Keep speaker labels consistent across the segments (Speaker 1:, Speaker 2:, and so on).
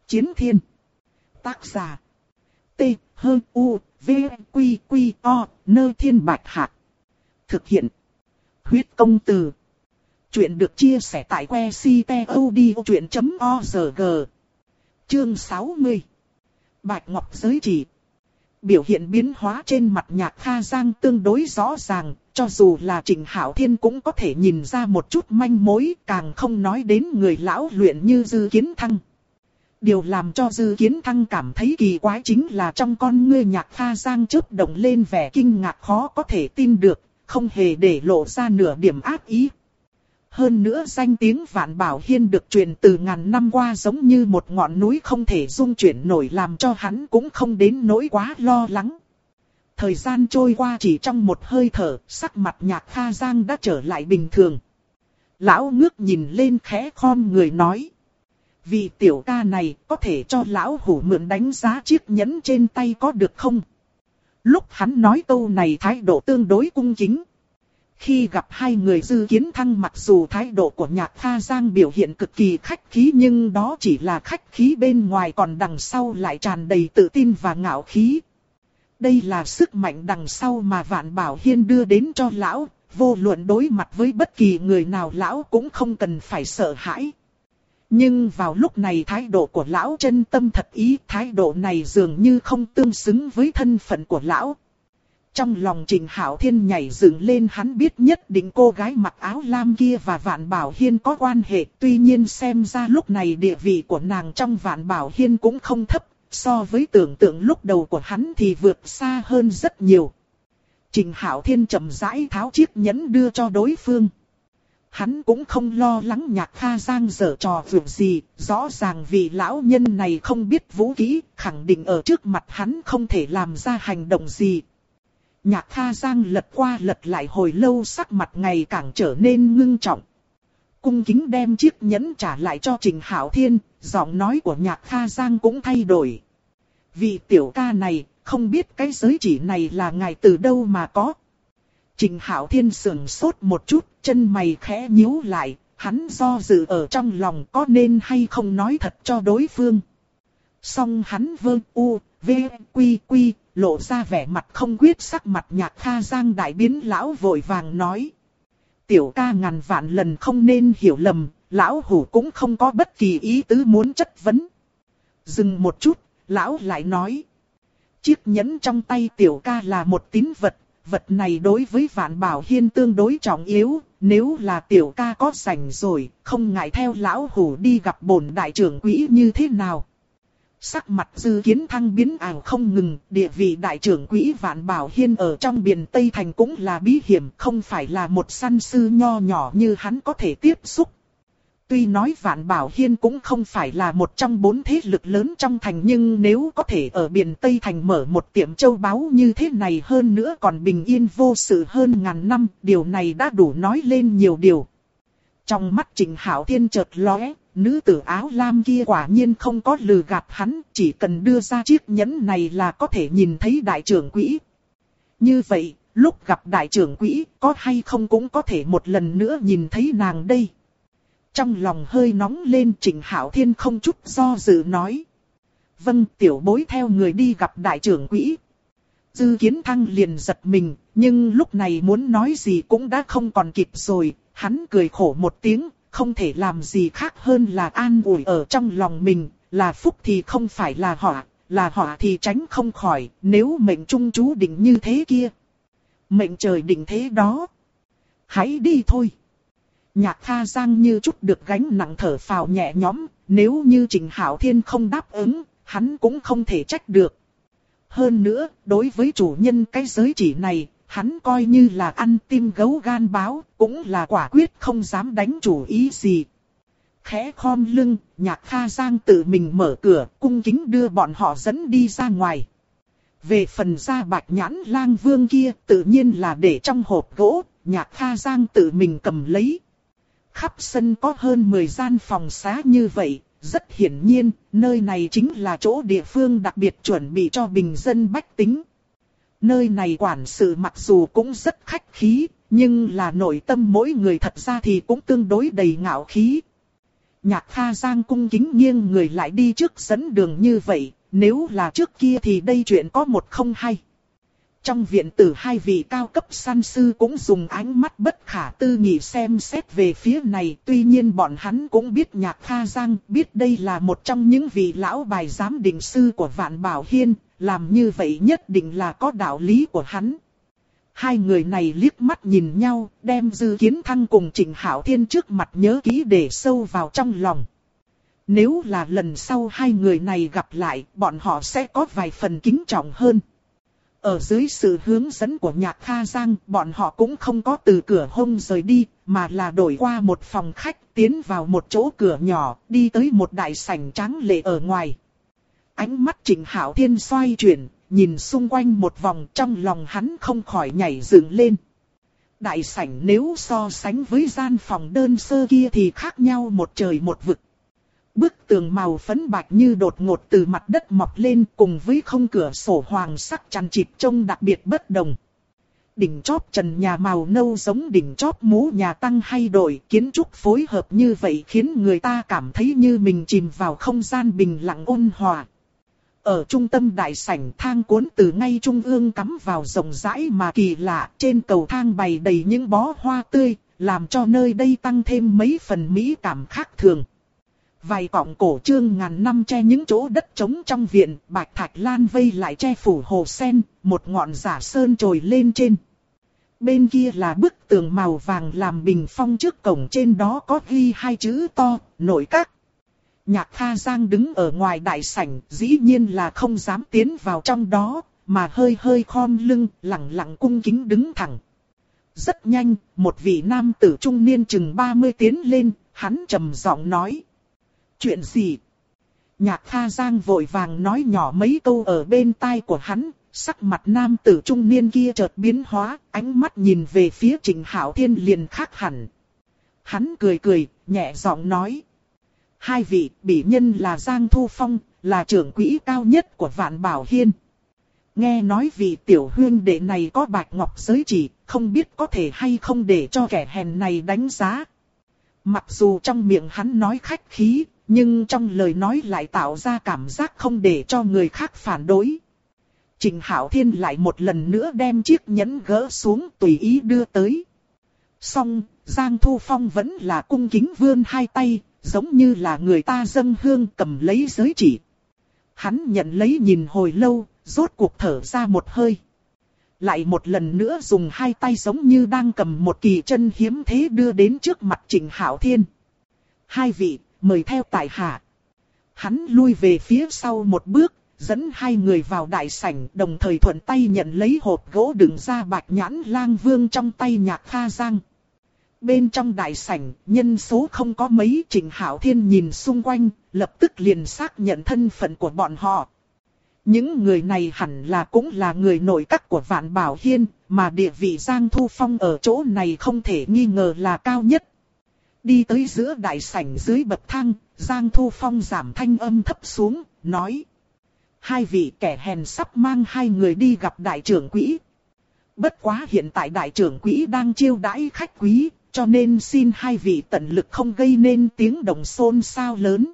Speaker 1: Chiến thiên. Tác giả. T-H-U-V-Q-Q-O, Nơ Thiên Bạch Hạc. Thực hiện. Huyết công từ. Chuyện được chia sẻ tại que ctod.org. Chương 60. Bạch Ngọc giới chỉ. Biểu hiện biến hóa trên mặt Nhạc Kha Giang tương đối rõ ràng, cho dù là Trịnh Hạo Thiên cũng có thể nhìn ra một chút manh mối, càng không nói đến người lão luyện như Dư Kiến Thăng. Điều làm cho Dư Kiến Thăng cảm thấy kỳ quái chính là trong con ngươi Nhạc Kha Giang chớp động lên vẻ kinh ngạc khó có thể tin được, không hề để lộ ra nửa điểm ác ý. Hơn nữa danh tiếng Vạn Bảo Hiên được truyền từ ngàn năm qua giống như một ngọn núi không thể dung chuyển nổi, làm cho hắn cũng không đến nỗi quá lo lắng. Thời gian trôi qua chỉ trong một hơi thở, sắc mặt Nhạc Kha Giang đã trở lại bình thường. Lão ngước nhìn lên khẽ khom người nói. Vị tiểu ca này có thể cho lão hủ mượn đánh giá chiếc nhẫn trên tay có được không? Lúc hắn nói câu này thái độ tương đối cung kính. Khi gặp hai người Dư Kiến Thăng, mặc dù thái độ của Nhạc Kha Giang biểu hiện cực kỳ khách khí, nhưng đó chỉ là khách khí bên ngoài, còn đằng sau lại tràn đầy tự tin và ngạo khí. Đây là sức mạnh đằng sau mà Vạn Bảo Hiên đưa đến cho lão, vô luận đối mặt với bất kỳ người nào lão cũng không cần phải sợ hãi. Nhưng vào lúc này thái độ của lão chân tâm thật ý, thái độ này dường như không tương xứng với thân phận của lão. Trong lòng Trịnh Hạo Thiên nhảy dựng lên, hắn biết nhất định cô gái mặc áo lam kia và Vạn Bảo Hiên có quan hệ. Tuy nhiên xem ra lúc này địa vị của nàng trong Vạn Bảo Hiên cũng không thấp, so với tưởng tượng lúc đầu của hắn thì vượt xa hơn rất nhiều. Trịnh Hạo Thiên chậm rãi tháo chiếc nhẫn đưa cho đối phương. Hắn cũng không lo lắng Nhạc Kha Giang giở trò vượt gì, rõ ràng vị lão nhân này không biết vũ kỹ, khẳng định ở trước mặt hắn không thể làm ra hành động gì. Nhạc Kha Giang lật qua lật lại hồi lâu, sắc mặt ngày càng trở nên ngưng trọng. Cung kính đem chiếc nhẫn trả lại cho Trịnh Hạo Thiên, giọng nói của Nhạc Kha Giang cũng thay đổi. Vị tiểu ca này, không biết cái giới chỉ này là ngài từ đâu mà có. Trịnh Hạo Thiên sững sốt một chút, chân mày khẽ nhíu lại, hắn do dự ở trong lòng có nên hay không nói thật cho đối phương. Song hắn lộ ra vẻ mặt không quyết, sắc mặt Nhạc Kha Giang đại biến, lão vội vàng nói. Tiểu ca ngàn vạn lần không nên hiểu lầm, lão hủ cũng không có bất kỳ ý tứ muốn chất vấn. Dừng một chút, lão lại nói. Chiếc nhẫn trong tay tiểu ca là một tín vật, vật này đối với Vạn Bảo Hiên tương đối trọng yếu, nếu là tiểu ca có rảnh rồi, không ngại theo lão hủ đi gặp bổn đại trưởng quỹ như thế nào. Sắc mặt Dư Kiến Thăng biến ảo không ngừng, địa vị đại trưởng quỹ Vạn Bảo Hiên ở trong Biện Tây Thành cũng là bí hiểm, không phải là một săn sư nho nhỏ như hắn có thể tiếp xúc. Tuy nói Vạn Bảo Hiên cũng không phải là một trong 4 thế lực lớn trong thành, nhưng nếu có thể ở Biện Tây Thành mở một tiệm châu báu như thế này, hơn nữa còn bình yên vô sự hơn ngàn năm, điều này đã đủ nói lên nhiều điều. Trong mắt Trịnh Hạo Thiên chợt lóe, nữ tử áo lam kia quả nhiên không có lừa gạt hắn, chỉ cần đưa ra chiếc nhẫn này là có thể nhìn thấy đại trưởng quỹ. Như vậy, lúc gặp đại trưởng quỹ, có hay không cũng có thể một lần nữa nhìn thấy nàng đây. Trong lòng hơi nóng lên, Trịnh Hạo Thiên không chút do dự nói. Vâng, tiểu bối theo người đi gặp đại trưởng quỹ. Dư Kiến Thăng liền giật mình, nhưng lúc này muốn nói gì cũng đã không còn kịp rồi, hắn cười khổ một tiếng. Không thể làm gì khác hơn là an ủi ở trong lòng mình, là phúc thì không phải là họa thì tránh không khỏi, nếu mệnh trung chú định như thế kia. Mệnh trời định thế đó. Hãy đi thôi. Nhạc Kha Giang như chút được gánh nặng thở phào nhẹ nhõm, nếu như Trịnh Hạo Thiên không đáp ứng, hắn cũng không thể trách được. Hơn nữa, đối với chủ nhân cái giới chỉ này, hắn coi như là ăn tim gấu gan báo, cũng là quả quyết không dám đánh chủ ý gì. Khẽ khom lưng, Nhạc Kha Giang tự mình mở cửa, cung kính đưa bọn họ dẫn đi ra ngoài. Về phần da Bạch Nhãn Lang Vương kia, tự nhiên là để trong hộp gỗ, Nhạc Kha Giang tự mình cầm lấy. Khắp sân có hơn 10 gian phòng xá như vậy, rất hiển nhiên, nơi này chính là chỗ địa phương đặc biệt chuẩn bị cho bình dân bách tính. Nơi này quản sự mặc dù cũng rất khách khí, nhưng là nội tâm mỗi người thật ra thì cũng tương đối đầy ngạo khí. Nhạc Kha Giang cung kính nghiêng người lại đi trước dẫn đường như vậy, nếu là trước kia thì đây chuyện có một không hay. Trong viện tử hai vị cao cấp săn sư cũng dùng ánh mắt bất khả tư nghị xem xét về phía này. Tuy nhiên bọn hắn cũng biết Nhạc Kha Giang, biết đây là một trong những vị lão bài giám định sư của Vạn Bảo Hiên, làm như vậy nhất định là có đạo lý của hắn. Hai người này liếc mắt nhìn nhau, đem Dư Kiến Thăng cùng Trịnh Hạo Thiên trước mặt nhớ kỹ để sâu vào trong lòng. Nếu là lần sau hai người này gặp lại, bọn họ sẽ có vài phần kính trọng hơn. Ở dưới sự hướng dẫn của Nhạc Kha Giang, bọn họ cũng không có từ cửa hông rời đi, mà là đổi qua một phòng khách, tiến vào một chỗ cửa nhỏ, đi tới một đại sảnh tráng lệ ở ngoài. Ánh mắt Trịnh Hạo Thiên xoay chuyển, nhìn xung quanh một vòng, trong lòng hắn không khỏi nhảy dựng lên. Đại sảnh nếu so sánh với gian phòng đơn sơ kia thì khác nhau một trời một vực. Bức tường màu phấn bạch như đột ngột từ mặt đất mọc lên, cùng với không cửa sổ hoàng sắc chằng chịt trông đặc biệt bất đồng. Đỉnh chóp trần nhà màu nâu giống đỉnh chóp mũ nhà Tăng hay đổi, kiến trúc phối hợp như vậy khiến người ta cảm thấy như mình chìm vào không gian bình lặng ôn hòa. Ở trung tâm đại sảnh, thang cuốn từ ngay trung ương cắm vào rộng rãi mà kỳ lạ, trên cầu thang bày đầy những bó hoa tươi, làm cho nơi đây tăng thêm mấy phần mỹ cảm khác thường. Vài cọng cổ trương ngàn năm che những chỗ đất trống trong viện, bạch thạch lan vây lại che phủ hồ sen, một ngọn giả sơn trồi lên trên. Bên kia là bức tường màu vàng làm bình phong, trước cổng trên đó có ghi hai chữ to, nội các. Nhạc Kha Giang đứng ở ngoài đại sảnh, dĩ nhiên là không dám tiến vào trong đó, mà hơi hơi khom lưng, lẳng lặng cung kính đứng thẳng. Rất nhanh, một vị nam tử trung niên chừng 30 tiến lên, hắn trầm giọng nói. Chuyện gì? Nhạc Kha Giang vội vàng nói nhỏ mấy câu ở bên tai của hắn, sắc mặt nam tử trung niên kia chợt biến hóa, ánh mắt nhìn về phía Trịnh Hạo Thiên liền khác hẳn. Hắn cười cười, nhẹ giọng nói. Hai vị, bỉ nhân là Giang Thu Phong, là trưởng quỹ cao nhất của Vạn Bảo Hiên. Nghe nói vị tiểu huyên đệ này có bạch ngọc giới chỉ, không biết có thể hay không để cho kẻ hèn này đánh giá. Mặc dù trong miệng hắn nói khách khí, nhưng trong lời nói lại tạo ra cảm giác không để cho người khác phản đối. Trịnh Hạo Thiên lại một lần nữa đem chiếc nhẫn gỡ xuống tùy ý đưa tới. Song, Giang Thu Phong vẫn là cung kính vươn hai tay, giống như là người ta dâng hương cầm lấy giới chỉ. Hắn nhận lấy nhìn hồi lâu, rốt cuộc thở ra một hơi. Lại một lần nữa dùng hai tay giống như đang cầm một kỳ chân hiếm thế đưa đến trước mặt Trịnh Hạo Thiên. Hai vị, mời theo tại hạ. Hắn lui về phía sau một bước, dẫn hai người vào đại sảnh, đồng thời thuận tay nhận lấy hộp gỗ đựng ra bạch nhãn lang vương trong tay Nhạc Kha Giang. Bên trong đại sảnh, nhân số không có mấy. Trịnh Hạo Thiên nhìn xung quanh, lập tức liền xác nhận thân phận của bọn họ. Những người này hẳn là cũng là người nội các của Vạn Bảo Hiên, mà địa vị Giang Thu Phong ở chỗ này không thể nghi ngờ là cao nhất. Đi tới giữa đại sảnh dưới bậc thang, Giang Thu Phong giảm thanh âm thấp xuống, nói. Hai vị kẻ hèn sắp mang hai người đi gặp đại trưởng quỹ. Bất quá hiện tại đại trưởng quỹ đang chiêu đãi khách quý, cho nên xin hai vị tận lực không gây nên tiếng động xôn xao lớn.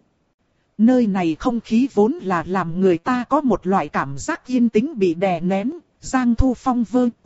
Speaker 1: Nơi này không khí vốn là làm người ta có một loại cảm giác yên tĩnh bị đè nén. Giang Thu Phong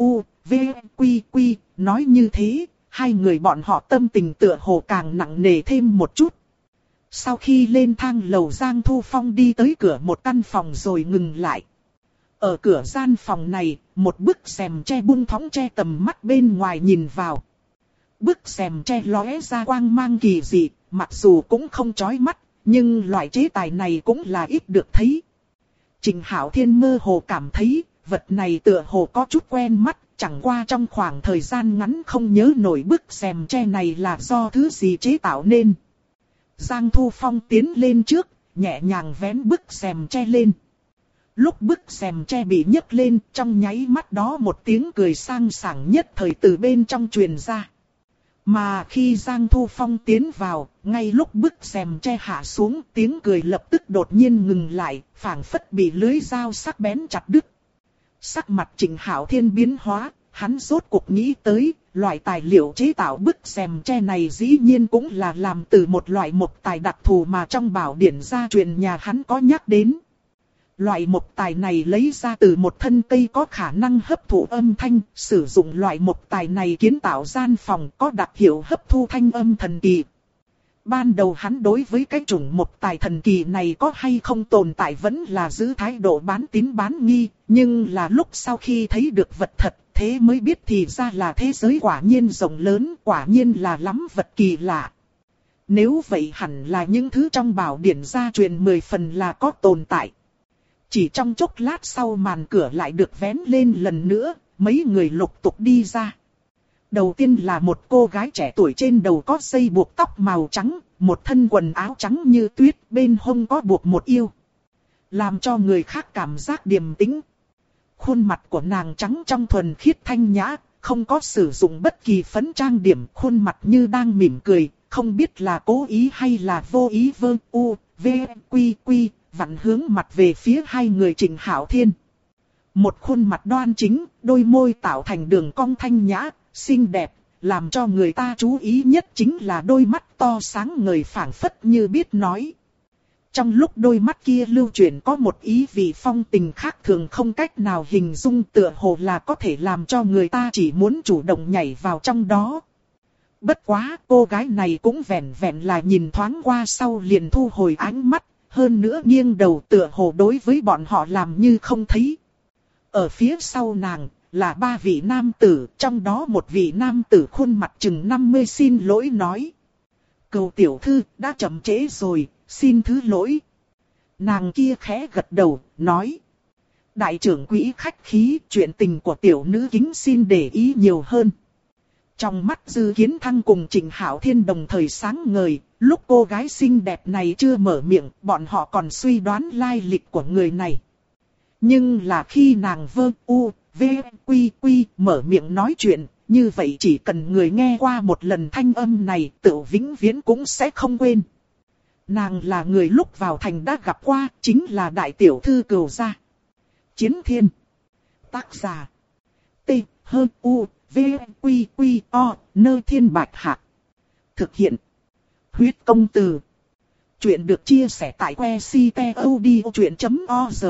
Speaker 1: nói như thế, hai người bọn họ tâm tình tựa hồ càng nặng nề thêm một chút. Sau khi lên thang lầu, Giang Thu Phong đi tới cửa một căn phòng rồi ngừng lại. Ở cửa gian phòng này, một bức rèm tre bung thõng che tầm mắt bên ngoài nhìn vào. Bức rèm tre lóe ra quang mang kỳ dị, mặc dù cũng không chói mắt, nhưng loại chế tài này cũng là ít được thấy. Trịnh Hạo Thiên mơ hồ cảm thấy, vật này tựa hồ có chút quen mắt, chẳng qua trong khoảng thời gian ngắn không nhớ nổi bức rèm tre này là do thứ gì chế tạo nên. Giang Thu Phong tiến lên trước, nhẹ nhàng vén bức rèm tre lên. Lúc bức rèm tre bị nhấc lên, trong nháy mắt đó một tiếng cười sang sảng nhất thời từ bên trong truyền ra. Mà khi Giang Thu Phong tiến vào, ngay lúc bức rèm tre hạ xuống, tiếng cười lập tức đột nhiên ngừng lại, phảng phất bị lưới dao sắc bén chặt đứt. Sắc mặt Trịnh Hạo Thiên biến hóa, hắn rốt cuộc nghĩ tới, loại tài liệu chế tạo bức rèm tre này dĩ nhiên cũng là làm từ một loại mộc tài đặc thù mà trong bảo điển gia truyền nhà hắn có nhắc đến. Loại mộc tài này lấy ra từ một thân cây có khả năng hấp thụ âm thanh, sử dụng loại mộc tài này kiến tạo gian phòng có đặc hiệu hấp thu thanh âm thần kỳ. Ban đầu hắn đối với cái chủng mộc tài thần kỳ này có hay không tồn tại vẫn là giữ thái độ bán tín bán nghi, nhưng là lúc sau khi thấy được vật thật, thế mới biết thì ra là thế giới quả nhiên rộng lớn, quả nhiên là lắm vật kỳ lạ. Nếu vậy hẳn là những thứ trong bảo điển gia truyền 10 phần là có tồn tại. Chỉ trong chốc lát sau màn cửa lại được vén lên lần nữa, mấy người lục tục đi ra. Đầu tiên là một cô gái trẻ tuổi trên đầu có dây buộc tóc màu trắng, một thân quần áo trắng như tuyết, bên hông có buộc một yêu. Làm cho người khác cảm giác điềm tĩnh. Khuôn mặt của nàng trắng trong thuần khiết thanh nhã, không có sử dụng bất kỳ phấn trang điểm, khuôn mặt như đang mỉm cười, không biết là cố ý hay là vô ý vặn hướng mặt về phía hai người Trịnh Hạo Thiên. Một khuôn mặt đoan chính, đôi môi tạo thành đường cong thanh nhã, xinh đẹp, làm cho người ta chú ý nhất chính là đôi mắt to sáng ngời phảng phất như biết nói. Trong lúc đôi mắt kia lưu chuyển có một ý vị phong tình khác thường không cách nào hình dung, tựa hồ là có thể làm cho người ta chỉ muốn chủ động nhảy vào trong đó. Bất quá cô gái này cũng vẻn vẹn là nhìn thoáng qua sau liền thu hồi ánh mắt, hơn nữa nghiêng đầu tựa hồ đối với bọn họ làm như không thấy. Ở phía sau nàng là 3 vị nam tử, trong đó một vị nam tử khuôn mặt chừng 50 xin lỗi nói. Cầu tiểu thư đã chậm trễ rồi, xin thứ lỗi. Nàng kia khẽ gật đầu, nói. Đại trưởng quỹ khách khí, chuyện tình của tiểu nữ kính xin để ý nhiều hơn. Trong mắt Dư Kiến Thăng cùng Trịnh Hạo Thiên đồng thời sáng ngời, lúc cô gái xinh đẹp này chưa mở miệng, bọn họ còn suy đoán lai lịch của người này. Nhưng là khi nàng mở miệng nói chuyện, như vậy chỉ cần người nghe qua một lần thanh âm này, tự vĩnh viễn cũng sẽ không quên. Nàng là người lúc vào thành đã gặp qua, chính là đại tiểu thư Cừu gia. Chiến Thiên. Tác giả. Nơi Thiên Bạch Hạc. Thực hiện. Huyết Công Từ. Chuyện được chia sẻ tại website.odchuyện.org.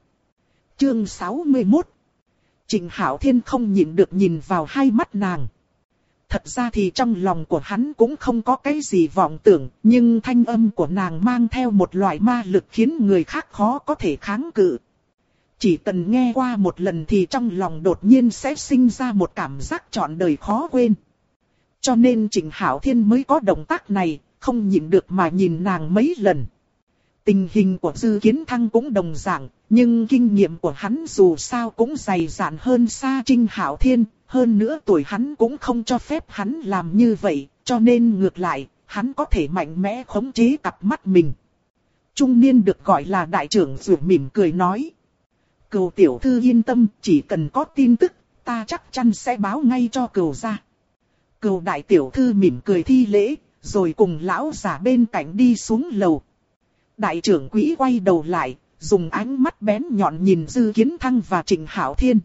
Speaker 1: Chương 61. Trịnh Hạo Thiên không nhịn được nhìn vào hai mắt nàng. Thật ra thì trong lòng của hắn cũng không có cái gì vọng tưởng, nhưng thanh âm của nàng mang theo một loại ma lực khiến người khác khó có thể kháng cự. Chỉ cần nghe qua một lần thì trong lòng đột nhiên sẽ sinh ra một cảm giác trọn đời khó quên. Cho nên Trịnh Hạo Thiên mới có động tác này, không nhịn được mà nhìn nàng mấy lần. Tình hình của Dư Kiến Thăng cũng đồng dạng, nhưng kinh nghiệm của hắn dù sao cũng dày dạn hơn xa Trịnh Hạo Thiên, hơn nữa tuổi hắn cũng không cho phép hắn làm như vậy, cho nên ngược lại, hắn có thể mạnh mẽ khống chế cặp mắt mình. Trung niên được gọi là đại trưởng rủ mỉm cười nói. Cừu tiểu thư yên tâm, chỉ cần có tin tức, ta chắc chắn sẽ báo ngay cho Cừu gia. Cừu đại tiểu thư mỉm cười thi lễ, rồi cùng lão giả bên cạnh đi xuống lầu. Đại trưởng quỹ quay đầu lại, dùng ánh mắt bén nhọn nhìn Dư Kiến Thăng và Trịnh Hạo Thiên.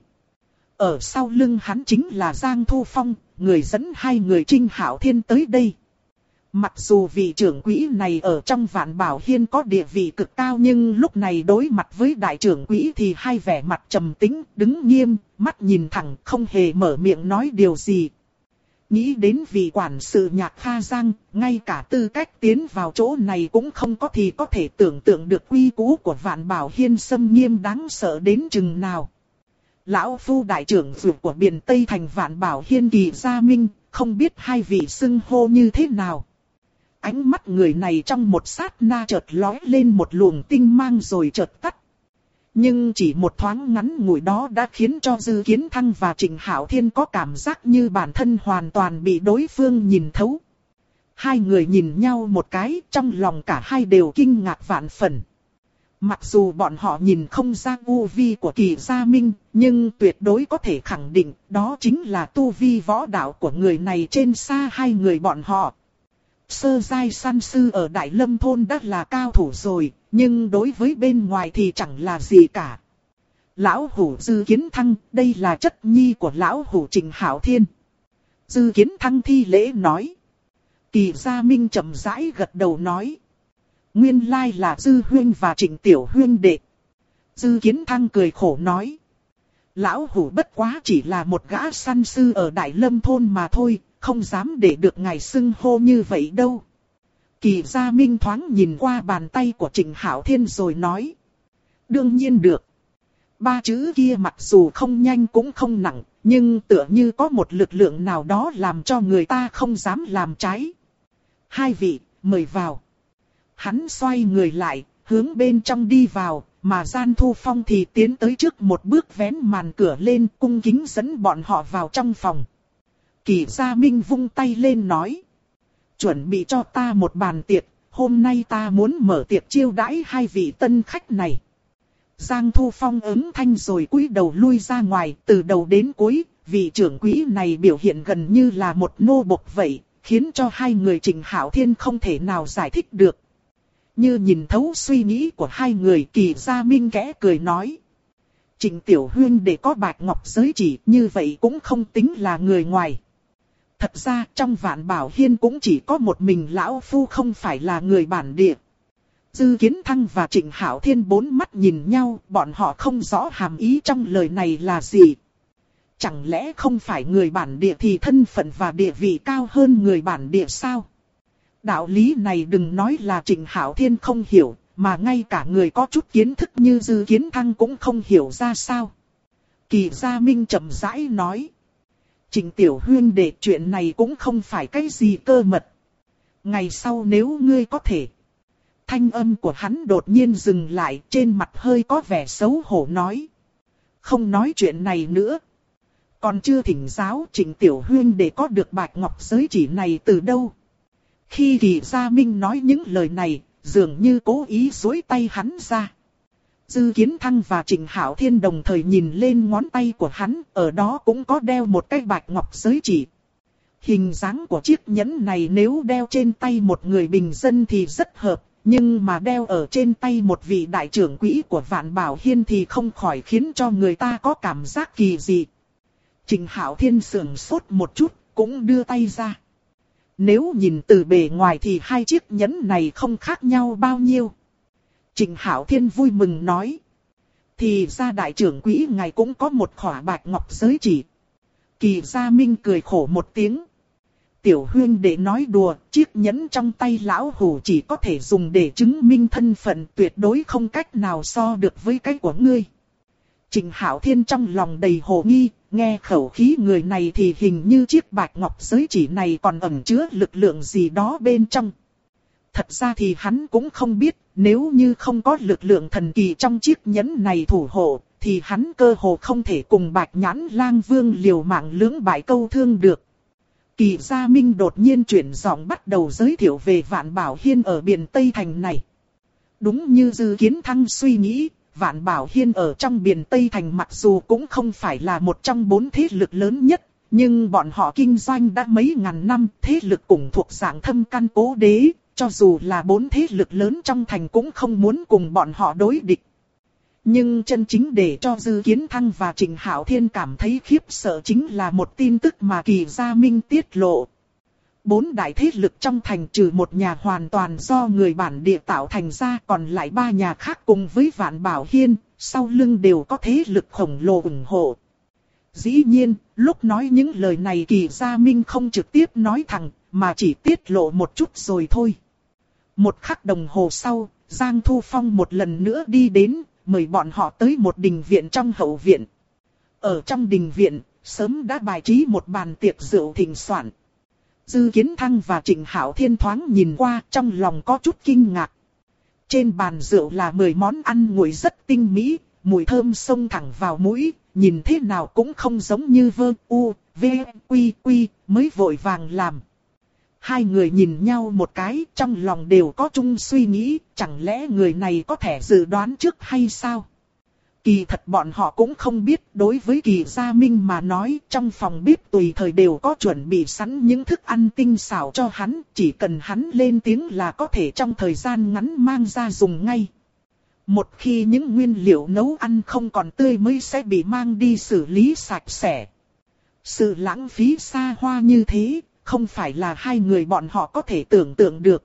Speaker 1: Ở sau lưng hắn chính là Giang Thu Phong, người dẫn hai người Trịnh Hạo Thiên tới đây. Mặc dù vị trưởng quỹ này ở trong Vạn Bảo Hiên có địa vị cực cao, nhưng lúc này đối mặt với đại trưởng quỹ thì hai vẻ mặt trầm tĩnh, đứng nghiêm, mắt nhìn thẳng, không hề mở miệng nói điều gì. Nghĩ đến vị quản sự Nhạc Kha Giang, ngay cả tư cách tiến vào chỗ này cũng không có thì có thể tưởng tượng được quy củ của Vạn Bảo Hiên xâm nghiêm đáng sợ đến chừng nào. Lão phu đại trưởng vụ của Biện Tây thành Vạn Bảo Hiên Kỳ Gia Minh, không biết hai vị xưng hô như thế nào. Ánh mắt người này trong một sát na chợt lóe lên một luồng tinh mang rồi chợt tắt. Nhưng chỉ một thoáng ngắn ngủi đó đã khiến cho Dư Kiến Thăng và Trịnh Hạo Thiên có cảm giác như bản thân hoàn toàn bị đối phương nhìn thấu. Hai người nhìn nhau một cái, trong lòng cả hai đều kinh ngạc vạn phần. Mặc dù bọn họ nhìn không ra tu vi của Kỳ Gia Minh, nhưng tuyệt đối có thể khẳng định đó chính là tu vi võ đạo của người này trên xa hai người bọn họ. Sơ giai săn sư ở Đại Lâm Thôn đã là cao thủ rồi, nhưng đối với bên ngoài thì chẳng là gì cả. Lão hủ Dư Kiến Thăng, đây là chất nhi của lão hủ Trịnh Hạo Thiên. Dư Kiến Thăng thi lễ nói. Kỳ Gia Minh chậm rãi gật đầu nói. Nguyên lai là Dư huynh và Trịnh tiểu huynh đệ. Dư Kiến Thăng cười khổ nói. Lão hủ bất quá chỉ là một gã săn sư ở Đại Lâm thôn mà thôi, không dám để được ngài xưng hô như vậy đâu. Kỳ Gia Minh thoáng nhìn qua bàn tay của Trịnh Hạo Thiên rồi nói. Đương nhiên được. Ba chữ kia mặc dù không nhanh cũng không nặng, nhưng tựa như có một lực lượng nào đó làm cho người ta không dám làm trái. Hai vị, mời vào. Hắn xoay người lại, hướng bên trong đi vào, mà Gian Thu Phong thì tiến tới trước một bước vén màn cửa lên, cung kính dẫn bọn họ vào trong phòng. Kỳ Gia Minh vung tay lên nói. Chuẩn bị cho ta một bàn tiệc, hôm nay ta muốn mở tiệc chiêu đãi hai vị tân khách này. Giang Thu Phong ứng thanh rồi cúi đầu lui ra ngoài, từ đầu đến cuối, vị trưởng quỹ này biểu hiện gần như là một nô bộc vậy, khiến cho hai người Trịnh Hạo Thiên không thể nào giải thích được. Như nhìn thấu suy nghĩ của hai người, Kỳ Gia Minh khẽ cười nói. Trịnh tiểu huynh để có bạch ngọc giới chỉ, như vậy cũng không tính là người ngoài. Thật ra trong Vạn Bảo Hiên cũng chỉ có một mình lão phu không phải là người bản địa. Dư Kiến Thăng và Trịnh Hạo Thiên bốn mắt nhìn nhau, bọn họ không rõ hàm ý trong lời này là gì. Chẳng lẽ không phải người bản địa thì thân phận và địa vị cao hơn người bản địa sao? Đạo lý này đừng nói là Trịnh Hạo Thiên không hiểu, mà ngay cả người có chút kiến thức như Dư Kiến Thăng cũng không hiểu ra sao. Kỳ Gia Minh chậm rãi nói. Trịnh tiểu huynh đệ, chuyện này cũng không phải cái gì cơ mật. Ngày sau nếu ngươi có thể. Thanh âm của hắn đột nhiên dừng lại, trên mặt hơi có vẻ xấu hổ nói. Không nói chuyện này nữa. Còn chưa thỉnh giáo Trịnh tiểu huynh đệ có được bạch ngọc giới chỉ này từ đâu. Khi Kỳ Gia Minh nói những lời này, dường như cố ý duỗi tay hắn ra. Dư Kiến Thăng và Trịnh Hạo Thiên đồng thời nhìn lên ngón tay của hắn, ở đó cũng có đeo một cái bạch ngọc giới chỉ. Hình dáng của chiếc nhẫn này nếu đeo trên tay một người bình dân thì rất hợp, nhưng mà đeo ở trên tay một vị đại trưởng quỹ của Vạn Bảo Hiên thì không khỏi khiến cho người ta có cảm giác kỳ dị. Trịnh Hạo Thiên sững sốt một chút, cũng đưa tay ra. Nếu nhìn từ bề ngoài thì hai chiếc nhẫn này không khác nhau bao nhiêu. Trịnh Hạo Thiên vui mừng nói. Thì ra đại trưởng quỹ ngài cũng có một khỏa bạch ngọc giới chỉ. Kỳ Gia Minh cười khổ một tiếng. Tiểu huynh đệ nói đùa, chiếc nhẫn trong tay lão hủ chỉ có thể dùng để chứng minh thân phận, tuyệt đối không cách nào so được với cái của ngươi. Trịnh Hạo Thiên trong lòng đầy hồ nghi, nghe khẩu khí người này thì hình như chiếc bạch ngọc giới chỉ này còn ẩn chứa lực lượng gì đó bên trong. Thật ra thì hắn cũng không biết, nếu như không có lực lượng thần kỳ trong chiếc nhẫn này thủ hộ, thì hắn cơ hồ không thể cùng Bạch Nhãn Lang Vương liều mạng lưỡng bại câu thương được. Kỳ Gia Minh đột nhiên chuyển giọng bắt đầu giới thiệu về Vạn Bảo Hiên ở biển Tây Thành này. Đúng như Dư Kiến Thăng suy nghĩ, Vạn Bảo Hiên ở trong biển Tây Thành mặc dù cũng không phải là một trong bốn thế lực lớn nhất, nhưng bọn họ kinh doanh đã mấy ngàn năm, thế lực cũng thuộc dạng thâm căn cố đế. Cho dù là bốn thế lực lớn trong thành cũng không muốn cùng bọn họ đối địch. Nhưng chân chính để cho Dư Kiến Thăng và Trịnh Hạo Thiên cảm thấy khiếp sợ chính là một tin tức mà Kỳ Gia Minh tiết lộ. Bốn đại thế lực trong thành trừ một nhà hoàn toàn do người bản địa tạo thành ra, còn lại ba nhà khác cùng với Vạn Bảo Hiên, sau lưng đều có thế lực khổng lồ ủng hộ. Dĩ nhiên, lúc nói những lời này Kỳ Gia Minh không trực tiếp nói thẳng, mà chỉ tiết lộ một chút rồi thôi. Một khắc đồng hồ sau, Giang Thu Phong một lần nữa đi đến, mời bọn họ tới một đình viện trong hậu viện. Ở trong đình viện, sớm đã bài trí một bàn tiệc rượu thịnh soạn. Dư Kiến Thăng và Trịnh Hạo Thiên thoáng nhìn qua, trong lòng có chút kinh ngạc. Trên bàn rượu là 10 món ăn nguội rất tinh mỹ, mùi thơm xông thẳng vào mũi, nhìn thế nào cũng không giống như vơ u, v, quy quy, mới vội vàng làm. Hai người nhìn nhau một cái, trong lòng đều có chung suy nghĩ, chẳng lẽ người này có thể dự đoán trước hay sao? Kỳ thật bọn họ cũng không biết, đối với Kỳ Gia Minh mà nói, trong phòng bếp tùy thời đều có chuẩn bị sẵn những thức ăn tinh xảo cho hắn, chỉ cần hắn lên tiếng là có thể trong thời gian ngắn mang ra dùng ngay. Một khi những nguyên liệu nấu ăn không còn tươi mới sẽ bị mang đi xử lý sạch sẽ. Sự lãng phí xa hoa như thế, không phải là hai người bọn họ có thể tưởng tượng được.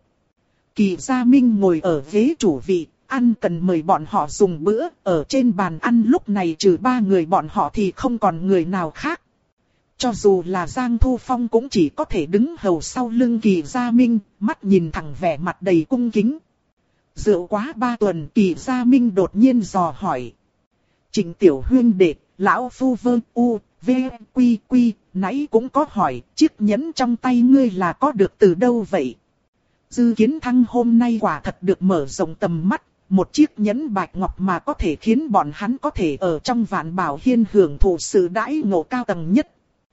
Speaker 1: Kỳ Gia Minh ngồi ở ghế chủ vị, ăn cần mời bọn họ dùng bữa, ở trên bàn ăn lúc này trừ ba người bọn họ thì không còn người nào khác. Cho dù là Giang Thu Phong cũng chỉ có thể đứng hầu sau lưng Kỳ Gia Minh, mắt nhìn thẳng vẻ mặt đầy cung kính. Rượu quá 3 tuần, Kỳ Gia Minh đột nhiên dò hỏi. Trịnh tiểu huynh đệ, lão phu vơ u, v, quy quy, nãy cũng có hỏi, chiếc nhẫn trong tay ngươi là có được từ đâu vậy? Dư Kiến Thăng hôm nay quả thật được mở rộng tầm mắt, một chiếc nhẫn bạch ngọc mà có thể khiến bọn hắn có thể ở trong Vạn Bảo Hiên hưởng thụ sự đãi ngộ cao tầng nhất.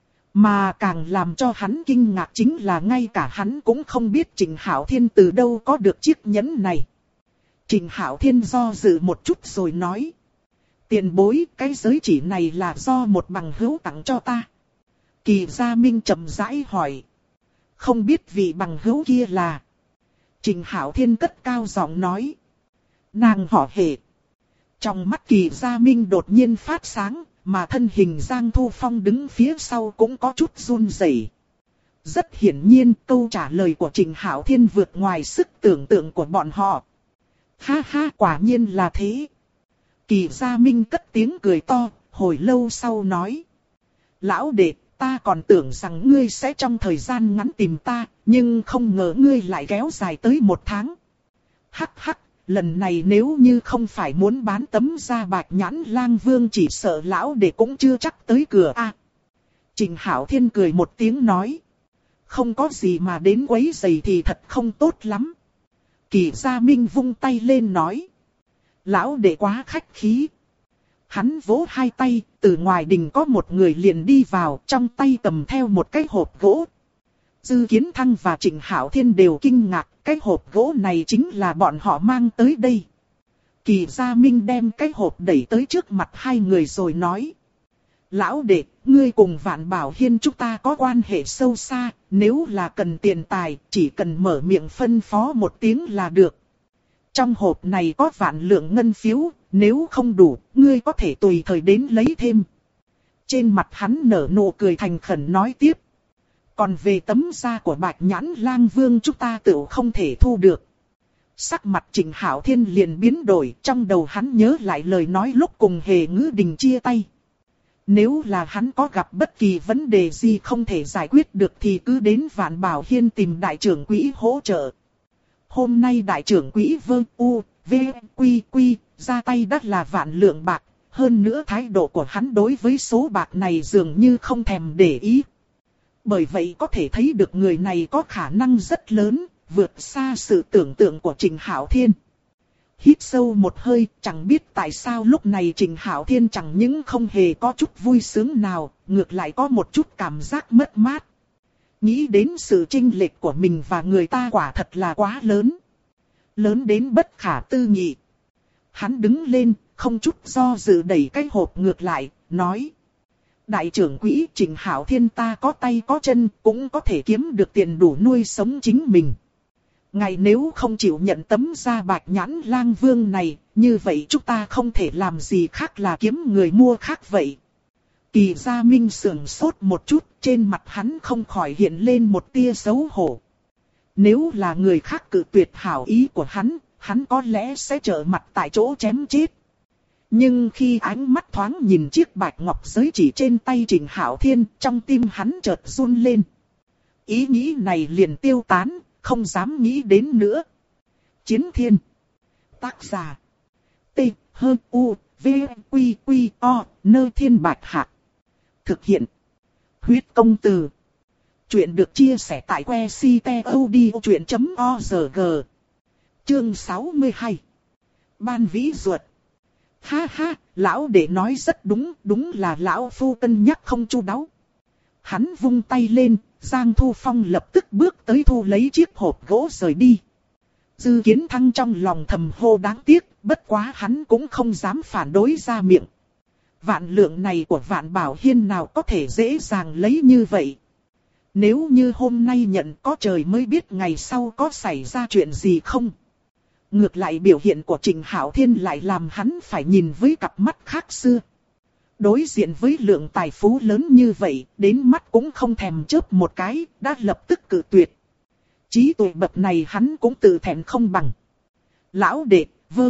Speaker 1: Mà càng làm cho hắn kinh ngạc chính là ngay cả hắn cũng không biết Trịnh Hạo Thiên từ đâu có được chiếc nhẫn này. Trịnh Hạo Thiên do dự một chút rồi nói. Tiền bối, cái giới chỉ này là do một bằng hữu tặng cho ta. Kỳ Gia Minh chậm rãi hỏi. Không biết vị bằng hữu kia là. Trịnh Hạo Thiên cất cao giọng nói. Nàng họ Hệ. Trong mắt Kỳ Gia Minh đột nhiên phát sáng, mà thân hình Giang Thu Phong đứng phía sau cũng có chút run rẩy. Rất hiển nhiên câu trả lời của Trịnh Hạo Thiên vượt ngoài sức tưởng tượng của bọn họ. Ha ha, quả nhiên là thế. Kỳ Gia Minh cất tiếng cười to, hồi lâu sau nói. Lão đệ, ta còn tưởng rằng ngươi sẽ trong thời gian ngắn tìm ta, nhưng không ngờ ngươi lại kéo dài tới 1 tháng. Hắc hắc, lần này nếu như không phải muốn bán tấm da Bạch Nhãn Lang Vương chỉ sợ lão đệ cũng chưa chắc tới cửa a. Trịnh Hạo Thiên cười một tiếng nói. Không có gì mà đến quấy rầy thì thật không tốt lắm. Kỳ Gia Minh vung tay lên nói. Lão đệ quá khách khí. Hắn vỗ hai tay, từ ngoài đình có một người liền đi vào, trong tay cầm theo một cái hộp gỗ. Dư Kiến Thăng và Trịnh Hạo Thiên đều kinh ngạc, cái hộp gỗ này chính là bọn họ mang tới đây. Kỳ Gia Minh đem cái hộp đẩy tới trước mặt hai người rồi nói. Lão đệ, ngươi cùng Vạn Bảo Hiên chúng ta có quan hệ sâu xa, nếu là cần tiền tài, chỉ cần mở miệng phân phó một tiếng là được. Trong hộp này có vạn lượng ngân phiếu, nếu không đủ, ngươi có thể tùy thời đến lấy thêm. Trên mặt hắn nở nụ cười thành khẩn nói tiếp. Còn về tấm da của Bạch Nhãn Lang Vương chúng ta tự không thể thu được. Sắc mặt Trịnh Hạo Thiên liền biến đổi, trong đầu hắn nhớ lại lời nói lúc cùng Hề Ngữ Đình chia tay. Nếu là hắn có gặp bất kỳ vấn đề gì không thể giải quyết được thì cứ đến Vạn Bảo Hiên tìm đại trưởng quỹ hỗ trợ. Hôm nay đại trưởng quỹ Vương U, V, Quy Quy, ra tay đắt là vạn lượng bạc, hơn nữa thái độ của hắn đối với số bạc này dường như không thèm để ý. Bởi vậy có thể thấy được người này có khả năng rất lớn, vượt xa sự tưởng tượng của Trịnh Hạo Thiên. Hít sâu một hơi, chẳng biết tại sao lúc này Trịnh Hạo Thiên chẳng những không hề có chút vui sướng nào, ngược lại có một chút cảm giác mất mát. Nghĩ đến sự chênh lệch của mình và người ta quả thật là quá lớn. Lớn đến bất khả tư nghị. Hắn đứng lên, không chút do dự đẩy cái hộp ngược lại, nói. Đại trưởng quỹ Trịnh Hạo Thiên ta có tay có chân, cũng có thể kiếm được tiền đủ nuôi sống chính mình. Ngài nếu không chịu nhận tấm da Bạch Nhãn Lang Vương này, như vậy chúng ta không thể làm gì khác là kiếm người mua khác vậy. Kỳ Gia Minh sườn sốt một chút, trên mặt hắn không khỏi hiện lên một tia xấu hổ. Nếu là người khác cự tuyệt hảo ý của hắn có lẽ sẽ trở mặt tại chỗ chém chết. Nhưng khi ánh mắt thoáng nhìn chiếc bạch ngọc giới chỉ trên tay Trịnh Hạo Thiên, trong tim hắn chợt run lên. Ý nghĩ này liền tiêu tán, không dám nghĩ đến nữa. Chiến Thiên. Tác giả. T, H, U, V, Quy, Quy, O, Nơ Thiên Bạch Hạc. Thực hiện. Huyết công từ. Chuyện được chia sẻ tại que ctod.org. Chương 62. Ban vĩ ruột. Ha ha, lão đệ nói rất đúng, đúng là lão phu cân nhắc không chu đáo. Hắn vung tay lên, Giang Thu Phong lập tức bước tới thu lấy chiếc hộp gỗ rời đi. Dư Kiến Thăng trong lòng thầm hô đáng tiếc, bất quá hắn cũng không dám phản đối ra miệng. Vạn lượng này của Vạn Bảo Hiên nào có thể dễ dàng lấy như vậy. Nếu như hôm nay nhận có trời mới biết ngày sau có xảy ra chuyện gì không. Ngược lại biểu hiện của Trịnh Hạo Thiên lại làm hắn phải nhìn với cặp mắt khác xưa. Đối diện với lượng tài phú lớn như vậy, đến mắt cũng không thèm chớp một cái, đã lập tức cự tuyệt. Trí tuệ bậc này hắn cũng tự thẹn không bằng. Lão đệ,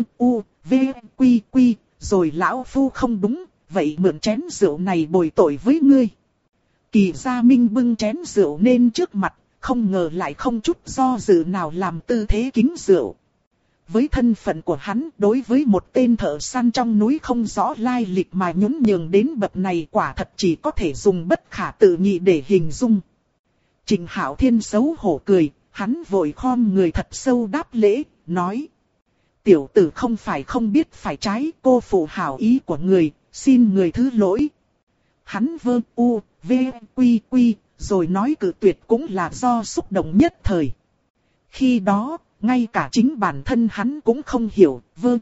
Speaker 1: quy, rồi lão phu không đúng, vậy mượn chén rượu này bồi tội với ngươi. Kỳ Gia Minh bưng chén rượu lên trước mặt, không ngờ lại không chút do dự nào làm tư thế kính rượu. Với thân phận của hắn, đối với một tên thợ săn trong núi không rõ lai lịch mà nhún nhường đến bậc này quả thật chỉ có thể dùng bất khả tự nghị để hình dung. Trịnh Hạo Thiên xấu hổ cười, hắn vội khom người thật sâu đáp lễ, nói. Tiểu tử không phải không biết phải trái, cô phụ hảo ý của người, xin người thứ lỗi. Hắn quy, rồi nói cự tuyệt cũng là do xúc động nhất thời. Khi đó, ngay cả chính bản thân hắn cũng không hiểu,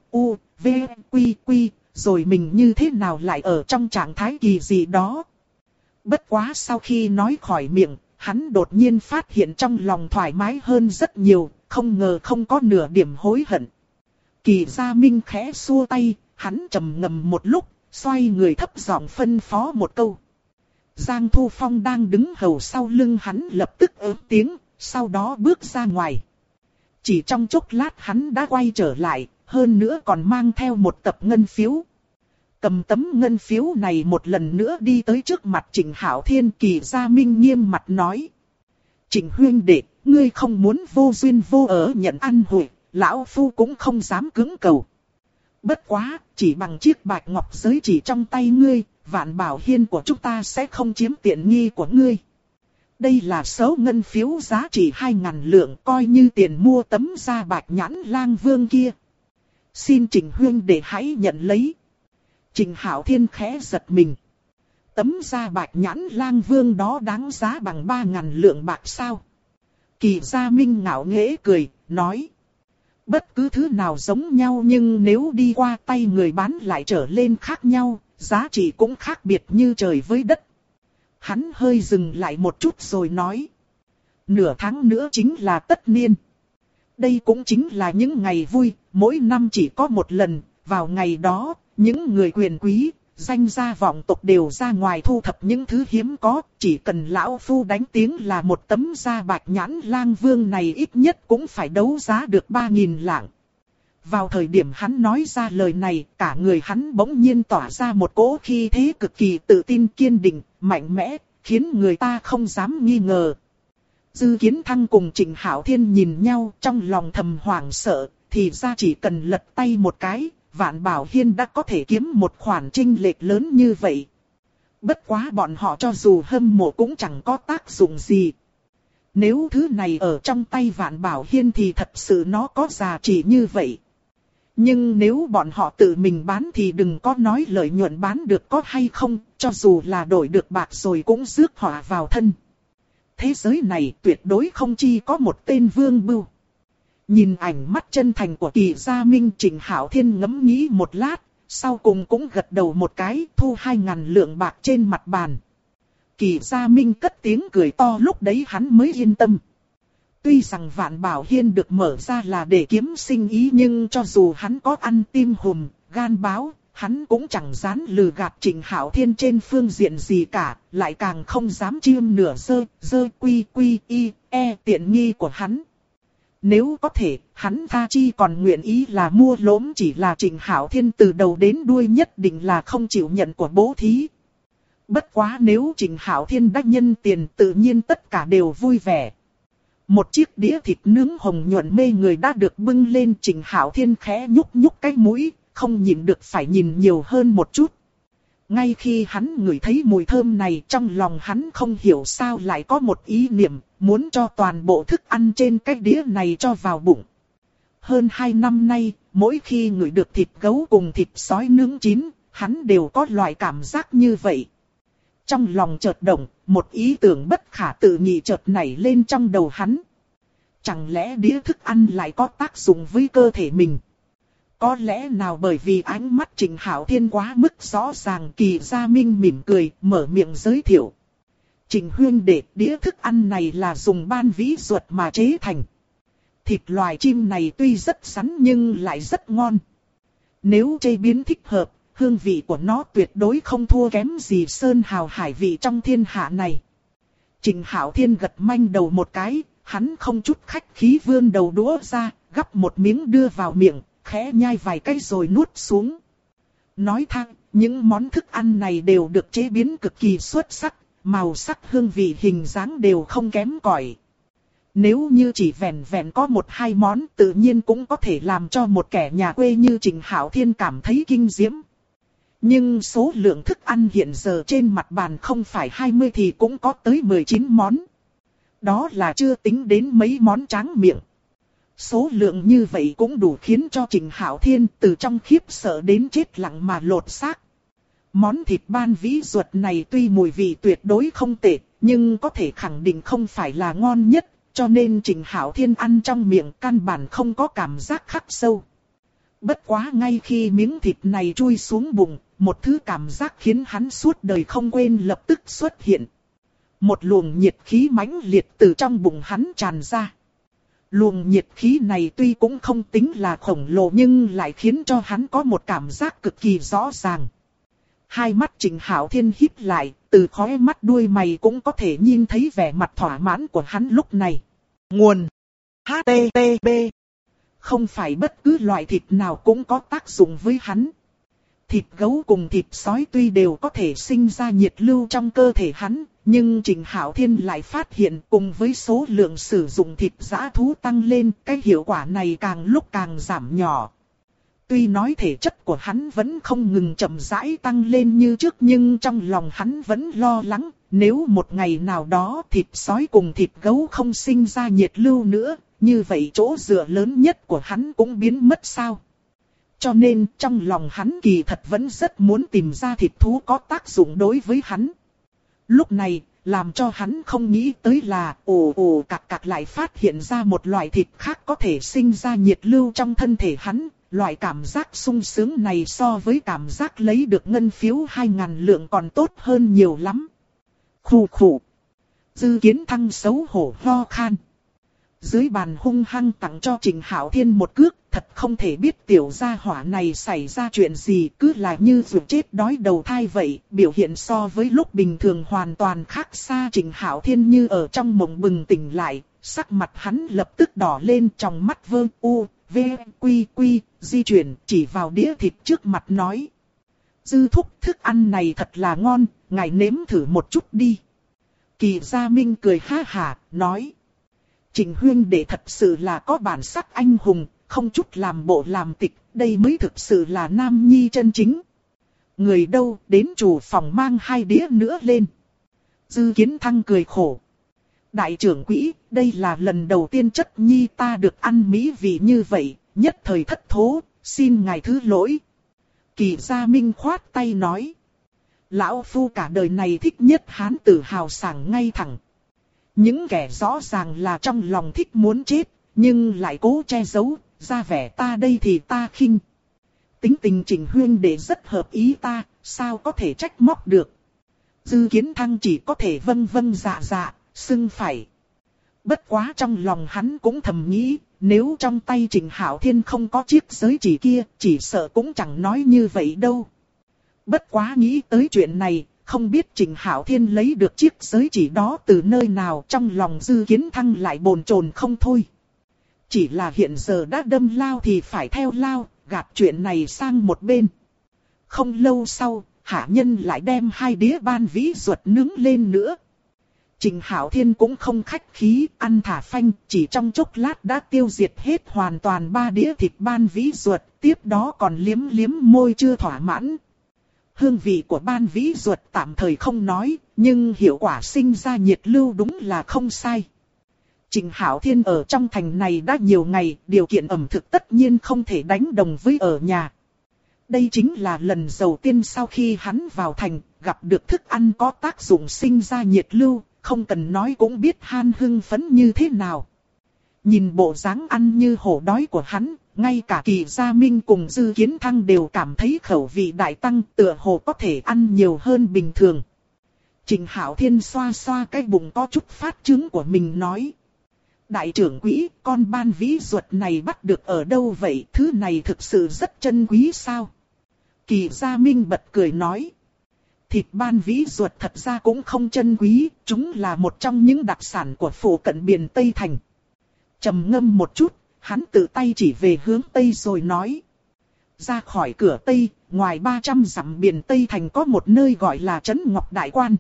Speaker 1: quy, rồi mình như thế nào lại ở trong trạng thái kỳ dị đó. Bất quá sau khi nói khỏi miệng, hắn đột nhiên phát hiện trong lòng thoải mái hơn rất nhiều, không ngờ không có nửa điểm hối hận. Kỳ Gia Minh khẽ xua tay, hắn trầm ngâm một lúc, xoay người thấp giọng phân phó một câu. Giang Thu Phong đang đứng hầu sau lưng hắn lập tức ớn tiếng, sau đó bước ra ngoài. Chỉ trong chốc lát hắn đã quay trở lại, hơn nữa còn mang theo một tập ngân phiếu. Cầm tấm ngân phiếu này một lần nữa đi tới trước mặt Trịnh Hạo Thiên. Kỳ Gia Minh nghiêm mặt nói. Trịnh huynh đệ, ngươi không muốn vô duyên vô cớ nhận ăn hủi, lão phu cũng không dám cứng cầu. Bất quá, chỉ bằng chiếc bạch ngọc giới chỉ trong tay ngươi, Vạn Bảo Hiên của chúng ta sẽ không chiếm tiện nghi của ngươi. Đây là số ngân phiếu giá trị 2.000 lượng, coi như tiền mua tấm da bạch nhãn lang vương kia. Xin Trịnh huynh đệ hãy nhận lấy. Trịnh Hạo Thiên khẽ giật mình. Tấm da bạch nhãn lang vương đó đáng giá bằng 3.000 lượng bạc sao? Kỳ Gia Minh ngạo nghễ cười, nói. Bất cứ thứ nào giống nhau nhưng nếu đi qua tay người bán lại trở lên khác nhau, giá trị cũng khác biệt như trời với đất. Hắn hơi dừng lại một chút rồi nói. Nửa tháng nữa chính là tất niên. Đây cũng chính là những ngày vui, mỗi năm chỉ có một lần. Vào ngày đó, những người quyền quý, danh gia vọng tộc đều ra ngoài thu thập những thứ hiếm có. Chỉ cần lão phu đánh tiếng là một tấm da bạch nhãn lang vương này ít nhất cũng phải đấu giá được 3.000 lạng. Vào thời điểm hắn nói ra lời này, cả người hắn bỗng nhiên tỏa ra một cỗ khí thế cực kỳ tự tin kiên định, mạnh mẽ, khiến người ta không dám nghi ngờ. Dư Kiến Thăng cùng Trịnh Hạo Thiên nhìn nhau trong lòng thầm hoảng sợ, thì ra chỉ cần lật tay một cái, Vạn Bảo Hiên đã có thể kiếm một khoản chênh lệch lớn như vậy. Bất quá bọn họ cho dù hâm mộ cũng chẳng có tác dụng gì. Nếu thứ này ở trong tay Vạn Bảo Hiên thì thật sự nó có giá trị như vậy. Nhưng nếu bọn họ tự mình bán thì đừng có nói lợi nhuận bán được có hay không, cho dù là đổi được bạc rồi cũng rước họa vào thân. Thế giới này tuyệt đối không chỉ có một tên Vương Bưu. Nhìn ảnh mắt chân thành của Kỳ Gia Minh, Trịnh Hạo Thiên ngẫm nghĩ một lát, sau cùng cũng gật đầu một cái, thu 2.000 lượng bạc trên mặt bàn. Kỳ Gia Minh cất tiếng cười to, lúc đấy hắn mới yên tâm. Tuy rằng Vạn Bảo Hiên được mở ra là để kiếm sinh ý, nhưng cho dù hắn có ăn tim hùm, gan báo, hắn cũng chẳng dám lừa gạt Trịnh Hạo Thiên trên phương diện gì cả, lại càng không dám chiêm nửa quy tiện nghi của hắn. Nếu có thể, hắn tha chi còn nguyện ý là mua lốm, chỉ là Trịnh Hạo Thiên từ đầu đến đuôi nhất định là không chịu nhận của bố thí. Bất quá nếu Trịnh Hạo Thiên đã nhân tiền, tự nhiên tất cả đều vui vẻ. Một chiếc đĩa thịt nướng hồng nhuận mê người đã được bưng lên. Trịnh Hạo Thiên khẽ nhúc cái mũi, không nhịn được phải nhìn nhiều hơn một chút. Ngay khi hắn ngửi thấy mùi thơm này, trong lòng hắn không hiểu sao lại có một ý niệm, muốn cho toàn bộ thức ăn trên cái đĩa này cho vào bụng. Hơn 2 năm nay, mỗi khi ngửi được thịt gấu cùng thịt sói nướng chín, hắn đều có loại cảm giác như vậy. Trong lòng chợt động, một ý tưởng bất khả tự nghị chợt nảy lên trong đầu hắn. Chẳng lẽ đĩa thức ăn lại có tác dụng với cơ thể mình? Có lẽ nào bởi vì ánh mắt Trịnh Hạo Thiên quá mức rõ ràng. Kỳ Gia Minh mỉm cười, mở miệng giới thiệu. Trịnh huynh đệ, đĩa thức ăn này là dùng ban vĩ ruột mà chế thành. Thịt loài chim này tuy rất sắn nhưng lại rất ngon. Nếu chế biến thích hợp, hương vị của nó tuyệt đối không thua kém gì sơn hào hải vị trong thiên hạ này. Trình Hạo Thiên gật manh đầu một cái, hắn không chút khách khí vươn đầu đũa ra, gắp một miếng đưa vào miệng, khẽ nhai vài cái rồi nuốt xuống. Nói thẳng, những món thức ăn này đều được chế biến cực kỳ xuất sắc, màu sắc hương vị hình dáng đều không kém cỏi. Nếu như chỉ vẹn vẹn có một hai món tự nhiên cũng có thể làm cho một kẻ nhà quê như Trình Hạo Thiên cảm thấy kinh diễm. Nhưng số lượng thức ăn hiện giờ trên mặt bàn không phải 20 thì cũng có tới 19 món. Đó là chưa tính đến mấy món tráng miệng. Số lượng như vậy cũng đủ khiến cho Trình Hạo Thiên từ trong khiếp sợ đến chết lặng mà lột xác. Món thịt ban vĩ ruột này tuy mùi vị tuyệt đối không tệ, nhưng có thể khẳng định không phải là ngon nhất, cho nên Trình Hạo Thiên ăn trong miệng căn bản không có cảm giác khắc sâu. Bất quá ngay khi miếng thịt này chui xuống bụng, một thứ cảm giác khiến hắn suốt đời không quên lập tức xuất hiện. Một luồng nhiệt khí mãnh liệt từ trong bụng hắn tràn ra. Luồng nhiệt khí này tuy cũng không tính là khổng lồ nhưng lại khiến cho hắn có một cảm giác cực kỳ rõ ràng. Hai mắt Trình Hạo Thiên híp lại, từ khóe mắt đuôi mày cũng có thể nhìn thấy vẻ mặt thỏa mãn của hắn lúc này. Nguồn HTTP. Không phải bất cứ loại thịt nào cũng có tác dụng với hắn. Thịt gấu cùng thịt sói tuy đều có thể sinh ra nhiệt lưu trong cơ thể hắn, nhưng Trình Hạo Thiên lại phát hiện cùng với số lượng sử dụng thịt dã thú tăng lên, cái hiệu quả này càng lúc càng giảm nhỏ. Tuy nói thể chất của hắn vẫn không ngừng chậm rãi tăng lên như trước nhưng trong lòng hắn vẫn lo lắng, nếu một ngày nào đó thịt sói cùng thịt gấu không sinh ra nhiệt lưu nữa, như vậy chỗ dựa lớn nhất của hắn cũng biến mất sao. Cho nên trong lòng hắn kỳ thật vẫn rất muốn tìm ra thịt thú có tác dụng đối với hắn. Lúc này, làm cho hắn không nghĩ tới là ồ cặc cặc lại phát hiện ra một loại thịt khác có thể sinh ra nhiệt lưu trong thân thể hắn. Loại cảm giác sung sướng này so với cảm giác lấy được ngân phiếu 2.000 lượng còn tốt hơn nhiều lắm. Khủ khủ. Dư Kiến Thăng xấu hổ ho khan. Dưới bàn hung hăng tặng cho Trình Hạo Thiên một cước, thật không thể biết tiểu gia hỏa này xảy ra chuyện gì, cứ là như ruột chết đói đầu thai vậy, biểu hiện so với lúc bình thường hoàn toàn khác xa. Trình Hạo Thiên như ở trong mộng bừng tỉnh lại, sắc mặt hắn lập tức đỏ lên, trong mắt vơ u, v, quy, di chuyển, chỉ vào đĩa thịt trước mặt nói. Dư thúc, thức ăn này thật là ngon, ngài nếm thử một chút đi. Kỳ Gia Minh cười ha hả, nói. Trình huynh đệ thật sự là có bản sắc anh hùng, không chút làm bộ làm tịch, đây mới thực sự là nam nhi chân chính. Người đâu, đến chủ phòng mang 2 đĩa nữa lên. Dư Kiến Thăng cười khổ. Đại trưởng quỹ, đây là lần đầu tiên chất nhi ta được ăn mỹ vị như vậy, nhất thời thất thố, xin ngài thứ lỗi. Kỳ Gia Minh khoát tay nói. Lão phu cả đời này thích nhất hán tử hào sảng ngay thẳng. Những kẻ rõ ràng là trong lòng thích muốn chết, nhưng lại cố che giấu, ra vẻ ta đây thì ta khinh. Tính tình Trình huynh đệ rất hợp ý ta, sao có thể trách móc được. Dư Kiến Thăng chỉ có thể vâng vâng dạ dạ, xưng phải. Bất quá trong lòng hắn cũng thầm nghĩ, nếu trong tay Trình Hạo Thiên không có chiếc giới chỉ kia, chỉ sợ cũng chẳng nói như vậy đâu. Bất quá nghĩ tới chuyện này, không biết Trình Hạo Thiên lấy được chiếc giới chỉ đó từ nơi nào, trong lòng Dư Kiến Thăng lại bồn chồn không thôi. Chỉ là hiện giờ đã đâm lao thì phải theo lao, gạt chuyện này sang một bên. Không lâu sau, hạ nhân lại đem 2 đĩa ban vĩ ruột nướng lên nữa. Trình Hạo Thiên cũng không khách khí, ăn thả phanh, chỉ trong chốc lát đã tiêu diệt hết hoàn toàn 3 đĩa thịt ban vĩ ruột, tiếp đó còn liếm liếm môi chưa thỏa mãn. Hương vị của ban vĩ ruột tạm thời không nói, nhưng hiệu quả sinh ra nhiệt lưu đúng là không sai. Trình Hạo Thiên ở trong thành này đã nhiều ngày, điều kiện ẩm thực tất nhiên không thể đánh đồng với ở nhà. Đây chính là lần đầu tiên sau khi hắn vào thành, gặp được thức ăn có tác dụng sinh ra nhiệt lưu, không cần nói cũng biết han hưng phấn như thế nào. Nhìn bộ dáng ăn như hổ đói của hắn, ngay cả Kỳ Gia Minh cùng Dư Kiến Thăng đều cảm thấy khẩu vị đại tăng, tựa hồ có thể ăn nhiều hơn bình thường. Trình Hạo Thiên xoa xoa cái bụng có chút phát trướng của mình nói. Đại trưởng quỹ, con ban vĩ ruột này bắt được ở đâu vậy? Thứ này thực sự rất chân quý sao? Kỳ Gia Minh bật cười nói. Thịt ban vĩ ruột thật ra cũng không chân quý, chúng là một trong những đặc sản của phủ cận biển Tây Thành. Trầm ngâm một chút, hắn tự tay chỉ về hướng Tây rồi nói. Ra khỏi cửa Tây, ngoài 300 dặm biển Tây Thành có một nơi gọi là Trấn Ngọc Đại Quan.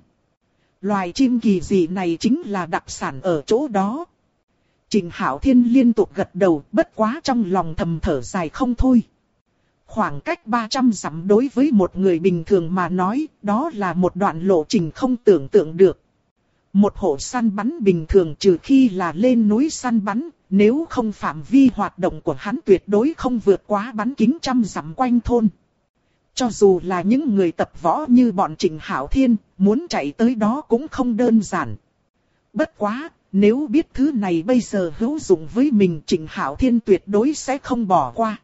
Speaker 1: Loài chim kỳ dị này chính là đặc sản ở chỗ đó. Trịnh Hạo Thiên liên tục gật đầu, bất quá trong lòng thầm thở dài không thôi. Khoảng cách 300 dặm đối với một người bình thường mà nói, đó là một đoạn lộ trình không tưởng tượng được. Một hộ săn bắn bình thường trừ khi là lên núi săn bắn, nếu không phạm vi hoạt động của hắn tuyệt đối không vượt quá bắn kính 100 dặm quanh thôn. Cho dù là những người tập võ như bọn Trịnh Hạo Thiên, muốn chạy tới đó cũng không đơn giản. Bất quá, nếu biết thứ này bây giờ hữu dụng với mình, Trịnh Hạo Thiên tuyệt đối sẽ không bỏ qua.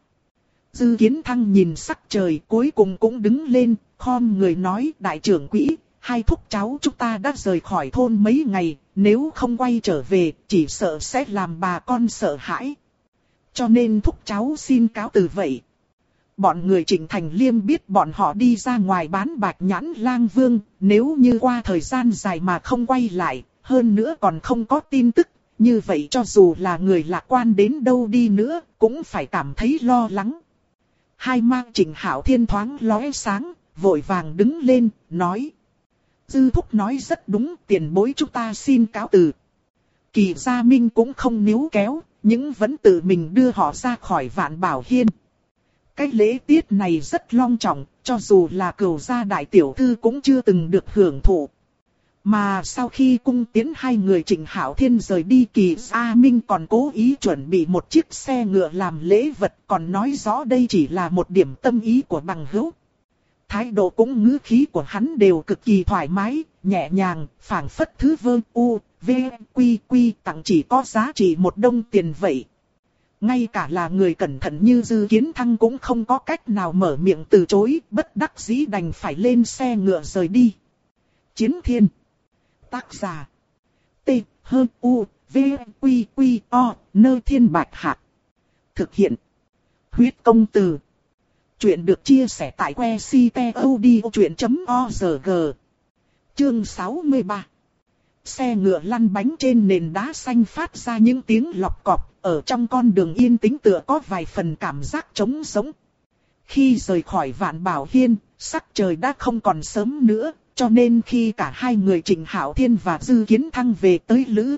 Speaker 1: Dư Kiến Thăng nhìn sắc trời cuối cùng cũng đứng lên, khom người nói đại trưởng quỹ, hai thúc cháu chúng ta đã rời khỏi thôn mấy ngày, nếu không quay trở về, chỉ sợ sẽ làm bà con sợ hãi. Cho nên thúc cháu xin cáo từ vậy. Bọn người Trịnh Thành Liêm biết bọn họ đi ra ngoài bán bạch nhãn lang vương, nếu như qua thời gian dài mà không quay lại, hơn nữa còn không có tin tức, như vậy cho dù là người lạc quan đến đâu đi nữa, cũng phải cảm thấy lo lắng. Hai mang Trịnh Hạo Thiên thoáng lóe sáng, vội vàng đứng lên, nói. Dư thúc nói rất đúng, tiền bối chúng ta xin cáo từ. Kỳ Gia Minh cũng không níu kéo, nhưng vẫn tự mình đưa họ ra khỏi Vạn Bảo Hiên. Cái lễ tiết này rất long trọng, cho dù là Cửu gia đại tiểu thư cũng chưa từng được hưởng thụ. Mà sau khi cung tiến hai người Trịnh Hạo Thiên rời đi, Kỳ Gia Minh còn cố ý chuẩn bị một chiếc xe ngựa làm lễ vật, còn nói rõ đây chỉ là một điểm tâm ý của bằng hữu. Thái độ cũng ngữ khí của hắn đều cực kỳ thoải mái, nhẹ nhàng, phảng phất thứ vơ u, v, quy quy tặng chỉ có giá trị một đồng tiền vậy. Ngay cả là người cẩn thận như Dư Kiến Thăng cũng không có cách nào mở miệng từ chối, bất đắc dĩ đành phải lên xe ngựa rời đi. Chiến Thiên. Tác giả. T, H, U, V, Quy, Quy, O, Nơ Thiên Bạch Hạc. Thực hiện. Huyết Công Từ. Chuyện được chia sẻ tại www.audiochuyện.org. Chương 63. Xe ngựa lăn bánh trên nền đá xanh phát ra những tiếng lọc cọp, ở trong con đường yên tĩnh tựa có vài phần cảm giác trống sống. Khi rời khỏi Vạn Bảo Hiên, sắc trời đã không còn sớm nữa, cho nên khi cả hai người Trịnh Hạo Thiên và Dư Kiến Thăng về tới lữ,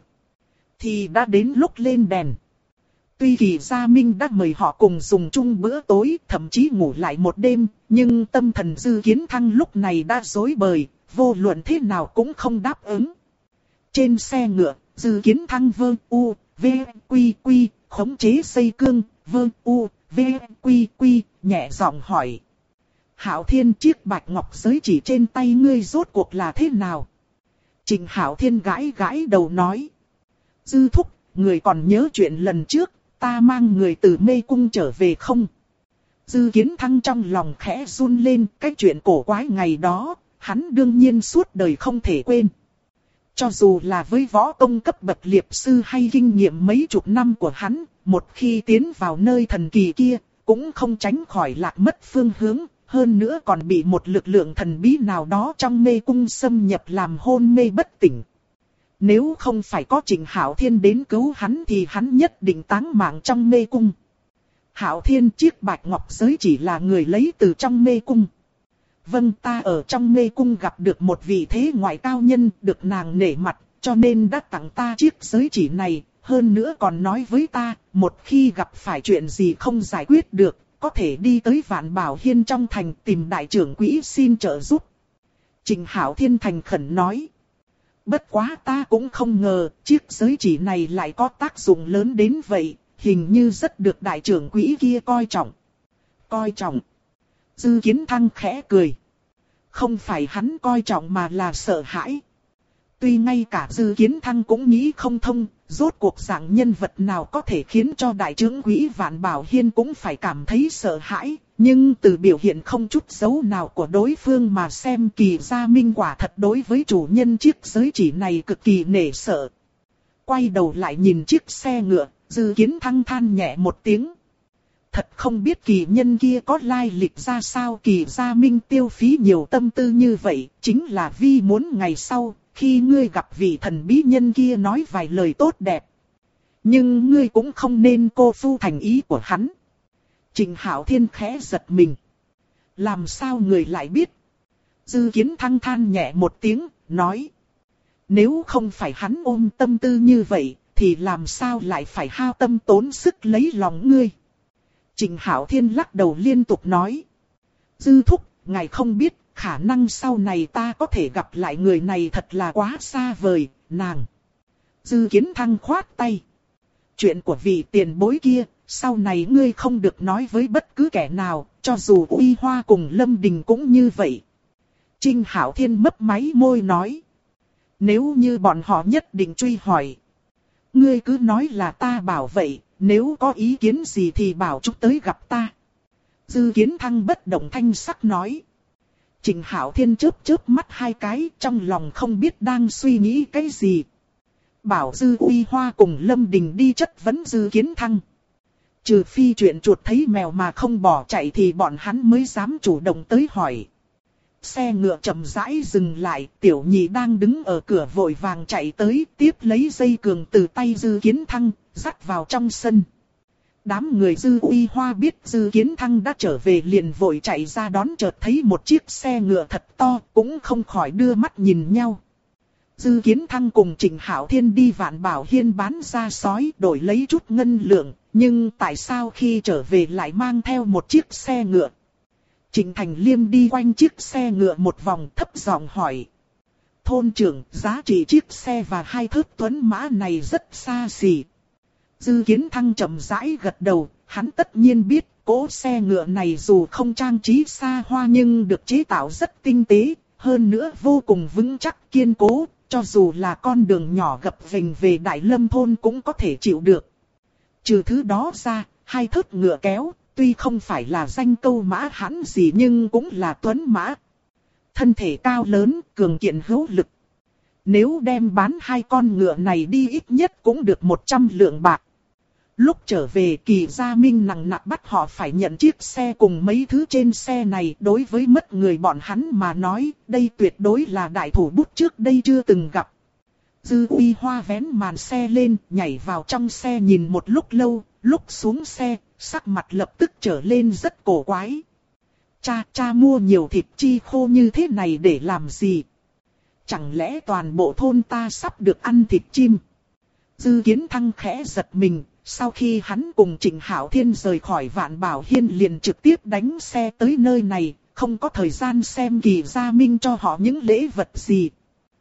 Speaker 1: thì đã đến lúc lên đèn. Tuy Kỳ Gia Minh đã mời họ cùng dùng chung bữa tối, thậm chí ngủ lại một đêm, nhưng tâm thần Dư Kiến Thăng lúc này đã rối bời, vô luận thế nào cũng không đáp ứng. Trên xe ngựa, Dư Kiến Thăng vơ u, v, quy quy, khống chế dây cương, vơ u, v, quy quy, nhẹ giọng hỏi. Hạo Thiên, chiếc bạch ngọc giới chỉ trên tay ngươi rốt cuộc là thế nào? Trịnh Hạo Thiên gãi gãi đầu nói. Dư thúc, người còn nhớ chuyện lần trước, ta mang người từ mê cung trở về không? Dư Kiến Thăng trong lòng khẽ run lên, cái chuyện cổ quái ngày đó, hắn đương nhiên suốt đời không thể quên. Cho dù là với võ công cấp bậc liệp sư hay kinh nghiệm mấy chục năm của hắn, một khi tiến vào nơi thần kỳ kia, cũng không tránh khỏi lạc mất phương hướng, hơn nữa còn bị một lực lượng thần bí nào đó trong mê cung xâm nhập làm hôn mê bất tỉnh. Nếu không phải có Trịnh Hạo Thiên đến cứu hắn thì hắn nhất định táng mạng trong mê cung. Hạo Thiên, chiếc bạch ngọc giới chỉ là người lấy từ trong mê cung. Vâng, ta ở trong mê cung gặp được một vị thế ngoại cao nhân, được nàng nể mặt, cho nên đã tặng ta chiếc giới chỉ này. Hơn nữa còn nói với ta, một khi gặp phải chuyện gì không giải quyết được, có thể đi tới Vạn Bảo Hiên trong thành tìm đại trưởng quỹ xin trợ giúp. Trịnh Hạo Thiên thành khẩn nói. Bất quá ta cũng không ngờ, chiếc giới chỉ này lại có tác dụng lớn đến vậy, hình như rất được đại trưởng quỹ kia coi trọng. Coi trọng. Dư Kiến Thăng khẽ cười. Không phải hắn coi trọng mà là sợ hãi. Tuy ngay cả Dư Kiến Thăng cũng nghĩ không thông, rốt cuộc dạng nhân vật nào có thể khiến cho đại trưởng quỹ Vạn Bảo Hiên cũng phải cảm thấy sợ hãi. Nhưng từ biểu hiện không chút dấu nào của đối phương mà xem, Kỳ Gia Minh quả thật đối với chủ nhân chiếc giới chỉ này cực kỳ nể sợ. Quay đầu lại nhìn chiếc xe ngựa, Dư Kiến Thăng than nhẹ một tiếng. Thật không biết kỳ nhân kia có lai lịch ra sao. Kỳ Gia Minh tiêu phí nhiều tâm tư như vậy, chính là vì muốn ngày sau, khi ngươi gặp vị thần bí nhân kia nói vài lời tốt đẹp. Nhưng ngươi cũng không nên cô phu thành ý của hắn. Trình Hạo Thiên khẽ giật mình. Làm sao người lại biết? Dư Kiến Thăng than nhẹ một tiếng, nói. Nếu không phải hắn ôm tâm tư như vậy, thì làm sao lại phải hao tâm tốn sức lấy lòng ngươi? Trình Hạo Thiên lắc đầu liên tục nói. Dư thúc, ngài không biết, khả năng sau này ta có thể gặp lại người này thật là quá xa vời, nàng. Dư Kiến Thăng khoát tay. Chuyện của vị tiền bối kia, sau này ngươi không được nói với bất cứ kẻ nào, cho dù Uy Hoa cùng Lâm Đình cũng như vậy. Trình Hạo Thiên mấp máy môi nói. Nếu như bọn họ nhất định truy hỏi, ngươi cứ nói là ta bảo vậy, nếu có ý kiến gì thì bảo chúng tới gặp ta. Dư Kiến Thăng bất động thanh sắc nói. Trình Hạo Thiên chớp chớp mắt hai cái, trong lòng không biết đang suy nghĩ cái gì. Bảo Dư Uy Hoa cùng Lâm Đình đi chất vấn Dư Kiến Thăng. Trừ phi chuyện chuột thấy mèo mà không bỏ chạy thì bọn hắn mới dám chủ động tới hỏi. Xe ngựa chậm rãi dừng lại, Tiểu Nhị đang đứng ở cửa vội vàng chạy tới, tiếp lấy dây cương từ tay Dư Kiến Thăng, dắt vào trong sân. Đám người Dư Uy Hoa biết Dư Kiến Thăng đã trở về liền vội chạy ra đón, chợt thấy một chiếc xe ngựa thật to, cũng không khỏi đưa mắt nhìn nhau. Dư Kiến Thăng cùng Trình Hạo Thiên đi Vạn Bảo Hiên bán ra sói đổi lấy chút ngân lượng, nhưng tại sao khi trở về lại mang theo một chiếc xe ngựa? Trịnh Thành Liêm đi quanh chiếc xe ngựa một vòng thấp giọng hỏi. Thôn trưởng, giá trị chiếc xe và hai thớt tuấn mã này rất xa xỉ. Dư Kiến Thăng chậm rãi gật đầu, hắn tất nhiên biết, cỗ xe ngựa này dù không trang trí xa hoa nhưng được chế tạo rất tinh tế, hơn nữa vô cùng vững chắc kiên cố, cho dù là con đường nhỏ gập ghềnh về Đại Lâm thôn cũng có thể chịu được. Trừ thứ đó ra, hai thớt ngựa kéo, tuy không phải là danh câu mã hãn gì nhưng cũng là tuấn mã. Thân thể cao lớn, cường kiện hữu lực. Nếu đem bán hai con ngựa này đi ít nhất cũng được 100 lượng bạc. Lúc trở về Kỳ Gia Minh nặng nặc bắt họ phải nhận chiếc xe cùng mấy thứ trên xe này. Đối với mất người bọn hắn mà nói, đây tuyệt đối là đại thủ bút trước đây chưa từng gặp. Dư Uy Hoa vén màn xe lên, nhảy vào trong xe nhìn một lúc lâu, lúc xuống xe, sắc mặt lập tức trở lên rất cổ quái. Cha mua nhiều thịt chi khô như thế này để làm gì? Chẳng lẽ toàn bộ thôn ta sắp được ăn thịt chim? Dư Kiến Thăng khẽ giật mình, sau khi hắn cùng Trình Hạo Thiên rời khỏi Vạn Bảo Hiên liền trực tiếp đánh xe tới nơi này, không có thời gian xem Kỳ Gia Minh cho họ những lễ vật gì.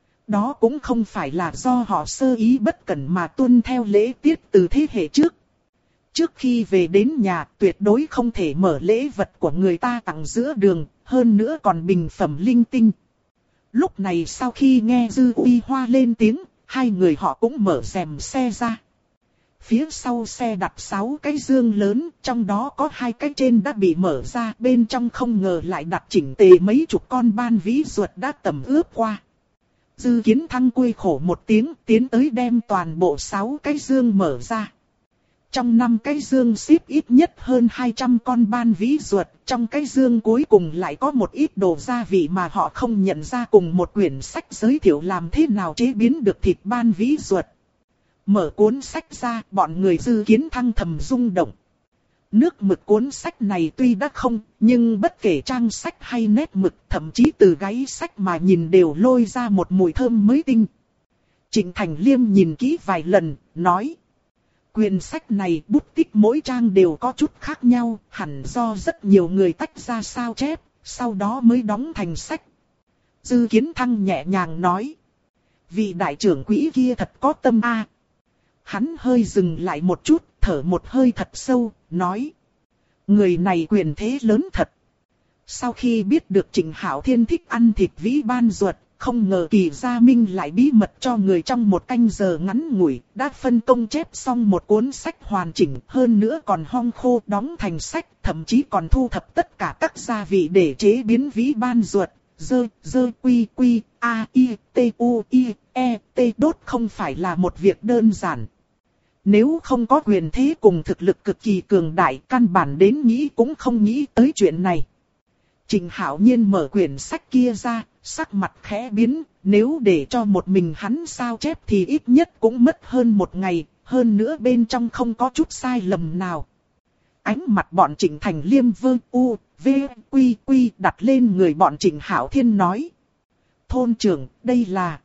Speaker 1: Đó cũng không phải là do họ sơ ý bất cẩn mà tuân theo lễ tiết từ thế hệ trước. Trước khi về đến nhà tuyệt đối không thể mở lễ vật của người ta tặng giữa đường, hơn nữa còn bình phẩm linh tinh. Lúc này sau khi nghe Dư Uy Hoa lên tiếng, hai người họ cũng mở rèm xe ra. Phía sau xe đặt 6 cái dương lớn, trong đó có 2 cái trên đã bị mở ra, bên trong không ngờ lại đặt chỉnh tề mấy chục con ban vĩ ruột đã tẩm ướp qua. Dư Kiến Thăng cười khổ một tiếng, tiến tới đem toàn bộ 6 cái dương mở ra. Trong 5 cái dương xếp ít nhất hơn 200 con ban vĩ ruột, trong cái dương cuối cùng lại có một ít đồ gia vị mà họ không nhận ra, cùng một quyển sách giới thiệu làm thế nào chế biến được thịt ban vĩ ruột. Mở cuốn sách ra, bọn người Dư Kiến Thăng thầm rung động. Nước mực cuốn sách này tuy đã không, nhưng bất kể trang sách hay nét mực, thậm chí từ gáy sách mà nhìn đều lôi ra một mùi thơm mới tinh. Trịnh Thành Liêm nhìn kỹ vài lần, nói. Quyển sách này bút tích mỗi trang đều có chút khác nhau, hẳn do rất nhiều người tách ra sao chép, sau đó mới đóng thành sách. Dư Kiến Thăng nhẹ nhàng nói. Vị đại trưởng quỹ kia thật có tâm a. Hắn hơi dừng lại một chút, thở một hơi thật sâu, nói. Người này quyền thế lớn thật. Sau khi biết được Trình Hạo Thiên thích ăn thịt vĩ ban ruột, không ngờ Kỳ Gia Minh lại bí mật cho người trong một canh giờ ngắn ngủi, đã phân công chép xong một cuốn sách hoàn chỉnh, hơn nữa còn hong khô đóng thành sách, thậm chí còn thu thập tất cả các gia vị để chế biến vĩ ban ruột. Dơ quy quy, a i t u i e t đốt không phải là một việc đơn giản. Nếu không có quyền thế cùng thực lực cực kỳ cường đại, căn bản đến nghĩ cũng không nghĩ tới chuyện này. Trình Hạo Nhiên mở quyển sách kia ra, sắc mặt khẽ biến, nếu để cho một mình hắn sao chép thì ít nhất cũng mất hơn một ngày, hơn nữa bên trong không có chút sai lầm nào. Ánh mặt bọn Trịnh Thành Liêm Vương U, V, Quy Quy đặt lên người bọn Trịnh Hạo Thiên nói. Thôn trưởng, đây là...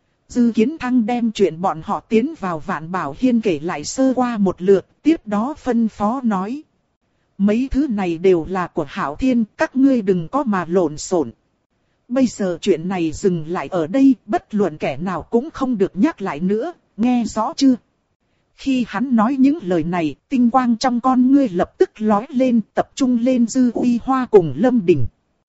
Speaker 1: Dư Kiến Thăng đem chuyện bọn họ tiến vào Vạn Bảo Hiên kể lại sơ qua một lượt, tiếp đó phân phó nói. Mấy thứ này đều là của Hạo Thiên, các ngươi đừng có mà lộn xộn. Bây giờ chuyện này dừng lại ở đây, bất luận kẻ nào cũng không được nhắc lại nữa, nghe rõ chưa? Khi hắn nói những lời này, tinh quang trong con ngươi lập tức lói lên, tập trung lên Dư Uy Hoa cùng Lâm Đình.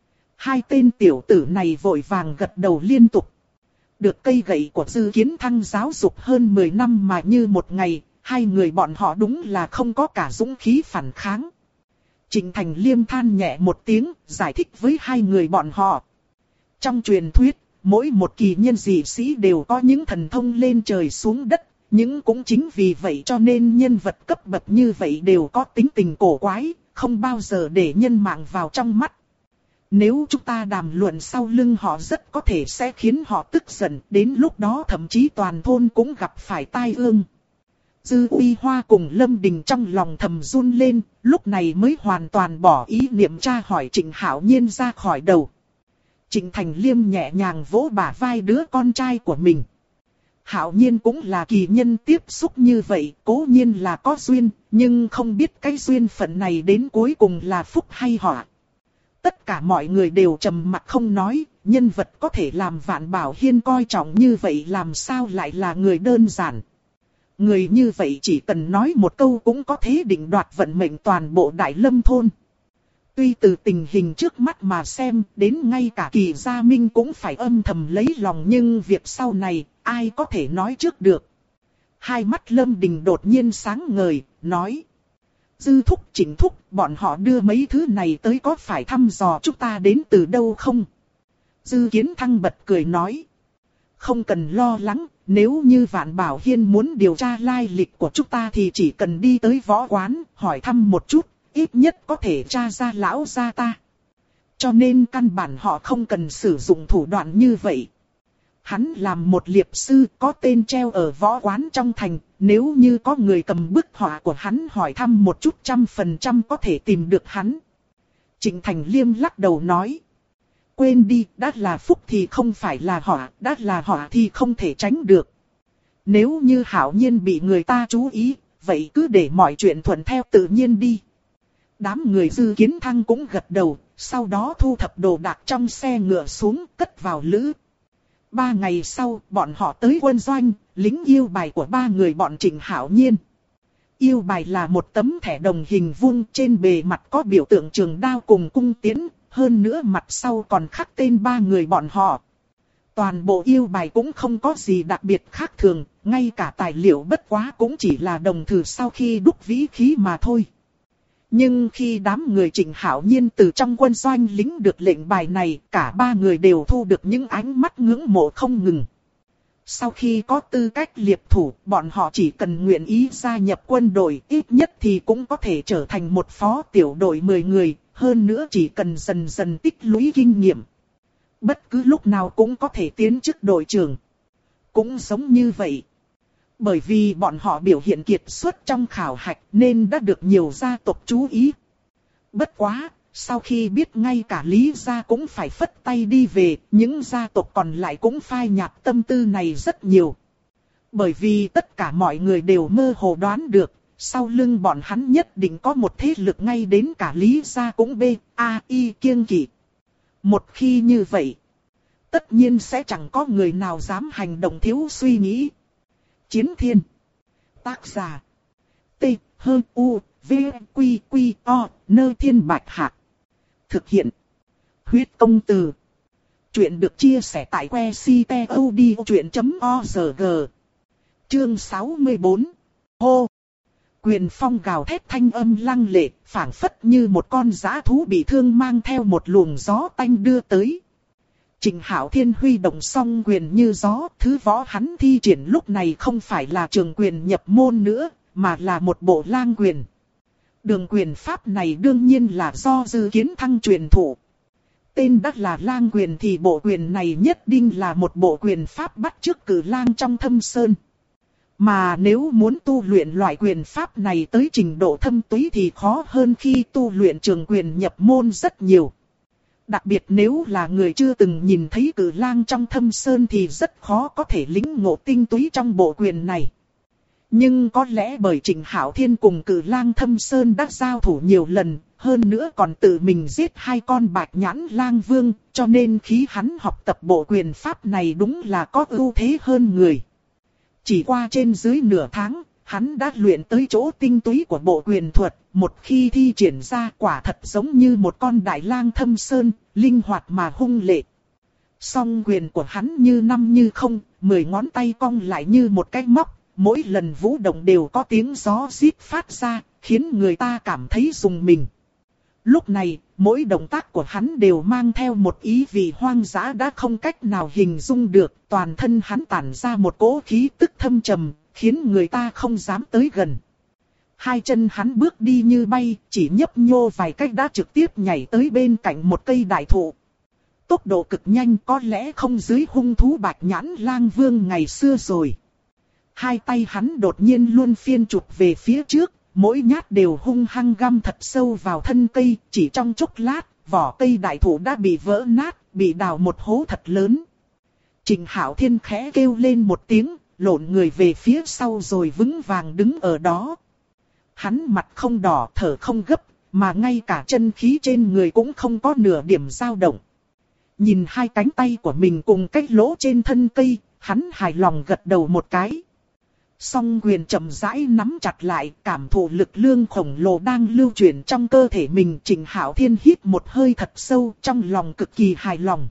Speaker 1: Hai tên tiểu tử này vội vàng gật đầu liên tục. Được cây gậy của Dư Kiến Thăng giáo dục hơn 10 năm mà như một ngày, hai người bọn họ đúng là không có cả dũng khí phản kháng. Trịnh Thành Liêm than nhẹ một tiếng, giải thích với hai người bọn họ. Trong truyền thuyết, mỗi một kỳ nhân dị sĩ đều có những thần thông lên trời xuống đất, nhưng cũng chính vì vậy cho nên nhân vật cấp bậc như vậy đều có tính tình cổ quái, không bao giờ để nhân mạng vào trong mắt. Nếu chúng ta đàm luận sau lưng họ rất có thể sẽ khiến họ tức giận, đến lúc đó thậm chí toàn thôn cũng gặp phải tai ương. Dư Uy Hoa cùng Lâm Đình trong lòng thầm run lên, lúc này mới hoàn toàn bỏ ý niệm tra hỏi Trịnh Hạo Nhiên ra khỏi đầu. Trịnh Thành Liêm nhẹ nhàng vỗ bả vai đứa con trai của mình. Hạo Nhiên cũng là kỳ nhân tiếp xúc như vậy, cố nhiên là có duyên, nhưng không biết cái duyên phận này đến cuối cùng là phúc hay họa. Tất cả mọi người đều trầm mặc không nói, nhân vật có thể làm Vạn Bảo Hiên coi trọng như vậy làm sao lại là người đơn giản. Người như vậy chỉ cần nói một câu cũng có thể định đoạt vận mệnh toàn bộ Đại Lâm thôn. Tuy từ tình hình trước mắt mà xem, đến ngay cả Kỳ Gia Minh cũng phải âm thầm lấy lòng, nhưng việc sau này, ai có thể nói trước được. Hai mắt Lâm Đình đột nhiên sáng ngời, nói. Dư thúc, Trịnh thúc, bọn họ đưa mấy thứ này tới có phải thăm dò chúng ta đến từ đâu không? Dư Kiến Thăng bật cười nói. Không cần lo lắng, nếu như Vạn Bảo Hiên muốn điều tra lai lịch của chúng ta thì chỉ cần đi tới võ quán, hỏi thăm một chút, ít nhất có thể tra ra lão gia ta. Cho nên căn bản họ không cần sử dụng thủ đoạn như vậy. Hắn làm một liệp sư có tên treo ở võ quán trong thành, nếu như có người cầm bức họa của hắn hỏi thăm một chút 100% có thể tìm được hắn. Trịnh Thành Liêm lắc đầu nói. Quên đi, đã là phúc thì không phải là họa, đã là họa thì không thể tránh được. Nếu như Hạo Nhiên bị người ta chú ý, vậy cứ để mọi chuyện thuận theo tự nhiên đi. Đám người Dư Kiến Thăng cũng gật đầu, sau đó thu thập đồ đạc trong xe ngựa xuống, cất vào lữ. 3 ngày sau, bọn họ tới quân doanh, lính yêu bài của 3 người bọn Trịnh Hạo Nhiên. Yêu bài là một tấm thẻ đồng hình vuông, trên bề mặt có biểu tượng trường đao cùng cung tiễn, hơn nữa mặt sau còn khắc tên 3 người bọn họ. Toàn bộ yêu bài cũng không có gì đặc biệt khác thường, ngay cả tài liệu bất quá cũng chỉ là đồng thử sau khi đúc vĩ khí mà thôi. Nhưng khi đám người Trịnh Hạo Nhiên từ trong quân doanh lính được lệnh bài này, cả 3 người đều thu được những ánh mắt ngưỡng mộ không ngừng. Sau khi có tư cách liệp thủ, bọn họ chỉ cần nguyện ý gia nhập quân đội, ít nhất thì cũng có thể trở thành một phó tiểu đội 10 người, hơn nữa chỉ cần dần dần tích lũy kinh nghiệm. Bất cứ lúc nào cũng có thể tiến chức đội trưởng. Cũng giống như vậy. Bởi vì bọn họ biểu hiện kiệt xuất trong khảo hạch nên đã được nhiều gia tộc chú ý. Bất quá, sau khi biết ngay cả Lý gia cũng phải phất tay đi về, những gia tộc còn lại cũng phai nhạt tâm tư này rất nhiều. Bởi vì tất cả mọi người đều mơ hồ đoán được, sau lưng bọn hắn nhất định có một thế lực ngay đến cả Lý gia cũng kiêng kỵ. Một khi như vậy, tất nhiên sẽ chẳng có người nào dám hành động thiếu suy nghĩ. Chiến Thiên. Tác giả. T. U. V. Quy. Quy. O. Nơ Thiên Bạch Hạc. Thực hiện. Huyết Công Từ. Chuyện được chia sẻ tại website.odchuyện.org. Chương 64. Hô. Quyền phong gào thét thanh âm lăng lệ, phảng phất như một con dã thú bị thương mang theo một luồng gió tanh đưa tới. Trịnh Hạo Thiên huy động song quyền như gió, thứ võ hắn thi triển lúc này không phải là trường quyền nhập môn nữa, mà là một bộ lang quyền. Đường quyền pháp này đương nhiên là do Dư Kiến Thăng truyền thụ. Tên đắt là lang quyền thì bộ quyền này nhất định là một bộ quyền pháp bắt chước Cử Lang trong Thâm Sơn. Mà nếu muốn tu luyện loại quyền pháp này tới trình độ thâm túy thì khó hơn khi tu luyện trường quyền nhập môn rất nhiều. Đặc biệt nếu là người chưa từng nhìn thấy Cử Lang trong Thâm Sơn thì rất khó có thể lĩnh ngộ tinh túy trong bộ quyền này. Nhưng có lẽ bởi Trịnh Hạo Thiên cùng Cử Lang Thâm Sơn đã giao thủ nhiều lần, hơn nữa còn tự mình giết 2 con bạch nhãn lang vương, cho nên khi hắn học tập bộ quyền pháp này đúng là có ưu thế hơn người. Chỉ qua trên dưới nửa tháng, hắn đã luyện tới chỗ tinh túy của bộ quyền thuật, một khi thi triển ra quả thật giống như một con đại lang Thâm Sơn, linh hoạt mà hung lệ. Song quyền của hắn như năm như không, 10 ngón tay cong lại như một cái móc, mỗi lần vũ động đều có tiếng gió rít phát ra, khiến người ta cảm thấy rùng mình. Lúc này, mỗi động tác của hắn đều mang theo một ý vị hoang dã đã không cách nào hình dung được, toàn thân hắn tản ra một cỗ khí tức thâm trầm, khiến người ta không dám tới gần. 2 chân hắn bước đi như bay, chỉ nhấp nhô vài cách đã trực tiếp nhảy tới bên cạnh một cây đại thụ. Tốc độ cực nhanh, có lẽ không dưới hung thú bạch nhãn lang vương ngày xưa rồi. 2 tay hắn đột nhiên luân phiên chụp về phía trước, mỗi nhát đều hung hăng găm thật sâu vào thân cây, chỉ trong chốc lát, vỏ cây đại thụ đã bị vỡ nát, bị đào một hố thật lớn. Trịnh Hạo Thiên khẽ kêu lên một tiếng, lộn người về phía sau rồi vững vàng đứng ở đó. Hắn mặt không đỏ, thở không gấp, mà ngay cả chân khí trên người cũng không có nửa điểm dao động. Nhìn 2 cánh tay của mình cùng cái lỗ trên thân cây, hắn hài lòng gật đầu một cái. Song quyền chậm rãi nắm chặt lại, cảm thụ lực lượng khổng lồ đang lưu chuyển trong cơ thể mình. Trịnh Hạo Thiên hít một hơi thật sâu, trong lòng cực kỳ hài lòng.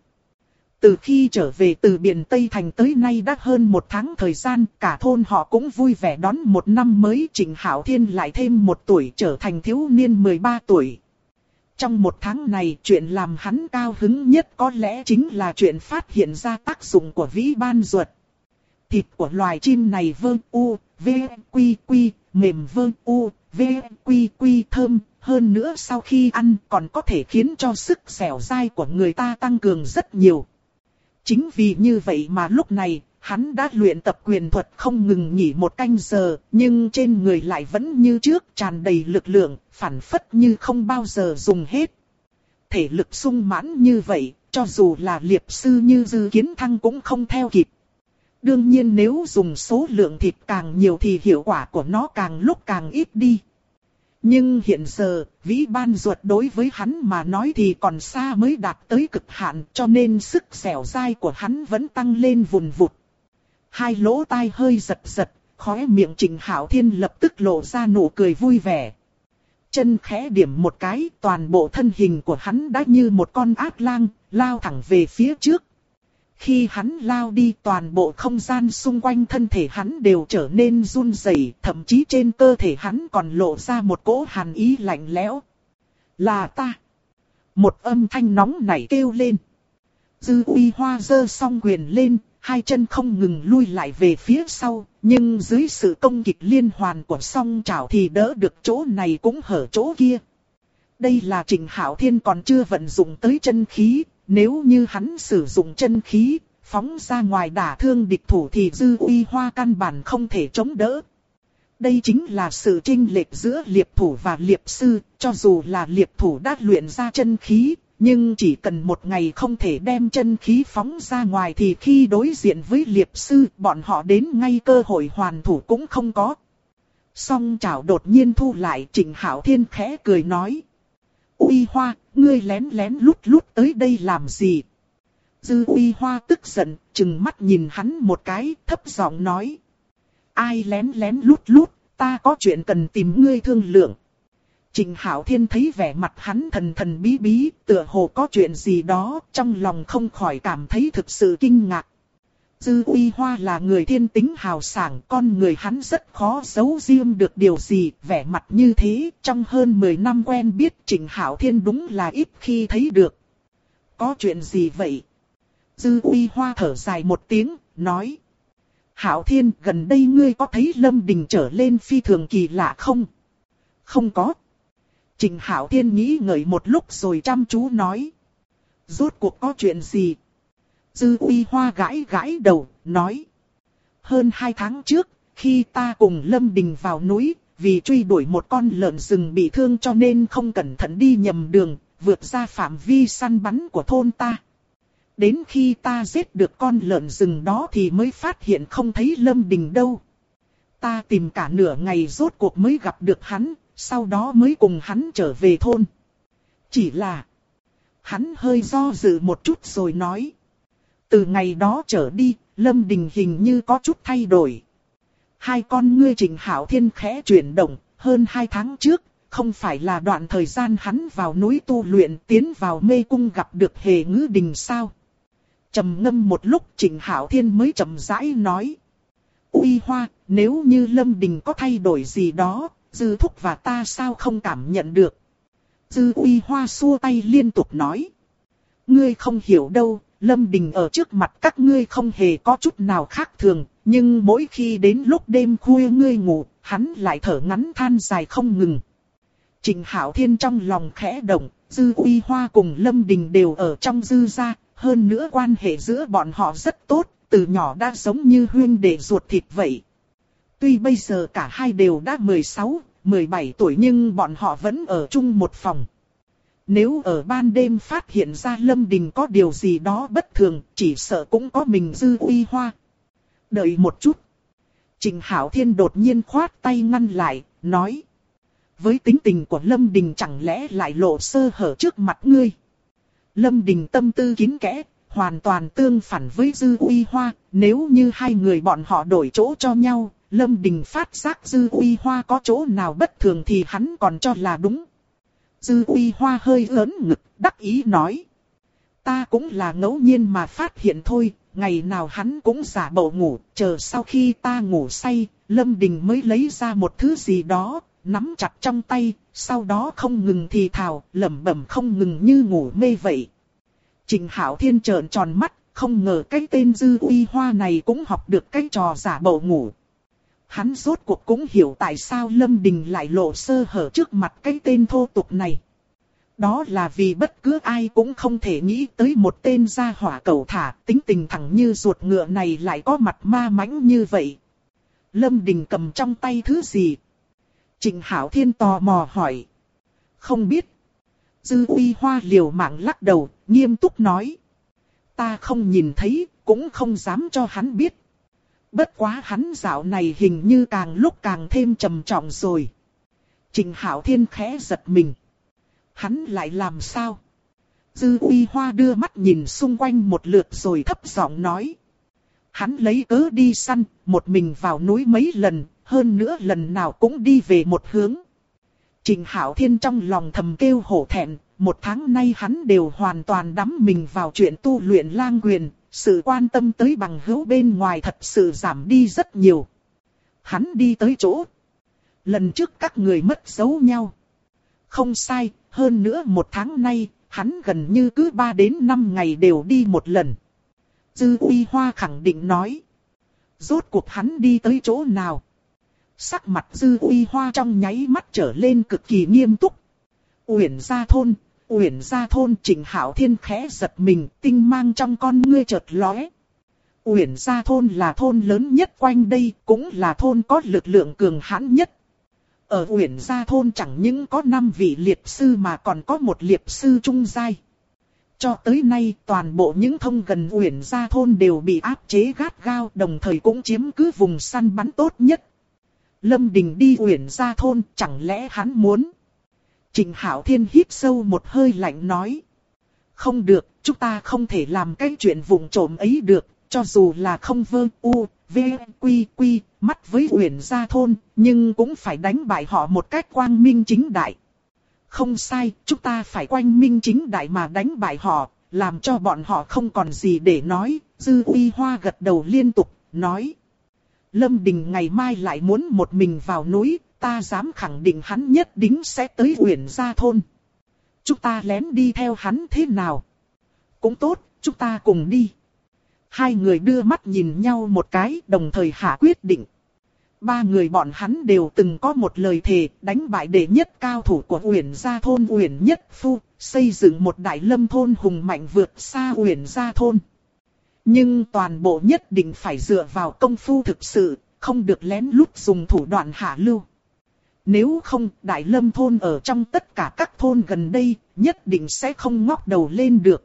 Speaker 1: Từ khi trở về từ biển Tây Thành tới nay đã hơn 1 tháng thời gian, cả thôn họ cũng vui vẻ đón một năm mới. Trịnh Hạo Thiên lại thêm 1 tuổi, trở thành thiếu niên 13 tuổi. Trong 1 tháng này, chuyện làm hắn cao hứng nhất có lẽ chính là chuyện phát hiện ra tác dụng của vĩ ban ruột. Thịt của loài chim này vơ u, v, quy quy, mềm vơ u, v, quy quy thơm, hơn nữa sau khi ăn còn có thể khiến cho sức dẻo dai của người ta tăng cường rất nhiều. Chính vì như vậy mà lúc này, hắn đã luyện tập quyền thuật không ngừng nghỉ 1 canh giờ, nhưng trên người lại vẫn như trước tràn đầy lực lượng, phản phất như không bao giờ dùng hết. Thể lực sung mãn như vậy, cho dù là liệp sư như Dư Kiến Thăng cũng không theo kịp. Đương nhiên nếu dùng số lượng thịt càng nhiều thì hiệu quả của nó càng lúc càng ít đi. Nhưng hiện giờ, vĩ ban ruột đối với hắn mà nói thì còn xa mới đạt tới cực hạn, cho nên sức dẻo dai của hắn vẫn tăng lên vùn vụt. 2 lỗ tai hơi giật giật, khóe miệng Trịnh Hạo Thiên lập tức lộ ra nụ cười vui vẻ. Chân khẽ điểm một cái, toàn bộ thân hình của hắn đã như một con ác lang, lao thẳng về phía trước. Khi hắn lao đi, toàn bộ không gian xung quanh thân thể hắn đều trở nên run rẩy, thậm chí trên cơ thể hắn còn lộ ra một cỗ hàn ý lạnh lẽo. Là ta! Một âm thanh nóng nảy kêu lên. Dư Uy Hoa giơ song quyền lên, 2 chân không ngừng lui lại về phía sau, nhưng dưới sự công kích liên hoàn của song chảo thì đỡ được chỗ này cũng hở chỗ kia. Đây là Trịnh Hạo Thiên còn chưa vận dụng tới chân khí. Nếu như hắn sử dụng chân khí, phóng ra ngoài đả thương địch thủ thì Dư Uy Hoa căn bản không thể chống đỡ. Đây chính là sự chênh lệch giữa liệp thủ và liệp sư, cho dù là liệp thủ đã luyện ra chân khí, nhưng chỉ cần 1 ngày không thể đem chân khí phóng ra ngoài thì khi đối diện với liệp sư, bọn họ đến ngay cơ hội hoàn thủ cũng không có. Song chảo đột nhiên thu lại, Trịnh Hạo Thiên khẽ cười nói. Uy Hoa, ngươi lén lén lút lút tới đây làm gì? Dư Uy Hoa tức giận, trừng mắt nhìn hắn một cái, thấp giọng nói. Ai lén lén lút lút, ta có chuyện cần tìm ngươi thương lượng. Trịnh Hạo Thiên thấy vẻ mặt hắn thần thần bí bí, tựa hồ có chuyện gì đó, trong lòng không khỏi cảm thấy thực sự kinh ngạc. Dư Uy Hoa là người thiên tính hào sảng, con người hắn rất khó giấu riêng được điều gì, vẻ mặt như thế, trong hơn 10 năm quen biết Trịnh Hạo Thiên đúng là ít khi thấy được. Có chuyện gì vậy? Dư Uy Hoa thở dài một tiếng, nói. Hạo Thiên, gần đây ngươi có thấy Lâm Đình trở lên phi thường kỳ lạ không? Không có. Trình Hạo Thiên nghĩ ngợi một lúc rồi chăm chú nói. Rốt cuộc có chuyện gì? Dư Uy Hoa gãi gãi đầu, nói. Hơn 2 tháng trước, khi ta cùng Lâm Đình vào núi, vì truy đuổi một con lợn rừng bị thương cho nên không cẩn thận đi nhầm đường, vượt ra phạm vi săn bắn của thôn ta. Đến khi ta giết được con lợn rừng đó thì mới phát hiện không thấy Lâm Đình đâu. Ta tìm cả nửa ngày rốt cuộc mới gặp được hắn, sau đó mới cùng hắn trở về thôn. Chỉ là... Hắn hơi do dự một chút rồi nói. Từ ngày đó trở đi, Lâm Đình hình như có chút thay đổi. Hai con ngươi Trình Hạo Thiên khẽ chuyển động, hơn 2 tháng trước, không phải là đoạn thời gian hắn vào núi tu luyện tiến vào mê cung gặp được Hề Ngữ Đình sao? Trầm ngâm một lúc Trình Hạo Thiên mới chậm rãi nói. Uy Hoa, nếu như Lâm Đình có thay đổi gì đó, Dư Thúc và ta sao không cảm nhận được? Dư Uy Hoa xua tay liên tục nói. Ngươi không hiểu đâu, Lâm Đình ở trước mặt các ngươi không hề có chút nào khác thường, nhưng mỗi khi đến lúc đêm khuya ngươi ngủ, hắn lại thở ngắn than dài không ngừng. Trình Hạo Thiên trong lòng khẽ động, Dư Uy Hoa cùng Lâm Đình đều ở trong Dư gia, hơn nữa quan hệ giữa bọn họ rất tốt, từ nhỏ đã giống như huynh đệ ruột thịt vậy. Tuy bây giờ cả hai đều đã 16, 17 tuổi nhưng bọn họ vẫn ở chung một phòng. Nếu ở ban đêm phát hiện ra Lâm Đình có điều gì đó bất thường, chỉ sợ cũng có mình Dư Uy Hoa. Đợi một chút. Trình Hạo Thiên đột nhiên khoát tay ngăn lại, nói. Với tính tình của Lâm Đình chẳng lẽ lại lộ sơ hở trước mặt ngươi? Lâm Đình tâm tư kín kẽ, hoàn toàn tương phản với Dư Uy Hoa. Nếu như hai người bọn họ đổi chỗ cho nhau, Lâm Đình phát giác Dư Uy Hoa có chỗ nào bất thường thì hắn còn cho là đúng. Dư Uy Hoa hơi ớn ngực, đắc ý nói. Ta cũng là ngẫu nhiên mà phát hiện thôi, ngày nào hắn cũng giả bộ ngủ, chờ sau khi ta ngủ say, Lâm Đình mới lấy ra một thứ gì đó, nắm chặt trong tay, sau đó không ngừng thì thào, lẩm bẩm không ngừng như ngủ mê vậy. Trình Hạo Thiên trợn tròn mắt, không ngờ cái tên Dư Uy Hoa này cũng học được cái trò giả bộ ngủ. Hắn rốt cuộc cũng hiểu tại sao Lâm Đình lại lộ sơ hở trước mặt cái tên thô tục này. Đó là vì bất cứ ai cũng không thể nghĩ tới một tên gia hỏa cẩu thả, tính tình thẳng như ruột ngựa này lại có mặt ma mãnh như vậy. Lâm Đình cầm trong tay thứ gì? Trình Hạo Thiên tò mò hỏi. Không biết. Dư Uy Hoa liều mạng lắc đầu, nghiêm túc nói. Ta không nhìn thấy, cũng không dám cho hắn biết. Bất quá hắn dạo này hình như càng lúc càng thêm trầm trọng rồi. Trình Hạo Thiên khẽ giật mình. Hắn lại làm sao? Dư Uy Hoa đưa mắt nhìn xung quanh một lượt rồi thấp giọng nói. Hắn lấy cớ đi săn, một mình vào núi mấy lần, hơn nữa lần nào cũng đi về một hướng. Trình Hạo Thiên trong lòng thầm kêu hổ thẹn, 1 tháng nay hắn đều hoàn toàn đắm mình vào chuyện tu luyện lang quyền, sự quan tâm tới bằng hữu bên ngoài thật sự giảm đi rất nhiều. Hắn đi tới chỗ. Lần trước các người mất dấu nhau. Không sai, hơn nữa 1 tháng nay, hắn gần như cứ 3 đến 5 ngày đều đi một lần. Dư Uy Hoa khẳng định nói. Rốt cuộc hắn đi tới chỗ nào? Sắc mặt Dư Uy Hoa trong nháy mắt trở lên cực kỳ nghiêm túc. Uyển Gia Thôn, Uyển Gia Thôn. Trình Hạo Thiên khẽ giật mình, tinh mang trong con ngươi chợt lóe. Uyển Gia Thôn là thôn lớn nhất quanh đây, cũng là thôn có lực lượng cường hãn nhất. Ở Uyển Gia Thôn chẳng những có 5 vị liệt sư mà còn có một liệt sư trung giai. Cho tới nay toàn bộ những thông gần Uyển Gia Thôn đều bị áp chế gắt gao, đồng thời cũng chiếm cứ vùng săn bắn tốt nhất. Lâm Đình đi Uyển Gia Thôn, chẳng lẽ hắn muốn? Trình Hạo Thiên hít sâu một hơi lạnh nói. Không được, chúng ta không thể làm cái chuyện vụng trộm ấy được, cho dù là không vơ u, v, quy quy, mắt với Uyển Gia Thôn, nhưng cũng phải đánh bại họ một cách quang minh chính đại. Không sai, chúng ta phải quang minh chính đại mà đánh bại họ, làm cho bọn họ không còn gì để nói. Dư Uy Hoa gật đầu liên tục, nói. Lâm Đình ngày mai lại muốn một mình vào núi, ta dám khẳng định hắn nhất định sẽ tới Uyển Gia Thôn. Chúng ta lén đi theo hắn thế nào? Cũng tốt, chúng ta cùng đi. Hai người đưa mắt nhìn nhau một cái, đồng thời hạ quyết định. Ba người bọn hắn đều từng có một lời thề đánh bại đệ nhất cao thủ của Uyển Gia thôn Uyển Nhất Phu, xây dựng một đại lâm thôn hùng mạnh vượt xa Uyển Gia thôn. Nhưng toàn bộ nhất định phải dựa vào công phu thực sự, không được lén lút dùng thủ đoạn hạ lưu. Nếu không, đại lâm thôn ở trong tất cả các thôn gần đây, nhất định sẽ không ngóc đầu lên được.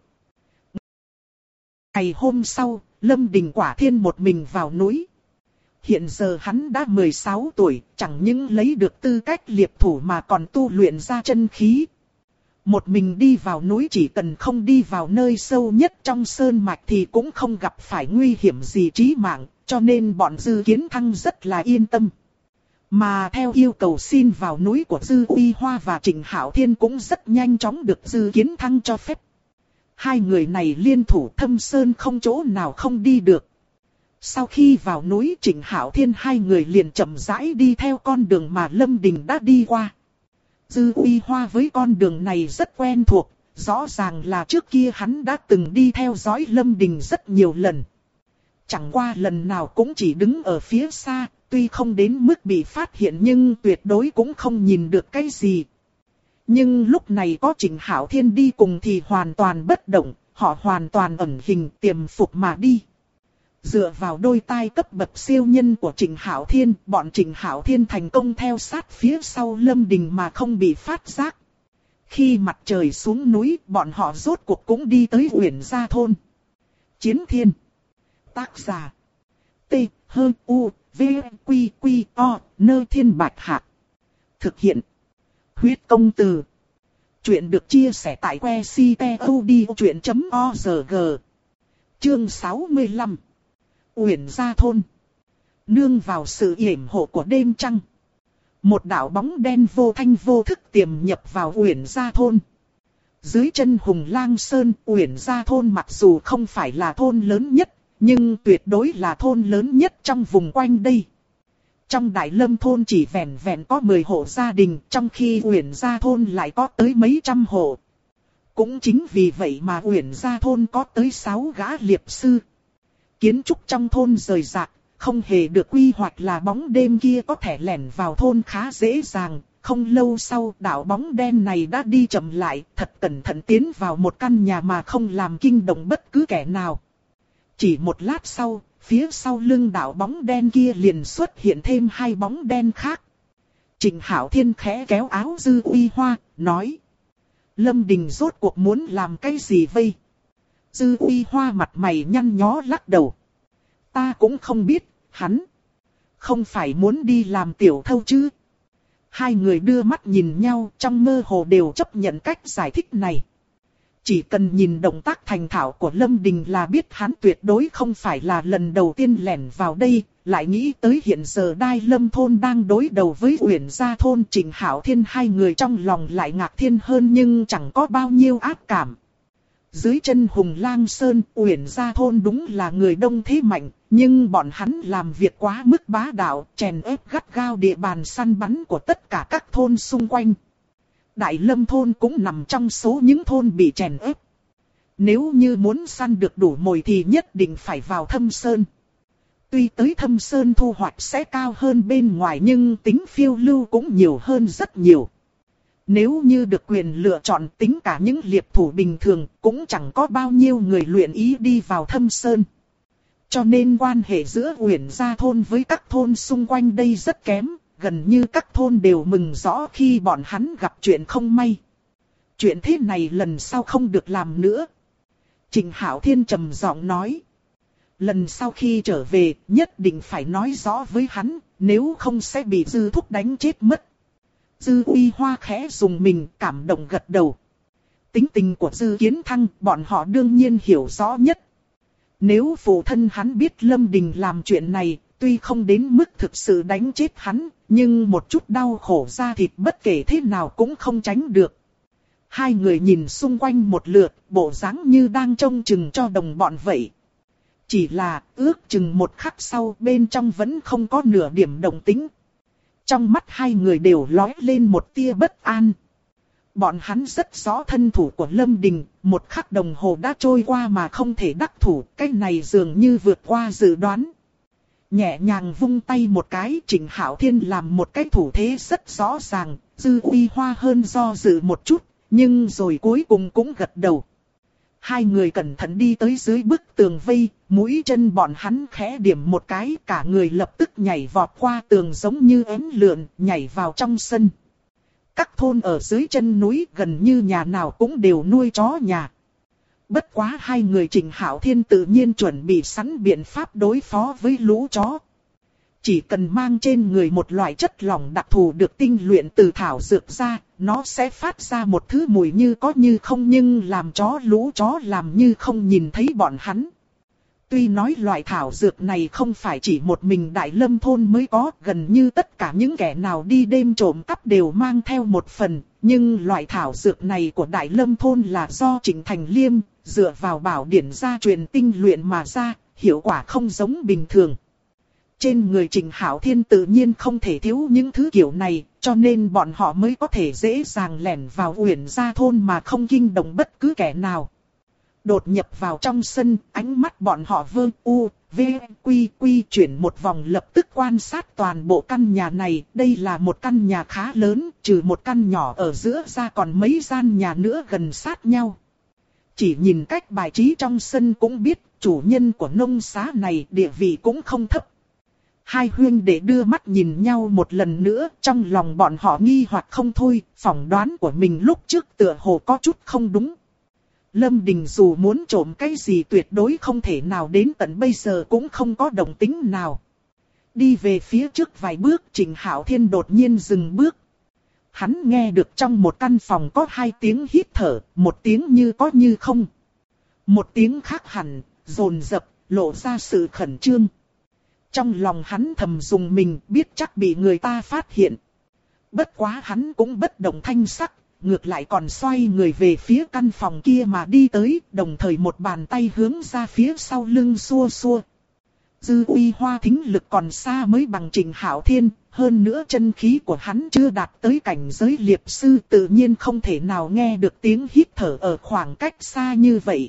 Speaker 1: Ngày hôm sau, Lâm Đình quả thiên một mình vào núi. Hiện giờ hắn đã 16 tuổi, chẳng những lấy được tư cách liệp thủ mà còn tu luyện ra chân khí. Một mình đi vào núi chỉ cần không đi vào nơi sâu nhất trong sơn mạch thì cũng không gặp phải nguy hiểm gì chí mạng, cho nên bọn Dư Kiến Thăng rất là yên tâm. Mà theo yêu cầu xin vào núi của Dư Uy Hoa và Trịnh Hạo Thiên cũng rất nhanh chóng được Dư Kiến Thăng cho phép. Hai người này liên thủ thâm sơn không chỗ nào không đi được. Sau khi vào núi Trịnh Hạo Thiên hai người liền chậm rãi đi theo con đường mà Lâm Đình đã đi qua. Dư Uy Hoa với con đường này rất quen thuộc, rõ ràng là trước kia hắn đã từng đi theo dõi Lâm Đình rất nhiều lần. Chẳng qua lần nào cũng chỉ đứng ở phía xa, tuy không đến mức bị phát hiện nhưng tuyệt đối cũng không nhìn được cái gì. Nhưng lúc này có Trịnh Hạo Thiên đi cùng thì hoàn toàn bất động, họ hoàn toàn ẩn hình tiềm phục mà đi. Dựa vào đôi tai cấp bậc siêu nhân của Trịnh Hạo Thiên, bọn Trịnh Hạo Thiên thành công theo sát phía sau Lâm Đình mà không bị phát giác. Khi mặt trời xuống núi, bọn họ rốt cuộc cũng đi tới Uyển Gia thôn. Chiến Thiên. Tác giả. T. H. U. V. Q. Q. O. Nơ Thiên Bạch Hạc. Thực hiện. Huyết công từ. Chuyện được chia sẻ tại que ctod.org. Chương 65. Uyển Gia thôn. Nương vào sự yểm hộ của đêm trăng, một đạo bóng đen vô thanh vô thức tiềm nhập vào Uyển Gia thôn. Dưới chân Hùng Lang Sơn, Uyển Gia thôn mặc dù không phải là thôn lớn nhất, nhưng tuyệt đối là thôn lớn nhất trong vùng quanh đây. Trong Đại Lâm thôn chỉ vẹn vẹn có 10 hộ gia đình, trong khi Uyển Gia thôn lại có tới mấy trăm hộ. Cũng chính vì vậy mà Uyển Gia thôn có tới 6 gã liệp sư. Kiến trúc trong thôn rời rạc, không hề được quy hoạch là bóng đêm kia có thể lẻn vào thôn khá dễ dàng. Không lâu sau, đạo bóng đen này đã đi chậm lại, thật cẩn thận tiến vào một căn nhà mà không làm kinh động bất cứ kẻ nào. Chỉ một lát sau, phía sau lưng đạo bóng đen kia liền xuất hiện thêm 2 bóng đen khác. Trịnh Hạo Thiên khẽ kéo áo Dư Uy Hoa, nói: Lâm Đình rốt cuộc muốn làm cái gì vây? Dư Uy Hoa mặt mày nhăn nhó lắc đầu. Ta cũng không biết, hắn không phải muốn đi làm tiểu thâu chứ? Hai người đưa mắt nhìn nhau, trong mơ hồ đều chấp nhận cách giải thích này. Chỉ cần nhìn động tác thành thạo của Lâm Đình là biết hắn tuyệt đối không phải là lần đầu tiên lẻn vào đây. Lại nghĩ tới hiện giờ Đai Lâm thôn đang đối đầu với Uyển Gia thôn, Trịnh Hạo Thiên hai người trong lòng lại ngạc thiên hơn nhưng chẳng có bao nhiêu ác cảm. Dưới chân Hùng Lang Sơn, Uyển Gia thôn đúng là người đông thế mạnh, nhưng bọn hắn làm việc quá mức bá đạo, chèn ép gắt gao địa bàn săn bắn của tất cả các thôn xung quanh. Đại Lâm thôn cũng nằm trong số những thôn bị chèn ép. Nếu như muốn săn được đủ mồi thì nhất định phải vào Thâm Sơn. Tuy tới Thâm Sơn thu hoạch sẽ cao hơn bên ngoài nhưng tính phiêu lưu cũng nhiều hơn rất nhiều. Nếu như được quyền lựa chọn, tính cả những liệp thủ bình thường cũng chẳng có bao nhiêu người luyện ý đi vào Thâm Sơn. Cho nên quan hệ giữa Uyển Gia thôn với các thôn xung quanh đây rất kém, gần như các thôn đều mừng rõ khi bọn hắn gặp chuyện không may. Chuyện thế này lần sau không được làm nữa. Trịnh Hạo Thiên trầm giọng nói. Lần sau khi trở về nhất định phải nói rõ với hắn, nếu không sẽ bị Dư Thúc đánh chết mất. Dư Uy Hoa khẽ dùng mình, cảm động gật đầu. Tính tình của Dư Kiến Thăng bọn họ đương nhiên hiểu rõ nhất. Nếu phụ thân hắn biết Lâm Đình làm chuyện này, tuy không đến mức thực sự đánh chết hắn, nhưng một chút đau khổ da thịt bất kể thế nào cũng không tránh được. Hai người nhìn xung quanh một lượt, bộ dáng như đang trông chừng cho đồng bọn vậy. Chỉ là ước chừng một khắc sau bên trong vẫn không có nửa điểm động tĩnh. Trong mắt hai người đều lóe lên một tia bất an. Bọn hắn rất rõ thân thủ của Lâm Đình, một khắc đồng hồ đã trôi qua mà không thể đắc thủ, cái này dường như vượt qua dự đoán. Nhẹ nhàng vung tay một cái, Trịnh Hạo Thiên làm một cái thủ thế rất rõ ràng, Dư Uy Hoa hơn do dự một chút, nhưng rồi cuối cùng cũng gật đầu. Hai người cẩn thận đi tới dưới bức tường vây, mũi chân bọn hắn khẽ điểm một cái, cả người lập tức nhảy vọt qua tường giống như ếnh lượn, nhảy vào trong sân. Các thôn ở dưới chân núi gần như nhà nào cũng đều nuôi chó nhà. Bất quá hai người Trịnh Hạo Thiên tự nhiên chuẩn bị sẵn biện pháp đối phó với lũ chó. Chỉ cần mang trên người một loại chất lỏng đặc thù được tinh luyện từ thảo dược ra, nó sẽ phát ra một thứ mùi như có như không nhưng làm lũ chó làm như không nhìn thấy bọn hắn. Tuy nói loại thảo dược này không phải chỉ một mình Đại Lâm thôn mới có, gần như tất cả những kẻ nào đi đêm trộm cắp đều mang theo một phần, nhưng loại thảo dược này của Đại Lâm thôn là do Trịnh Thành Liêm, dựa vào bảo điển gia truyền tinh luyện mà ra, hiệu quả không giống bình thường. Trên người Trịnh Hạo Thiên tự nhiên không thể thiếu những thứ kiểu này, cho nên bọn họ mới có thể dễ dàng lẻn vào Uyển Gia thôn mà không kinh động bất cứ kẻ nào. Đột nhập vào trong sân, ánh mắt bọn họ vơ u, v, quy chuyển một vòng lập tức quan sát toàn bộ căn nhà này. Đây là một căn nhà khá lớn, trừ một căn nhỏ ở giữa ra còn mấy gian nhà nữa gần sát nhau. Chỉ nhìn cách bài trí trong sân cũng biết, chủ nhân của nông xá này địa vị cũng không thấp. Hai huynh đệ đưa mắt nhìn nhau một lần nữa, trong lòng bọn họ nghi hoặc không thôi, phỏng đoán của mình lúc trước tựa hồ có chút không đúng. Lâm Đình dù muốn trộm cái gì tuyệt đối không thể nào đến tận bây giờ cũng không có động tĩnh nào. Đi về phía trước vài bước, Trịnh Hạo Thiên đột nhiên dừng bước. Hắn nghe được trong một căn phòng có hai tiếng hít thở, một tiếng như có như không. Một tiếng khác hẳn, dồn dập, lộ ra sự khẩn trương. Trong lòng hắn thầm dùng mình, biết chắc bị người ta phát hiện. Bất quá hắn cũng bất động thanh sắc, ngược lại còn xoay người về phía căn phòng kia mà đi tới, đồng thời một bàn tay hướng ra phía sau lưng xua xua. Dư Uy Hoa thính lực còn xa mới bằng Trịnh Hạo Thiên, hơn nữa chân khí của hắn chưa đạt tới cảnh giới liệp sư, tự nhiên không thể nào nghe được tiếng hít thở ở khoảng cách xa như vậy.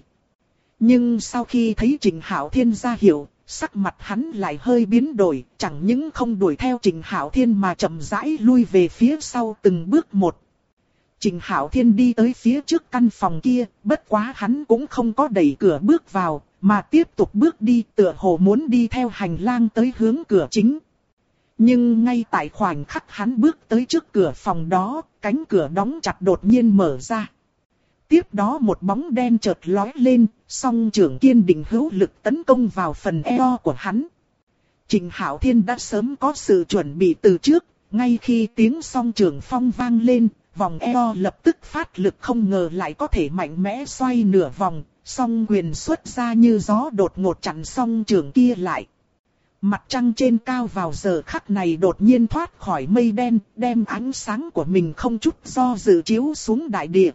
Speaker 1: Nhưng sau khi thấy Trịnh Hạo Thiên ra hiệu, sắc mặt hắn lại hơi biến đổi, chẳng những không đuổi theo Trịnh Hạo Thiên mà chậm rãi lui về phía sau từng bước một. Trịnh Hạo Thiên đi tới phía trước căn phòng kia, bất quá hắn cũng không có đẩy cửa bước vào, mà tiếp tục bước đi, tựa hồ muốn đi theo hành lang tới hướng cửa chính. Nhưng ngay tại khoảnh khắc hắn bước tới trước cửa phòng đó, cánh cửa đóng chặt đột nhiên mở ra. Tiếp đó một bóng đen chợt lóe lên, song trưởng kiên định hữu lực tấn công vào phần eo của hắn. Trịnh Hạo Thiên đã sớm có sự chuẩn bị từ trước, ngay khi tiếng song trưởng phong vang lên, vòng eo lập tức phát lực không ngờ lại có thể mạnh mẽ xoay nửa vòng, song quyền xuất ra như gió đột ngột chặn song trưởng kia lại. Mặt trăng trên cao vào giờ khắc này đột nhiên thoát khỏi mây đen, đem ánh sáng của mình không chút do dự chiếu xuống đại địa.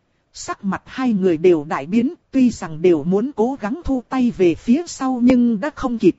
Speaker 1: Sắc mặt hai người đều đại biến, tuy rằng đều muốn cố gắng thu tay về phía sau nhưng đã không kịp.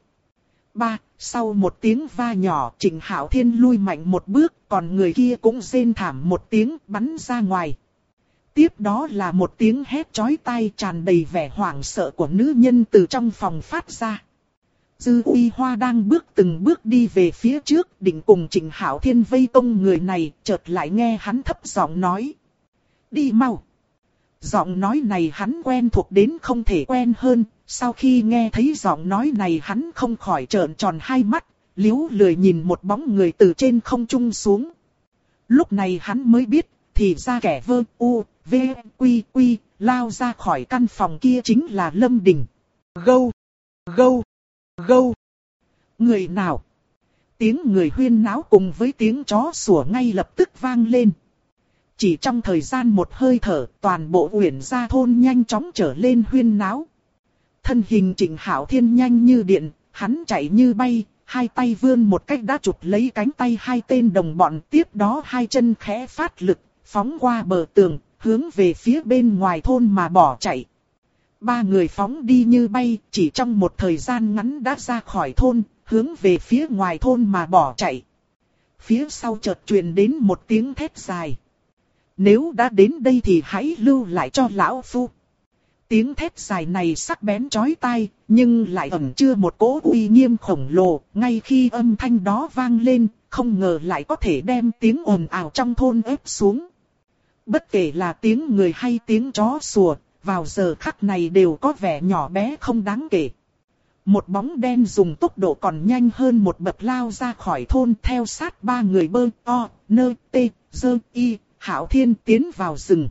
Speaker 1: Sau một tiếng va nhỏ, Trịnh Hạo Thiên lui mạnh một bước, còn người kia cũng rên thảm một tiếng bắn ra ngoài. Tiếp đó là một tiếng hét chói tai tràn đầy vẻ hoảng sợ của nữ nhân từ trong phòng phát ra. Dư Uy Hoa đang bước từng bước đi về phía trước, định cùng Trịnh Hạo Thiên vây công người này, chợt lại nghe hắn thấp giọng nói: "Đi mau." Giọng nói này hắn quen thuộc đến không thể quen hơn, sau khi nghe thấy giọng nói này hắn không khỏi trợn tròn hai mắt, liếu lười nhìn một bóng người từ trên không trung xuống. Lúc này hắn mới biết, thì ra kẻ vơ u, v, quy, lao ra khỏi căn phòng kia chính là Lâm Đình. Gâu, gâu, gâu. Người nào? Tiếng người huyên náo cùng với tiếng chó sủa ngay lập tức vang lên. Chỉ trong thời gian một hơi thở, toàn bộ Uyển Gia thôn nhanh chóng trở lên huyên náo. Thân hình Trịnh Hạo Thiên nhanh như điện, hắn chạy như bay, hai tay vươn một cách đã chụp lấy cánh tay hai tên đồng bọn, tiếp đó hai chân khẽ phát lực, phóng qua bờ tường, hướng về phía bên ngoài thôn mà bỏ chạy. Ba người phóng đi như bay, chỉ trong một thời gian ngắn đã ra khỏi thôn, hướng về phía ngoài thôn mà bỏ chạy. Phía sau chợt truyền đến một tiếng thét dài. nếu đã đến đây thì hãy lưu lại cho lão phu. Tiếng thét dài này sắc bén chói tai, nhưng lại ẩn chứa một cỗ uy nghiêm khổng lồ. Ngay khi âm thanh đó vang lên, không ngờ lại có thể đem tiếng ồn ào trong thôn ép xuống. Bất kể là tiếng người hay tiếng chó sủa, vào giờ khắc này đều có vẻ nhỏ bé không đáng kể. Một bóng đen dùng tốc độ còn nhanh hơn một bậc lao ra khỏi thôn, theo sát ba người bơ, o, nơ, tê, dơ, y, Hạo Thiên tiến vào rừng.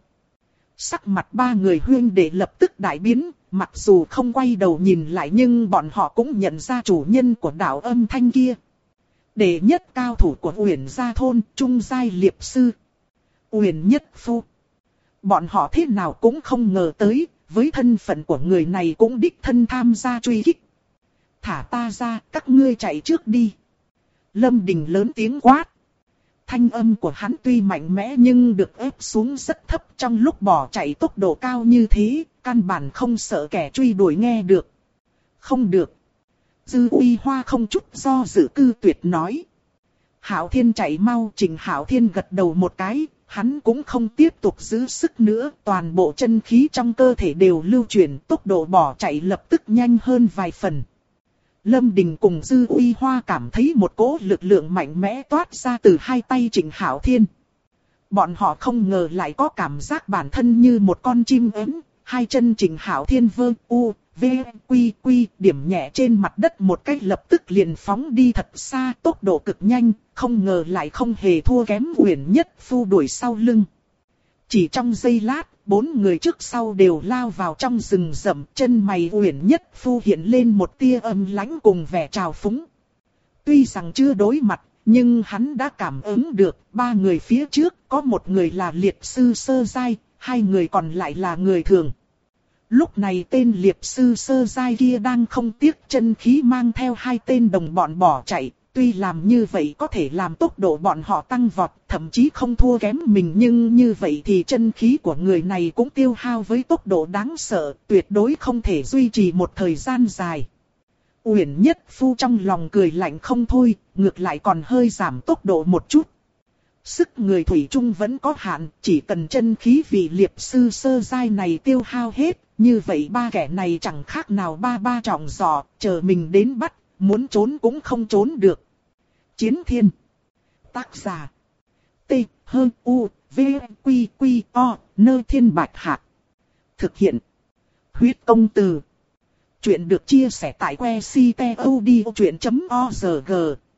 Speaker 1: Sắc mặt ba người huynh đệ lập tức đại biến, mặc dù không quay đầu nhìn lại nhưng bọn họ cũng nhận ra chủ nhân của đạo âm thanh kia. Đệ nhất cao thủ của Uyển Gia thôn, trung giai liệp sư, Uyển Nhất Phu. Bọn họ thế nào cũng không ngờ tới, với thân phận của người này cũng đích thân tham gia truy kích. Thả ta ra, các ngươi chạy trước đi. Lâm Đình lớn tiếng quát. Thanh âm của hắn tuy mạnh mẽ nhưng được ép xuống rất thấp, trong lúc bỏ chạy tốc độ cao như thế, căn bản không sợ kẻ truy đuổi nghe được. Không được. Dư Uy Hoa không chút do dự cư tuyệt nói. Hạo Thiên chạy mau. Trình Hạo Thiên gật đầu một cái, hắn cũng không tiếp tục giữ sức nữa, toàn bộ chân khí trong cơ thể đều lưu chuyển, tốc độ bỏ chạy lập tức nhanh hơn vài phần. Lâm Đình cùng Dư Uy Hoa cảm thấy một cỗ lực lượng mạnh mẽ toát ra từ hai tay Trình Hạo Thiên. Bọn họ không ngờ lại có cảm giác bản thân như một con chim ếm, hai chân Trình Hạo Thiên vơ u, v, quy quy, điểm nhẹ trên mặt đất một cách lập tức liền phóng đi thật xa, tốc độ cực nhanh, không ngờ lại không hề thua kém Uyển Nhất Phu đuổi sau lưng. Chỉ trong giây lát, bốn người trước sau đều lao vào trong rừng rậm, chân mày Uyển Nhất Phu hiện lên một tia âm lãnh cùng vẻ trào phúng. Tuy rằng chưa đối mặt, nhưng hắn đã cảm ứng được, ba người phía trước có một người là liệt sư sơ giai, hai người còn lại là người thường. Lúc này tên liệt sư sơ giai kia đang không tiếc chân khí mang theo hai tên đồng bọn bỏ chạy. Tuy làm như vậy có thể làm tốc độ bọn họ tăng vọt, thậm chí không thua kém mình, nhưng như vậy thì chân khí của người này cũng tiêu hao với tốc độ đáng sợ, tuyệt đối không thể duy trì một thời gian dài. Uyển Nhất Phu trong lòng cười lạnh không thôi, ngược lại còn hơi giảm tốc độ một chút. Sức người thủy chung vẫn có hạn, chỉ cần chân khí vị liệp sư sơ giai này tiêu hao hết, như vậy ba kẻ này chẳng khác nào ba trọng giò, chờ mình đến bắt. Muốn trốn cũng không trốn được. Chiến Thiên. Tác giả. T, H, U, V, Quy, Quy, O, Nơ Thiên Bạch Hạc. Thực hiện. Huyết Công Từ. Chuyện được chia sẻ tại website.odchuyện.org.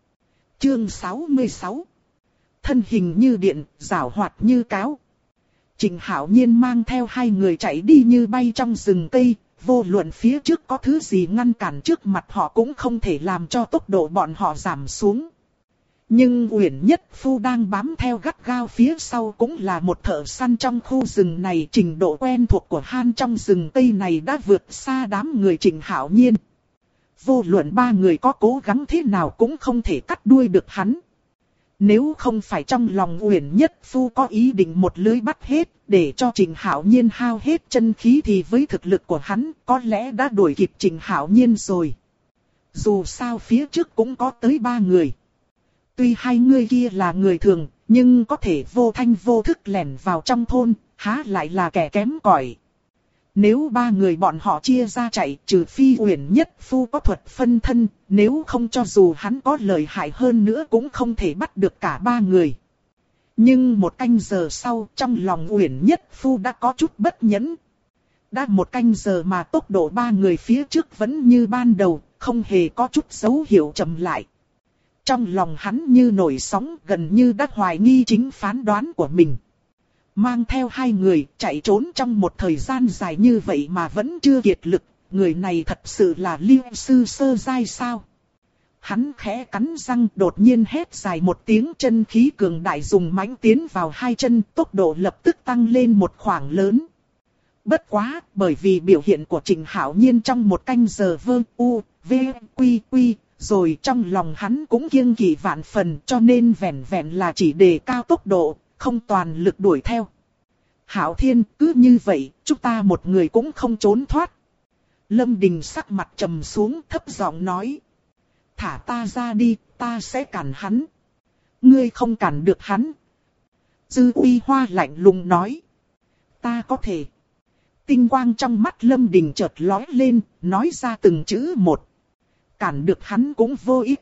Speaker 1: Chương 66. Thân hình như điện, giảo hoạt như cáo. Trình Hạo Nhiên mang theo hai người chạy đi như bay trong rừng cây. Vô luận phía trước có thứ gì ngăn cản trước mặt họ cũng không thể làm cho tốc độ bọn họ giảm xuống. Nhưng Uyển Nhất Phu đang bám theo gắt gao phía sau cũng là một thợ săn trong khu rừng này. Trình độ quen thuộc của han trong rừng Tây này đã vượt xa đám người Trình Hạo Nhiên. Vô luận ba người có cố gắng thế nào cũng không thể cắt đuôi được hắn. Nếu không phải trong lòng Uyển Nhất Phu có ý định một lưới bắt hết, để cho Trình Hạo Nhiên hao hết chân khí thì với thực lực của hắn có lẽ đã đuổi kịp Trình Hạo Nhiên rồi. Dù sao phía trước cũng có tới ba người. Tuy hai người kia là người thường, nhưng có thể vô thanh vô thức lẻn vào trong thôn, há lại là kẻ kém cỏi. Nếu ba người bọn họ chia ra chạy, trừ phi Uyển Nhất Phu có thuật phân thân, nếu không cho dù hắn có lợi hại hơn nữa cũng không thể bắt được cả ba người. Nhưng một canh giờ sau, trong lòng Uyển Nhất Phu đã có chút bất nhẫn. Đã một canh giờ mà tốc độ ba người phía trước vẫn như ban đầu, không hề có chút dấu hiệu chậm lại. Trong lòng hắn như nổi sóng, gần như đã hoài nghi chính phán đoán của mình. Mang theo hai người chạy trốn trong một thời gian dài như vậy mà vẫn chưa kiệt lực, người này thật sự là liêu sư sơ giai sao? Hắn khẽ cắn răng đột nhiên hét dài một tiếng, chân khí cường đại dùng mãnh tiến vào hai chân, tốc độ lập tức tăng lên một khoảng lớn. Bất quá, bởi vì biểu hiện của Trình Hạo Nhiên trong một canh giờ vơ u, v, quy quy, rồi trong lòng hắn cũng kiêng kỵ vạn phần, cho nên vẻn vẹn là chỉ đề cao tốc độ, không toàn lực đuổi theo. Hạo Thiên, cứ như vậy, chúng ta một người cũng không trốn thoát. Lâm Đình sắc mặt trầm xuống, thấp giọng nói. Thả ta ra đi, ta sẽ cản hắn. Ngươi không cản được hắn. Dư Uy Hoa lạnh lùng nói. Ta có thể. Tinh quang trong mắt Lâm Đình chợt lóe lên, nói ra từng chữ một. Cản được hắn cũng vô ích.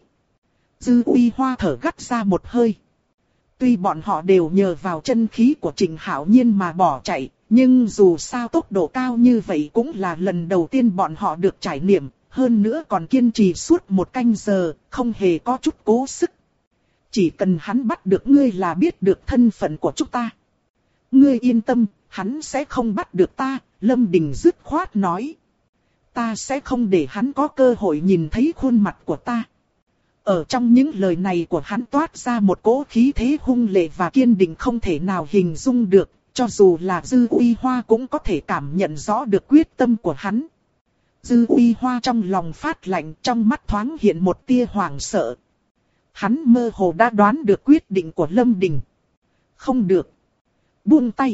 Speaker 1: Dư Uy Hoa thở gắt ra một hơi. Tuy bọn họ đều nhờ vào chân khí của Trịnh Hạo Nhiên mà bỏ chạy, nhưng dù sao tốc độ cao như vậy cũng là lần đầu tiên bọn họ được trải nghiệm, hơn nữa còn kiên trì suốt 1 canh giờ, không hề có chút cố sức. Chỉ cần hắn bắt được ngươi là biết được thân phận của chúng ta. Ngươi yên tâm, hắn sẽ không bắt được ta, Lâm Đình dứt khoát nói. Ta sẽ không để hắn có cơ hội nhìn thấy khuôn mặt của ta. Ở trong những lời này của hắn toát ra một cỗ khí thế hung lệ và kiên định không thể nào hình dung được, cho dù là Dư Uy Hoa cũng có thể cảm nhận rõ được quyết tâm của hắn. Dư Uy Hoa trong lòng phát lạnh, trong mắt thoáng hiện một tia hoảng sợ. Hắn mơ hồ đã đoán được quyết định của Lâm Đình. Không được. Buông tay.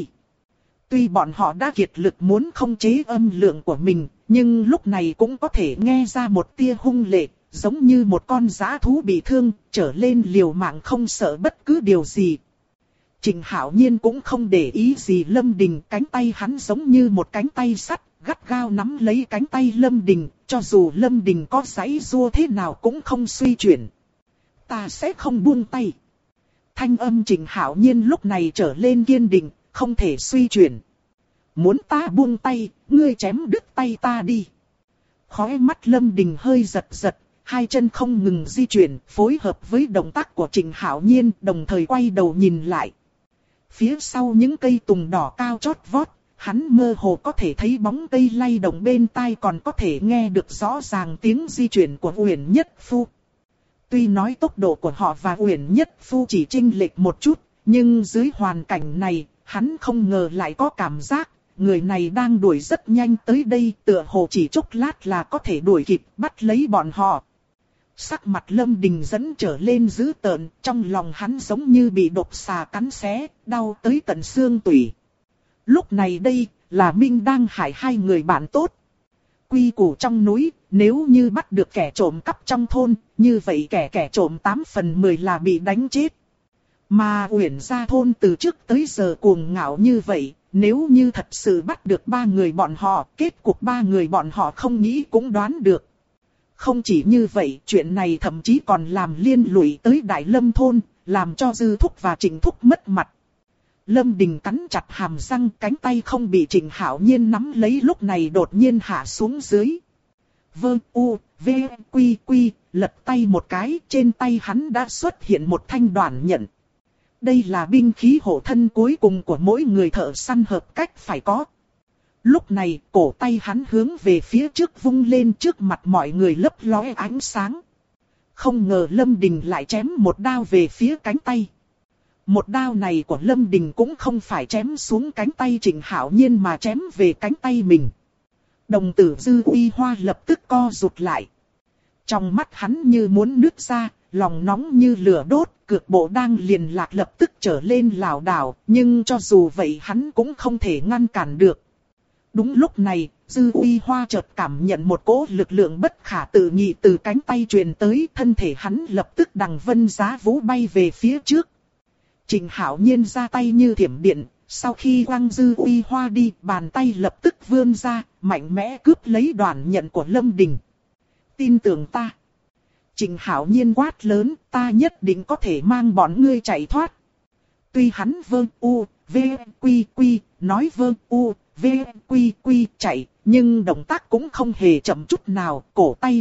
Speaker 1: Tuy bọn họ đã kiệt lực muốn khống chế âm lượng của mình, nhưng lúc này cũng có thể nghe ra một tia hung lệ, giống như một con dã thú bị thương, trở lên liều mạng không sợ bất cứ điều gì. Trịnh Hạo Nhiên cũng không để ý gì Lâm Đình, cánh tay hắn giống như một cánh tay sắt, gắt gao nắm lấy cánh tay Lâm Đình, cho dù Lâm Đình có giãy giụa thế nào cũng không suy chuyển. Ta sẽ không buông tay. Thanh âm Trịnh Hạo Nhiên lúc này trở lên kiên định, không thể suy chuyển. Muốn ta buông tay, ngươi chém đứt tay ta đi. Khóe mắt Lâm Đình hơi giật giật, hai chân không ngừng di chuyển, phối hợp với động tác của Trịnh Hạo Nhiên, đồng thời quay đầu nhìn lại. Phía sau những cây tùng đỏ cao chót vót, hắn mơ hồ có thể thấy bóng cây lay động bên tai, còn có thể nghe được rõ ràng tiếng di chuyển của Uyển Nhất Phu. Tuy nói tốc độ của họ và Uyển Nhất Phu chỉ chênh lệch một chút, nhưng dưới hoàn cảnh này, hắn không ngờ lại có cảm giác, người này đang đuổi rất nhanh tới đây, tựa hồ chỉ chốc lát là có thể đuổi kịp, bắt lấy bọn họ. Sắc mặt Lâm Đình dẫn trở lên dữ tợn, trong lòng hắn giống như bị độc xà cắn xé, đau tới tận xương tủy. Lúc này đây, là Minh đang hại hai người bạn tốt. Quy củ trong núi, nếu như bắt được kẻ trộm cắp trong thôn, như vậy kẻ trộm 8 phần 10 là bị đánh chết. Mà Uyển gia thôn từ trước tới giờ cuồng ngạo như vậy, nếu như thật sự bắt được 3 người bọn họ, kết cục 3 người bọn họ không nghĩ cũng đoán được. Không chỉ như vậy, chuyện này thậm chí còn làm liên lụy tới Đại Lâm thôn, làm cho Dư Thúc và Trịnh Thúc mất mặt. Lâm Đình cắn chặt hàm răng, cánh tay không bị Trịnh Hạo Nhiên nắm lấy lúc này đột nhiên hạ xuống dưới. Vâng, v, quy quy, lật tay một cái, trên tay hắn đã xuất hiện một thanh đoản nhận. Đây là binh khí hộ thân cuối cùng của mỗi người thợ săn hợp cách phải có. Lúc này, cổ tay hắn hướng về phía trước vung lên, trước mặt mọi người lấp lóe ánh sáng. Không ngờ Lâm Đình lại chém một đao về phía cánh tay. Một đao này của Lâm Đình cũng không phải chém xuống cánh tay Trịnh Hạo Nhiên mà chém về cánh tay mình. Đồng tử Dư Uy Hoa lập tức co rụt lại. Trong mắt hắn như muốn nứt ra, lòng nóng như lửa đốt, cược bộ đang liền lạc lập tức trở lên lảo đảo, nhưng cho dù vậy hắn cũng không thể ngăn cản được. Đúng lúc này, Dư Uy Hoa chợt cảm nhận một cỗ lực lượng bất khả tự nghị từ cánh tay truyền tới, thân thể hắn lập tức đằng vân giá vũ bay về phía trước. Trịnh Hạo Nhiên ra tay như thiểm điện, sau khi quăng Dư Uy Hoa đi, bàn tay lập tức vươn ra, mạnh mẽ cướp lấy đoản nhận của Lâm Đình. Tin tưởng ta. Trịnh Hạo Nhiên quát lớn, ta nhất định có thể mang bọn ngươi chạy thoát. Tuy hắn nói chạy, nhưng động tác cũng không hề chậm chút nào, cổ tay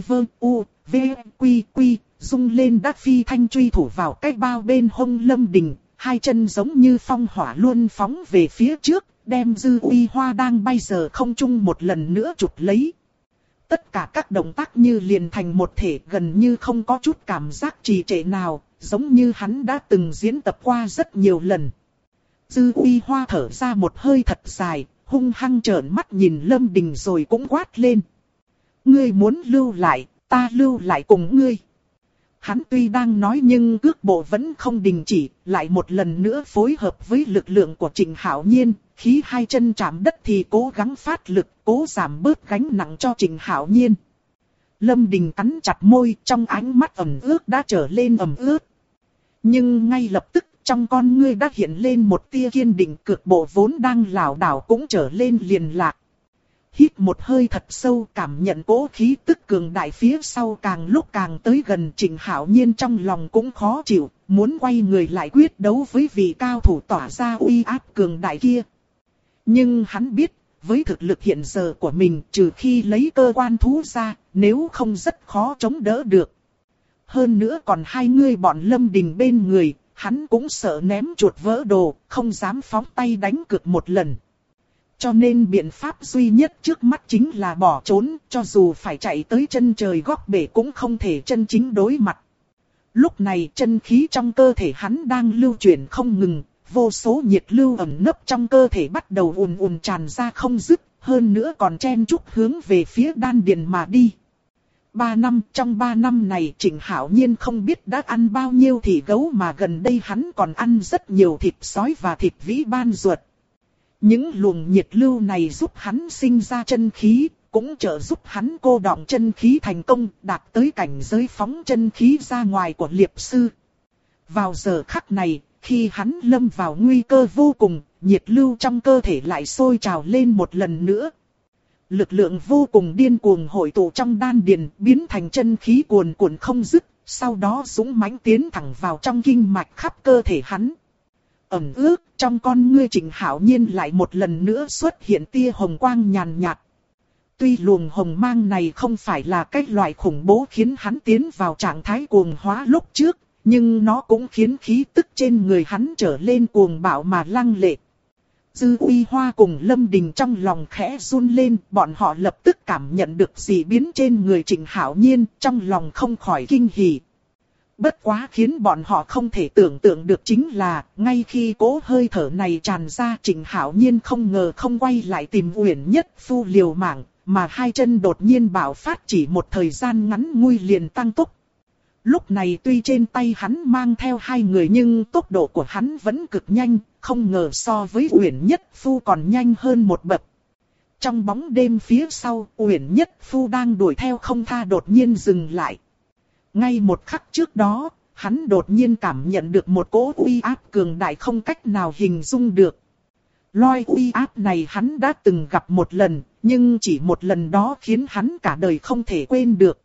Speaker 1: rung lên đã phi thanh truy thủ vào cái bao bên hông Lâm Đình, hai chân giống như phong hỏa luôn phóng về phía trước, đem Dư Uy Hoa đang bay giờ không trung một lần nữa chụp lấy. Tất cả các động tác như liền thành một thể, gần như không có chút cảm giác trì trệ nào, giống như hắn đã từng diễn tập qua rất nhiều lần. Dư Uy Hoa thở ra một hơi thật dài, hung hăng trợn mắt nhìn Lâm Đình rồi cũng quát lên. Ngươi muốn lưu lại, ta lưu lại cùng ngươi. Hắn tuy đang nói nhưng cước bộ vẫn không đình chỉ, lại một lần nữa phối hợp với lực lượng của Trịnh Hạo Nhiên, khí hai chân chạm đất thì cố gắng phát lực, cố giảm bớt gánh nặng cho Trịnh Hạo Nhiên. Lâm Đình cắn chặt môi, trong ánh mắt ẩm ướt đã trở lên ẩm ướt. Nhưng ngay lập tức, trong con ngươi đã hiện lên một tia kiên định, cược bộ vốn đang lảo đảo cũng trở lên liền lạc. Hít một hơi thật sâu, cảm nhận cỗ khí tức cường đại phía sau càng lúc càng tới gần. Trịnh Hạo Nhiên trong lòng cũng khó chịu, muốn quay người lại quyết đấu với vị cao thủ tỏa ra uy áp cường đại kia. Nhưng hắn biết, với thực lực hiện giờ của mình, trừ khi lấy cơ quan thú ra, nếu không rất khó chống đỡ được. Hơn nữa còn hai người bọn Lâm Đình bên người, hắn cũng sợ ném chuột vỡ đồ, không dám phóng tay đánh cược một lần. Cho nên biện pháp duy nhất trước mắt chính là bỏ trốn, cho dù phải chạy tới chân trời góc bể cũng không thể chân chính đối mặt. Lúc này chân khí trong cơ thể hắn đang lưu chuyển không ngừng, vô số nhiệt lưu ẩn nấp trong cơ thể bắt đầu ùn ùn tràn ra không dứt, hơn nữa còn chen chúc hướng về phía đan điền mà đi. Trong 3 năm này Trịnh Hạo Nhiên không biết đã ăn bao nhiêu thịt gấu, mà gần đây hắn còn ăn rất nhiều thịt sói và thịt vĩ ban ruột. Những luồng nhiệt lưu này giúp hắn sinh ra chân khí, cũng trợ giúp hắn cô đọng chân khí thành công, đạt tới cảnh giới phóng chân khí ra ngoài của Liệp Sư. Vào giờ khắc này, khi hắn lâm vào nguy cơ vô cùng, nhiệt lưu trong cơ thể lại sôi trào lên một lần nữa. Lực lượng vô cùng điên cuồng hội tụ trong đan điền, biến thành chân khí cuồn cuộn không dứt, sau đó dũng mãnh tiến thẳng vào trong kinh mạch khắp cơ thể hắn. Ẩn ước, trong con ngươi Trịnh Hạo Nhiên lại một lần nữa xuất hiện tia hồng quang nhàn nhạt. Tuy luồng hồng mang này không phải là cái loại khủng bố khiến hắn tiến vào trạng thái cuồng hóa lúc trước, nhưng nó cũng khiến khí tức trên người hắn trở lên cuồng bạo mà lăng lệ. Dư Uy Hoa cùng Lâm Đình trong lòng khẽ run lên, bọn họ lập tức cảm nhận được dị biến trên người Trịnh Hạo Nhiên, trong lòng không khỏi kinh hỉ. Bất quá khiến bọn họ không thể tưởng tượng được chính là, ngay khi cỗ hơi thở này tràn ra, Trịnh Hạo Nhiên không ngờ không quay lại tìm Uyển Nhất Phu liều mạng, mà hai chân đột nhiên bạo phát, chỉ một thời gian ngắn ngủi liền tăng tốc. Lúc này tuy trên tay hắn mang theo hai người nhưng tốc độ của hắn vẫn cực nhanh, không ngờ so với Uyển Nhất Phu còn nhanh hơn một bậc. Trong bóng đêm phía sau, Uyển Nhất Phu đang đuổi theo không tha đột nhiên dừng lại. Ngay một khắc trước đó, hắn đột nhiên cảm nhận được một cỗ uy áp cường đại không cách nào hình dung được. Loại uy áp này hắn đã từng gặp một lần, nhưng chỉ một lần đó khiến hắn cả đời không thể quên được.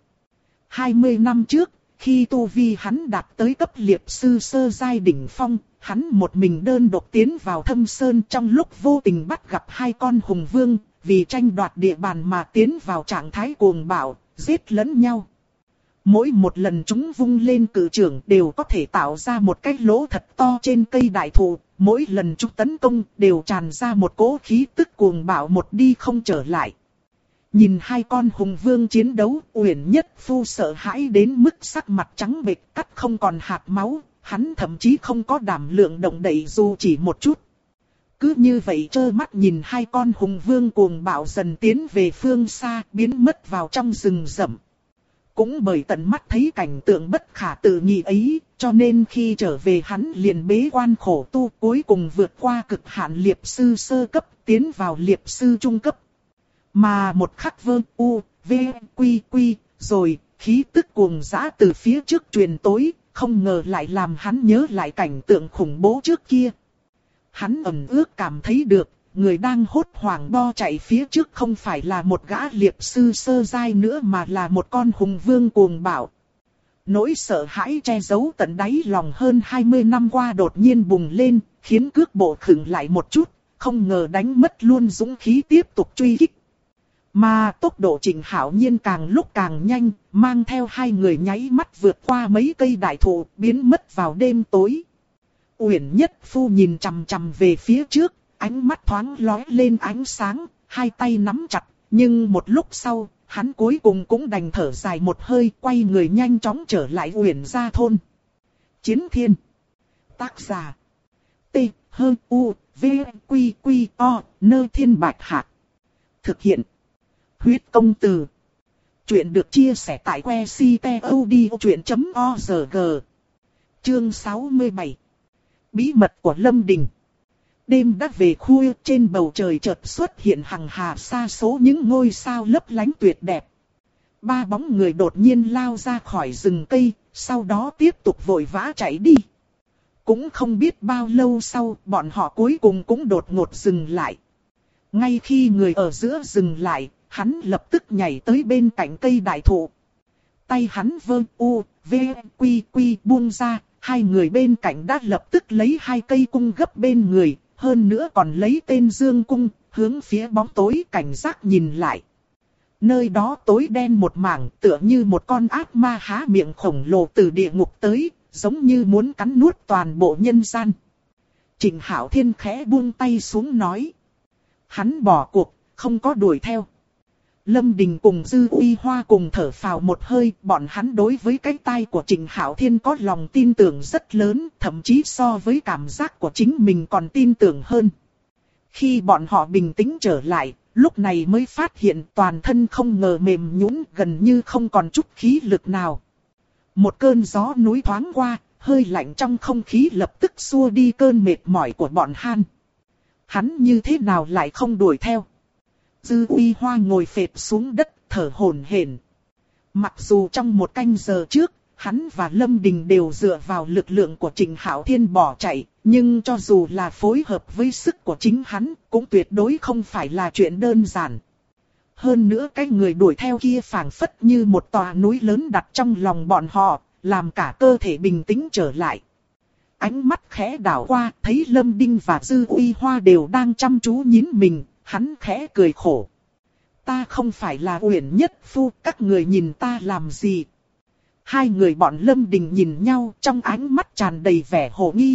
Speaker 1: 20 năm trước, khi tu vi hắn đạt tới cấp Liệp Sư sơ giai đỉnh phong, hắn một mình đơn độc tiến vào Thâm Sơn, trong lúc vô tình bắt gặp hai con hùng vương, vì tranh đoạt địa bàn mà tiến vào trạng thái cuồng bạo, giết lẫn nhau. Mỗi một lần chúng vung lên cự trưởng đều có thể tạo ra một cái lỗ thật to trên cây đại thụ, mỗi lần chúng tấn công đều tràn ra một cỗ khí tức cuồng bạo một đi không trở lại. Nhìn hai con hùng vương chiến đấu, Uyển Nhất Phu sợ hãi đến mức sắc mặt trắng bệch, cắt không còn hạt máu, hắn thậm chí không có đảm lượng động đậy dù chỉ một chút. Cứ như vậy trơ mắt nhìn hai con hùng vương cuồng bạo dần tiến về phương xa, biến mất vào trong rừng rậm. Cũng bởi tận mắt thấy cảnh tượng bất khả tư nghị ấy, cho nên khi trở về hắn liền bế quan khổ tu, cuối cùng vượt qua cực hạn Liệp Sư sơ cấp, tiến vào Liệp Sư trung cấp. Mà một khắc Vương U, V, Quy Quy, rồi, khí tức cuồng dã từ phía trước truyền tối, không ngờ lại làm hắn nhớ lại cảnh tượng khủng bố trước kia. Hắn ẩn ước cảm thấy được, người đang hốt hoảng bo chạy phía trước không phải là một gã Liệp Sư sơ giai nữa mà là một con hùng vương cuồng bạo. Nỗi sợ hãi che giấu tận đáy lòng hơn 20 năm qua đột nhiên bùng lên, khiến cước bộ khựng lại một chút, không ngờ đánh mất luôn dũng khí tiếp tục truy kích. Mà tốc độ Trịnh Hạo Nhiên càng lúc càng nhanh, mang theo hai người nháy mắt vượt qua mấy cây đại thụ, biến mất vào đêm tối. Uyển Nhất Phu nhìn chằm chằm về phía trước, ánh mắt thoáng lóe lên ánh sáng, hai tay nắm chặt, nhưng một lúc sau, hắn cuối cùng cũng đành thở dài một hơi, quay người nhanh chóng trở lại Uyển gia thôn. Chiến Thiên. Tác giả. T, H, U, V, Quy, Quy, O, Nơ Thiên Bạch Hạc. Thực hiện. Huyết Công Từ. Chuyện được chia sẻ tại que ctod.org. Chương 67. Bí mật của Lâm Đình. Đêm đã về khuya, trên bầu trời chợt xuất hiện hằng hà sa số những ngôi sao lấp lánh tuyệt đẹp. Ba bóng người đột nhiên lao ra khỏi rừng cây, sau đó tiếp tục vội vã chạy đi. Cũng không biết bao lâu sau, bọn họ cuối cùng cũng đột ngột dừng lại. Ngay khi người ở giữa dừng lại, hắn lập tức nhảy tới bên cạnh cây đại thụ. Tay hắn vơ u, v, quy quy buông ra, hai người bên cạnh đã lập tức lấy hai cây cung gấp bên người, hơn nữa còn lấy tên dương cung, hướng phía bóng tối cảnh giác nhìn lại. Nơi đó tối đen một mảng, tựa như một con ác ma há miệng khổng lồ từ địa ngục tới, giống như muốn cắn nuốt toàn bộ nhân gian. Trịnh Hạo Thiên khẽ buông tay xuống nói. Hắn bỏ cuộc, không có đuổi theo. Lâm Đình cùng Dư Uy Hoa cùng thở phào một hơi, bọn hắn đối với cái tai của Trịnh Hạo Thiên có lòng tin tưởng rất lớn, thậm chí so với cảm giác của chính mình còn tin tưởng hơn. Khi bọn họ bình tĩnh trở lại, lúc này mới phát hiện toàn thân không ngờ mềm nhũn, gần như không còn chút khí lực nào. Một cơn gió núi thoáng qua, hơi lạnh trong không khí lập tức xua đi cơn mệt mỏi của bọn hắn như thế nào lại không đuổi theo? Dư Uy Hoa ngồi phệt xuống đất, thở hổn hển. Mặc dù trong một canh giờ trước, hắn và Lâm Đình đều dựa vào lực lượng của Trịnh Hạo Thiên bỏ chạy, nhưng cho dù là phối hợp với sức của chính hắn, cũng tuyệt đối không phải là chuyện đơn giản. Hơn nữa cái người đuổi theo kia phảng phất như một tòa núi lớn đặt trong lòng bọn họ, làm cả cơ thể bình tĩnh trở lại. Ánh mắt khẽ đảo qua, thấy Lâm Đinh và Dư Uy Hoa đều đang chăm chú nhìn mình, hắn khẽ cười khổ. Ta không phải là Uyển Nhất Phu, các người nhìn ta làm gì? Hai người bọn Lâm Đình nhìn nhau, trong ánh mắt tràn đầy vẻ hồ nghi.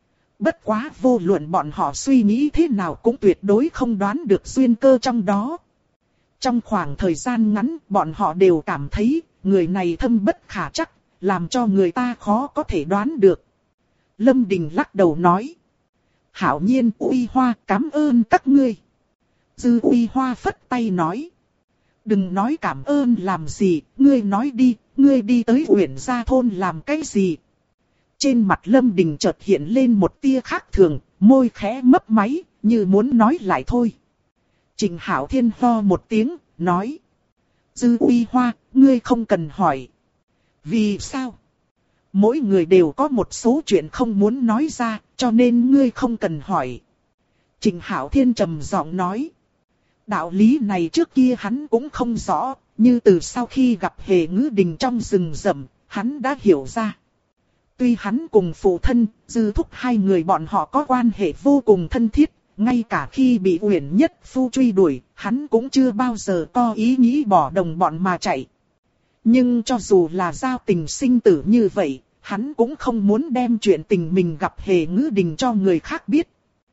Speaker 1: Bất quá vô luận bọn họ suy nghĩ thế nào cũng tuyệt đối không đoán được duyên cơ trong đó. Trong khoảng thời gian ngắn, bọn họ đều cảm thấy, người này thâm bất khả trắc, làm cho người ta khó có thể đoán được. Lâm Đình lắc đầu nói. Hảo Nhiên, Uy Hoa, cảm ơn các ngươi. Dư Uy Hoa phất tay nói. Đừng nói cảm ơn làm gì, ngươi nói đi, ngươi đi tới Uyển Gia thôn làm cái gì? Trên mặt Lâm Đình chợt hiện lên một tia khác thường, môi khẽ mấp máy, như muốn nói lại thôi. Trịnh Hạo Thiên ho một tiếng, nói. Dư Uy Hoa, ngươi không cần hỏi. Vì sao? Mỗi người đều có một số chuyện không muốn nói ra, cho nên ngươi không cần hỏi. Trịnh Hạo Thiên trầm giọng nói. Đạo lý này trước kia hắn cũng không rõ, như từ sau khi gặp Hề Ngữ Đình trong rừng rậm, hắn đã hiểu ra. Tuy hắn cùng phụ thân, Dư Thúc hai người bọn họ có quan hệ vô cùng thân thiết, ngay cả khi bị Uyển Nhất Phu truy đuổi, hắn cũng chưa bao giờ có ý nghĩ bỏ đồng bọn mà chạy. Nhưng cho dù là giao tình sinh tử như vậy, hắn cũng không muốn đem chuyện tình mình gặp Hề Ngữ Đình cho người khác biết.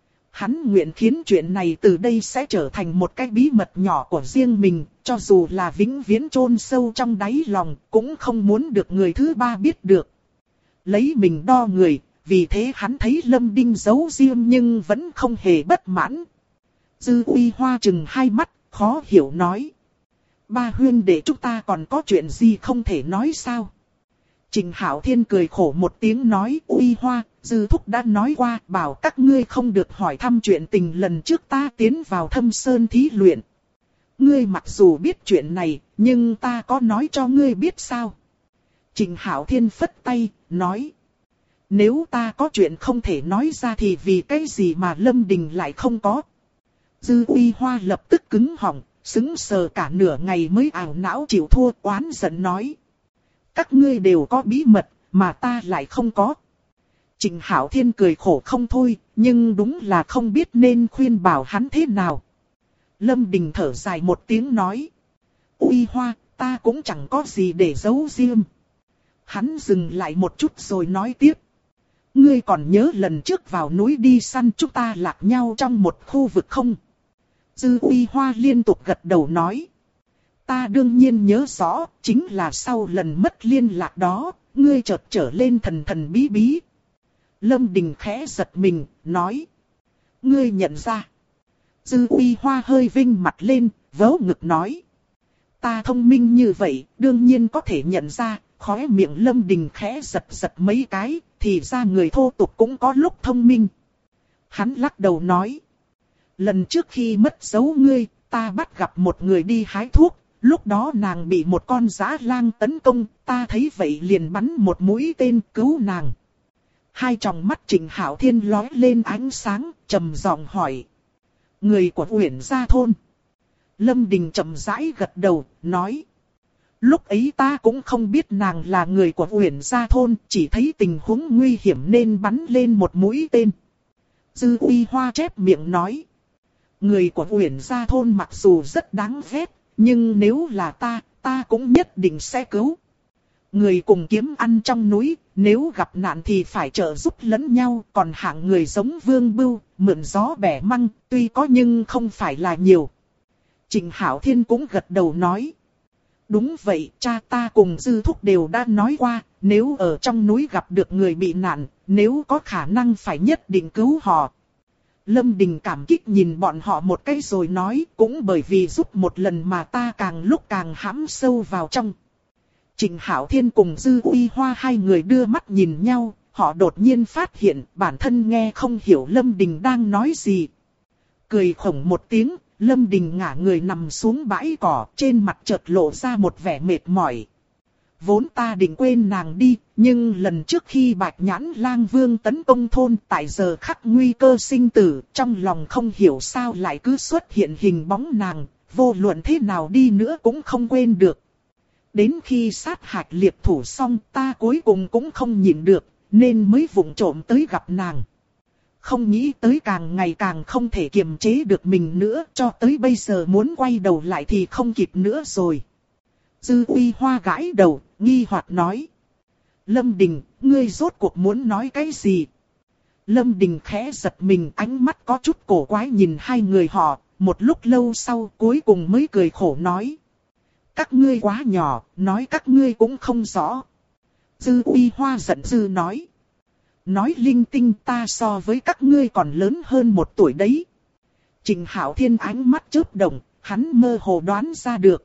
Speaker 1: Hắn nguyện khiến chuyện này từ đây sẽ trở thành một cái bí mật nhỏ của riêng mình, cho dù là vĩnh viễn chôn sâu trong đáy lòng, cũng không muốn được người thứ ba biết được. Lấy mình đo người, vì thế hắn thấy Lâm Đinh giấu riêng nhưng vẫn không hề bất mãn. Dư Uy Hoa trừng hai mắt, khó hiểu nói. Ba huynh đệ chúng ta còn có chuyện gì không thể nói sao? Trịnh Hạo Thiên cười khổ một tiếng nói, Uy Hoa, Dư Thúc đã nói qua, bảo các ngươi không được hỏi thăm chuyện tình lần trước ta tiến vào Thâm Sơn thí luyện. Ngươi mặc dù biết chuyện này, nhưng ta có nói cho ngươi biết sao? Trịnh Hạo Thiên phất tay, nói. Nếu ta có chuyện không thể nói ra thì vì cái gì mà Lâm Đình lại không có? Dư Uy Hoa lập tức cứng họng, sững sờ cả nửa ngày mới ảo não chịu thua, oán giận nói. Các ngươi đều có bí mật, mà ta lại không có. Trịnh Hạo Thiên cười khổ không thôi, nhưng đúng là không biết nên khuyên bảo hắn thế nào. Lâm Đình thở dài một tiếng nói. Uy Hoa, ta cũng chẳng có gì để giấu riêng. Hắn dừng lại một chút rồi nói tiếp. Ngươi còn nhớ lần trước vào núi đi săn chúng ta lạc nhau trong một khu vực không? Dư Uy Hoa liên tục gật đầu nói. Ta đương nhiên nhớ rõ, chính là sau lần mất liên lạc đó, ngươi chợt trở lên thần thần bí bí. Lâm Đình khẽ giật mình, nói. Ngươi nhận ra. Dư Uy Hoa hơi vinh mặt lên, vớ ngực nói. Ta thông minh như vậy, đương nhiên có thể nhận ra, khóe miệng Lâm Đình khẽ giật giật mấy cái, thì ra người thô tục cũng có lúc thông minh. Hắn lắc đầu nói. Lần trước khi mất dấu ngươi, ta bắt gặp một người đi hái thuốc, lúc đó nàng bị một con dã lang tấn công, ta thấy vậy liền bắn một mũi tên cứu nàng. Hai tròng mắt Trịnh Hạo Thiên lóe lên ánh sáng, trầm giọng hỏi. Người của Uyển Gia thôn. Lâm Đình chậm rãi gật đầu, nói. Lúc ấy ta cũng không biết nàng là người của Uyển Gia thôn, chỉ thấy tình huống nguy hiểm nên bắn lên một mũi tên. Dư Uy Hoa chép miệng nói. Người của Uyển Gia thôn mặc dù rất đáng ghét, nhưng nếu là ta cũng nhất định sẽ cứu. Người cùng kiếm ăn trong núi, nếu gặp nạn thì phải trợ giúp lẫn nhau, còn hạng người giống Vương Bưu, mượn gió bẻ măng, tuy có nhưng không phải là nhiều. Trịnh Hạo Thiên cũng gật đầu nói. Đúng vậy, cha ta cùng Dư Thúc đều đã nói qua, nếu ở trong núi gặp được người bị nạn, nếu có khả năng phải nhất định cứu họ. Lâm Đình cảm kích nhìn bọn họ một cái rồi nói, cũng bởi vì giúp một lần mà ta càng lúc càng hãm sâu vào trong. Trịnh Hạo Thiên cùng Dư Uy Hoa hai người đưa mắt nhìn nhau, họ đột nhiên phát hiện bản thân nghe không hiểu Lâm Đình đang nói gì. Cười khổng một tiếng, Lâm Đình ngả người nằm xuống bãi cỏ, trên mặt chợt lộ ra một vẻ mệt mỏi. Vốn ta định quên nàng đi, nhưng lần trước khi Bạch Nhãn Lang Vương tấn công thôn tại giờ khắc nguy cơ sinh tử, trong lòng không hiểu sao lại cứ xuất hiện hình bóng nàng, vô luận thế nào đi nữa cũng không quên được. Đến khi sát hạch liệp thủ xong ta cuối cùng cũng không nhịn được, nên mới vụng trộm tới gặp nàng. Không nghĩ tới càng ngày càng không thể kiềm chế được mình nữa, cho tới bây giờ muốn quay đầu lại thì không kịp nữa rồi. Dư Uy Hoa gãi đầu, nghi hoặc nói. Lâm Đình, ngươi rốt cuộc muốn nói cái gì? Lâm Đình khẽ giật mình, ánh mắt có chút cổ quái nhìn hai người họ, một lúc lâu sau cuối cùng mới cười khổ nói. Các ngươi quá nhỏ, nói các ngươi cũng không rõ. Dư Uy Hoa giận dữ nói. Nói linh tinh, ta so với các ngươi còn lớn hơn 1 tuổi đấy. Trịnh Hạo Thiên ánh mắt chớp động, hắn mơ hồ đoán ra được.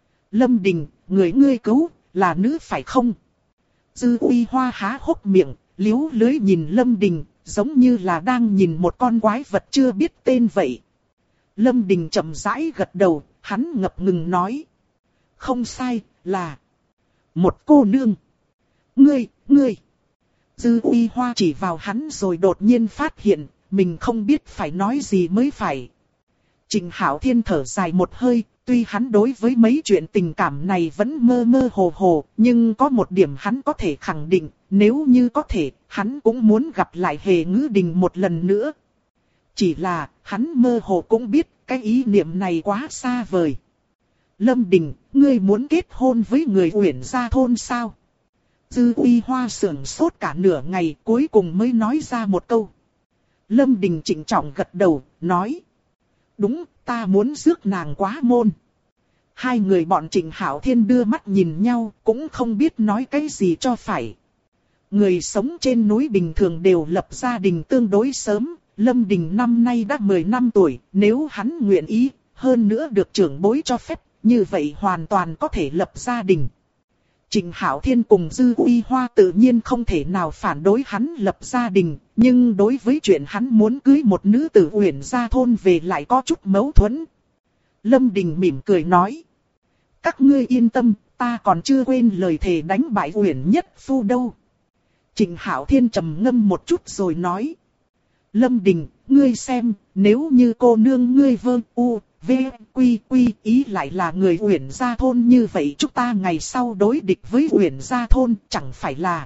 Speaker 1: Lâm Đình, người ngươi cứu, là nữ phải không? Dư Uy Hoa há hốc miệng, liếu lưới nhìn Lâm Đình, giống như là đang nhìn một con quái vật chưa biết tên vậy. Lâm Đình chậm rãi gật đầu, hắn ngập ngừng nói. Không sai, là một cô nương. Ngươi. Dư Uy Hoa chỉ vào hắn rồi đột nhiên phát hiện, mình không biết phải nói gì mới phải. Trịnh Hạo Thiên thở dài một hơi, tuy hắn đối với mấy chuyện tình cảm này vẫn mơ mơ hồ hồ, nhưng có một điểm hắn có thể khẳng định, nếu như có thể, hắn cũng muốn gặp lại Hề Ngữ Đình một lần nữa. Chỉ là, hắn mơ hồ cũng biết, cái ý niệm này quá xa vời. Lâm Đình, ngươi muốn kết hôn với người Uyển Gia thôn sao? Dư Uy Hoa sững sốt cả nửa ngày, cuối cùng mới nói ra một câu. Lâm Đình trịnh trọng gật đầu, nói. Đúng, ta muốn rước nàng quá môn. Hai người bọn Trịnh Hạo Thiên đưa mắt nhìn nhau, cũng không biết nói cái gì cho phải. Người sống trên núi bình thường đều lập gia đình tương đối sớm, Lâm Đình năm nay đã 10 năm tuổi, nếu hắn nguyện ý, hơn nữa được trưởng bối cho phép, như vậy hoàn toàn có thể lập gia đình. Trịnh Hạo Thiên cùng Dư Uy Hoa tự nhiên không thể nào phản đối hắn lập gia đình, nhưng đối với chuyện hắn muốn cưới một nữ tử Uyển Gia thôn về lại có chút mâu thuẫn. Lâm Đình mỉm cười nói. Các ngươi yên tâm, ta còn chưa quên lời thề đánh bại Uyển Nhất Phu đâu. Trịnh Hạo Thiên trầm ngâm một chút rồi nói. Lâm Đình, ngươi xem, nếu như cô nương ngươi V, Quy ý lại là người Uyển Gia thôn như vậy, chúng ta ngày sau đối địch với Uyển Gia thôn chẳng phải là.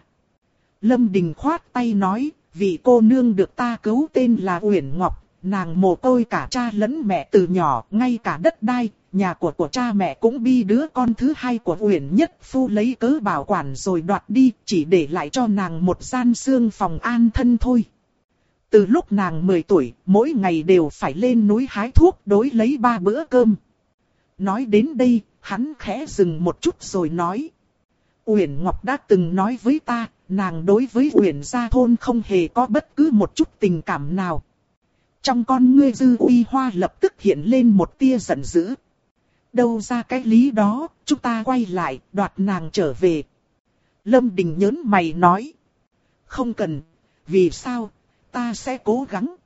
Speaker 1: Lâm Đình khoát tay nói, vị cô nương được ta cứu tên là Uyển Ngọc, nàng mồ côi cả cha lẫn mẹ từ nhỏ, ngay cả đất đai, nhà của cha mẹ cũng bi đứa con thứ hai của Uyển Nhất Phu lấy cớ bảo quản rồi đoạt đi, chỉ để lại cho nàng một gian xương phòng an thân thôi. Từ lúc nàng 10 tuổi, mỗi ngày đều phải lên núi hái thuốc đối lấy 3 bữa cơm. Nói đến đây, hắn khẽ dừng một chút rồi nói. Uyển Ngọc đã từng nói với ta, nàng đối với Uyển Gia thôn không hề có bất cứ một chút tình cảm nào. Trong con ngươi Dư Uy Hoa lập tức hiện lên một tia giận dữ. Đâu ra cái lý đó, chúng ta quay lại, đoạt nàng trở về. Lâm Đình nhớn mày nói. Không cần, vì sao? Ta sẽ cố gắng.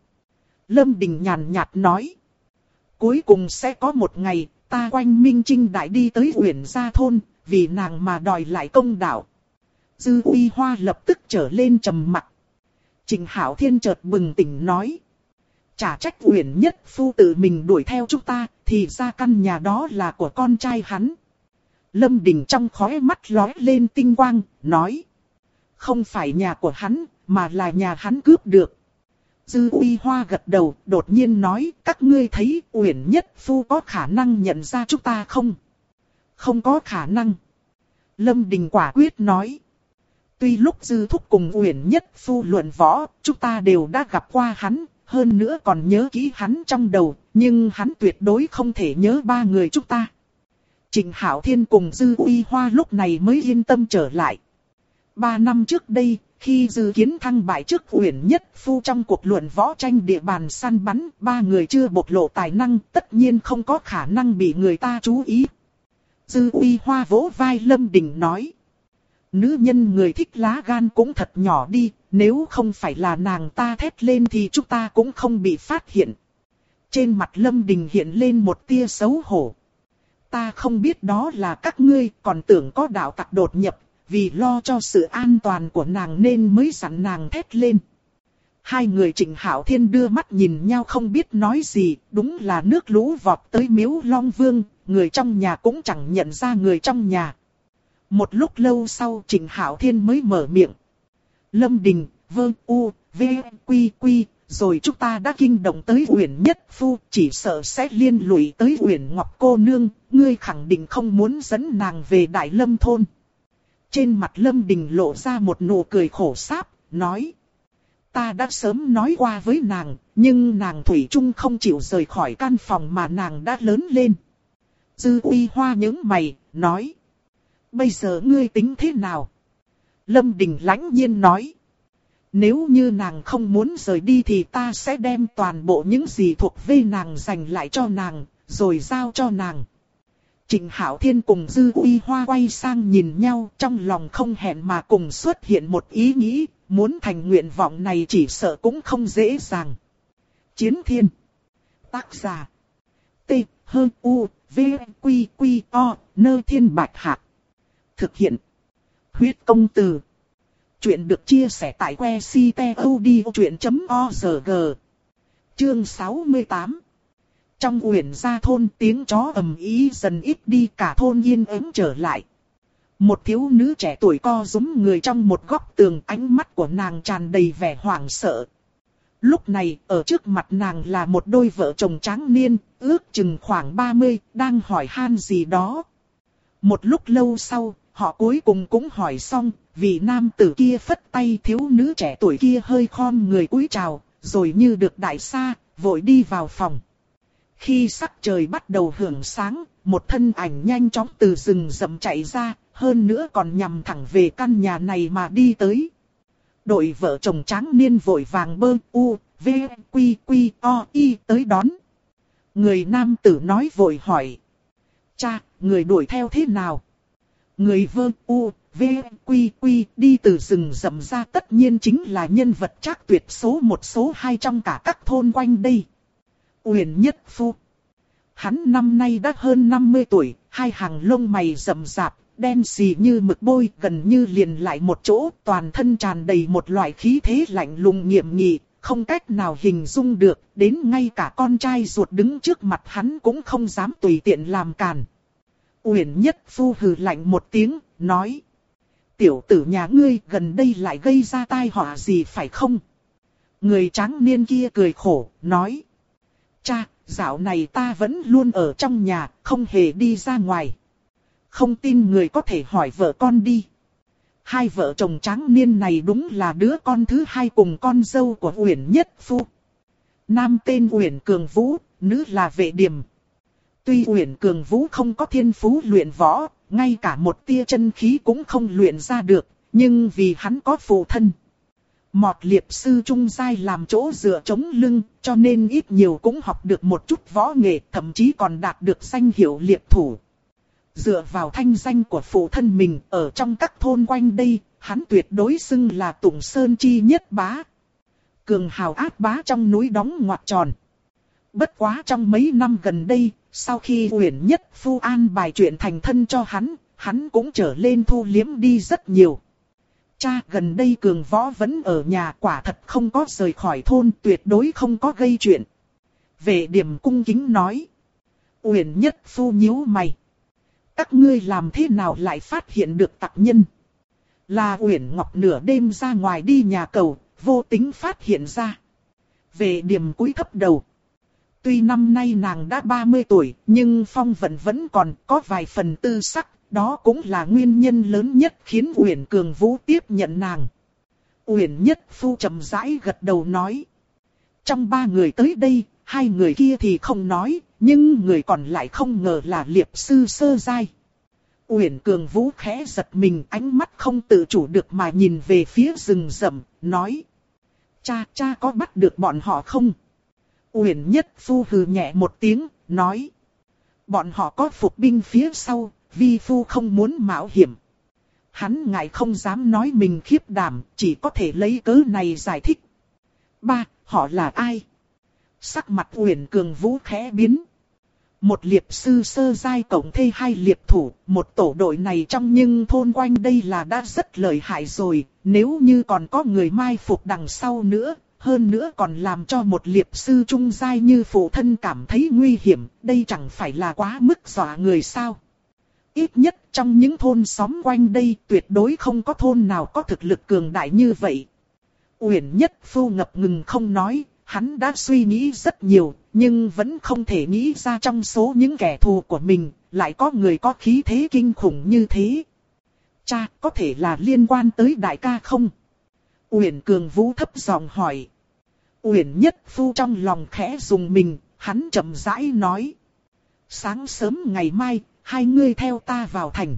Speaker 1: Lâm Đình nhàn nhạt nói. Cuối cùng sẽ có một ngày, ta quanh Minh Trinh Đại đi tới Uyển Gia thôn, vì nàng mà đòi lại công đạo. Dư Uy Hoa lập tức trở lên trầm mặc. Trịnh Hạo Thiên chợt bừng tỉnh nói. Chả trách Uyển Nhất Phu tự mình đuổi theo chúng ta, thì ra căn nhà đó là của con trai hắn. Lâm Đình trong khóe mắt lóe lên tinh quang, nói. Không phải nhà của hắn, mà là nhà hắn cướp được. Dư Uy Hoa gật đầu, đột nhiên nói, các ngươi thấy Uyển Nhất Phu có khả năng nhận ra chúng ta không? Không có khả năng. Lâm Đình quả quyết nói. Tuy lúc Dư Thúc cùng Uyển Nhất Phu luận võ, chúng ta đều đã gặp qua hắn, hơn nữa còn nhớ kỹ hắn trong đầu, nhưng hắn tuyệt đối không thể nhớ ba người chúng ta. Trịnh Hạo Thiên cùng Dư Uy Hoa lúc này mới yên tâm trở lại. 3 năm trước đây, khi Dư Kiến thăng bại trước Uyển Nhất Phu trong cuộc luận võ tranh địa bàn săn bắn, ba người chưa bộc lộ tài năng, tất nhiên không có khả năng bị người ta chú ý. Dư Uy Hoa vỗ vai Lâm Đình nói. Nữ nhân người thích lá gan cũng thật nhỏ đi, nếu không phải là nàng ta thét lên thì chúng ta cũng không bị phát hiện. Trên mặt Lâm Đình hiện lên một tia xấu hổ. Ta không biết đó là các ngươi, còn tưởng có đạo tặc đột nhập, vì lo cho sự an toàn của nàng nên mới dặn nàng thét lên. Hai người Trịnh Hạo Thiên đưa mắt nhìn nhau không biết nói gì, đúng là nước lũ vọt tới Miếu Long Vương, người trong nhà cũng chẳng nhận ra người trong nhà. Một lúc lâu sau Trịnh Hạo Thiên mới mở miệng. Lâm Đình, Vơ, U, V, Quy, Quy, rồi chúng ta đã kinh động tới Uyển Nhất Phu, chỉ sợ sẽ liên lụy tới Uyển Ngọc cô nương, ngươi khẳng định không muốn dẫn nàng về Đại Lâm thôn. Trên mặt Lâm Đình lộ ra một nụ cười khổ sáp, nói. Ta đã sớm nói qua với nàng, nhưng nàng thủy chung không chịu rời khỏi căn phòng mà nàng đã lớn lên. Dư Uy Hoa nhướng mày, nói. Bây giờ ngươi tính thế nào? Lâm Đình lãnh nhiên nói. Nếu như nàng không muốn rời đi thì ta sẽ đem toàn bộ những gì thuộc về nàng dành lại cho nàng, rồi giao cho nàng. Trịnh Hạo Thiên cùng Dư Uy Hoa quay sang nhìn nhau, trong lòng không hẹn mà cùng xuất hiện một ý nghĩ, muốn thành nguyện vọng này chỉ sợ cũng không dễ dàng. Chiến Thiên. Tác giả. T, H, U, V, Quy, Quy, O, Nơ Thiên Bạch Hạc. Thực hiện. Huyết Công Từ. Chuyện được chia sẻ tại website.odchuyện.org. Chương 68. Trong Uyển Gia thôn tiếng chó ầm ĩ dần ít đi, cả thôn yên ắng trở lại. Một thiếu nữ trẻ tuổi co rúm người trong một góc tường, ánh mắt của nàng tràn đầy vẻ hoảng sợ. Lúc này, ở trước mặt nàng là một đôi vợ chồng tráng niên, ước chừng khoảng 30, đang hỏi han gì đó. Một lúc lâu sau, họ cuối cùng cũng hỏi xong, vị nam tử kia phất tay, thiếu nữ trẻ tuổi kia hơi khom người cúi chào, rồi như được đại sa, vội đi vào phòng. Khi sắc trời bắt đầu hưởng sáng, một thân ảnh nhanh chóng từ rừng rậm chạy ra, hơn nữa còn nhằm thẳng về căn nhà này mà đi tới. Đội vợ chồng tráng niên vội vàng bơ u, v, quy, quy, o, y tới đón. Người nam tử nói vội hỏi. Cha, người đuổi theo thế nào? Người vơ u, v, quy, quy đi từ rừng rậm ra tất nhiên chính là nhân vật trác tuyệt số 1 số 2 trong cả các thôn quanh đây. Uyển Nhất Phu. Hắn năm nay đã hơn 50 tuổi, hai hàng lông mày rậm rạp, đen xì như mực bôi, gần như liền lại một chỗ, toàn thân tràn đầy một loại khí thế lạnh lùng nghiêm nghị, không cách nào hình dung được, đến ngay cả con trai ruột đứng trước mặt hắn cũng không dám tùy tiện làm càn. Uyển Nhất Phu hừ lạnh một tiếng, nói. Tiểu tử nhà ngươi gần đây lại gây ra tai họa gì phải không? Người tráng niên kia cười khổ, nói. Cha, dạo này ta vẫn luôn ở trong nhà, không hề đi ra ngoài. Không tin người có thể hỏi vợ con đi. Hai vợ chồng tráng niên này đúng là đứa con thứ hai cùng con dâu của Uyển Nhất Phu. Nam tên Uyển Cường Vũ, nữ là Vệ Điềm. Tuy Uyển Cường Vũ không có thiên phú luyện võ, ngay cả một tia chân khí cũng không luyện ra được, nhưng vì hắn có phụ thân Mọt Liệp sư trung giai làm chỗ dựa chống lưng, cho nên ít nhiều cũng học được một chút võ nghệ, thậm chí còn đạt được danh hiệu liệp thủ. Dựa vào thanh danh của phụ thân mình, ở trong các thôn quanh đây, hắn tuyệt đối xưng là Tùng Sơn chi nhất bá. Cường hào ác bá trong núi đóng ngoặt tròn. Bất quá trong mấy năm gần đây, sau khi Uyển Nhất Phu an bài chuyện thành thân cho hắn, hắn cũng trở lên thu liếm đi rất nhiều. Cha, gần đây Cường Võ vẫn ở nhà, quả thật không có rời khỏi thôn, tuyệt đối không có gây chuyện. Vệ Điểm cung kính nói. Uyển Nhất Phu nhíu mày. Các ngươi làm thế nào lại phát hiện được tặc nhân? Là Uyển Ngọc nửa đêm ra ngoài đi nhà cầu, vô tính phát hiện ra. Vệ Điểm cúi thấp đầu. Tuy năm nay nàng đã 30 tuổi, nhưng phong vận vẫn còn có vài phần tư sắc. Đó cũng là nguyên nhân lớn nhất khiến Uyển Cường Vũ tiếp nhận nàng. Uyển Nhất Phu chậm rãi gật đầu nói. Trong 3 người tới đây, 2 người kia thì không nói, nhưng người còn lại không ngờ là Liệp Sư Sơ Giai. Uyển Cường Vũ khẽ giật mình, ánh mắt không tự chủ được mà nhìn về phía rừng rậm, nói. Cha có bắt được bọn họ không? Uyển Nhất Phu hừ nhẹ một tiếng, nói. Bọn họ có phục binh phía sau, vi phu không muốn mạo hiểm. Hắn ngại không dám nói mình khiếp đảm, chỉ có thể lấy cớ này giải thích. Ba, họ là ai? Sắc mặt Uyển Cường Vũ khẽ biến. Một liệp sư sơ giai cộng thêm 2 liệp thủ, một tổ đội này trong nhưng thôn quanh đây là đã rất lợi hại rồi, nếu như còn có người mai phục đằng sau nữa, hơn nữa còn làm cho một liệp sư trung giai như phụ thân cảm thấy nguy hiểm, đây chẳng phải là quá mức dọa người sao? Ít nhất trong những thôn xóm quanh đây tuyệt đối không có thôn nào có thực lực cường đại như vậy. Uyển Nhất Phu ngập ngừng không nói, hắn đã suy nghĩ rất nhiều, nhưng vẫn không thể nghĩ ra trong số những kẻ thù của mình, lại có người có khí thế kinh khủng như thế. Cha, có thể là liên quan tới đại ca không? Uyển Cường Vũ thấp giọng hỏi. Uyển Nhất Phu trong lòng khẽ rùng mình, hắn chậm rãi nói. Sáng sớm ngày mai, 2 ngươi theo ta vào thành.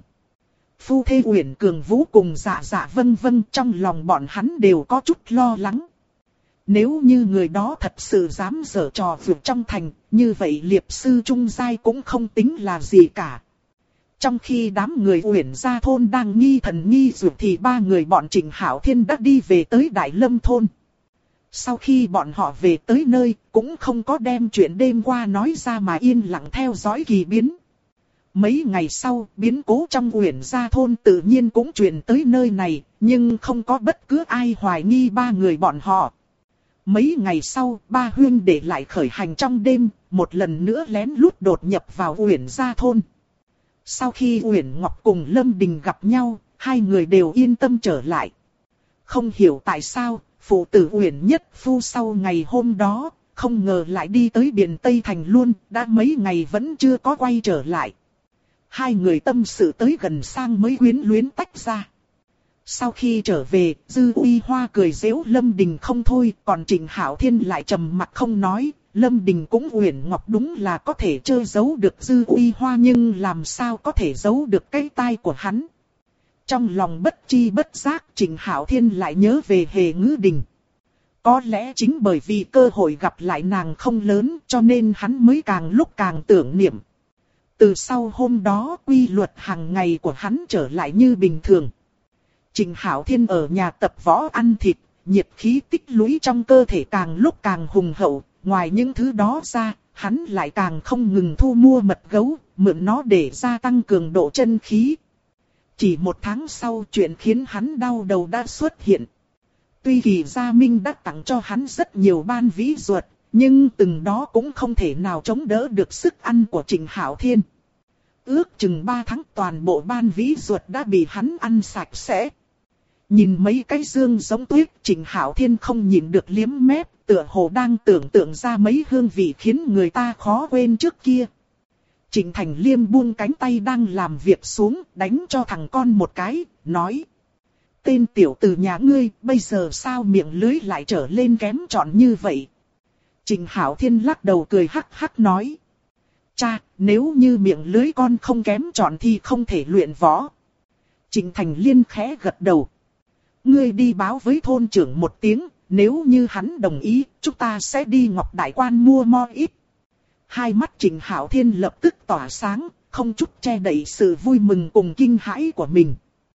Speaker 1: Phu thê Uyển Cường Vũ cùng Dạ vâng vâng, trong lòng bọn hắn đều có chút lo lắng. Nếu như người đó thật sự dám giở trò vượt trong thành, như vậy liệp sư trung giai cũng không tính là gì cả. Trong khi đám người Uyển gia thôn đang nghi thần nghi dược thì 3 người bọn Trịnh Hảo Thiên đã đi về tới Đại Lâm thôn. Sau khi bọn họ về tới nơi, cũng không có đem chuyện đêm qua nói ra mà yên lặng theo dõi kỳ biến. Mấy ngày sau, biến cố trong Uyển gia thôn tự nhiên cũng truyền tới nơi này, nhưng không có bất cứ ai hoài nghi 3 người bọn họ. Mấy ngày sau, 3 huynh đệ lại khởi hành trong đêm, một lần nữa lén lút đột nhập vào Uyển gia thôn. Sau khi Uyển Ngọc cùng Lâm Đình gặp nhau, 2 người đều yên tâm trở lại. Không hiểu tại sao, phụ tử Uyển Nhất Phu sau ngày hôm đó, không ngờ lại đi tới biển Tây Thành luôn, đã mấy ngày vẫn chưa có quay trở lại. 2 người tâm sự tới gần sang mới quyến luyến tách ra. Sau khi trở về, Dư Uy Hoa cười giễu Lâm Đình không thôi, còn Trịnh Hảo Thiên lại trầm mặc không nói. Lâm Đình cũng Uyển Ngọc đúng là có thể chơi giấu được Dư Uy Hoa, nhưng làm sao có thể giấu được cái tai của hắn. Trong lòng bất chi bất giác, Trịnh Hảo Thiên lại nhớ về Hề Ngữ Đình. Có lẽ chính bởi vì cơ hội gặp lại nàng không lớn, cho nên hắn mới càng lúc càng tưởng niệm. Từ sau hôm đó, quy luật hàng ngày của hắn trở lại như bình thường. Trịnh Hảo Thiên ở nhà tập võ ăn thịt, nhiệt khí tích lũy trong cơ thể càng lúc càng hùng hậu. Ngoài những thứ đó ra, hắn lại càng không ngừng thu mua mật gấu, mượn nó để gia tăng cường độ chân khí. Chỉ 1 tháng sau, chuyện khiến hắn đau đầu đã xuất hiện. Tuy Kỳ Gia Minh đã tặng cho hắn rất nhiều ban vĩ ruột, nhưng từng đó cũng không thể nào chống đỡ được sức ăn của Trịnh Hảo Thiên. Ước chừng 3 tháng toàn bộ ban vĩ ruột đã bị hắn ăn sạch sẽ. Nhìn mấy cái dương giống tuyết, Trịnh Hảo Thiên không nhịn được liếm mép, tựa hồ đang tưởng tượng ra mấy hương vị khiến người ta khó quên trước kia. Trịnh Thành Liêm buông cánh tay đang làm việc xuống, đánh cho thằng con một cái, nói. Tên tiểu tử nhà ngươi, bây giờ sao miệng lưới lại trở lên kém trọn như vậy? Trịnh Hảo Thiên lắc đầu cười hắc hắc nói. Cha, nếu như miệng lưới con không kém trọn thì không thể luyện võ. Trịnh Thành Liên khẽ gật đầu. Ngươi đi báo với thôn trưởng một tiếng, nếu như hắn đồng ý, chúng ta sẽ đi Ngọc Đại Quan mua mo ít. Hai mắt Trịnh Hảo Thiên lập tức tỏa sáng, không chút che đậy sự vui mừng cùng kinh hãi của mình.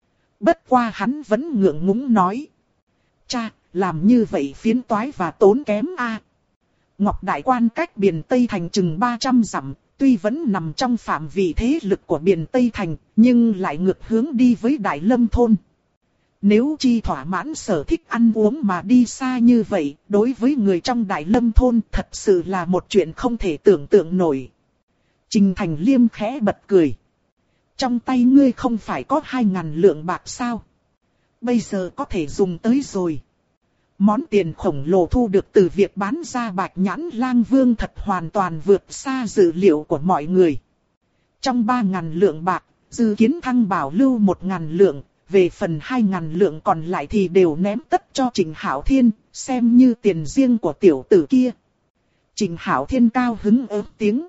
Speaker 1: Bất qua hắn vẫn ngượng ngùng nói. Cha, làm như vậy phiến toái và tốn kém a. Ngọc Đại Quan cách Biền Tây Thành chừng 300 dặm, tuy vẫn nằm trong phạm vi thế lực của Biền Tây Thành, nhưng lại ngược hướng đi với Đại Lâm thôn. Nếu chi thỏa mãn sở thích ăn uống mà đi xa như vậy, đối với người trong Đại Lâm thôn thật sự là một chuyện không thể tưởng tượng nổi. Trình Thành Liêm khẽ bật cười. Trong tay ngươi không phải có 2.000 lượng bạc sao? Bây giờ có thể dùng tới rồi. Món tiền khổng lồ thu được từ việc bán ra Bạch Nhãn Lang Vương thật hoàn toàn vượt xa dự liệu của mọi người. Trong 3.000 lượng bạc, Dư Kiến Thăng bảo lưu 1.000 lượng, về phần 2.000 lượng còn lại thì đều ném tất cho Trình Hạo Thiên, xem như tiền riêng của tiểu tử kia. Trình Hạo Thiên cao hứng ớt tiếng.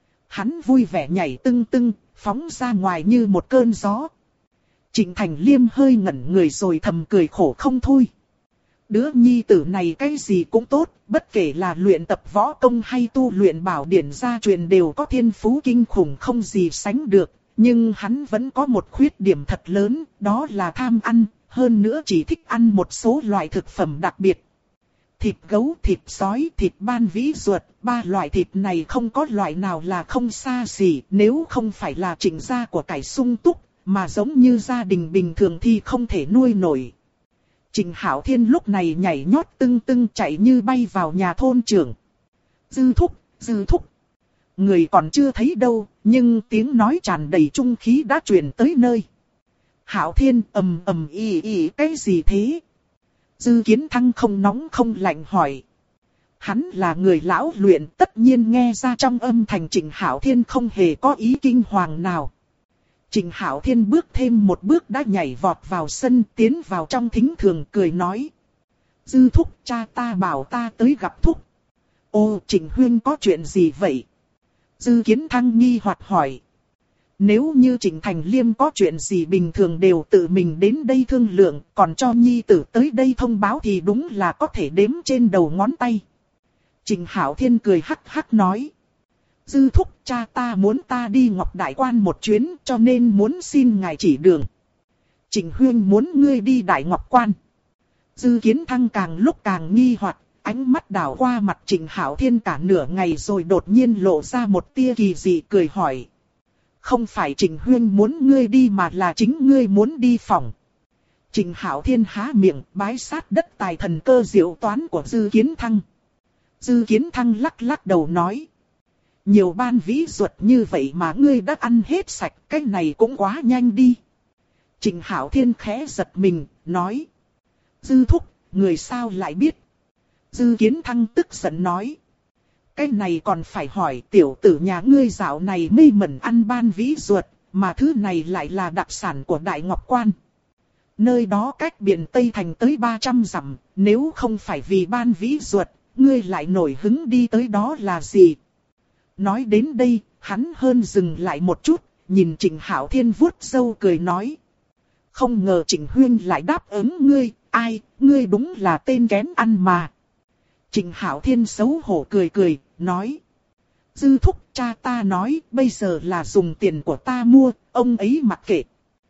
Speaker 1: Hắn vui vẻ nhảy tưng tưng, phóng ra ngoài như một cơn gió. Trình Thành Liêm hơi ngẩn người rồi thầm cười khổ không thôi. Đứa nhi tử này cái gì cũng tốt, bất kể là luyện tập võ công hay tu luyện bảo điển gia truyền đều có thiên phú kinh khủng không gì sánh được. Nhưng hắn vẫn có một khuyết điểm thật lớn, đó là tham ăn, hơn nữa chỉ thích ăn một số loại thực phẩm đặc biệt. Thịt gấu, thịt sói, thịt ban vĩ ruột, 3 loại thịt này không có loại nào là không xa xỉ, nếu không phải là Trình gia của cải sung túc, mà giống như gia đình bình thường thì không thể nuôi nổi. Trình Hạo Thiên lúc này nhảy nhót tưng tưng chạy như bay vào nhà thôn trưởng. Dư thúc. Người còn chưa thấy đâu, nhưng tiếng nói tràn đầy trung khí đã truyền tới nơi. Hạo Thiên ầm ầm y cái gì thế? Dư Kiến Thăng không nóng không lạnh hỏi. Hắn là người lão luyện, tất nhiên nghe ra trong âm thanh Trình Hạo Thiên không hề có ý kinh hoàng nào. Trình Hạo Thiên bước thêm một bước đã nhảy vọt vào sân, tiến vào trong thính thường cười nói. Dư thúc, cha ta bảo ta tới gặp thúc. Ô, Trình huynh có chuyện gì vậy? Dư Kiến Thăng nghi hoặc hỏi. Nếu như Trình Thành Liêm có chuyện gì bình thường đều tự mình đến đây thương lượng, còn cho nhi tử tới đây thông báo thì đúng là có thể đếm trên đầu ngón tay. Trình Hạo Thiên cười hắc hắc nói. Dư thúc, cha ta muốn ta đi Ngọc Đại Quan một chuyến, cho nên muốn xin ngài chỉ đường. Trình huynh muốn ngươi đi Đại Ngọc Quan. Dư Kiến Thăng càng lúc càng nghi hoặc, ánh mắt đảo qua mặt Trình Hạo Thiên cả nửa ngày rồi đột nhiên lộ ra một tia kỳ dị cười hỏi. Không phải Trình huynh muốn ngươi đi mà là chính ngươi muốn đi phòng. Trình Hạo Thiên há miệng bái sát đất tài thần cơ diệu toán của Dư Kiến Thăng. Dư Kiến Thăng lắc lắc đầu nói. Nhiều ban vĩ ruột như vậy mà ngươi đã ăn hết sạch, cái này cũng quá nhanh đi. Trình Hạo Thiên khẽ giật mình, nói. Dư thúc, người sao lại biết? Dư Kiến Thăng tức giận nói. Cái này còn phải hỏi tiểu tử nhà ngươi dạo này mê mẩn ăn ban vĩ ruột, mà thứ này lại là đặc sản của Đại Ngọc Quan. Nơi đó cách biển Tây Thành tới 300 dặm, nếu không phải vì ban vĩ ruột, ngươi lại nổi hứng đi tới đó là gì? Nói đến đây, hắn hơn dừng lại một chút, nhìn Trình Hạo Thiên vuốt râu cười nói. Không ngờ Trình huynh lại đáp ứng ngươi, ai, ngươi đúng là tên kén ăn mà. Trình Hạo Thiên xấu hổ cười cười, nói. Dư thúc, cha ta nói, bây giờ là dùng tiền của ta mua, ông ấy mặc kệ.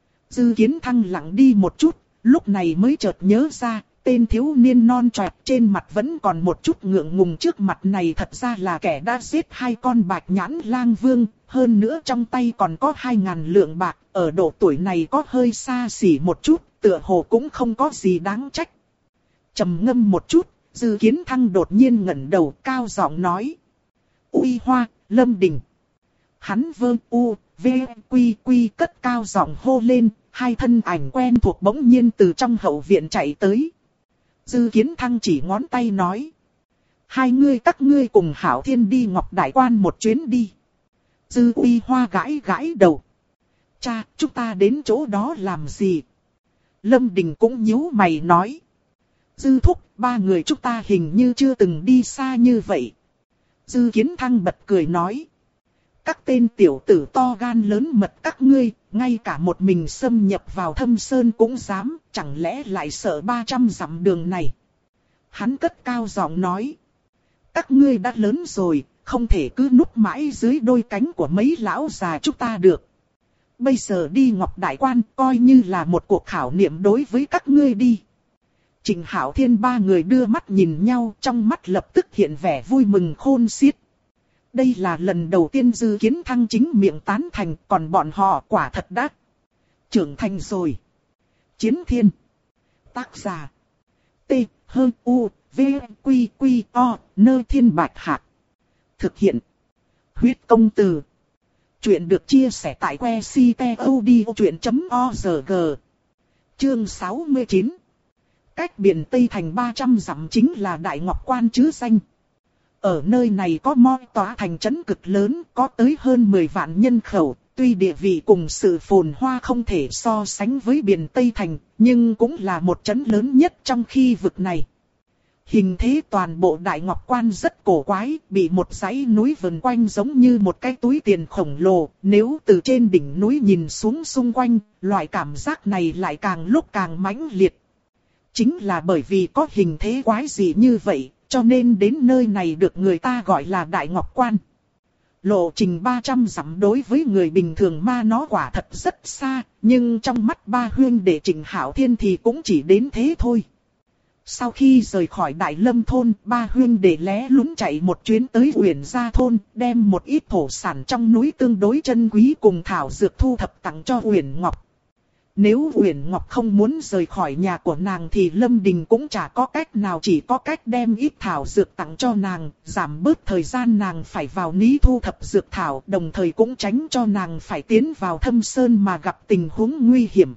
Speaker 1: Dư Kiến Thăng lặng đi một chút, lúc này mới chợt nhớ ra, tên thiếu niên non choẹt trên mặt vẫn còn một chút ngượng ngùng trước mặt này thật ra là kẻ đã giết 2 con Bạch Nhãn Lang Vương, hơn nữa trong tay còn có 2.000 lượng bạc, ở độ tuổi này có hơi xa xỉ một chút, tựa hồ cũng không có gì đáng trách. Trầm ngâm một chút, Dư Kiến Thăng đột nhiên ngẩng đầu cao giọng nói. Uy Hoa, Lâm Đình. Hắn vơ u, v, quy quy cất cao giọng hô lên, 2 thân ảnh quen thuộc bỗng nhiên từ trong hậu viện chạy tới. Dư Kiến Thăng chỉ ngón tay nói. 2 ngươi các ngươi cùng Hạo Thiên đi Ngọc Đại Quan một chuyến đi. Dư Uy Hoa gãi gãi đầu. Cha, chúng ta đến chỗ đó làm gì? Lâm Đình cũng nhíu mày nói. Dư thúc, 3 người chúng ta hình như chưa từng đi xa như vậy. Dư Kiến Thăng bật cười nói. Các tên tiểu tử to gan lớn mật các ngươi, ngay cả một mình xâm nhập vào Thâm Sơn cũng dám, chẳng lẽ lại sợ 300 dặm đường này. Hắn cất cao giọng nói. Các ngươi đã lớn rồi, không thể cứ núp mãi dưới đôi cánh của mấy lão già chúng ta được. Bây giờ đi Ngọc Đại Quan coi như là một cuộc khảo nghiệm đối với các ngươi đi. Trình Hạo Thiên 3 người đưa mắt nhìn nhau, trong mắt lập tức hiện vẻ vui mừng khôn xiết. Đây là lần đầu tiên Dư Kiến Thăng chính miệng tán thành, còn bọn họ quả thật đã trưởng thành rồi. Chiến thiên. Tác giả. T. U. V. Quy. O. Nơi thiên bạch hạc. Thực hiện. Huyết công từ. Chuyện được chia sẻ tại website.odchuyện.org. Chương 69. Cách biển Tây thành 300 dặm chính là Đại Ngọc Quan chứ danh. Ở nơi này có moi tòa thành trấn cực lớn, có tới hơn 10 vạn nhân khẩu. Tuy địa vị cùng sự phồn hoa không thể so sánh với biển Tây thành, nhưng cũng là một trấn lớn nhất trong khi vực này. Hình thế toàn bộ Đại Ngọc Quan rất cổ quái, bị một dãy núi vần quanh giống như một cái túi tiền khổng lồ. Nếu từ trên đỉnh núi nhìn xuống xung quanh, loại cảm giác này lại càng lúc càng mãnh liệt. Chính là bởi vì có hình thế quái dị như vậy, cho nên đến nơi này được người ta gọi là Đại Ngọc Quan. Lộ trình 300 dặm đối với người bình thường mà nó quả thật rất xa, nhưng trong mắt ba huynh đệ Trịnh Hạo Thiên thì cũng chỉ đến thế thôi. Sau khi rời khỏi Đại Lâm thôn, ba huynh đệ lé lún chạy một chuyến tới Uyển Gia thôn, đem một ít thổ sản trong núi tương đối chân quý cùng thảo dược thu thập tặng cho Uyển Ngọc. Nếu Uyển Ngọc không muốn rời khỏi nhà của nàng thì Lâm Đình cũng chả có cách nào, chỉ có cách đem ít thảo dược tặng cho nàng, giảm bớt thời gian nàng phải vào ní thu thập dược thảo, đồng thời cũng tránh cho nàng phải tiến vào thâm sơn mà gặp tình huống nguy hiểm.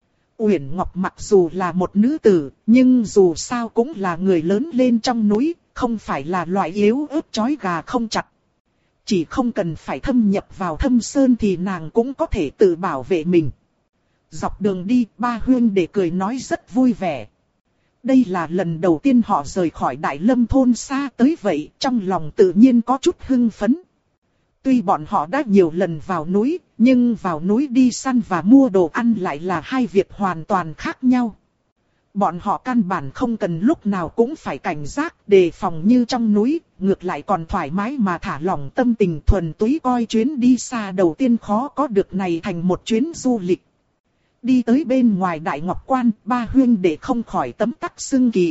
Speaker 1: Uyển Ngọc mặc dù là một nữ tử, nhưng dù sao cũng là người lớn lên trong núi, không phải là loại yếu ớt chói gà không chặt. Chỉ không cần phải thâm nhập vào thâm sơn thì nàng cũng có thể tự bảo vệ mình. Dọc đường đi, ba huynh đệ cười nói rất vui vẻ. Đây là lần đầu tiên họ rời khỏi Đại Lâm thôn xa tới vậy, trong lòng tự nhiên có chút hưng phấn. Tuy bọn họ đã nhiều lần vào núi, nhưng vào núi đi săn và mua đồ ăn lại là hai việc hoàn toàn khác nhau. Bọn họ căn bản không cần lúc nào cũng phải cảnh giác, đề phòng như trong núi, ngược lại còn thoải mái mà thả lỏng tâm tình, thuần túy coi chuyến đi xa đầu tiên khó có được này thành một chuyến du lịch. Đi tới bên ngoài Đại Ngọc Quan, ba huynh đệ không khỏi tấm tắc xưng kỳ.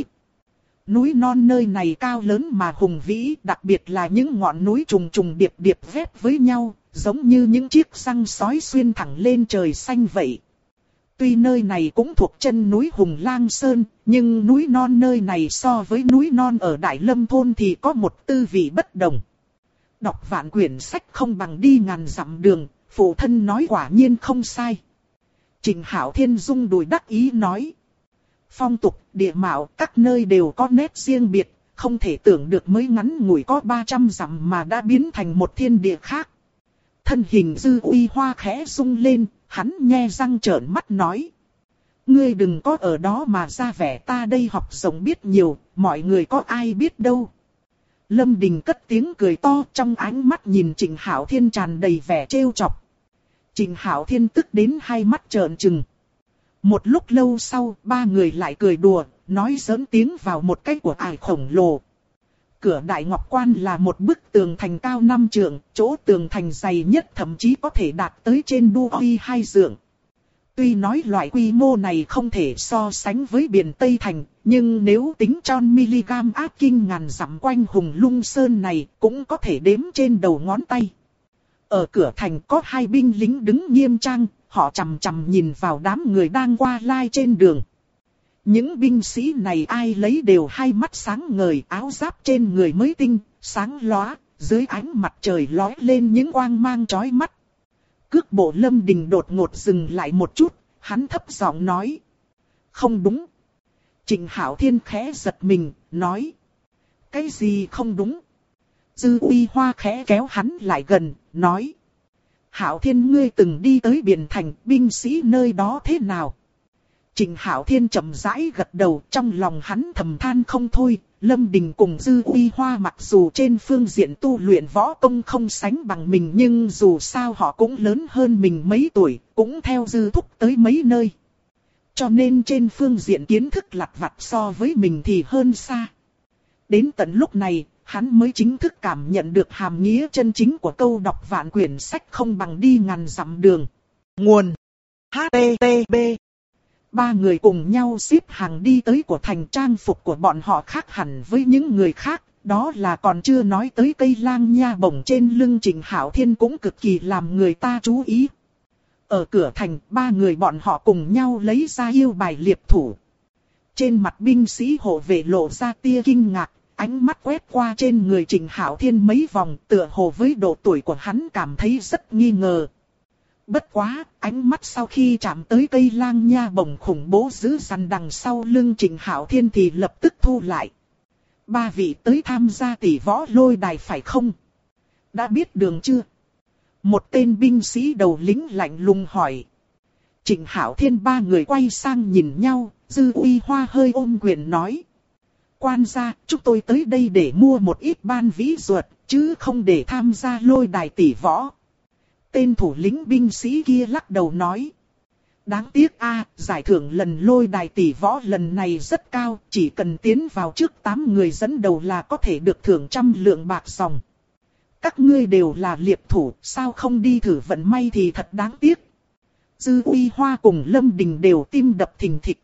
Speaker 1: Núi non nơi này cao lớn mà hùng vĩ, đặc biệt là những ngọn núi trùng trùng điệp điệp ghép với nhau, giống như những chiếc răng sói xuyên thẳng lên trời xanh vậy. Tuy nơi này cũng thuộc chân núi Hùng Lang Sơn, nhưng núi non nơi này so với núi non ở Đại Lâm thôn thì có một tư vị bất đồng. Đọc vạn quyển sách không bằng đi ngàn dặm đường, phụ thân nói quả nhiên không sai. Trịnh Hạo Thiên rung đùi đắc ý nói. Phong tục, địa mạo, các nơi đều có nét riêng biệt, không thể tưởng được mới ngắn ngủi có 300 dặm mà đã biến thành một thiên địa khác. Thân hình Dư Uy Hoa khẽ rung lên, hắn nhe răng trợn mắt nói. Ngươi đừng có ở đó mà ra vẻ, ta đây học rộng biết nhiều, mọi người có ai biết đâu. Lâm Đình cất tiếng cười to, trong ánh mắt nhìn Trịnh Hạo Thiên tràn đầy vẻ trêu chọc. Trịnh Hạo Thiên tức đến hai mắt trợn trừng. Một lúc lâu sau, ba người lại cười đùa, nói giỡn tiếng vào một cái của ải khổng lồ. Cửa Đại Ngọc Quan là một bức tường thành cao 5 trượng, chỗ tường thành dày nhất thậm chí có thể đạt tới trên đu uy 2 dượng. Tuy nói loại quy mô này không thể so sánh với biển Tây Thành, nhưng nếu tính tròn miligam áp kinh ngàn dặm quanh Hùng Lung Sơn này, cũng có thể đếm trên đầu ngón tay. Ở cửa thành có hai binh lính đứng nghiêm trang, họ chằm chằm nhìn vào đám người đang qua lai trên đường. Những binh sĩ này ai lấy đều hai mắt sáng ngời, áo giáp trên người mới tinh, sáng lóa, dưới ánh mặt trời lóe lên những quang mang chói mắt. Cước bộ Lâm Đình đột ngột dừng lại một chút, hắn thấp giọng nói. Không đúng. Trịnh Hạo Thiên khẽ giật mình, nói. Cái gì không đúng? Dư Uy Hoa khẽ kéo hắn lại gần, nói. Hạo Thiên ngươi từng đi tới Biển Thành, binh sĩ nơi đó thế nào? Trịnh Hạo Thiên chậm rãi gật đầu, trong lòng hắn thầm than không thôi. Lâm Đình cùng Dư Uy Hoa mặc dù trên phương diện tu luyện võ công không sánh bằng mình, nhưng dù sao họ cũng lớn hơn mình mấy tuổi, cũng theo Dư thúc tới mấy nơi. Cho nên trên phương diện kiến thức lặt vặt so với mình thì hơn xa. Đến tận lúc này, hắn mới chính thức cảm nhận được hàm nghĩa chân chính của câu đọc vạn quyển sách không bằng đi ngàn dặm đường. Nguồn HTTP. Ba người cùng nhau xếp hàng đi tới của thành, trang phục của bọn họ khác hẳn với những người khác, đó là còn chưa nói tới cây lang nha bổng trên lưng Trịnh Hạo Thiên cũng cực kỳ làm người ta chú ý. Ở cửa thành, ba người bọn họ cùng nhau lấy ra yêu bài liệp thủ. Trên mặt binh sĩ hộ vệ lộ ra tia kinh ngạc, ánh mắt quét qua trên người Trịnh Hạo Thiên mấy vòng, tựa hồ với độ tuổi của hắn cảm thấy rất nghi ngờ. Bất quá, ánh mắt sau khi chạm tới cây lang nha bổng khủng bố dữ dằn đằng sau lưng Trịnh Hạo Thiên thì lập tức thu lại. 3 vị tới tham gia tỷ võ lôi đài phải không? Đã biết đường chưa? Một tên binh sĩ đầu lính lạnh lùng hỏi. Trịnh Hạo Thiên 3 người quay sang nhìn nhau, Dư Uy Hoa hơi ôm quyền nói. Quan gia, chúng tôi tới đây để mua một ít ban vĩ ruột, chứ không để tham gia lôi đài tỷ võ. Tên thủ lĩnh binh sĩ kia lắc đầu nói. Đáng tiếc giải thưởng lần lôi đài tỷ võ lần này rất cao, chỉ cần tiến vào trước 8 người dẫn đầu là có thể được thưởng 100 lượng bạc ròng. Các ngươi đều là liệp thủ, sao không đi thử vận may thì thật đáng tiếc. Dư Uy Hoa cùng Lâm Đình đều tim đập thình thịch.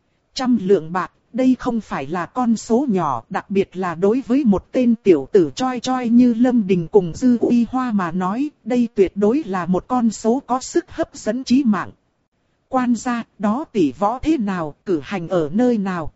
Speaker 1: 100 lượng bạc, đây không phải là con số nhỏ, đặc biệt là đối với một tên tiểu tử choi choi như Lâm Đình cùng Dư Uy Hoa mà nói, đây tuyệt đối là một con số có sức hấp dẫn chí mạng. Quan gia, đó tỷ võ thế nào, cử hành ở nơi nào?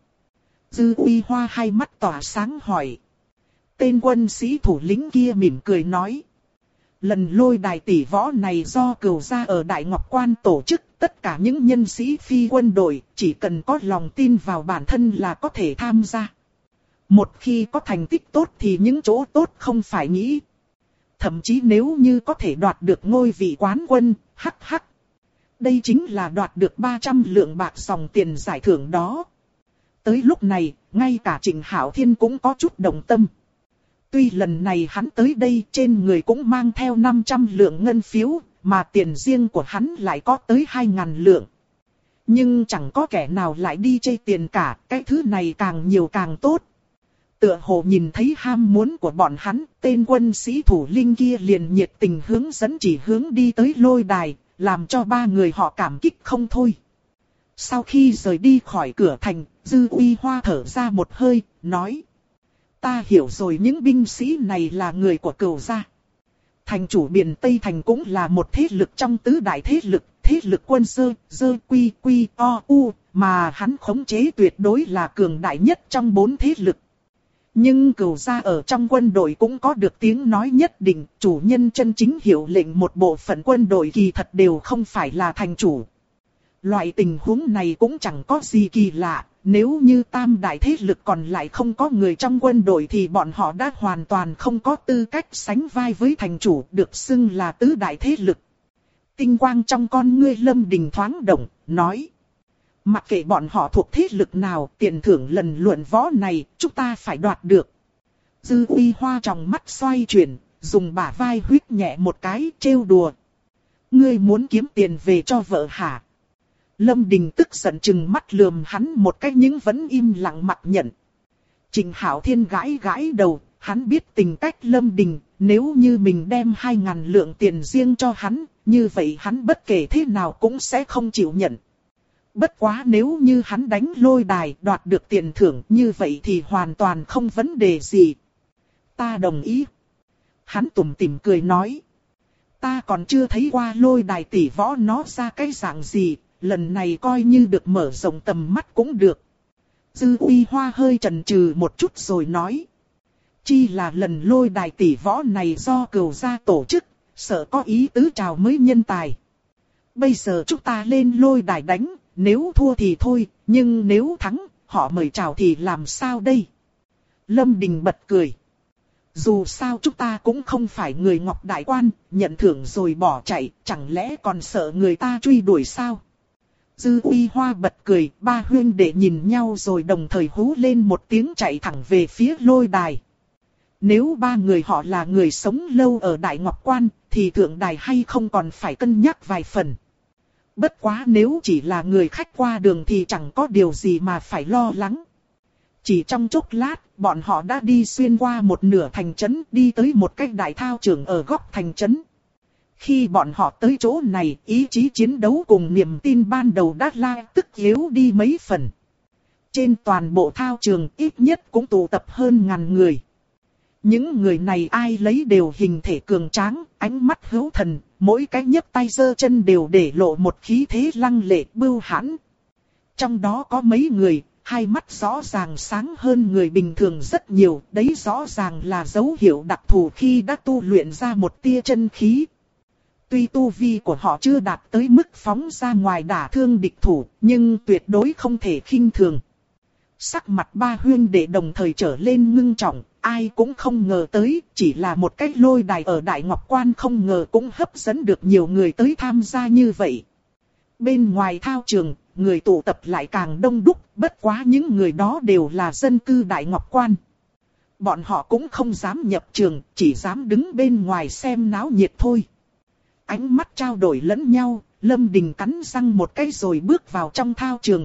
Speaker 1: Dư Uy Hoa hai mắt tỏa sáng hỏi. Tên quân sĩ thủ lĩnh kia mỉm cười nói. Lần lôi đài tỷ võ này do Cửu gia ở Đại Ngọc Quan tổ chức, tất cả những nhân sĩ phi quân đội chỉ cần có lòng tin vào bản thân là có thể tham gia. Một khi có thành tích tốt thì những chỗ tốt không phải nghĩ. Thậm chí nếu như có thể đoạt được ngôi vị quán quân, hắc. Đây chính là đoạt được 300 lượng bạc ròng tiền giải thưởng đó. Tới lúc này, ngay cả Trịnh Hạo Thiên cũng có chút động tâm. Tuy lần này hắn tới đây trên người cũng mang theo 500 lượng ngân phiếu, mà tiền riêng của hắn lại có tới 2.000 lượng. Nhưng chẳng có kẻ nào lại đi chơi tiền cả, cái thứ này càng nhiều càng tốt. Tựa hồ nhìn thấy ham muốn của bọn hắn, tên quân sĩ thủ lĩnh kia liền nhiệt tình hướng dẫn chỉ hướng đi tới lôi đài, làm cho 3 người họ cảm kích không thôi. Sau khi rời đi khỏi cửa thành, Dư Uy Hoa thở ra một hơi, nói. Ta hiểu rồi, những binh sĩ này là người của Cửu gia. Thành chủ Biển Tây Thành cũng là một thế lực trong tứ đại thế lực quân dơ quy o u, mà hắn khống chế tuyệt đối là cường đại nhất trong 4 thế lực. Nhưng Cửu gia ở trong quân đội cũng có được tiếng nói nhất định, chủ nhân chân chính hiệu lệnh một bộ phận quân đội kỳ thật đều không phải là thành chủ. Loại tình huống này cũng chẳng có gì kỳ lạ, nếu như tam đại thế lực còn lại không có người trong quân đội thì bọn họ đã hoàn toàn không có tư cách sánh vai với thành chủ, được xưng là tứ đại thế lực. Tinh quang trong con ngươi Lâm Đình thoáng động, nói. Mặc kệ bọn họ thuộc thế lực nào, tiền thưởng lần luận võ này, chúng ta phải đoạt được. Dư Uy Hoa trong mắt xoay chuyển, dùng bả vai huýt nhẹ một cái, trêu đùa. Ngươi muốn kiếm tiền về cho vợ hả? Lâm Đình tức giận chừng mắt lườm hắn một cái nhưng vẫn im lặng mặc nhận. Trịnh Hạo Thiên gãi gãi đầu, hắn biết tình cách Lâm Đình, nếu như mình đem 2.000 lượng tiền riêng cho hắn, như vậy hắn bất kể thế nào cũng sẽ không chịu nhận. Bất quá nếu như hắn đánh lôi đài đoạt được tiền thưởng như vậy thì hoàn toàn không vấn đề gì. Ta đồng ý. Hắn tủm tỉm cười nói. Ta còn chưa thấy qua lôi đài tỷ võ nó ra cái dạng gì, lần này coi như được mở rộng tầm mắt cũng được. Dư Uy Hoa hơi chần chừ một chút rồi nói. Chi là lần lôi đài tỷ võ này do Cửu gia tổ chức, sợ có ý tứ chào mới nhân tài. Bây giờ chúng ta lên lôi đài đánh, nếu thua thì thôi, nhưng nếu thắng, họ mời chào thì làm sao đây? Lâm Đình bật cười. Dù sao chúng ta cũng không phải người Ngọc Đại Quan, nhận thưởng rồi bỏ chạy, chẳng lẽ còn sợ người ta truy đuổi sao? Dư Uy Hoa bật cười, 3 huynh đệ nhìn nhau rồi đồng thời hú lên một tiếng chạy thẳng về phía lôi đài. Nếu 3 người họ là người sống lâu ở Đại Ngọc Quan, thì thượng đài hay không còn phải cân nhắc vài phần. Bất quá nếu chỉ là người khách qua đường thì chẳng có điều gì mà phải lo lắng. Chỉ trong chốc lát, bọn họ đã đi xuyên qua một nửa thành trấn, đi tới một cái đại thao trường ở góc thành trấn. Khi bọn họ tới chỗ này, ý chí chiến đấu cùng niềm tin ban đầu đã la tức yếu đi mấy phần. Trên toàn bộ thao trường ít nhất cũng tụ tập hơn 1000 người. Những người này ai lấy đều hình thể cường tráng, ánh mắt hữu thần, mỗi cái nhấc tay giơ chân đều để lộ một khí thế lăng lệ bưu hãn. Trong đó có mấy người, hai mắt rõ ràng sáng hơn người bình thường rất nhiều, đấy rõ ràng là dấu hiệu đặc thù khi đã tu luyện ra một tia chân khí. Tuy tu vi của họ chưa đạt tới mức phóng ra ngoài đả thương địch thủ, nhưng tuyệt đối không thể khinh thường. Sắc mặt ba huynh đệ đồng thời trở lên ngưng trọng, ai cũng không ngờ tới, chỉ là một cái lôi đài ở Đại Ngọc Quan không ngờ cũng hấp dẫn được nhiều người tới tham gia như vậy. Bên ngoài thao trường, người tụ tập lại càng đông đúc, bất quá những người đó đều là dân cư Đại Ngọc Quan. Bọn họ cũng không dám nhập trường, chỉ dám đứng bên ngoài xem náo nhiệt thôi. Ánh mắt trao đổi lẫn nhau, Lâm Đình cắn răng một cái rồi bước vào trong thao trường.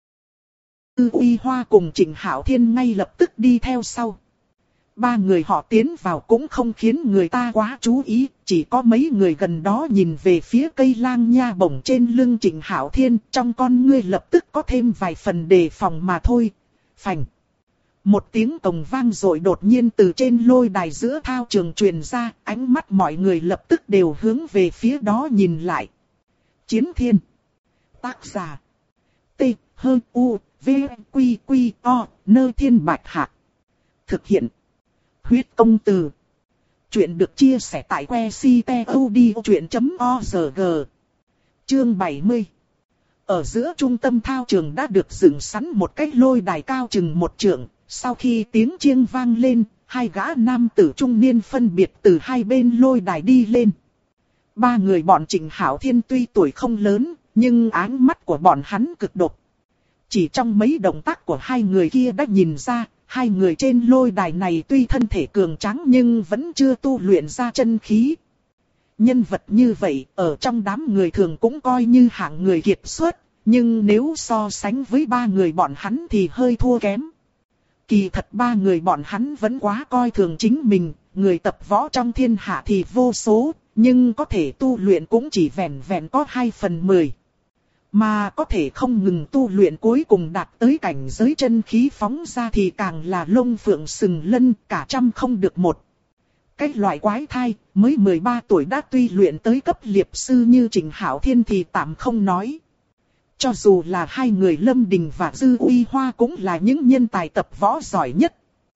Speaker 1: Dư Uy Hoa cùng Trịnh Hạo Thiên ngay lập tức đi theo sau. Ba người họ tiến vào cũng không khiến người ta quá chú ý, chỉ có mấy người gần đó nhìn về phía cây lang nha bổng trên lưng Trịnh Hạo Thiên, trong con ngươi lập tức có thêm vài phần đề phòng mà thôi. Phành. Một tiếng cồng vang rồi đột nhiên từ trên lôi đài giữa thao trường truyền ra, ánh mắt mọi người lập tức đều hướng về phía đó nhìn lại. Chiến Thiên. Tác giả. T, H, U, V, Quy, Quy, O, Nơ Thiên Bạch Hạc. Thực hiện. Huyết Công Từ. Chuyện được chia sẻ tại website.odchuyện.org. Chương 70. Ở giữa trung tâm thao trường đã được dựng sẵn một cái lôi đài cao chừng một trượng. Sau khi tiếng chiêng vang lên, hai gã nam tử trung niên phân biệt từ hai bên lôi đài đi lên. Ba người bọn Trịnh Hạo Thiên tuy tuổi không lớn, nhưng ánh mắt của bọn hắn cực độc. Chỉ trong mấy động tác của hai người kia đã nhìn ra, hai người trên lôi đài này tuy thân thể cường tráng nhưng vẫn chưa tu luyện ra chân khí. Nhân vật như vậy, ở trong đám người thường cũng coi như hạng người kiệt xuất, nhưng nếu so sánh với ba người bọn hắn thì hơi thua kém. Kỳ thật ba người bọn hắn vẫn quá coi thường chính mình, người tập võ trong thiên hạ thì vô số, nhưng có thể tu luyện cũng chỉ vẹn vẹn có 2/10. Mà có thể không ngừng tu luyện cuối cùng đạt tới cảnh giới chân khí phóng ra thì càng là lông phượng sừng lân, cả trăm không được một. Cái loại quái thai, mới 13 tuổi đã tuy luyện tới cấp liệp sư như Trịnh Hạo Thiên thì tạm không nói. Cho dù là hai người Lâm Đình và Dư Uy Hoa cũng là những nhân tài tập võ giỏi nhất.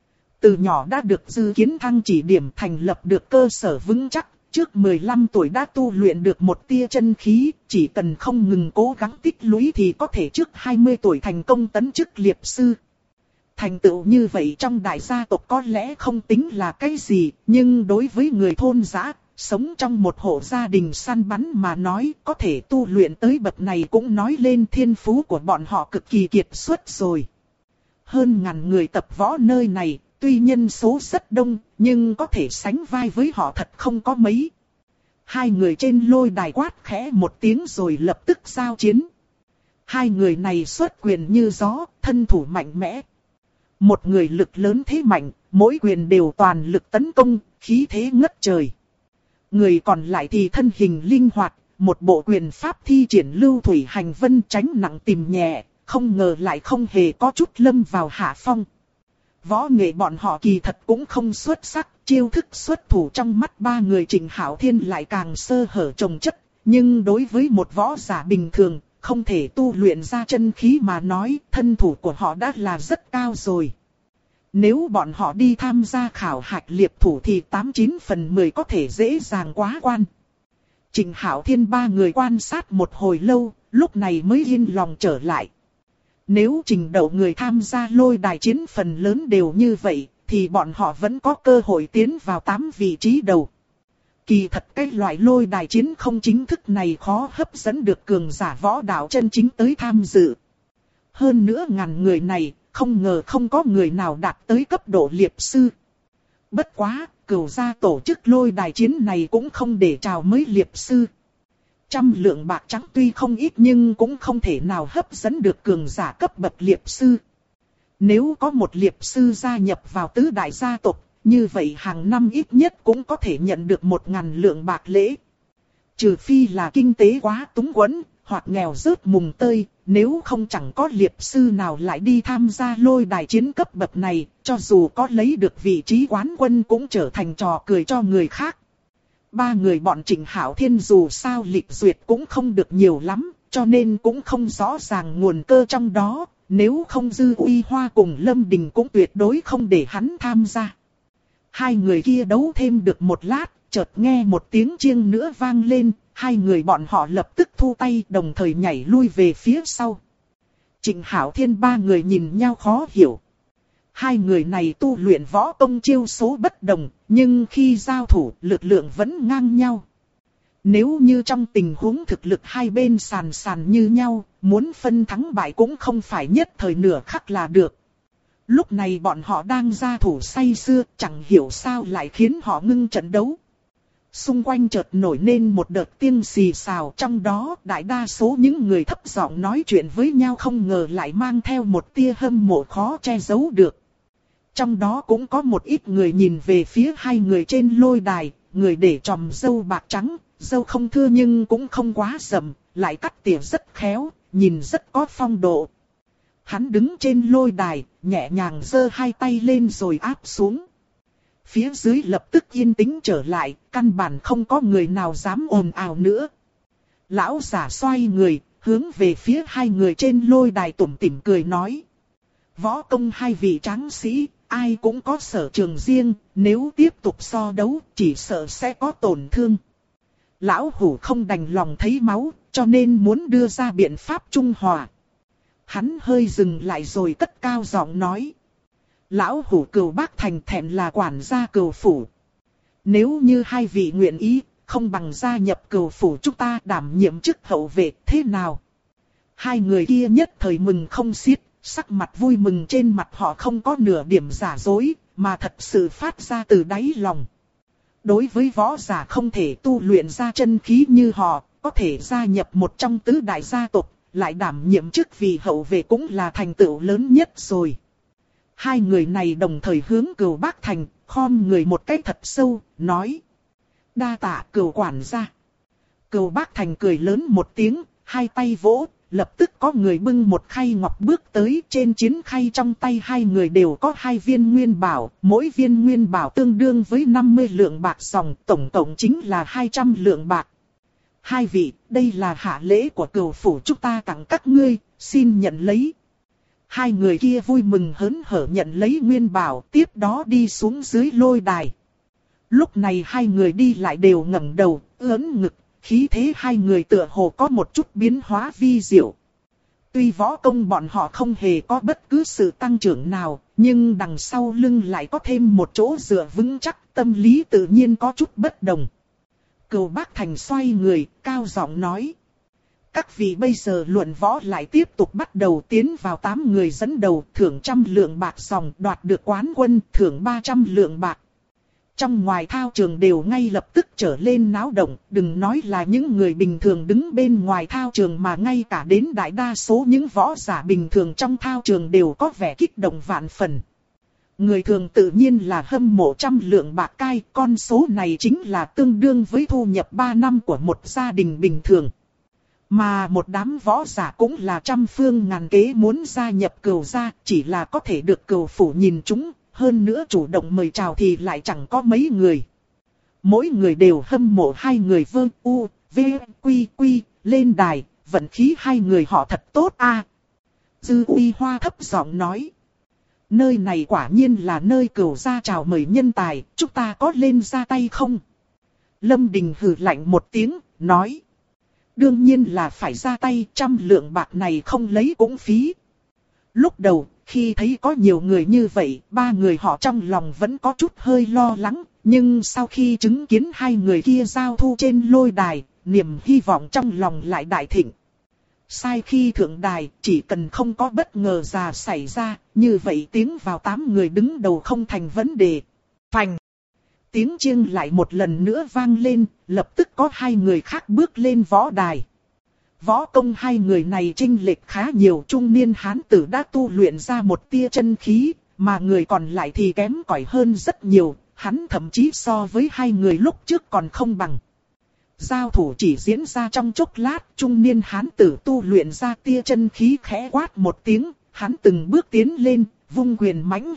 Speaker 1: Từ nhỏ đã được Dư Kiến Thăng chỉ điểm thành lập được cơ sở vững chắc, trước 15 tuổi đã tu luyện được một tia chân khí, chỉ cần không ngừng cố gắng tích lũy thì có thể trước 20 tuổi thành công tấn chức liệp sư. Thành tựu như vậy trong đại gia tộc có lẽ không tính là cái gì, nhưng đối với người thôn dã, sống trong một hộ gia đình săn bắn mà nói có thể tu luyện tới bậc này cũng nói lên thiên phú của bọn họ cực kỳ kiệt xuất rồi. Hơn ngàn người tập võ nơi này, tuy nhân số rất đông, nhưng có thể sánh vai với họ thật không có mấy. Hai người trên lôi đài quát khẽ một tiếng rồi lập tức giao chiến. Hai người này xuất quyền như gió, thân thủ mạnh mẽ. Một người lực lớn thế mạnh, mỗi quyền đều toàn lực tấn công, khí thế ngất trời. Người còn lại thì thân hình linh hoạt, một bộ quyền pháp thi triển lưu thủy hành vân tránh nặng tìm nhẹ, không ngờ lại không hề có chút lâm vào hạ phong. Võ nghệ bọn họ kỳ thật cũng không xuất sắc, chiêu thức xuất thủ trong mắt ba người Trịnh Hạo Thiên lại càng sơ hở chồng chất, nhưng đối với một võ giả bình thường, không thể tu luyện ra chân khí mà nói, thân thủ của họ đã là rất cao rồi. Nếu bọn họ đi tham gia khảo hạch liệp thủ thì 89/10 có thể dễ dàng quá quan. Trịnh Hạo Thiên ba người quan sát một hồi lâu, lúc này mới yên lòng trở lại. Nếu trình độ người tham gia lôi đài chiến phần lớn đều như vậy, thì bọn họ vẫn có cơ hội tiến vào 8 vị trí đầu. Kỳ thật cái loại lôi đài chiến không chính thức này khó hấp dẫn được cường giả võ đạo chân chính tới tham dự. Hơn nữa ngàn người này, không ngờ không có người nào đạt tới cấp độ liệp sư. Bất quá, Cửu gia tổ chức lôi đài chiến này cũng không để chào mới liệp sư. 100 lượng bạc trắng tuy không ít nhưng cũng không thể nào hấp dẫn được cường giả cấp bậc liệp sư. Nếu có một liệp sư gia nhập vào tứ đại gia tộc, như vậy hàng năm ít nhất cũng có thể nhận được 1000 lượng bạc lễ. Trừ phi là kinh tế quá túng quẫn, hoặc nghèo rớt mùng tơi, nếu không chẳng có liệp sư nào lại đi tham gia lôi đài chiến cấp bậc này, cho dù có lấy được vị trí quán quân cũng trở thành trò cười cho người khác. Ba người bọn Trịnh Hạo Thiên dù sao lịch duyệt cũng không được nhiều lắm, cho nên cũng không rõ ràng nguồn cơ trong đó, Nếu không Dư Uy Hoa cùng Lâm Đình cũng tuyệt đối không để hắn tham gia. Hai người kia đấu thêm được một lát, chợt nghe một tiếng chiêng nữa vang lên, hai người bọn họ lập tức thu tay đồng thời nhảy lui về phía sau. Trịnh Hạo Thiên ba người nhìn nhau khó hiểu. Hai người này tu luyện võ công chiêu số bất đồng, nhưng khi giao thủ lực lượng vẫn ngang nhau. Nếu như trong tình huống thực lực hai bên sàn sàn như nhau, muốn phân thắng bại cũng không phải nhất thời nửa khắc là được. Lúc này bọn họ đang ra thủ say sưa, chẳng hiểu sao lại khiến họ ngưng trận đấu. Xung quanh chợt nổi lên một đợt tiếng xì xào, trong đó đại đa số những người thấp giọng nói chuyện với nhau không ngờ lại mang theo một tia hâm mộ khó che giấu được. Trong đó cũng có một ít người nhìn về phía hai người trên lôi đài, người để chòm râu bạc trắng, râu không thưa nhưng cũng không quá rậm, lại cắt tỉa rất khéo, nhìn rất có phong độ. Hắn đứng trên lôi đài, nhẹ nhàng giơ hai tay lên rồi áp xuống. Phía dưới lập tức yên tĩnh trở lại, căn bản không có người nào dám ồn ào nữa. Lão giả xoay người, hướng về phía hai người trên lôi đài tủm tỉm cười nói. Võ công hai vị tráng sĩ, ai cũng có sở trường riêng, nếu tiếp tục so đấu, chỉ sợ sẽ có tổn thương. Lão Hủ không đành lòng thấy máu, cho nên muốn đưa ra biện pháp trung hòa. Hắn hơi dừng lại rồi cất cao giọng nói. Lão Hủ Cửu Bác Thành thẹn là quản gia Cửu Phủ. Nếu như hai vị nguyện ý, không bằng gia nhập Cửu Phủ chúng ta đảm nhiệm chức hậu vệ thế nào? Hai người kia nhất thời mừng không xiết, sắc mặt vui mừng trên mặt họ không có nửa điểm giả dối, mà thật sự phát ra từ đáy lòng. Đối với võ giả không thể tu luyện ra chân khí như họ, có thể gia nhập một trong tứ đại gia tộc, lại đảm nhiệm chức vị hậu vệ cũng là thành tựu lớn nhất rồi. Hai người này đồng thời hướng Cửu Bác Thành, khom người một cái thật sâu, nói. Đa tạ Cửu quản gia. Cửu Bác Thành cười lớn một tiếng, hai tay vỗ, lập tức có người bưng một khay ngọc bước tới. Trên chiến khay trong tay hai người đều có hai viên nguyên bảo, mỗi viên nguyên bảo tương đương với 50 lượng bạc sòng, tổng cộng chính là 200 lượng bạc. Hai vị, đây là hạ lễ của Cửu Phủ chúng ta tặng các ngươi, xin nhận lấy. Hai người kia vui mừng hớn hở nhận lấy nguyên bảo, tiếp đó đi xuống dưới lôi đài. Lúc này hai người đi lại đều ngẩng đầu, ưỡn ngực, khí thế hai người tựa hồ có một chút biến hóa vi diệu. Tuy võ công bọn họ không hề có bất cứ sự tăng trưởng nào, nhưng đằng sau lưng lại có thêm một chỗ dựa vững chắc, tâm lý tự nhiên có chút bất đồng. Cửu Bác Thành xoay người, cao giọng nói. Các vị bây giờ luận võ lại tiếp tục bắt đầu, tiến vào 8 người dẫn đầu, thưởng 100 lượng bạc sòng, đoạt được quán quân, thưởng 300 lượng bạc. Trong ngoài thao trường đều ngay lập tức trở lên náo động, đừng nói là những người bình thường đứng bên ngoài thao trường mà ngay cả đến đại đa số những võ giả bình thường trong thao trường đều có vẻ kích động vạn phần. Người thường tự nhiên là hâm mộ 100 lượng bạc cai, con số này chính là tương đương với thu nhập 3 năm của một gia đình bình thường. Mà một đám võ giả cũng là trăm phương ngàn kế muốn gia nhập Cửu gia, chỉ là có thể được Cửu Phủ nhìn chúng, hơn nữa chủ động mời chào thì lại chẳng có mấy người. Mỗi người đều hâm mộ hai người Vương U, V, Quy Quy, lên đài, vận khí hai người họ thật tốt a. Dư Uy Hoa thấp giọng nói. Nơi này quả nhiên là nơi Cửu gia chào mời nhân tài, chúng ta có lên ra tay không? Lâm Đình hừ lạnh một tiếng, nói. Đương nhiên là phải ra tay, 100 lượng bạc này không lấy cũng phí. Lúc đầu, khi thấy có nhiều người như vậy, ba người họ trong lòng vẫn có chút hơi lo lắng, nhưng sau khi chứng kiến hai người kia giao thu trên lôi đài, niềm hy vọng trong lòng lại đại thịnh. Sai khi thượng đài, chỉ cần không có bất ngờ gì xảy ra, như vậy tiếng vào 8 người đứng đầu không thành vấn đề. Phành! Tiếng chiêng lại một lần nữa vang lên, lập tức có hai người khác bước lên võ đài. Võ công hai người này chênh lệch khá nhiều, trung niên hán tử đã tu luyện ra một tia chân khí, mà người còn lại thì kém cỏi hơn rất nhiều, hắn thậm chí so với hai người lúc trước còn không bằng. Giao thủ chỉ diễn ra trong chốc lát, trung niên hán tử tu luyện ra tia chân khí khẽ quát một tiếng, hắn từng bước tiến lên, vung quyền mãnh liệt,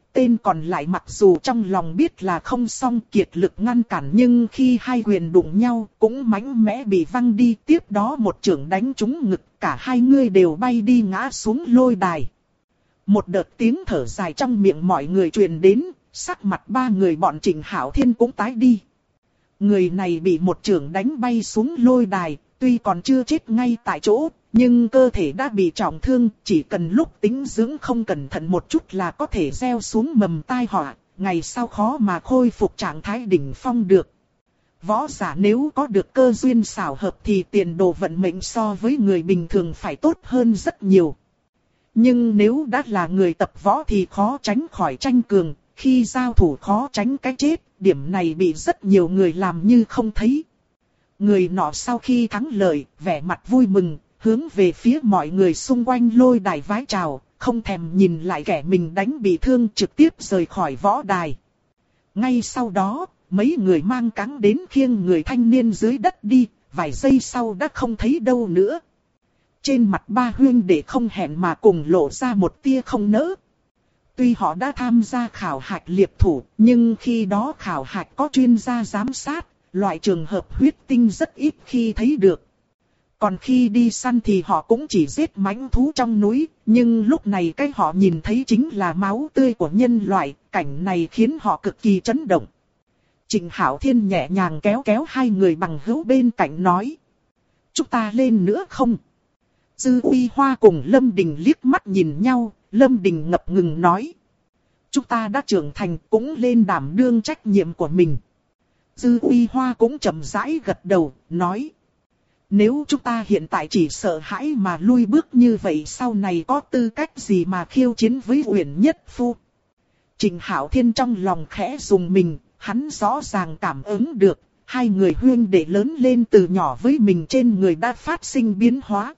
Speaker 1: Tên còn lại mặc dù trong lòng biết là không xong kiệt lực ngăn cản, nhưng khi hai quyền đụng nhau cũng mạnh mẽ bị văng đi. Tiếp đó một chưởng đánh trúng ngực, cả hai người đều bay đi ngã xuống lôi đài. Một đợt tiếng thở dài trong miệng mọi người truyền đến, sắc mặt ba người bọn Trịnh Hạo Thiên cũng tái đi. Người này bị một chưởng đánh bay xuống lôi đài, tuy còn chưa chết ngay tại chỗ, nhưng cơ thể đã bị trọng thương, chỉ cần lúc tĩnh dưỡng không cẩn thận một chút là có thể gieo xuống mầm tai họa, ngày sau khó mà khôi phục trạng thái đỉnh phong được. Võ giả nếu có được cơ duyên xảo hợp thì tiền đồ vận mệnh so với người bình thường phải tốt hơn rất nhiều. Nhưng nếu đã là người tập võ thì khó tránh khỏi tranh cường, khi giao thủ khó tránh cái chết, điểm này bị rất nhiều người làm như không thấy. Người nọ sau khi thắng lợi, vẻ mặt vui mừng, hướng về phía mọi người xung quanh lôi đài vái chào, không thèm nhìn lại kẻ mình đánh bị thương, trực tiếp rời khỏi võ đài. Ngay sau đó, mấy người mang cáng đến khiêng người thanh niên dưới đất đi, vài giây sau đã không thấy đâu nữa. Trên mặt ba huynh đệ không hẹn mà cùng lộ ra một tia không nỡ. Tuy họ đã tham gia khảo hạch liệp thủ, nhưng khi đó khảo hạch có chuyên gia giám sát, loại trường hợp huyết tinh rất ít khi thấy được. Còn khi đi săn thì họ cũng chỉ giết mãnh thú trong núi, nhưng lúc này cái họ nhìn thấy chính là máu tươi của nhân loại, cảnh này khiến họ cực kỳ chấn động. Trịnh Hạo Thiên nhẹ nhàng kéo kéo hai người bằng hữu bên cạnh nói: chúng ta lên nữa không? Dư Uy Hoa cùng Lâm Đình liếc mắt nhìn nhau, Lâm Đình ngập ngừng nói: chúng ta đã trưởng thành, cũng lên đảm đương trách nhiệm của mình. Dư Uy Hoa cũng chậm rãi gật đầu, nói: nếu chúng ta hiện tại chỉ sợ hãi mà lui bước như vậy, sau này có tư cách gì mà khiêu chiến với Uyển Nhất Phu? Trịnh Hạo Thiên trong lòng khẽ rùng mình, hắn rõ ràng cảm ứng được, hai người huynh đệ lớn lên từ nhỏ với mình trên người đã phát sinh biến hóa.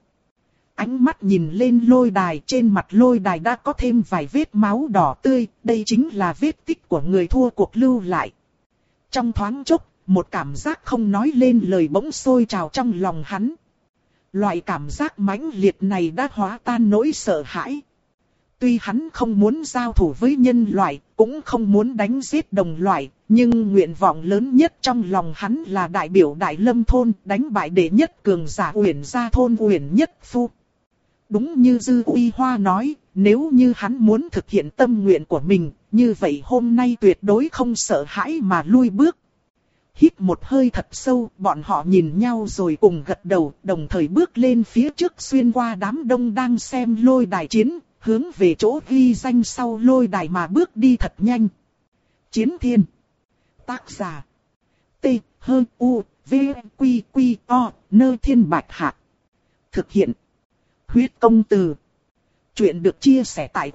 Speaker 1: Ánh mắt nhìn lên lôi đài, trên mặt lôi đài đã có thêm vài vết máu đỏ tươi, đây chính là vết tích của người thua cuộc lưu lại. Trong thoáng chốc, một cảm giác không nói lên lời bỗng sôi trào trong lòng hắn. Loại cảm giác mãnh liệt này đã hóa tan nỗi sợ hãi. Tuy hắn không muốn giao thủ với nhân loại, cũng không muốn đánh giết đồng loại, nhưng nguyện vọng lớn nhất trong lòng hắn là đại biểu Đại Lâm thôn, đánh bại đệ nhất cường giả Uyển gia thôn Uyển Nhất Phu. Đúng như Dư Uy Hoa nói, nếu như hắn muốn thực hiện tâm nguyện của mình, như vậy hôm nay tuyệt đối không sợ hãi mà lui bước. Hít một hơi thật sâu, bọn họ nhìn nhau rồi cùng gật đầu, đồng thời bước lên phía trước xuyên qua đám đông đang xem lôi đài chiến, hướng về chỗ ghi danh sau lôi đài mà bước đi thật nhanh. Chiến Thiên. Tác giả: T H U V Q Q O Nơ Thiên Bạch Hạc. Thực hiện: Huyết Công Từ. Chuyện được chia sẻ tại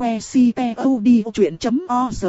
Speaker 1: website.odchuyện.org.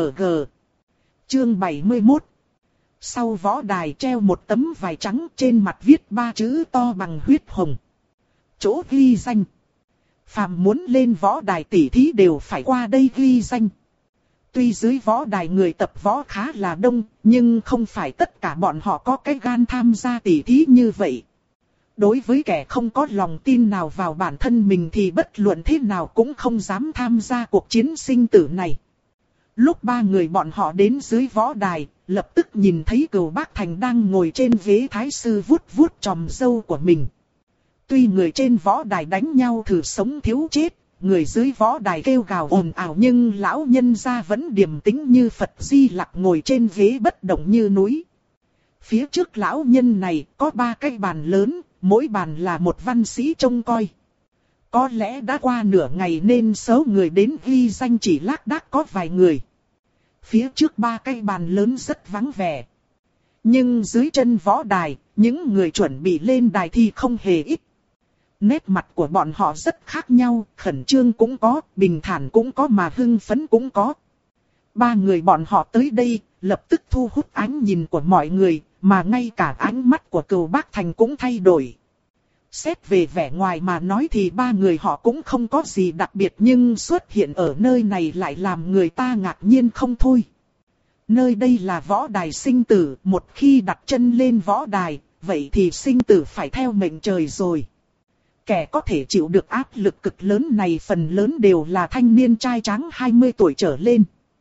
Speaker 1: Chương 71. Sau võ đài treo một tấm vải trắng, trên mặt viết 3 chữ to bằng huyết hồng: chỗ ghi danh. Phàm muốn lên võ đài tỷ thí đều phải qua đây ghi danh. Tuy dưới võ đài người tập võ khá là đông, nhưng không phải tất cả bọn họ có cái gan tham gia tỷ thí như vậy. Đối với kẻ không có lòng tin nào vào bản thân mình thì bất luận thế nào cũng không dám tham gia cuộc chiến sinh tử này. Lúc ba người bọn họ đến dưới võ đài, lập tức nhìn thấy Cửu Bác Thành đang ngồi trên ghế thái sư vuốt vuốt chòm râu của mình. Tuy người trên võ đài đánh nhau thử sống thiếu chết, người dưới võ đài kêu gào ồn ào, nhưng lão nhân gia vẫn điềm tĩnh như Phật Di Lặc ngồi trên ghế bất động như núi. Phía trước lão nhân này có 3 cái bàn lớn, mỗi bàn là một văn sĩ trông coi. Có lẽ đã qua nửa ngày nên số người đến ghi danh chỉ lác đác có vài người. Phía trước 3 cái bàn lớn rất vắng vẻ. Nhưng dưới chân võ đài, những người chuẩn bị lên đài thì không hề ít. Nét mặt của bọn họ rất khác nhau, khẩn trương cũng có, bình thản cũng có mà hưng phấn cũng có. 3 người bọn họ tới đây, lập tức thu hút ánh nhìn của mọi người, mà ngay cả ánh mắt của Cửu Bác Thành cũng thay đổi. Xét về vẻ ngoài mà nói thì 3 người họ cũng không có gì đặc biệt, nhưng xuất hiện ở nơi này lại làm người ta ngạc nhiên không thôi. Nơi đây là võ đài sinh tử, một khi đặt chân lên võ đài, vậy thì sinh tử phải theo mệnh trời rồi. Kẻ có thể chịu được áp lực cực lớn này phần lớn đều là thanh niên trai tráng 20 tuổi trở lên.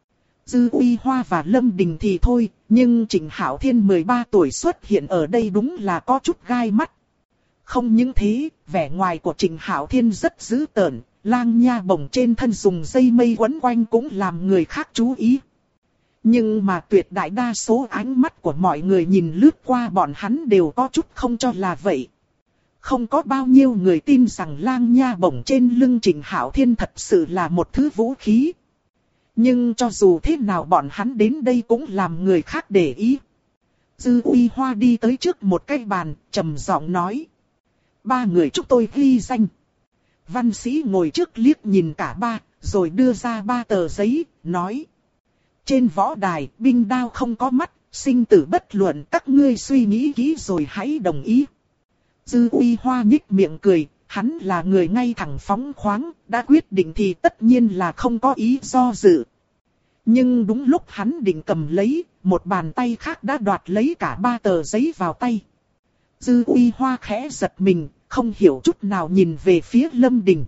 Speaker 1: Dư Uy Hoa và Lâm Đình thì thôi, nhưng Trịnh Hạo Thiên 13 tuổi xuất hiện ở đây đúng là có chút gai mắt. Không những thế, vẻ ngoài của Trịnh Hạo Thiên rất dữ tợn, lang nha bổng trên thân dùng dây mây quấn quanh cũng làm người khác chú ý. Nhưng mà tuyệt đại đa số ánh mắt của mọi người nhìn lướt qua bọn hắn đều có chút không cho là vậy. Không có bao nhiêu người tin rằng lang nha bổng trên lưng Trịnh Hạo Thiên thật sự là một thứ vũ khí. Nhưng cho dù thế nào bọn hắn đến đây cũng làm người khác để ý. Dư Uy Hoa đi tới trước một cái bàn, trầm giọng nói. 3 người chúng tôi ghi danh. Văn sĩ ngồi trước liếc nhìn cả ba, rồi đưa ra 3 tờ giấy, nói. Trên võ đài, binh đao không có mắt, sinh tử bất luận, các ngươi suy nghĩ kỹ rồi hãy đồng ý. Dư Uy Hoa nhích miệng cười, hắn là người ngay thẳng phóng khoáng, đã quyết định thì tất nhiên là không có ý do dự. Nhưng đúng lúc hắn định cầm lấy, một bàn tay khác đã đoạt lấy cả 3 tờ giấy vào tay. Dư Uy Hoa khẽ giật mình, không hiểu chút nào nhìn về phía Lâm Đình.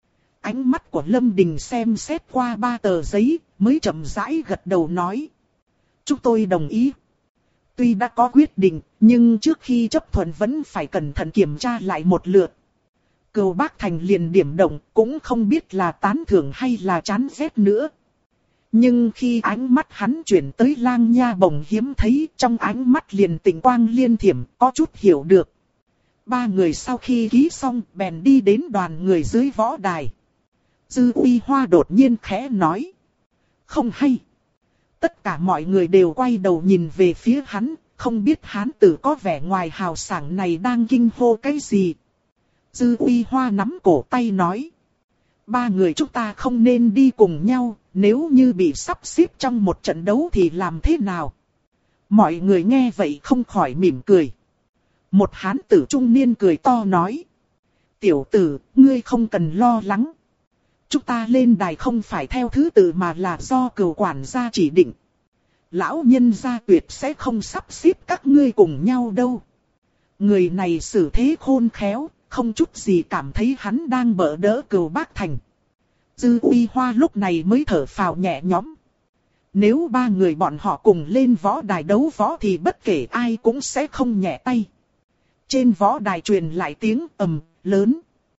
Speaker 1: Ánh mắt của Lâm Đình xem xét qua 3 tờ giấy, mới chậm rãi gật đầu nói. Chúng tôi đồng ý. Tuy đã có quyết định, nhưng trước khi chấp thuận vẫn phải cẩn thận kiểm tra lại một lượt. Cừu Bác Thành liền điểm động, cũng không biết là tán thưởng hay là chán ghét nữa. Nhưng khi ánh mắt hắn chuyển tới lang nha bổng hiếm thấy, trong ánh mắt liền tình quang liên thiểm, có chút hiểu được. 3 người sau khi ký xong, bèn đi đến đoàn người dưới võ đài. Dư Uy Hoa đột nhiên khẽ nói. Không hay. Tất cả mọi người đều quay đầu nhìn về phía hắn, không biết hán tử có vẻ ngoài hào sảng này đang kinh hô cái gì. Dư Uy Hoa nắm cổ tay nói. 3 người chúng ta không nên đi cùng nhau, nếu như bị sắp xếp trong một trận đấu thì làm thế nào? Mọi người nghe vậy không khỏi mỉm cười. Một hán tử trung niên cười to nói. Tiểu tử, ngươi không cần lo lắng. Chúng ta lên đài không phải theo thứ tự mà là do cừu quản gia chỉ định. Lão nhân gia tuyệt sẽ không sắp xếp các ngươi cùng nhau đâu. Người này xử thế khôn khéo, không chút gì cảm thấy hắn đang bỡ đỡ Cừu Bác Thành. Dư Uy Hoa lúc này mới thở phào nhẹ nhõm. Nếu 3 người bọn họ cùng lên võ đài đấu võ thì bất kể ai cũng sẽ không nhẹ tay. Trên võ đài truyền lại tiếng ầm lớn.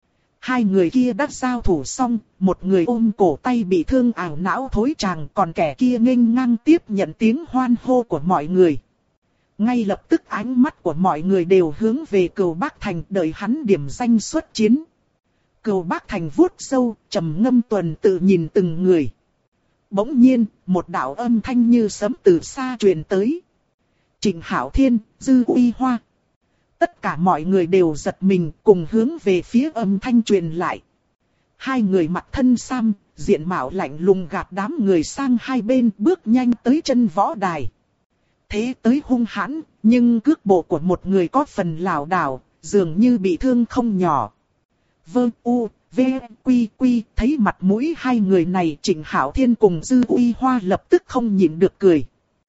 Speaker 1: 2 người kia đã giao thủ xong, một người ôm cổ tay bị thương ảo não thối tràng, còn kẻ kia nghênh ngang tiếp nhận tiếng hoan hô của mọi người. Ngay lập tức ánh mắt của mọi người đều hướng về Cừu Bác Thành đợi hắn điểm danh xuất chiến. Cừu Bác Thành vuốt râu, trầm ngâm tuần tự nhìn từng người. Bỗng nhiên, một đạo âm thanh như sấm từ xa truyền tới. Trịnh Hạo Thiên, Dư Uy Hoa. Tất cả mọi người đều giật mình cùng hướng về phía âm thanh truyền lại. 2 người mặc thân sam, diện mạo lạnh lùng gạt đám người sang hai bên bước nhanh tới chân võ đài. Thế tới hung hãn, nhưng cước bộ của một người có phần lảo đảo, dường như bị thương không nhỏ. Vơ u, v, quy quy, thấy mặt mũi 2 người này, Trịnh Hạo Thiên cùng Dư Uy Hoa lập tức không nhịn được cười.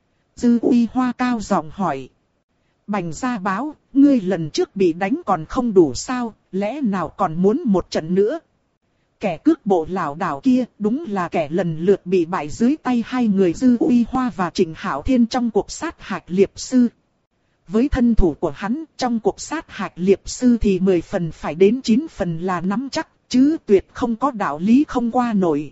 Speaker 1: Dư Uy Hoa cao giọng hỏi. Bành Gia Báo, ngươi lần trước bị đánh còn không đủ sao, lẽ nào còn muốn một trận nữa? Kẻ cước bộ lảo đảo kia đúng là kẻ lần lượt bị bại dưới tay 2 người Dư Uy Hoa và Trịnh Hạo Thiên trong cuộc sát hạch liệp sư. Với thân thủ của hắn, trong cuộc sát hạch liệp sư thì 10 phần phải đến 9 phần là nắm chắc, chứ tuyệt không có đạo lý không qua nổi.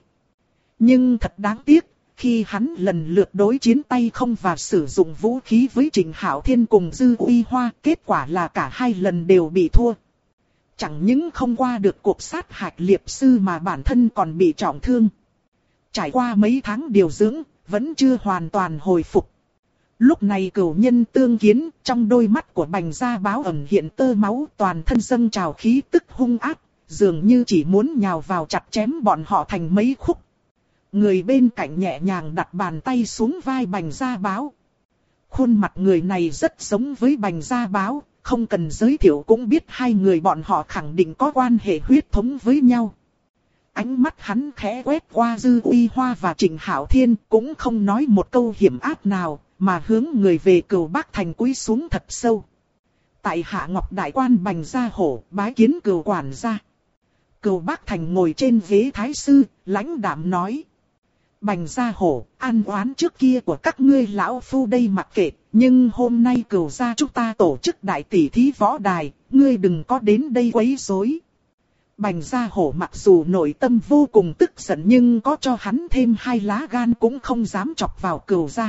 Speaker 1: Nhưng thật đáng tiếc, khi hắn lần lượt đối chiến tay không và sử dụng vũ khí với Trịnh Hạo Thiên cùng Dư Uy Hoa, kết quả là cả 2 lần đều bị thua. Chẳng những không qua được cuộc sát hạch liệp sư mà bản thân còn bị trọng thương. Trải qua mấy tháng điều dưỡng, vẫn chưa hoàn toàn hồi phục. Lúc này cửu nhân tương kiến, trong đôi mắt của Bành Gia Báo ẩn hiện tơ máu, toàn thân dâng trào khí tức hung ác, dường như chỉ muốn nhào vào chặt chém bọn họ thành mấy khúc. Người bên cạnh nhẹ nhàng đặt bàn tay xuống vai Bành Gia Báo. Khuôn mặt người này rất giống với Bành Gia Báo, không cần giới thiệu cũng biết 2 người bọn họ khẳng định có quan hệ huyết thống với nhau. Ánh mắt hắn khẽ quét qua Dư Uy Hoa và Trịnh Hạo Thiên, cũng không nói một câu hiểm ác nào, mà hướng người về Cừu Bác Thành cúi xuống thật sâu. Tại hạ Ngọc Đại Quan Bành Gia Hổ, bái kiến Cừu quản gia. Cừu Bác Thành ngồi trên ghế thái sư, lãnh đạm nói. Bành Gia Hổ, an oán trước kia của các ngươi lão phu đây mặc kệ, nhưng hôm nay Cửu gia chúng ta tổ chức đại tỷ thí võ đài, ngươi đừng có đến đây quấy rối. Bành Gia Hổ mặc dù nội tâm vô cùng tức giận nhưng có cho hắn thêm 2 lá gan cũng không dám chọc vào Cửu gia.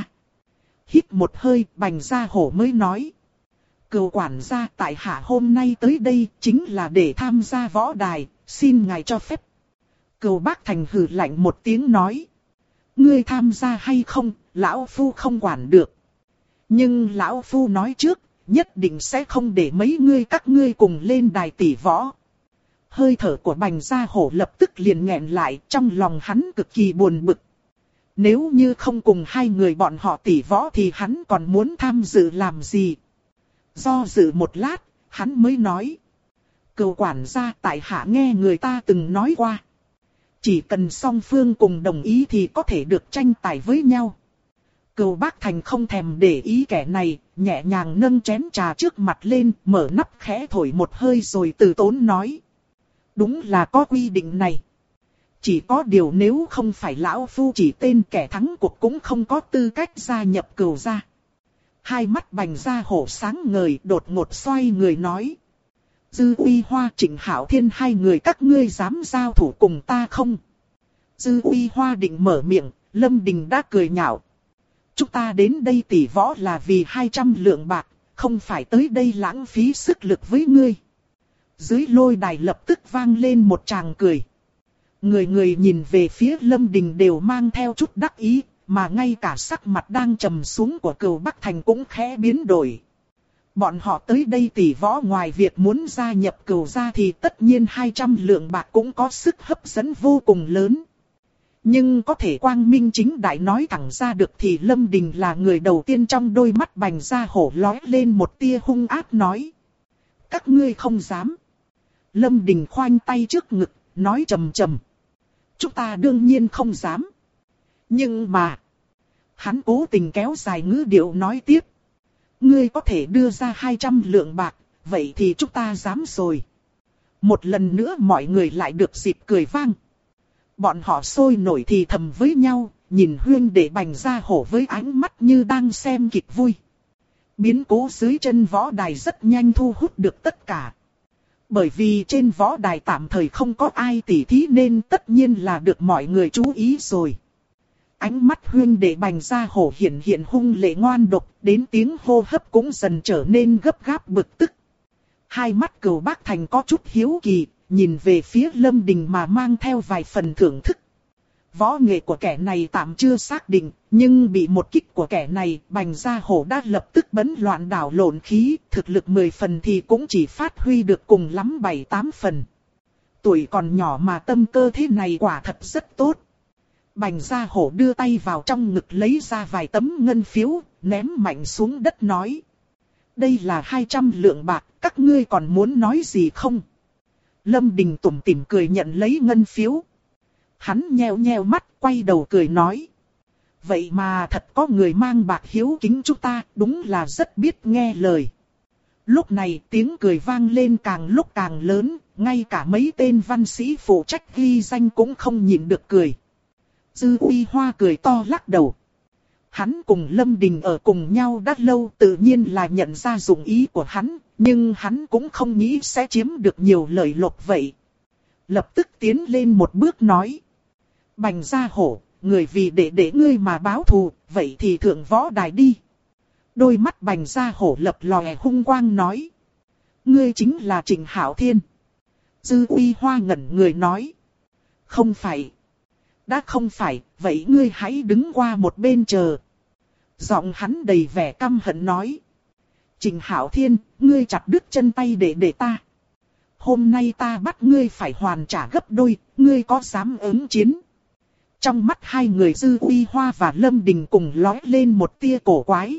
Speaker 1: Hít một hơi, Bành Gia Hổ mới nói. Cửu quản gia, tại hạ hôm nay tới đây chính là để tham gia võ đài, xin ngài cho phép. Cửu Bác Thành hừ lạnh một tiếng nói. Ngươi tham gia hay không, lão phu không quản được. Nhưng lão phu nói trước, nhất định sẽ không để mấy ngươi các ngươi cùng lên đài tỷ võ. Hơi thở của Bành Gia Hổ lập tức liền nghẹn lại, trong lòng hắn cực kỳ buồn bực. Nếu như không cùng hai người bọn họ tỷ võ thì hắn còn muốn tham dự làm gì? Do dự một lát, hắn mới nói. Cửu quản gia, tại hạ nghe người ta từng nói qua. Chỉ cần song phương cùng đồng ý thì có thể được tranh tài với nhau. Cửu Bác Thành không thèm để ý kẻ này, nhẹ nhàng nâng chén trà trước mặt lên, mở nắp khẽ thổi một hơi rồi từ tốn nói. Đúng là có quy định này. Chỉ có điều nếu không phải lão phu chỉ tên kẻ thắng cuộc cũng không có tư cách gia nhập Cửu gia. Hai mắt Bành Gia Hổ sáng ngời, đột ngột xoay người nói. Dư Uy Hoa, Trịnh Hạo Thiên, hai người các ngươi dám giao thủ cùng ta không? Dư Uy Hoa định mở miệng, Lâm Đình đã cười nhạo. Chúng ta đến đây tỷ võ là vì 200 lượng bạc, không phải tới đây lãng phí sức lực với ngươi. Dưới lôi đài lập tức vang lên một tràng cười. Người người nhìn về phía Lâm Đình đều mang theo chút đắc ý, mà ngay cả sắc mặt đang trầm xuống của Cửu Bắc Thành cũng khẽ biến đổi. Bọn họ tới đây tỷ võ ngoài việc muốn gia nhập Cửu gia thì tất nhiên 200 lượng bạc cũng có sức hấp dẫn vô cùng lớn. Nhưng có thể quang minh chính đại nói thẳng ra được thì Lâm Đình là người đầu tiên trong đôi mắt Bành Gia Hổ lóe lên một tia hung ác nói. Các ngươi không dám. Lâm Đình khoanh tay trước ngực, nói trầm trầm. Chúng ta đương nhiên không dám. Nhưng mà, hắn cố tình kéo dài ngữ điệu nói tiếp. Ngươi có thể đưa ra 200 lượng bạc, vậy thì chúng ta dám rồi. Một lần nữa mọi người lại được dịp cười vang. Bọn họ sôi nổi thì thầm với nhau, nhìn huyên để Bành Gia Hổ với ánh mắt như đang xem kịch vui. Biến cố dưới chân võ đài rất nhanh thu hút được tất cả. Bởi vì trên võ đài tạm thời không có ai tỉ thí nên tất nhiên là được mọi người chú ý rồi. Ánh mắt huyên để Bành Gia Hổ hiện hung lệ ngoan độc, đến tiếng hô hấp cũng dần trở nên gấp gáp bực tức. Hai mắt Cửu Bác Thành có chút hiếu kỳ, nhìn về phía Lâm Đình mà mang theo vài phần thưởng thức. Võ nghệ của kẻ này tạm chưa xác định, nhưng bị một kích của kẻ này, Bành Gia Hổ đã lập tức bấn loạn đảo lộn khí, thực lực 10 phần thì cũng chỉ phát huy được cùng lắm 7-8 phần. Tuổi còn nhỏ mà tâm cơ thế này quả thật rất tốt. Bành Gia Hổ đưa tay vào trong ngực lấy ra vài tấm ngân phiếu, ném mạnh xuống đất nói. Đây là 200 lượng bạc, các ngươi còn muốn nói gì không? Lâm Đình tủm tỉm cười nhận lấy ngân phiếu. Hắn nheo nheo mắt, quay đầu cười nói. Vậy mà thật có người mang bạc hiếu kính chúng ta, đúng là rất biết nghe lời. Lúc này tiếng cười vang lên càng lúc càng lớn, ngay cả mấy tên văn sĩ phụ trách ghi danh cũng không nhịn được cười. Dư Uy Hoa cười to lắc đầu. Hắn cùng Lâm Đình ở cùng nhau đã lâu, tự nhiên là nhận ra dụng ý của hắn, nhưng hắn cũng không nghĩ sẽ chiếm được nhiều lợi lộc vậy. Lập tức tiến lên một bước nói. Bành Gia Hổ, người vì để ngươi mà báo thù, vậy thì thượng võ đài đi. Đôi mắt Bành Gia Hổ lập lòe hung quang nói. Ngươi chính là Trịnh Hạo Thiên. Dư Uy Hoa ngẩn người nói. Không phải. Đã không phải, vậy ngươi hãy đứng qua một bên chờ. Giọng hắn đầy vẻ căm hận nói. Trịnh Hạo Thiên, ngươi chặt đứt chân tay để ta. Hôm nay ta bắt ngươi phải hoàn trả gấp đôi, ngươi có dám ứng chiến? Trong mắt hai người Dư Uy Hoa và Lâm Đình cùng lóe lên một tia cổ quái.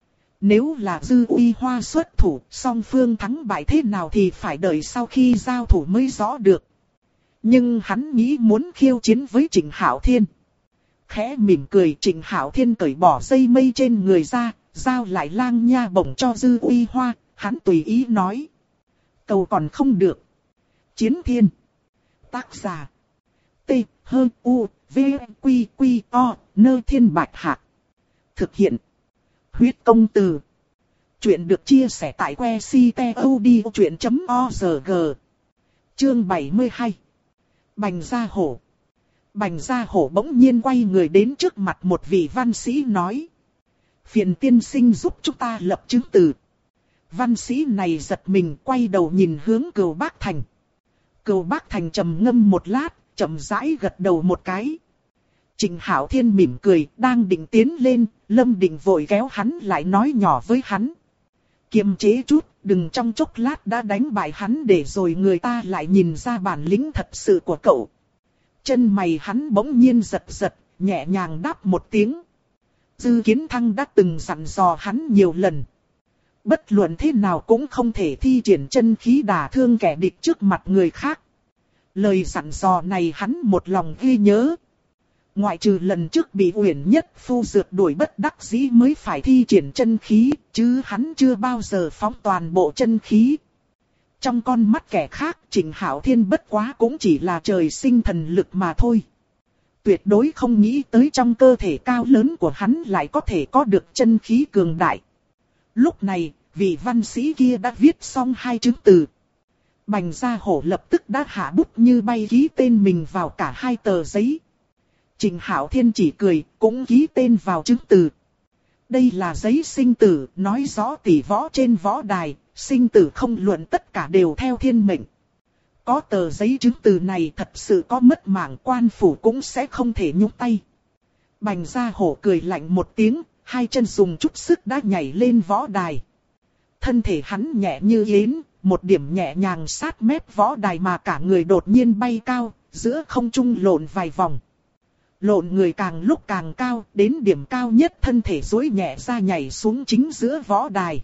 Speaker 1: Nếu là Dư Uy Hoa xuất thủ, song phương thắng bại thế nào thì phải đợi sau khi giao thủ mới rõ được. Nhưng hắn nghĩ muốn khiêu chiến với Trịnh Hạo Thiên. Khẽ mỉm cười, Trịnh Hạo Thiên cởi bỏ dây mây trên người ra, giao lại lang nha bổng cho Dư Uy Hoa, hắn tùy ý nói. Cầu còn không được. Chiến Thiên. Tác giả. T. H. U. V, Quy, Quy, O, Nơ Thiên Bạch Hạc. Thực hiện. Huyết công từ. Chuyện được chia sẻ tại que ctod.org. Chương 72. Bành Gia Hổ. Bành Gia Hổ bỗng nhiên quay người đến trước mặt một vị văn sĩ nói. Phiền tiên sinh giúp chúng ta lập chứng từ. Văn sĩ này giật mình quay đầu nhìn hướng Cừu Bác Thành. Cừu Bác Thành trầm ngâm một lát, chậm rãi gật đầu một cái. Trịnh Hạo Thiên mỉm cười, đang định tiến lên, Lâm Định vội kéo hắn lại nói nhỏ với hắn. Kiềm chế chút, đừng trong chốc lát đã đánh bại hắn để rồi người ta lại nhìn ra bản lĩnh thật sự của cậu. Chân mày hắn bỗng nhiên giật giật, nhẹ nhàng đáp một tiếng. Dư Kiến Thăng đã từng dặn dò hắn nhiều lần. Bất luận thế nào cũng không thể thi triển chân khí đả thương kẻ địch trước mặt người khác. Lời dặn dò này hắn một lòng ghi nhớ. Ngoại trừ lần trước bị Uyển Nhất Phu rượt đuổi bất đắc dĩ mới phải thi triển chân khí, chứ hắn chưa bao giờ phóng toàn bộ chân khí. Trong con mắt kẻ khác, Trịnh Hạo Thiên bất quá cũng chỉ là trời sinh thần lực mà thôi. Tuyệt đối không nghĩ tới trong cơ thể cao lớn của hắn lại có thể có được chân khí cường đại. Lúc này, vị văn sĩ kia đã viết xong 2 chứng từ. Bành Gia Hổ lập tức đã hạ bút như bay ký tên mình vào cả 2 tờ giấy. Trịnh Hạo Thiên chỉ cười, cũng ký tên vào chứng từ. Đây là giấy sinh tử, nói rõ tỷ võ trên võ đài, sinh tử không luận tất cả đều theo thiên mệnh. Có tờ giấy chứng từ này thật sự có mất mạng quan phủ cũng sẽ không thể nhúc tay. Bành Gia Hổ cười lạnh một tiếng, 2 chân dùng chút sức đã nhảy lên võ đài. Thân thể hắn nhẹ như yến, một điểm nhẹ nhàng sát mép võ đài mà cả người đột nhiên bay cao, giữa không trung lộn vài vòng. Lộn người càng lúc càng cao, đến điểm cao nhất thân thể duỗi nhẹ ra nhảy xuống chính giữa võ đài.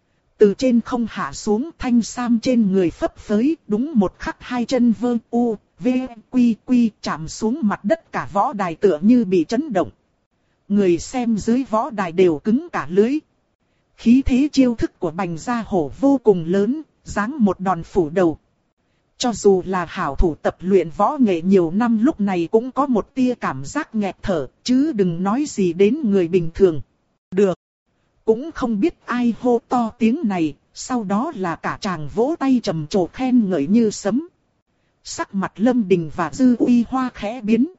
Speaker 1: Từ trên không hạ xuống thanh sam trên người phấp phới, đúng một khắc 2 chân vơ u, v, quy quy chạm xuống mặt đất cả võ đài tựa như bị chấn động. Người xem dưới võ đài đều cứng cả lưỡi. Khí thế chiêu thức của Bành Gia Hổ vô cùng lớn, giáng một đòn phủ đầu. Cho dù là hảo thủ tập luyện võ nghệ nhiều năm lúc này cũng có một tia cảm giác nghẹt thở, chứ đừng nói gì đến người bình thường. Được. Cũng không biết ai hô to tiếng này, sau đó là cả chàng vỗ tay trầm trồ khen ngợi như sấm. Sắc mặt Lâm Đình và Dư Uy Hoa khẽ biến.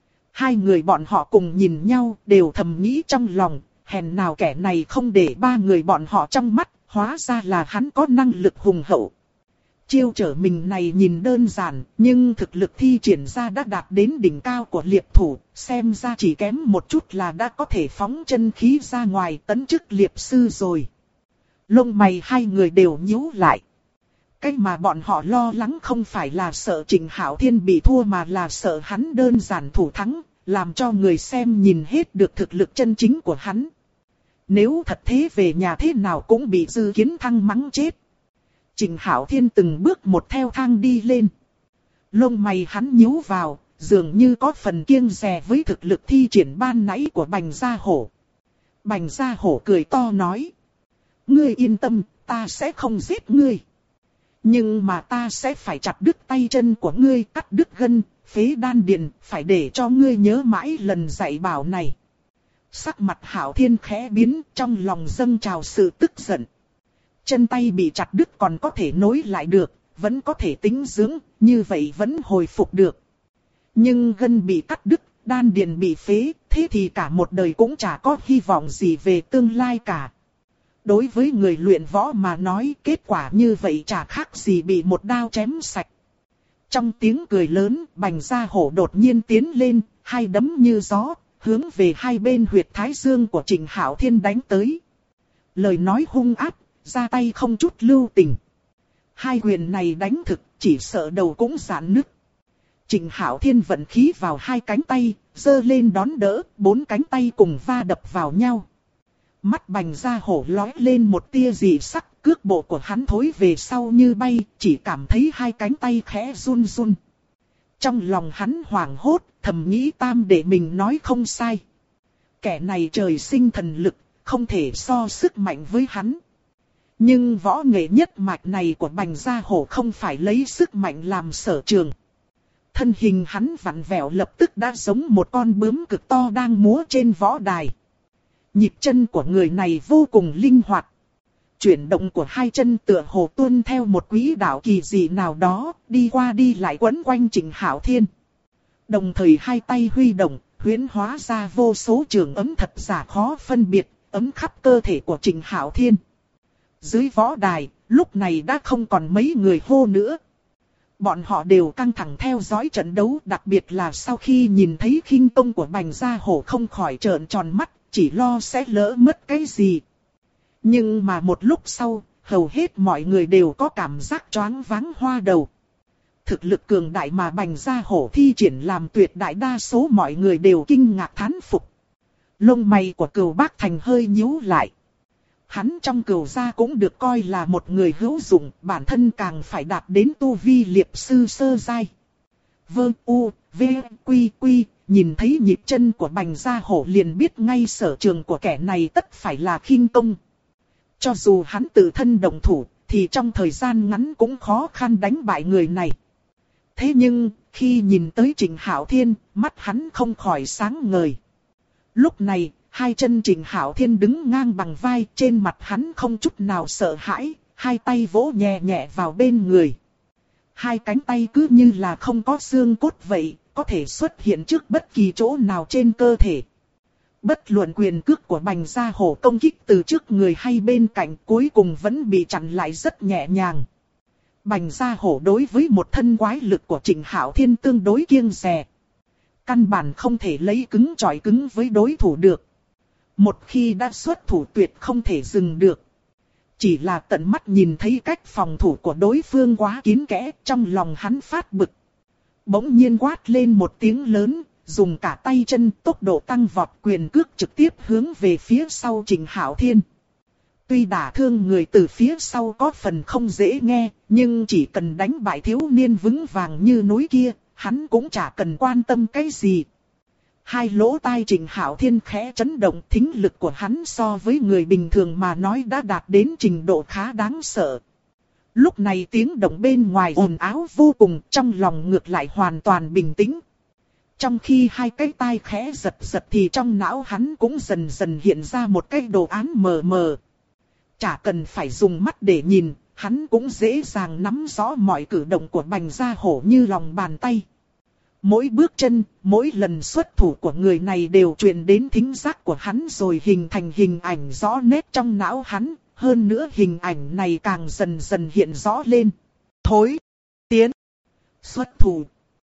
Speaker 1: 2 người bọn họ cùng nhìn nhau đều thầm nghĩ trong lòng, hèn nào kẻ này không để 3 người bọn họ trong mắt, hóa ra là hắn có năng lực hùng hậu. Chiêu trở mình này nhìn đơn giản, nhưng thực lực thi triển ra đã đạt đến đỉnh cao của liệp thủ, xem ra chỉ kém một chút là đã có thể phóng chân khí ra ngoài tấn chức liệp sư rồi. Lông mày 2 người đều nhíu lại. Cái mà bọn họ lo lắng không phải là sợ Trịnh Hạo Thiên bị thua mà là sợ hắn đơn giản thủ thắng, làm cho người xem nhìn hết được thực lực chân chính của hắn. Nếu thật thế về nhà thế nào cũng bị Dư Kiến Thăng mắng chết. Trịnh Hạo Thiên từng bước một theo thang đi lên. Lông mày hắn nhíu vào, dường như có phần kiêng dè với thực lực thi triển ban nãy của Bành Gia Hổ. Bành Gia Hổ cười to nói. Ngươi yên tâm, ta sẽ không giết ngươi. Nhưng mà ta sẽ phải chặt đứt tay chân của ngươi, cắt đứt gân, phế đan điền, phải để cho ngươi nhớ mãi lần dạy bảo này. Sắc mặt Hạo Thiên khẽ biến, trong lòng dâng trào sự tức giận. Chân tay bị chặt đứt còn có thể nối lại được, vẫn có thể tính dưỡng, như vậy vẫn hồi phục được. Nhưng gân bị cắt đứt, đan điền bị phế, thế thì cả một đời cũng chả có hy vọng gì về tương lai cả. Đối với người luyện võ mà nói, kết quả như vậy chả khác gì bị một đao chém sạch. Trong tiếng cười lớn, Bành Gia Hổ đột nhiên tiến lên, 2 đấm như gió, hướng về 2 bên huyệt thái dương của Trịnh Hạo Thiên đánh tới. Lời nói hung ác, ra tay không chút lưu tình. 2 quyền này đánh thực, chỉ sợ đầu cũng rạn nứt. Trịnh Hạo Thiên vận khí vào 2 cánh tay, giơ lên đón đỡ, 4 cánh tay cùng va đập vào nhau. Mắt Bành Gia Hổ lóe lên một tia dị sắc, cước bộ của hắn thối về sau như bay, chỉ cảm thấy 2 cánh tay khẽ run run. Trong lòng hắn hoảng hốt, thầm nghĩ tam để mình nói không sai. Kẻ này trời sinh thần lực, không thể so sức mạnh với hắn. Nhưng võ nghệ nhất mạch này của Bành Gia Hổ không phải lấy sức mạnh làm sở trường. Thân hình hắn vặn vẹo lập tức đã giống một con bướm cực to đang múa trên võ đài. Nhịp chân của người này vô cùng linh hoạt. Chuyển động của hai chân tựa hồ tuân theo một quỹ đạo kỳ dị nào đó, đi qua đi lại quấn quanh Trịnh Hạo Thiên. Đồng thời hai tay huy động, huyễn hóa ra vô số trường ấm thật giả khó phân biệt, ấm khắp cơ thể của Trịnh Hạo Thiên. Dưới võ đài, lúc này đã không còn mấy người hô nữa. Bọn họ đều căng thẳng theo dõi trận đấu, đặc biệt là sau khi nhìn thấy khinh công của Bành Gia Hổ không khỏi trợn tròn mắt, chỉ lo sẽ lỡ mất cái gì. Nhưng mà một lúc sau, hầu hết mọi người đều có cảm giác choáng váng hoa đầu. Thực lực cường đại mà Bành Gia Hổ thi triển làm tuyệt đại đa số mọi người đều kinh ngạc thán phục. Lông mày của Cửu Bác Thành hơi nhíu lại. Hắn trong Cửu gia cũng được coi là một người hữu dụng, bản thân càng phải đạt đến tu vi liệp sư sơ giai. Vương U, V, Quy Quy, nhìn thấy nhịp chân của Bành Gia Hổ liền biết ngay sở trường của kẻ này tất phải là khinh công. Cho dù hắn tự thân động thủ, thì trong thời gian ngắn cũng khó khăn đánh bại người này. Thế nhưng, khi nhìn tới Trịnh Hạo Thiên, mắt hắn không khỏi sáng ngời. Lúc này, hai chân Trịnh Hạo Thiên đứng ngang bằng vai, trên mặt hắn không chút nào sợ hãi, hai tay vỗ nhẹ nhẹ vào bên người. Hai cánh tay cứ như là không có xương cốt vậy, có thể xuất hiện trước bất kỳ chỗ nào trên cơ thể. Bất luận quyền cước của Bành Gia Hổ công kích từ trước người hay bên cạnh, cuối cùng vẫn bị chặn lại rất nhẹ nhàng. Bành Gia Hổ đối với một thân quái lực của Trịnh Hạo Thiên tương đối kiêng dè. Căn bản không thể lấy cứng chọi cứng với đối thủ được. Một khi đã xuất thủ tuyệt không thể dừng được. Chỉ là tận mắt nhìn thấy cách phòng thủ của đối phương quá kín kẽ, trong lòng hắn phát bực. Bỗng nhiên quát lên một tiếng lớn, dùng cả tay chân tốc độ tăng vọt, quyền cước trực tiếp hướng về phía sau Trịnh Hạo Thiên. Tuy đả thương người từ phía sau có phần không dễ nghe, nhưng chỉ cần đánh bại thiếu niên vững vàng như núi kia, hắn cũng chả cần quan tâm cái gì. Hai lỗ tai Trịnh Hạo Thiên khẽ chấn động, thính lực của hắn so với người bình thường mà nói đã đạt đến trình độ khá đáng sợ. Lúc này tiếng động bên ngoài ồn ào vô cùng, trong lòng ngược lại hoàn toàn bình tĩnh. Trong khi hai cái tai khẽ giật giật thì trong não hắn cũng dần dần hiện ra một cái đồ án mờ mờ. Chả cần phải dùng mắt để nhìn, hắn cũng dễ dàng nắm rõ mọi cử động của Bành Gia Hổ như lòng bàn tay. Mỗi bước chân, mỗi lần xuất thủ của người này đều truyền đến thính giác của hắn rồi hình thành hình ảnh rõ nét trong não hắn. Hơn nữa hình ảnh này càng dần dần hiện rõ lên. Thối, tiến, xuất thủ.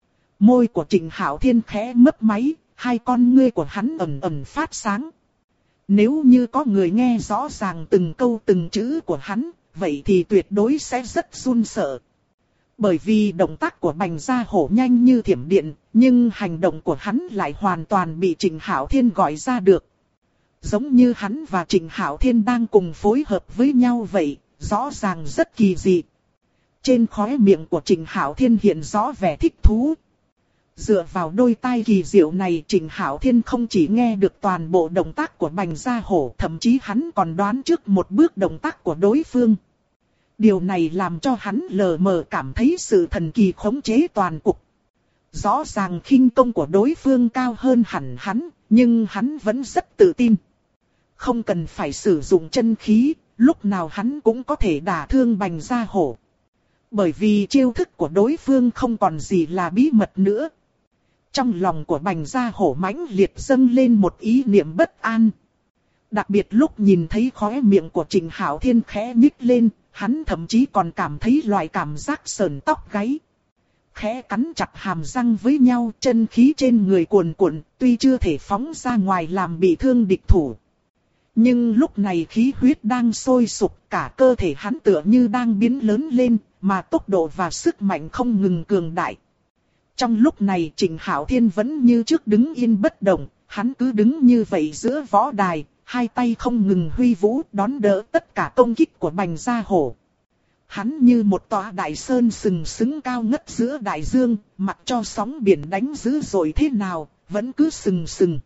Speaker 1: Môi của Trịnh Hạo Thiên khẽ mấp máy, hai con ngươi của hắn ẩn ẩn phát sáng. Nếu như có người nghe rõ ràng từng câu từng chữ của hắn, vậy thì tuyệt đối sẽ rất run sợ. Bởi vì động tác của Bành Gia Hổ nhanh như thiểm điện, nhưng hành động của hắn lại hoàn toàn bị Trịnh Hạo Thiên gọi ra được. Giống như hắn và Trịnh Hạo Thiên đang cùng phối hợp với nhau vậy, rõ ràng rất kỳ dị. Trên khóe miệng của Trịnh Hạo Thiên hiện rõ vẻ thích thú. Dựa vào đôi tai kỳ diệu này, Trịnh Hạo Thiên không chỉ nghe được toàn bộ động tác của Bành Gia Hổ, thậm chí hắn còn đoán trước một bước động tác của đối phương. Điều này làm cho hắn lờ mờ cảm thấy sự thần kỳ khống chế toàn cục. Rõ ràng khinh công của đối phương cao hơn hẳn hắn, nhưng hắn vẫn rất tự tin. Không cần phải sử dụng chân khí, lúc nào hắn cũng có thể đả thương Bành Gia Hổ. Bởi vì chiêu thức của đối phương không còn gì là bí mật nữa. Trong lòng của Bành Gia Hổ mãnh liệt dâng lên một ý niệm bất an. Đặc biệt lúc nhìn thấy khóe miệng của Trịnh Hạo Thiên khẽ nhích lên, hắn thậm chí còn cảm thấy loại cảm giác sờn tóc gáy. Khẽ cắn chặt hàm răng với nhau, chân khí trên người cuồn cuộn, tuy chưa thể phóng ra ngoài làm bị thương địch thủ. Nhưng lúc này khí huyết đang sôi sục, cả cơ thể hắn tựa như đang biến lớn lên, mà tốc độ và sức mạnh không ngừng cường đại. Trong lúc này Trịnh Hạo Thiên vẫn như trước đứng yên bất động, hắn cứ đứng như vậy giữa võ đài, hai tay không ngừng huy vũ đón đỡ tất cả công kích của Bành Gia Hổ. Hắn như một tòa đại sơn sừng sững cao ngất giữa đại dương, mặc cho sóng biển đánh dữ dội thế nào, vẫn cứ sừng sừng.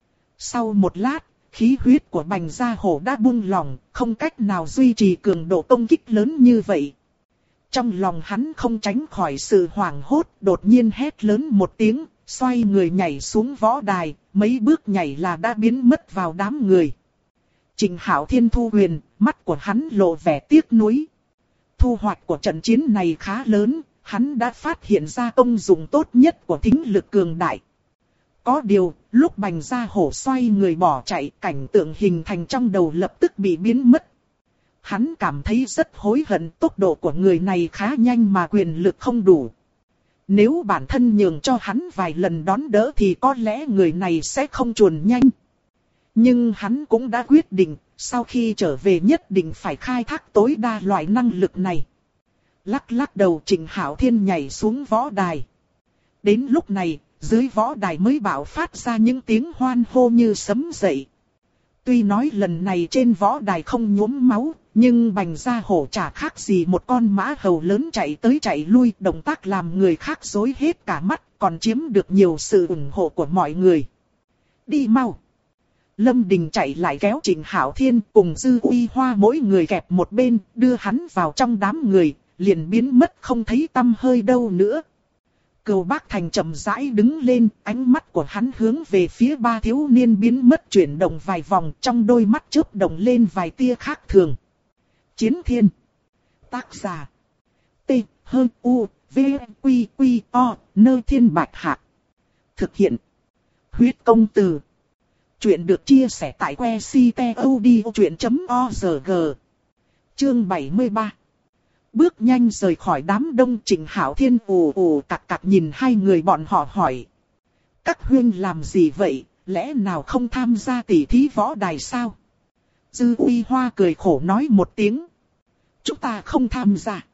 Speaker 1: Sau một lát, khí huyết của Bành Gia Hổ đã buông lỏng, không cách nào duy trì cường độ công kích lớn như vậy. Trong lòng hắn không tránh khỏi sự hoảng hốt, đột nhiên hét lớn một tiếng, xoay người nhảy xuống võ đài, mấy bước nhảy là đã biến mất vào đám người. Trịnh Hạo Thiên thu huyền, mắt của hắn lộ vẻ tiếc nuối. Thu hoạch của trận chiến này khá lớn, hắn đã phát hiện ra công dụng tốt nhất của thính lực cường đại. Có điều, lúc Bành Gia Hổ xoay người bỏ chạy, cảnh tượng hình thành trong đầu lập tức bị biến mất. Hắn cảm thấy rất hối hận, tốc độ của người này khá nhanh mà quyền lực không đủ. Nếu bản thân nhường cho hắn vài lần đón đỡ thì có lẽ người này sẽ không chuồn nhanh. Nhưng hắn cũng đã quyết định, sau khi trở về nhất định phải khai thác tối đa loại năng lực này. Lắc lắc đầu, Trịnh Hạo Thiên nhảy xuống võ đài. Đến lúc này, dưới võ đài mới bạo phát ra những tiếng hoan hô như sấm dậy. Tuy nói lần này trên võ đài không nhuốm máu, nhưng Bành Gia Hổ chả khác gì một con mã hầu lớn chạy tới chạy lui, động tác làm người khác rối hết cả mắt, còn chiếm được nhiều sự ủng hộ của mọi người. Đi mau! Lâm Đình chạy lại kéo Trịnh Hạo Thiên cùng Dư Uy Hoa mỗi người kẹp một bên, đưa hắn vào trong đám người, liền biến mất không thấy tăm hơi đâu nữa. Cừu Bác Thành chậm rãi đứng lên, ánh mắt của hắn hướng về phía ba thiếu niên biến mất, chuyển động vài vòng, trong đôi mắt chớp động lên vài tia khác thường. Chiến Thiên. Tác giả. T. H. U. V. Q. Q. O. Nơ Thiên Bạch Hạc. Thực hiện. Huyết Công Từ. Chuyện được chia sẻ tại que ctod.org. Chương 73. Bước nhanh rời khỏi đám đông, Trịnh Hạo Thiên ù ù cặc cặc nhìn hai người bọn họ hỏi. Các huynh làm gì vậy, lẽ nào không tham gia tỷ thí võ đài sao? Dư Uy Hoa cười khổ nói một tiếng. Chúng ta không tham gia.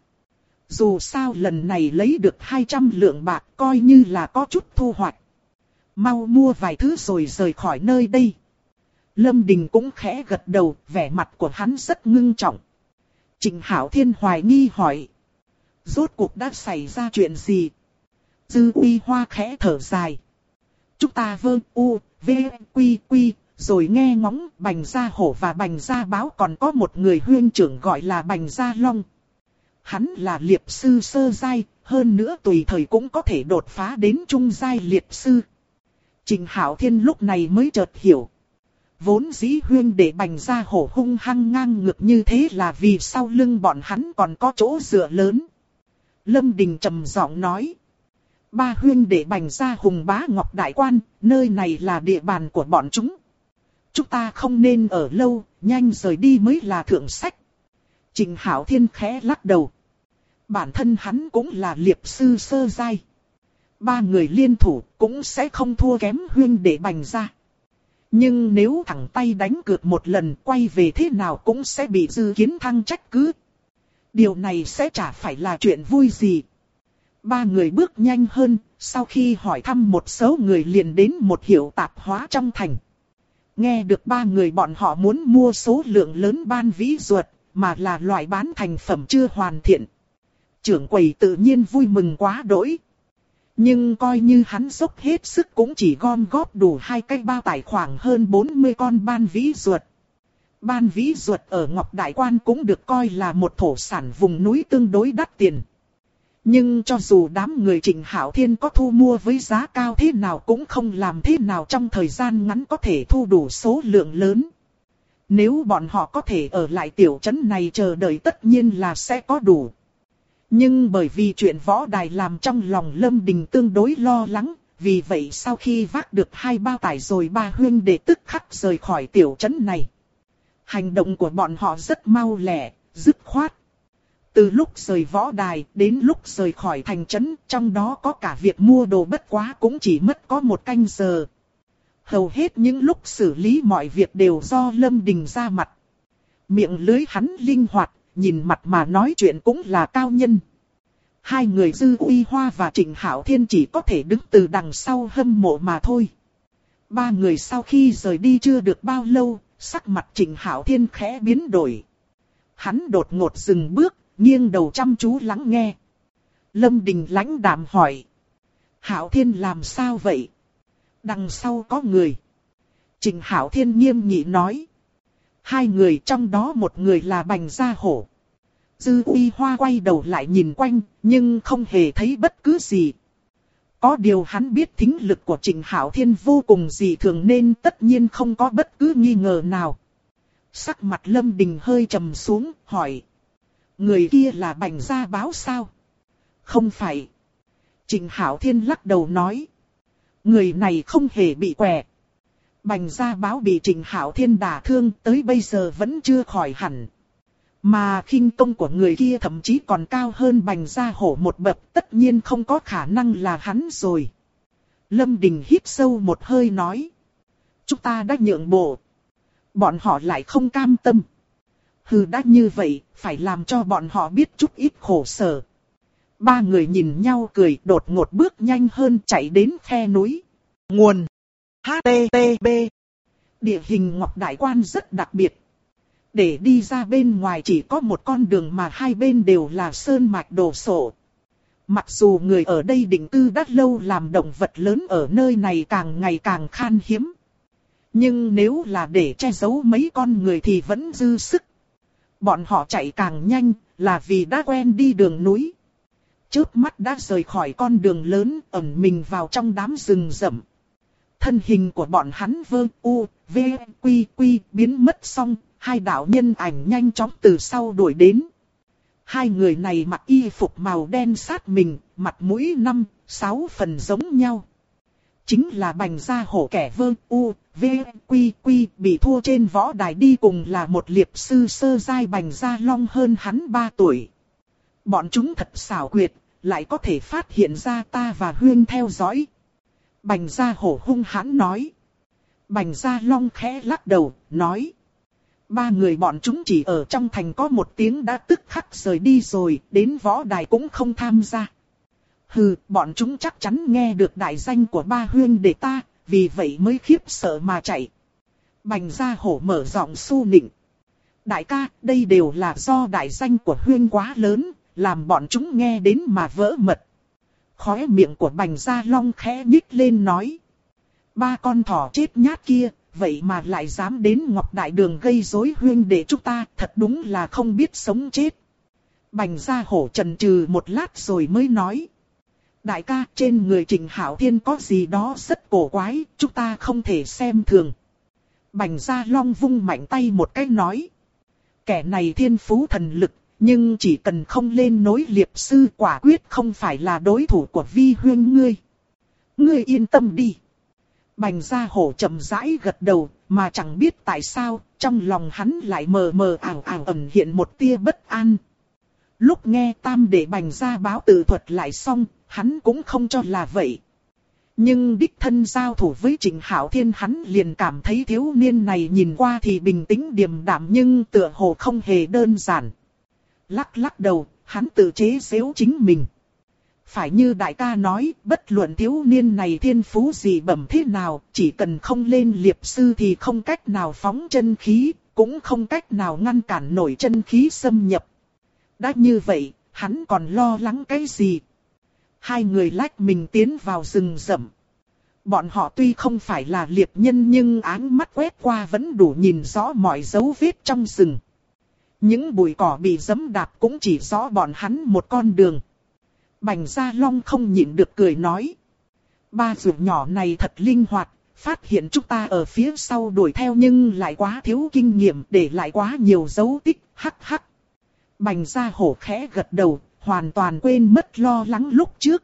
Speaker 1: Dù sao lần này lấy được 200 lượng bạc coi như là có chút thu hoạch. Mau mua vài thứ rồi rời khỏi nơi đây. Lâm Đình cũng khẽ gật đầu, vẻ mặt của hắn rất ngưng trọng. Trịnh Hạo Thiên hoài nghi hỏi. Rốt cuộc đã xảy ra chuyện gì? Dư Uy Hoa khẽ thở dài. Chúng ta V, Quy, rồi nghe ngóng Bành Gia Hổ và Bành Gia Báo, còn có một người huynh trưởng gọi là Bành Gia Long. Hắn là liệp sư sơ giai, hơn nữa tùy thời cũng có thể đột phá đến trung giai liệp sư. Trịnh Hạo Thiên lúc này mới chợt hiểu. Vốn dĩ huynh để Bành Gia Hổ hung hăng ngang ngược như thế là vì sau lưng bọn hắn còn có chỗ dựa lớn. Lâm Đình trầm giọng nói. Ba huynh để Bành Gia Hùng bá Ngọc Đại Quan, nơi này là địa bàn của bọn chúng. Chúng ta không nên ở lâu, nhanh rời đi mới là thượng sách. Trịnh Hạo Thiên khẽ lắc đầu. Bản thân hắn cũng là liệp sư sơ giai. Ba người liên thủ cũng sẽ không thua kém huynh để Bành Gia. Nhưng nếu thẳng tay đánh cược một lần, quay về thế nào cũng sẽ bị Dư Kiến Thăng trách cứ. Điều này sẽ chả phải là chuyện vui gì. Ba người bước nhanh hơn, sau khi hỏi thăm một số người liền đến một hiệu tạp hóa trong thành. Nghe được ba người bọn họ muốn mua số lượng lớn ban vĩ ruột, mà là loại bán thành phẩm chưa hoàn thiện. Trưởng quầy tự nhiên vui mừng quá đỗi. Nhưng coi như hắn dốc hết sức cũng chỉ gom góp đủ 2 cái bao tải khoảng hơn 40 con ban vĩ ruột. Ban vĩ ruột ở Ngọc Đại Quan cũng được coi là một thổ sản vùng núi tương đối đắt tiền. Nhưng cho dù đám người Trịnh Hạo Thiên có thu mua với giá cao thế nào cũng không làm thế nào trong thời gian ngắn có thể thu đủ số lượng lớn. Nếu bọn họ có thể ở lại tiểu trấn này chờ đợi tất nhiên là sẽ có đủ. Nhưng bởi vì chuyện võ đài làm trong lòng Lâm Đình tương đối lo lắng, vì vậy sau khi vác được 2 bao tải rồi ba huynh đệ tức khắc rời khỏi tiểu trấn này. Hành động của bọn họ rất mau lẹ, dứt khoát. Từ lúc rời võ đài đến lúc rời khỏi thành trấn, trong đó có cả việc mua đồ bất quá cũng chỉ mất có 1 canh giờ. Hầu hết những lúc xử lý mọi việc đều do Lâm Đình ra mặt. Miệng lưới hắn linh hoạt, nhìn mặt mà nói chuyện cũng là cao nhân. Hai người Dư Uy Hoa và Trịnh Hạo Thiên chỉ có thể đứng từ đằng sau hâm mộ mà thôi. Ba người sau khi rời đi chưa được bao lâu, sắc mặt Trịnh Hạo Thiên khẽ biến đổi. Hắn đột ngột dừng bước, nghiêng đầu chăm chú lắng nghe. Lâm Đình lãnh đạm hỏi. Hạo Thiên làm sao vậy? Đằng sau có người. Trịnh Hạo Thiên nghiêm nghị nói. 2 người trong đó một người là Bành Gia Hổ. Dư Uy Hoa quay đầu lại nhìn quanh, nhưng không hề thấy bất cứ gì. Có điều hắn biết thính lực của Trịnh Hạo Thiên vô cùng dị thường nên tất nhiên không có bất cứ nghi ngờ nào. Sắc mặt Lâm Đình hơi trầm xuống, hỏi. Người kia là Bành Gia Báo sao? Không phải. Trịnh Hạo Thiên lắc đầu nói. Người này không hề bị què. Bành Gia Báo bị Trịnh Hạo Thiên đả thương tới bây giờ vẫn chưa khỏi hẳn. Mà khinh công của người kia thậm chí còn cao hơn Bành Gia Hổ một bậc, tất nhiên không có khả năng là hắn rồi. Lâm Đình hít sâu một hơi nói. Chúng ta đã nhượng bộ. Bọn họ lại không cam tâm. Hừ, đã như vậy, phải làm cho bọn họ biết chút ít khổ sở. Ba người nhìn nhau cười, đột ngột bước nhanh hơn chạy đến khe núi. Nguồn HTTP. Địa hình Ngọc Đại Quan rất đặc biệt. Để đi ra bên ngoài chỉ có một con đường mà hai bên đều là sơn mạch đồ sộ. Mặc dù người ở đây định cư đã lâu, làm động vật lớn ở nơi này càng ngày càng khan hiếm. Nhưng nếu là để che giấu mấy con người thì vẫn dư sức. Bọn họ chạy càng nhanh là vì đã quen đi đường núi. Chớp mắt đã rời khỏi con đường lớn, ẩn mình vào trong đám rừng rậm. Thân hình của bọn hắn vơ u, v, quy biến mất xong, hai đạo nhân ảnh nhanh chóng từ sau đuổi đến. Hai người này mặc y phục màu đen sát mình, mặt mũi 5-6 phần giống nhau. Chính là Bành Gia Hổ, kẻ vơ u, v, quy bị thua trên võ đài đi cùng là một liệp sư sơ giai Bành Gia Long hơn hắn 3 tuổi. Bọn chúng thật xảo quyệt, lại có thể phát hiện ra ta và Huyên theo dõi. Bành Gia Hổ hung hãn nói. Bành Gia Long khẽ lắc đầu, nói. Ba người bọn chúng chỉ ở trong thành có một tiếng đã tức khắc rời đi rồi, đến võ đài cũng không tham gia. Hừ, bọn chúng chắc chắn nghe được đại danh của ba Huyên đệ ta, vì vậy mới khiếp sợ mà chạy. Bành Gia Hổ mở giọng su nịnh. Đại ca, đây đều là do đại danh của Huyên quá lớn, làm bọn chúng nghe đến mà vỡ mật. Khóe miệng của Bành Gia Long khẽ nhích lên nói. Ba con thỏ chết nhát kia, vậy mà lại dám đến Ngọc Đại Đường gây rối Huyên đệ chúng ta, thật đúng là không biết sống chết. Bành Gia Hổ chần chừ một lát rồi mới nói. Đại ca, trên người Trịnh Hạo Thiên có gì đó rất cổ quái, chúng ta không thể xem thường. Bành Gia Long vung mạnh tay một cái nói. Kẻ này thiên phú thần lực, nhưng chỉ cần không lên nối liệp sư quả quyết không phải là đối thủ của Vi Huyên ngươi. Ngươi yên tâm đi. Bành Gia Hổ chậm rãi gật đầu, mà chẳng biết tại sao, trong lòng hắn lại mờ mờ ảo ảo ẩn hiện một tia bất an. Lúc nghe Tam đệ Bành Gia Báo tự thuật lại xong, hắn cũng không cho là vậy. Nhưng đích thân giao thủ với Trịnh Hạo Thiên, hắn liền cảm thấy thiếu niên này nhìn qua thì bình tĩnh điềm đạm nhưng tựa hồ không hề đơn giản. Lắc lắc đầu, hắn tự chế giễu chính mình. Phải như đại ca nói, bất luận thiếu niên này thiên phú gì bẩm thế nào, chỉ cần không lên liệp sư thì không cách nào phóng chân khí, cũng không cách nào ngăn cản nổi chân khí xâm nhập. Đã như vậy, hắn còn lo lắng cái gì? Hai người lách mình tiến vào rừng rậm. Bọn họ tuy không phải là liệp nhân nhưng áng mắt quét qua vẫn đủ nhìn rõ mọi dấu vết trong rừng. Những bụi cỏ bị giẫm đạp cũng chỉ rõ bọn hắn một con đường. Bành Gia Long không nhịn được cười nói. Ba ruột nhỏ này thật linh hoạt, phát hiện chúng ta ở phía sau đuổi theo nhưng lại quá thiếu kinh nghiệm, để lại quá nhiều dấu tích, hắc hắc. Bành Gia Hổ khẽ gật đầu, hoàn toàn quên mất lo lắng lúc trước.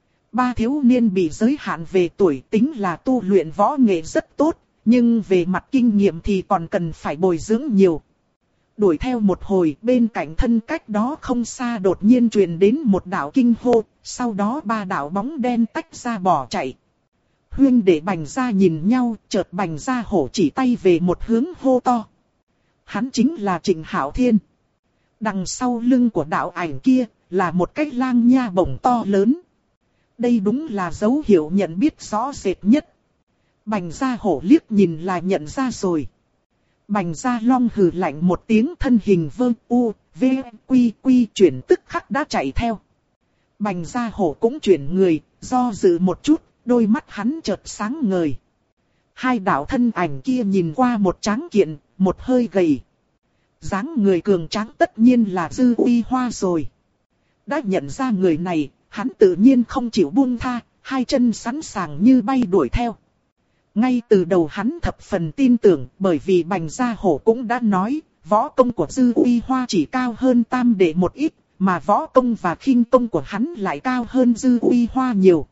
Speaker 1: Ba thiếu niên bị giới hạn về tuổi, tính là tu luyện võ nghệ rất tốt, nhưng về mặt kinh nghiệm thì còn cần phải bồi dưỡng nhiều. Đuổi theo một hồi, bên cạnh thân cách đó không xa đột nhiên truyền đến một đạo kinh hô, sau đó ba đạo bóng đen tách ra bỏ chạy. Huyên đệ Bành Gia nhìn nhau, chợt Bành Gia Hổ chỉ tay về một hướng hô to. Hắn chính là Trịnh Hạo Thiên. Đằng sau lưng của đạo ảnh kia là một cái lang nha bổng to lớn. Đây đúng là dấu hiệu nhận biết rõ rệt nhất. Bành Gia Hổ liếc nhìn là nhận ra rồi. Bành Gia Long hừ lạnh một tiếng, thân hình vơ u, v, quy chuyển tức khắc đã chạy theo. Bành Gia Hổ cũng chuyển người, do dự một chút, đôi mắt hắn chợt sáng ngời. Hai đạo thân ảnh kia nhìn qua một tráng kiện, một hơi gầy. Dáng người cường tráng tất nhiên là Dư Uy Hoa rồi. Đã nhận ra người này, hắn tự nhiên không chịu buông tha, hai chân sẵn sàng như bay đuổi theo. Ngay từ đầu hắn thập phần tin tưởng, bởi vì Bành Gia Hổ cũng đã nói, võ công của Dư Uy Hoa chỉ cao hơn Tam Đệ một ít, mà võ công và khinh công của hắn lại cao hơn Dư Uy Hoa nhiều.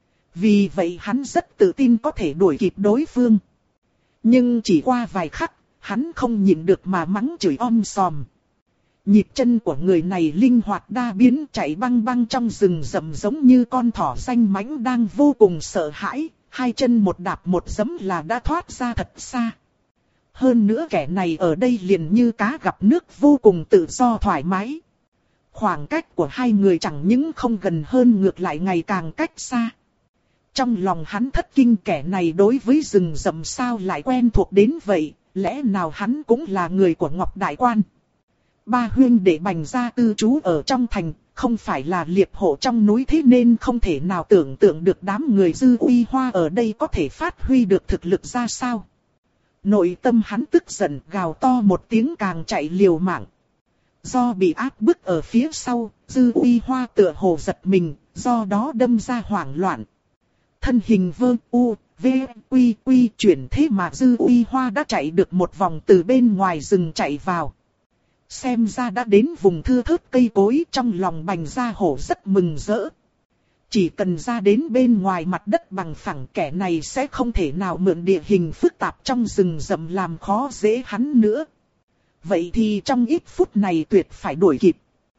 Speaker 1: Vì vậy hắn rất tự tin có thể đuổi kịp đối phương. Nhưng chỉ qua vài khắc, hắn không nhịn được mà mắng chửi om sòm. Nhịp chân của người này linh hoạt đa biến, chạy băng băng trong rừng rậm giống như con thỏ danh mãnh đang vô cùng sợ hãi, hai chân một đạp một giẫm là đã thoát ra thật xa. Hơn nữa kẻ này ở đây liền như cá gặp nước, vô cùng tự do thoải mái. Khoảng cách của hai người chẳng những không gần hơn, ngược lại ngày càng cách xa. Trong lòng hắn thất kinh, kẻ này đối với rừng rậm sao lại quen thuộc đến vậy, lẽ nào hắn cũng là người của Ngọc Đại Quan. Ba huynh đệ Bành gia cư trú ở trong thành, không phải là liệp hộ trong núi, thế nên không thể nào tưởng tượng được đám người Dư Uy Hoa ở đây có thể phát huy được thực lực ra sao. Nội tâm hắn tức giận, gào to một tiếng càng chạy liều mạng. Do bị áp bức ở phía sau, Dư Uy Hoa tựa hồ giật mình, do đó đâm ra hoảng loạn. Thân hình vơ u, v, quy quy chuyển, thế mà Dư Uy Hoa đã chạy được một vòng từ bên ngoài rừng chạy vào. Xem ra đã đến vùng thưa thớt cây cối, trong lòng Bành Gia Hổ rất mừng rỡ. Chỉ cần ra đến bên ngoài mặt đất bằng phẳng, kẻ này sẽ không thể nào mượn địa hình phức tạp trong rừng rậm làm khó dễ hắn nữa. Vậy thì trong ít phút này tuyệt phải đuổi kịp.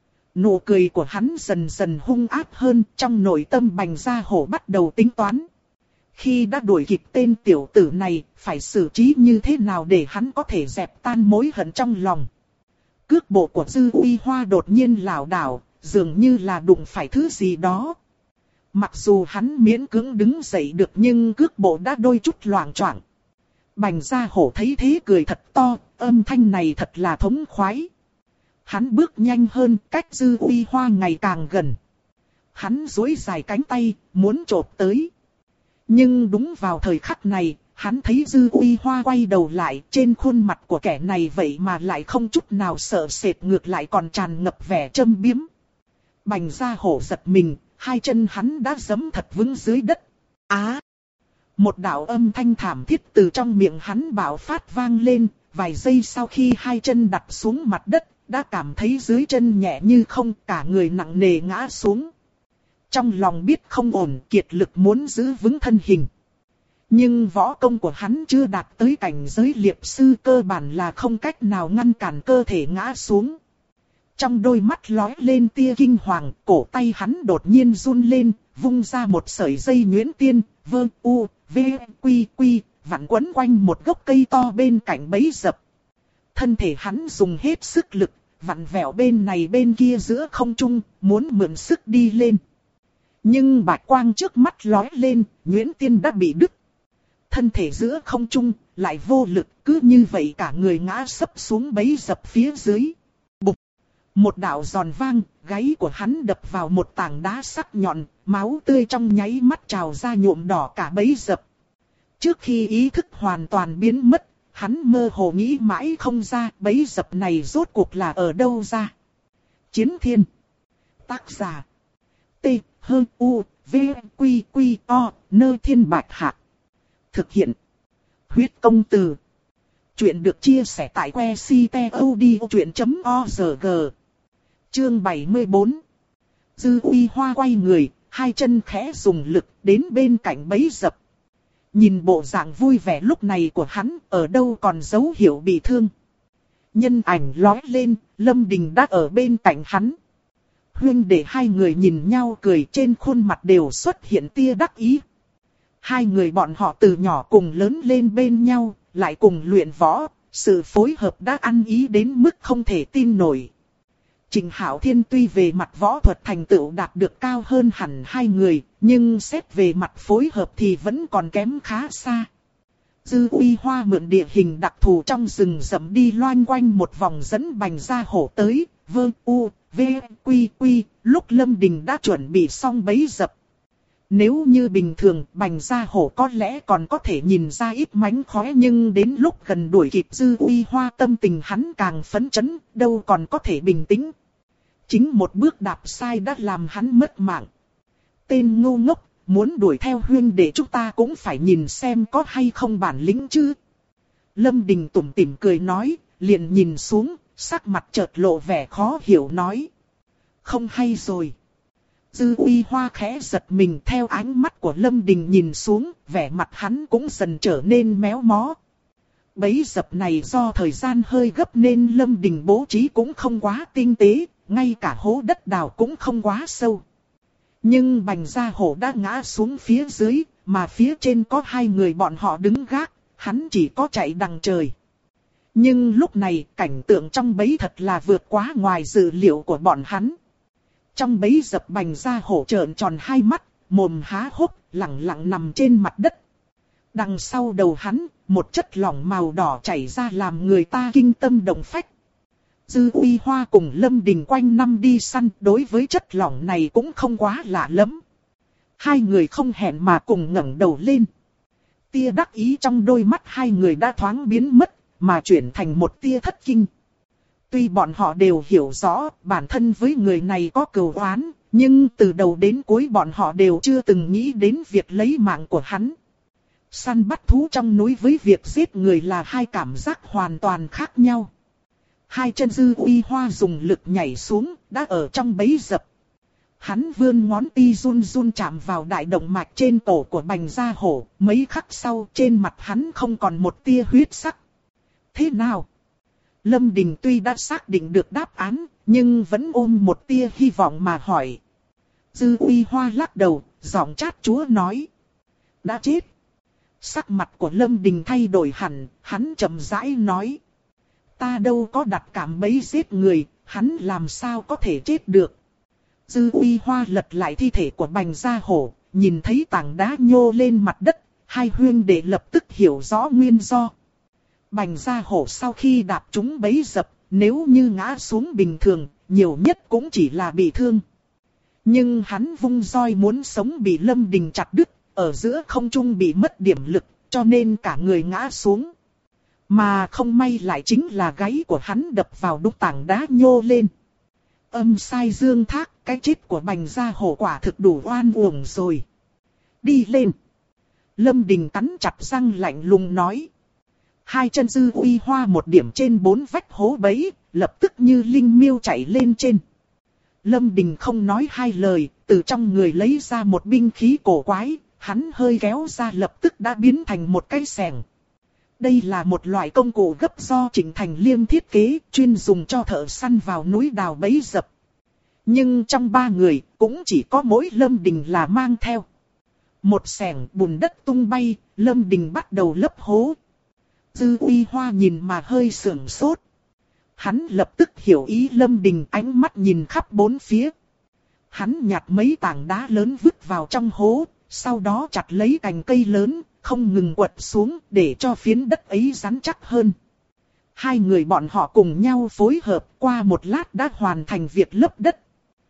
Speaker 1: Nụ cười của hắn dần dần hung ác hơn, trong nội tâm Bành Gia Hổ bắt đầu tính toán. Khi đã đuổi kịp tên tiểu tử này, phải xử trí như thế nào để hắn có thể dẹp tan mối hận trong lòng. Cước bộ của Dư Uy Hoa đột nhiên lảo đảo, dường như là đụng phải thứ gì đó. Mặc dù hắn miễn cưỡng đứng dậy được nhưng cước bộ đã đôi chút loạng choạng. Bành Gia Hổ thấy thế cười thật to, âm thanh này thật là thống khoái. Hắn bước nhanh hơn, cách Dư Uy Hoa ngày càng gần. Hắn duỗi dài cánh tay, muốn chộp tới. Nhưng đúng vào thời khắc này, hắn thấy Dư Uy Hoa quay đầu lại, trên khuôn mặt của kẻ này vậy mà lại không chút nào sợ sệt, ngược lại còn tràn ngập vẻ châm biếm. Bành Gia Hổ giật mình, hai chân hắn đã giẫm thật vững dưới đất. Á! Một đạo âm thanh thảm thiết từ trong miệng hắn bạo phát vang lên, vài giây sau khi hai chân đặt xuống mặt đất, đã cảm thấy dưới chân nhẹ như không, cả người nặng nề ngã xuống. Trong lòng biết không ổn, kiệt lực muốn giữ vững thân hình. Nhưng võ công của hắn chưa đạt tới cảnh giới liệp sư, cơ bản là không cách nào ngăn cản cơ thể ngã xuống. Trong đôi mắt lóe lên tia kinh hoàng, cổ tay hắn đột nhiên run lên, vung ra một sợi dây nhuyễn tiên, vơ u, v, quy quy, vặn quấn quanh một gốc cây to bên cạnh bẫy dập. Thân thể hắn dùng hết sức lực, vặn vẹo bên này bên kia giữa không trung, muốn mượn sức đi lên. Nhưng bạch quang trước mắt lóe lên, nhuyễn tiên đã bị đứt. Thân thể giữa không trung, lại vô lực, cứ như vậy cả người ngã sấp xuống bẫy dập phía dưới. Bụp! Một đạo giòn vang, gáy của hắn đập vào một tảng đá sắc nhọn, máu tươi trong nháy mắt trào ra nhuộm đỏ cả bẫy dập. Trước khi ý thức hoàn toàn biến mất, hắn mơ hồ nghĩ mãi không ra bẫy dập này rốt cuộc là ở đâu ra. Chiến Thiên. Tác giả. T, H, U, V, Quy, Quy, O, Nơ Thiên Bạch Hạc. Thực hiện. Huyết công từ. Chuyện được chia sẻ tại www.audiochuyện.org. Chương 74. Dư Uy Hoa quay người, hai chân khẽ dùng lực đến bên cạnh bẫy dập. Nhìn bộ dạng vui vẻ lúc này của hắn, ở đâu còn dấu hiệu bị thương. Nhân ảnh lóe lên, Lâm Đình đã ở bên cạnh hắn. Huynh đệ hai người nhìn nhau cười, trên khuôn mặt đều xuất hiện tia đắc ý. Hai người bọn họ từ nhỏ cùng lớn lên bên nhau, lại cùng luyện võ, sự phối hợp đã ăn ý đến mức không thể tin nổi. Trình Hạo Thiên tuy về mặt võ thuật thành tựu đạt được cao hơn hẳn hai người, nhưng xét về mặt phối hợp thì vẫn còn kém khá xa. Dư Uy Hoa mượn địa hình đặc thù trong rừng rậm đi loanh quanh một vòng dẫn Bành Gia Hổ tới, vơ u, v, quy quy, lúc Lâm Đình đã chuẩn bị xong bẫy dập. Nếu như bình thường, Bành Gia Hổ có lẽ còn có thể nhìn ra ít mánh khóe, nhưng đến lúc gần đuổi kịp Dư Uy Hoa, tâm tình hắn càng phấn chấn, đâu còn có thể bình tĩnh. Chính một bước đạp sai đã làm hắn mất mạng. Tên ngu ngốc, muốn đuổi theo huynh đệ chúng ta cũng phải nhìn xem có hay không bản lĩnh chứ. Lâm Đình tủm tỉm cười nói, liền nhìn xuống, sắc mặt chợt lộ vẻ khó hiểu nói. Không hay rồi. Dư Uy Hoa khẽ giật mình, theo ánh mắt của Lâm Đình nhìn xuống, vẻ mặt hắn cũng dần trở nên méo mó. Bẫy dập này do thời gian hơi gấp nên Lâm Đình bố trí cũng không quá tinh tế, ngay cả hố đất đào cũng không quá sâu. Nhưng Bành Gia Hổ đã ngã xuống phía dưới, mà phía trên có hai người bọn họ đứng gác, hắn chỉ có chạy đằng trời. Nhưng lúc này cảnh tượng trong bẫy thật là vượt quá ngoài dự liệu của bọn hắn. Trong bẫy dập, Bành Gia Hổ trợn tròn hai mắt, mồm há hốc, lẳng lặng nằm trên mặt đất. Đằng sau đầu hắn, một chất lỏng màu đỏ chảy ra làm người ta kinh tâm động phách. Dư Uy Hoa cùng Lâm Đình quanh năm đi săn, đối với chất lỏng này cũng không quá lạ lắm. Hai người không hẹn mà cùng ngẩng đầu lên. Tia đắc ý trong đôi mắt hai người đã thoáng biến mất, mà chuyển thành một tia thất kinh. Tuy bọn họ đều hiểu rõ bản thân với người này có cừu oán, nhưng từ đầu đến cuối bọn họ đều chưa từng nghĩ đến việc lấy mạng của hắn. Săn bắt thú trong núi với việc giết người là hai cảm giác hoàn toàn khác nhau. Hai chân Dư Uy Hoa dùng lực nhảy xuống, đã ở trong bẫy dập. Hắn vươn ngón tay run run chạm vào đại động mạch trên cổ của Bành Gia Hổ, mấy khắc sau trên mặt hắn không còn một tia huyết sắc. Thế nào? Lâm Đình tuy đã xác định được đáp án, nhưng vẫn ôm một tia hy vọng mà hỏi. Dư Uy Hoa lắc đầu, giọng chát chúa nói. Đã chết. Sắc mặt của Lâm Đình thay đổi hẳn, hắn chậm rãi nói. Ta đâu có đặt cảm bẫy giết người, hắn làm sao có thể chết được. Dư Uy Hoa lật lại thi thể của Bành Gia Hổ, nhìn thấy tảng đá nhô lên mặt đất, hai huynh đệ lập tức hiểu rõ nguyên do. Bành Gia Hổ sau khi đạp trúng bẫy dập, nếu như ngã xuống bình thường, nhiều nhất cũng chỉ là bị thương. Nhưng hắn vung roi muốn sống bị Lâm Đình chặt đứt, ở giữa không trung bị mất điểm lực, cho nên cả người ngã xuống. Mà không may lại chính là gáy của hắn đập vào đúc tảng đá nhô lên. Âm sai dương thác, cái chết của Bành Gia Hổ quả thực đủ oan uổng rồi. Đi lên. Lâm Đình cắn chặt răng lạnh lùng nói. Hai chân Dư Uy Hoa một điểm trên bốn vách hố bẫy, lập tức như linh miêu chạy lên trên. Lâm Đình không nói hai lời, từ trong người lấy ra một binh khí cổ quái, hắn hơi kéo ra lập tức đã biến thành một cái xẻng. Đây là một loại công cụ gấp do Trịnh Thành Liêm thiết kế, chuyên dùng cho thợ săn vào núi đào bẫy dập. Nhưng trong ba người, cũng chỉ có mỗi Lâm Đình là mang theo. Một xẻng bùn đất tung bay, Lâm Đình bắt đầu lấp hố. Dư Uy Hoa nhìn mà hơi sưởng sốt. Hắn lập tức hiểu ý Lâm Đình, ánh mắt nhìn khắp bốn phía. Hắn nhặt mấy tảng đá lớn vứt vào trong hố, sau đó chặt lấy cành cây lớn, không ngừng quật xuống để cho phiến đất ấy rắn chắc hơn. Hai người bọn họ cùng nhau phối hợp, qua một lát đã hoàn thành việc lấp đất.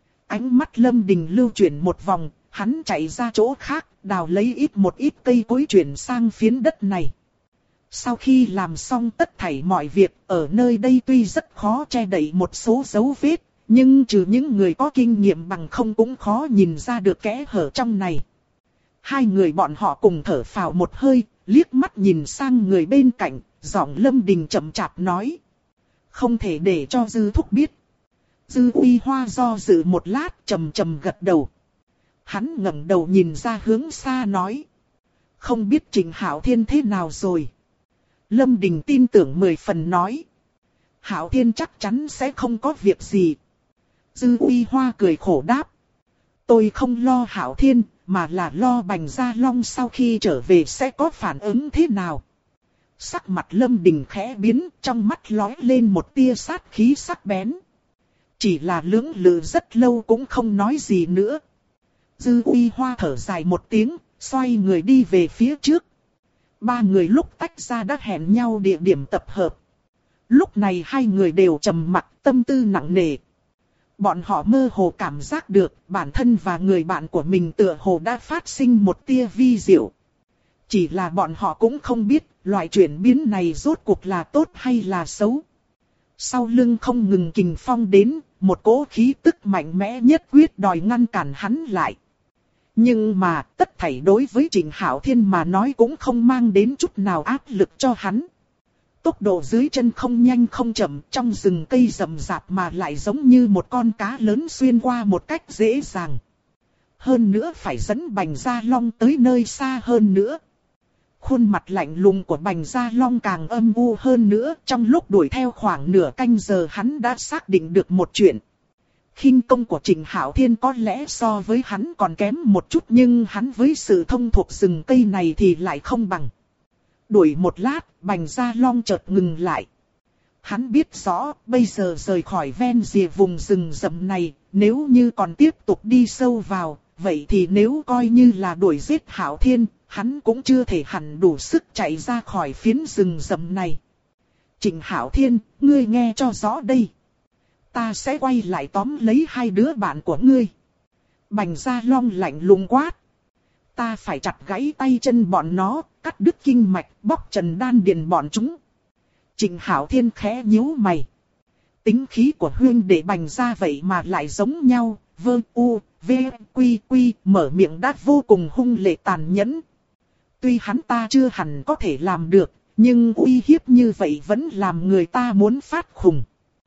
Speaker 1: Ánh mắt Lâm Đình lưu chuyển một vòng, hắn chạy ra chỗ khác, đào lấy một ít cây cối chuyển sang phiến đất này. Sau khi làm xong tất thảy mọi việc, ở nơi đây tuy rất khó che đậy một số dấu vết, nhưng trừ những người có kinh nghiệm bằng không cũng khó nhìn ra được kẽ hở trong này. Hai người bọn họ cùng thở phào một hơi, liếc mắt nhìn sang người bên cạnh, giọng Lâm Đình chậm chạp nói. Không thể để cho Dư thúc biết. Dư Uy Hoa do dự một lát, trầm trầm gật đầu. Hắn ngẩng đầu nhìn ra hướng xa nói. Không biết Trịnh Hạo Thiên thế nào rồi. Lâm Đình tin tưởng 10 phần nói. Hạo Thiên chắc chắn sẽ không có việc gì. Dư Uy Hoa cười khổ đáp. Tôi không lo Hạo Thiên, mà là lo Bành Gia Long sau khi trở về sẽ có phản ứng thế nào. Sắc mặt Lâm Đình khẽ biến, trong mắt lóe lên một tia sát khí sắc bén. Chỉ là lưỡng lự rất lâu cũng không nói gì nữa. Dư Uy Hoa thở dài một tiếng, xoay người đi về phía trước. Ba người lúc tách ra đã hẹn nhau địa điểm tập hợp. Lúc này hai người đều trầm mặc, tâm tư nặng nề. Bọn họ mơ hồ cảm giác được bản thân và người bạn của mình tựa hồ đã phát sinh một tia vi diệu. Chỉ là bọn họ cũng không biết loại chuyển biến này rốt cuộc là tốt hay là xấu. Sau lưng không ngừng kình phong đến, một cỗ khí tức mạnh mẽ nhất quyết đòi ngăn cản hắn lại. Nhưng mà tất thảy đối với Trịnh Hạo Thiên mà nói cũng không mang đến chút nào áp lực cho hắn. Tốc độ dưới chân không nhanh không chậm, trong rừng cây rậm rạp mà lại giống như một con cá lớn xuyên qua một cách dễ dàng. Hơn nữa phải dẫn Bành Gia Long tới nơi xa hơn nữa. Khuôn mặt lạnh lùng của Bành Gia Long càng âm u hơn nữa, trong lúc đuổi theo khoảng nửa canh giờ hắn đã xác định được một chuyện. Khinh công của Trịnh Hạo Thiên có lẽ so với hắn còn kém một chút, nhưng hắn với sự thông thuộc rừng cây này thì lại không bằng. Đuổi một lát, Bành Gia Long chợt ngừng lại. Hắn biết rõ, bây giờ rời khỏi ven rìa vùng rừng rậm này, nếu như còn tiếp tục đi sâu vào, vậy thì nếu coi như là đuổi giết Hạo Thiên, hắn cũng chưa thể hẳn đủ sức chạy ra khỏi phiến rừng rậm này. Trịnh Hạo Thiên, ngươi nghe cho rõ đây. Ta sẽ quay lại tóm lấy hai đứa bạn của ngươi. Bành Gia Long lạnh lùng quát. Ta phải chặt gãy tay chân bọn nó, cắt đứt kinh mạch, bóc trần đan điền bọn chúng. Trịnh Hạo Thiên khẽ nhíu mày. Tính khí của huynh đệ Bành Gia vậy mà lại giống nhau, vơ u, v, quy quy, mở miệng đã vô cùng hung lệ tàn nhẫn. Tuy hắn ta chưa hẳn có thể làm được, nhưng uy hiếp như vậy vẫn làm người ta muốn phát khùng.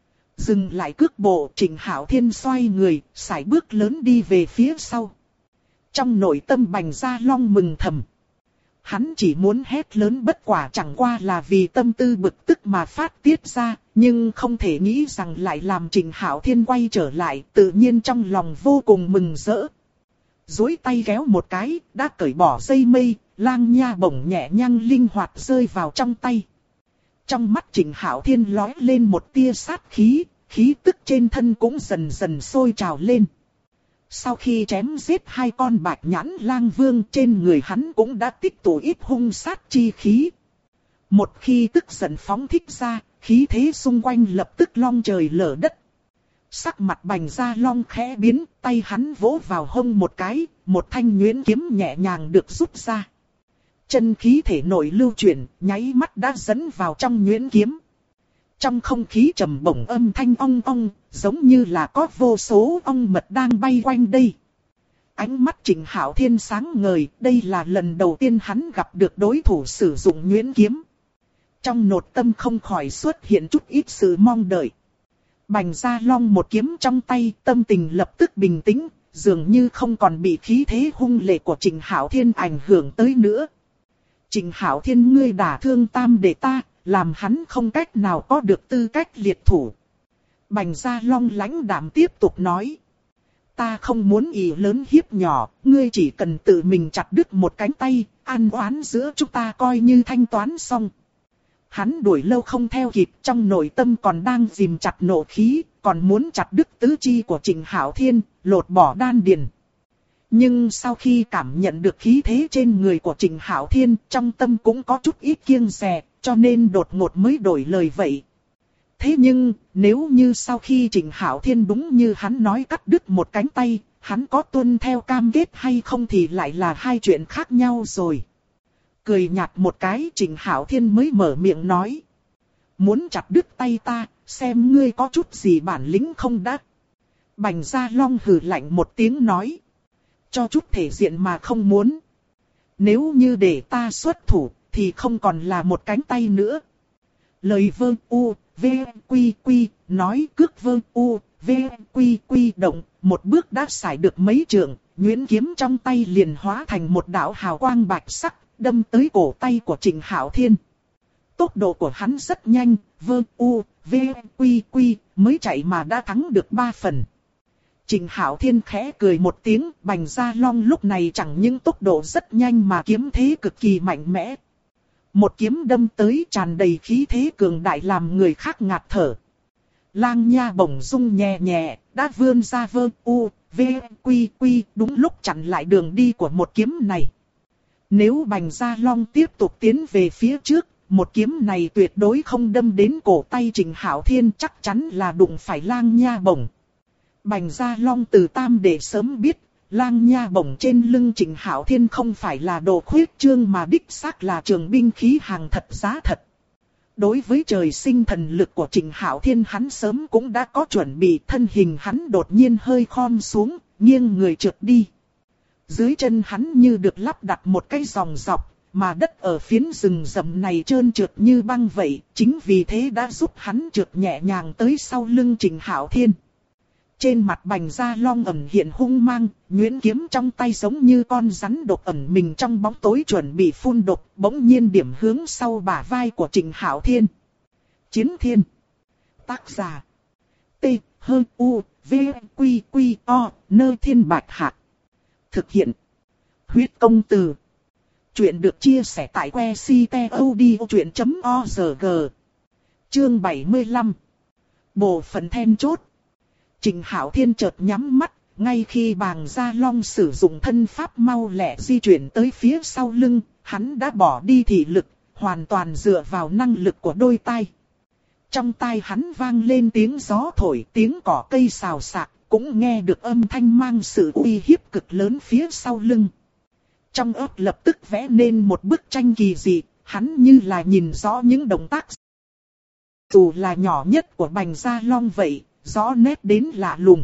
Speaker 1: Dừng lại cước bộ, Trịnh Hạo Thiên xoay người, sải bước lớn đi về phía sau. Trong nội tâm Bành Gia Long mừng thầm. Hắn chỉ muốn hét lớn bất quả chẳng qua là vì tâm tư bực tức mà phát tiết ra, nhưng không thể nghĩ rằng lại làm Trịnh Hạo Thiên quay trở lại, tự nhiên trong lòng vô cùng mừng rỡ. Duỗi tay kéo một cái, đã cởi bỏ dây mây, lang nha bổng nhẹ nhàng linh hoạt rơi vào trong tay. Trong mắt Trịnh Hạo Thiên lóe lên một tia sát khí, khí tức trên thân cũng dần dần sôi trào lên. Sau khi chém giết hai con bạch nhãn lang vương, trên người hắn cũng đã tích tụ ít hung sát chi khí. Một khi tức giận phóng thích ra, khí thế xung quanh lập tức long trời lở đất. Sắc mặt Bành Gia Long khẽ biến, tay hắn vỗ vào hông một cái, một thanh nhuyễn kiếm nhẹ nhàng được rút ra. Chân khí thể nội lưu chuyển, nháy mắt đã dẫn vào trong nhuyễn kiếm. Trong không khí trầm bổng âm thanh ong ong, giống như là có vô số ong mật đang bay quanh đây. Ánh mắt Trịnh Hạo Thiên sáng ngời, đây là lần đầu tiên hắn gặp được đối thủ sử dụng nhuyễn kiếm. Trong nội tâm không khỏi xuất hiện chút ít sự mong đợi. Bành Gia Long một kiếm trong tay, tâm tình lập tức bình tĩnh, dường như không còn bị khí thế hung lệ của Trịnh Hạo Thiên ảnh hưởng tới nữa. Trịnh Hạo Thiên, ngươi đả thương tam đệ ta, làm hắn không cách nào có được tư cách liệt thủ. Bành Gia Long lãnh đạm tiếp tục nói. Ta không muốn ỷ lớn hiếp nhỏ, ngươi chỉ cần tự mình chặt đứt một cánh tay, an oán giữa chúng ta coi như thanh toán xong. Hắn đuổi lâu không theo kịp, trong nội tâm còn đang dìm chặt nộ khí, còn muốn chặt đứt tứ chi của Trịnh Hạo Thiên, lột bỏ đan điền. Nhưng sau khi cảm nhận được khí thế trên người của Trịnh Hạo Thiên, trong tâm cũng có chút ít kiêng dè, cho nên đột ngột mới đổi lời vậy. Thế nhưng, nếu như sau khi Trịnh Hạo Thiên đúng như hắn nói cắt đứt một cánh tay, hắn có tuân theo cam kết hay không thì lại là hai chuyện khác nhau rồi. Cười nhạt một cái, Trịnh Hạo Thiên mới mở miệng nói. Muốn chặt đứt tay ta, xem ngươi có chút gì bản lĩnh không đã. Bành Gia Long hừ lạnh một tiếng nói. Cho chút thể diện mà không muốn. Nếu như để ta xuất thủ, thì không còn là một cánh tay nữa. Lời vơ u, v, quy quy, nói cước vơ u, v, quy quy động, một bước đã xài được mấy trượng, nhuyễn kiếm trong tay liền hóa thành một đạo hào quang bạch sắc, đâm tới cổ tay của Trịnh Hạo Thiên. Tốc độ của hắn rất nhanh, vơ u, v, quy quy, mới chạy mà đã thắng được 3 phần. Trịnh Hạo Thiên khẽ cười một tiếng, Bành Gia Long lúc này chẳng những tốc độ rất nhanh mà kiếm thế cực kỳ mạnh mẽ. Một kiếm đâm tới tràn đầy khí thế cường đại làm người khác ngạt thở. Lang nha bổng rung nhẹ nhẹ, đã vươn ra vơ u, v, quy quy, đúng lúc chặn lại đường đi của một kiếm này. Nếu Bành Gia Long tiếp tục tiến về phía trước, một kiếm này tuyệt đối không đâm đến cổ tay Trịnh Hạo Thiên, chắc chắn là đụng phải lang nha bổng. Bành Gia Long từ tam đệ sớm biết, lang nha bổng trên lưng Trịnh Hạo Thiên không phải là đồ khuyết trương mà đích xác là trường binh khí hàng thật giá thật. Đối với trời sinh thần lực của Trịnh Hạo Thiên hắn sớm cũng đã có chuẩn bị, thân hình hắn đột nhiên hơi khom xuống, nghiêng người trượt đi. Dưới chân hắn như được lắp đặt một cái dòng dọc, mà đất ở phiến rừng rậm này trơn trượt như băng vậy, chính vì thế đã giúp hắn trượt nhẹ nhàng tới sau lưng Trịnh Hạo Thiên. Trên mặt Bành Gia Long ẩn hiện hung mang, nhuyễn kiếm trong tay giống như con rắn độc ẩn mình trong bóng tối chuẩn bị phun độc, bỗng nhiên điểm hướng sau bả vai của Trịnh Hạo Thiên. Chiến Thiên. Tác giả. T. H. U. V. Q. Q. O. Nơi thiên bạch hạt. Thực hiện. Huyết công từ. Chuyện được chia sẻ tại que ctod.org. Chương 75. Bộ phận then chốt. Trịnh Hạo Thiên chợt nhắm mắt, ngay khi Bàng Gia Long sử dụng thân pháp mau lẹ di chuyển tới phía sau lưng, hắn đã bỏ đi thị lực, hoàn toàn dựa vào năng lực của đôi tai. Trong tai hắn vang lên tiếng gió thổi, tiếng cỏ cây xào xạc, cũng nghe được âm thanh mang sự uy hiếp cực lớn phía sau lưng. Trong óc lập tức vẽ nên một bức tranh kỳ dị, hắn như là nhìn rõ những động tác dù là nhỏ nhất của Bành Gia Long vậy, rõ nét đến lạ lùng.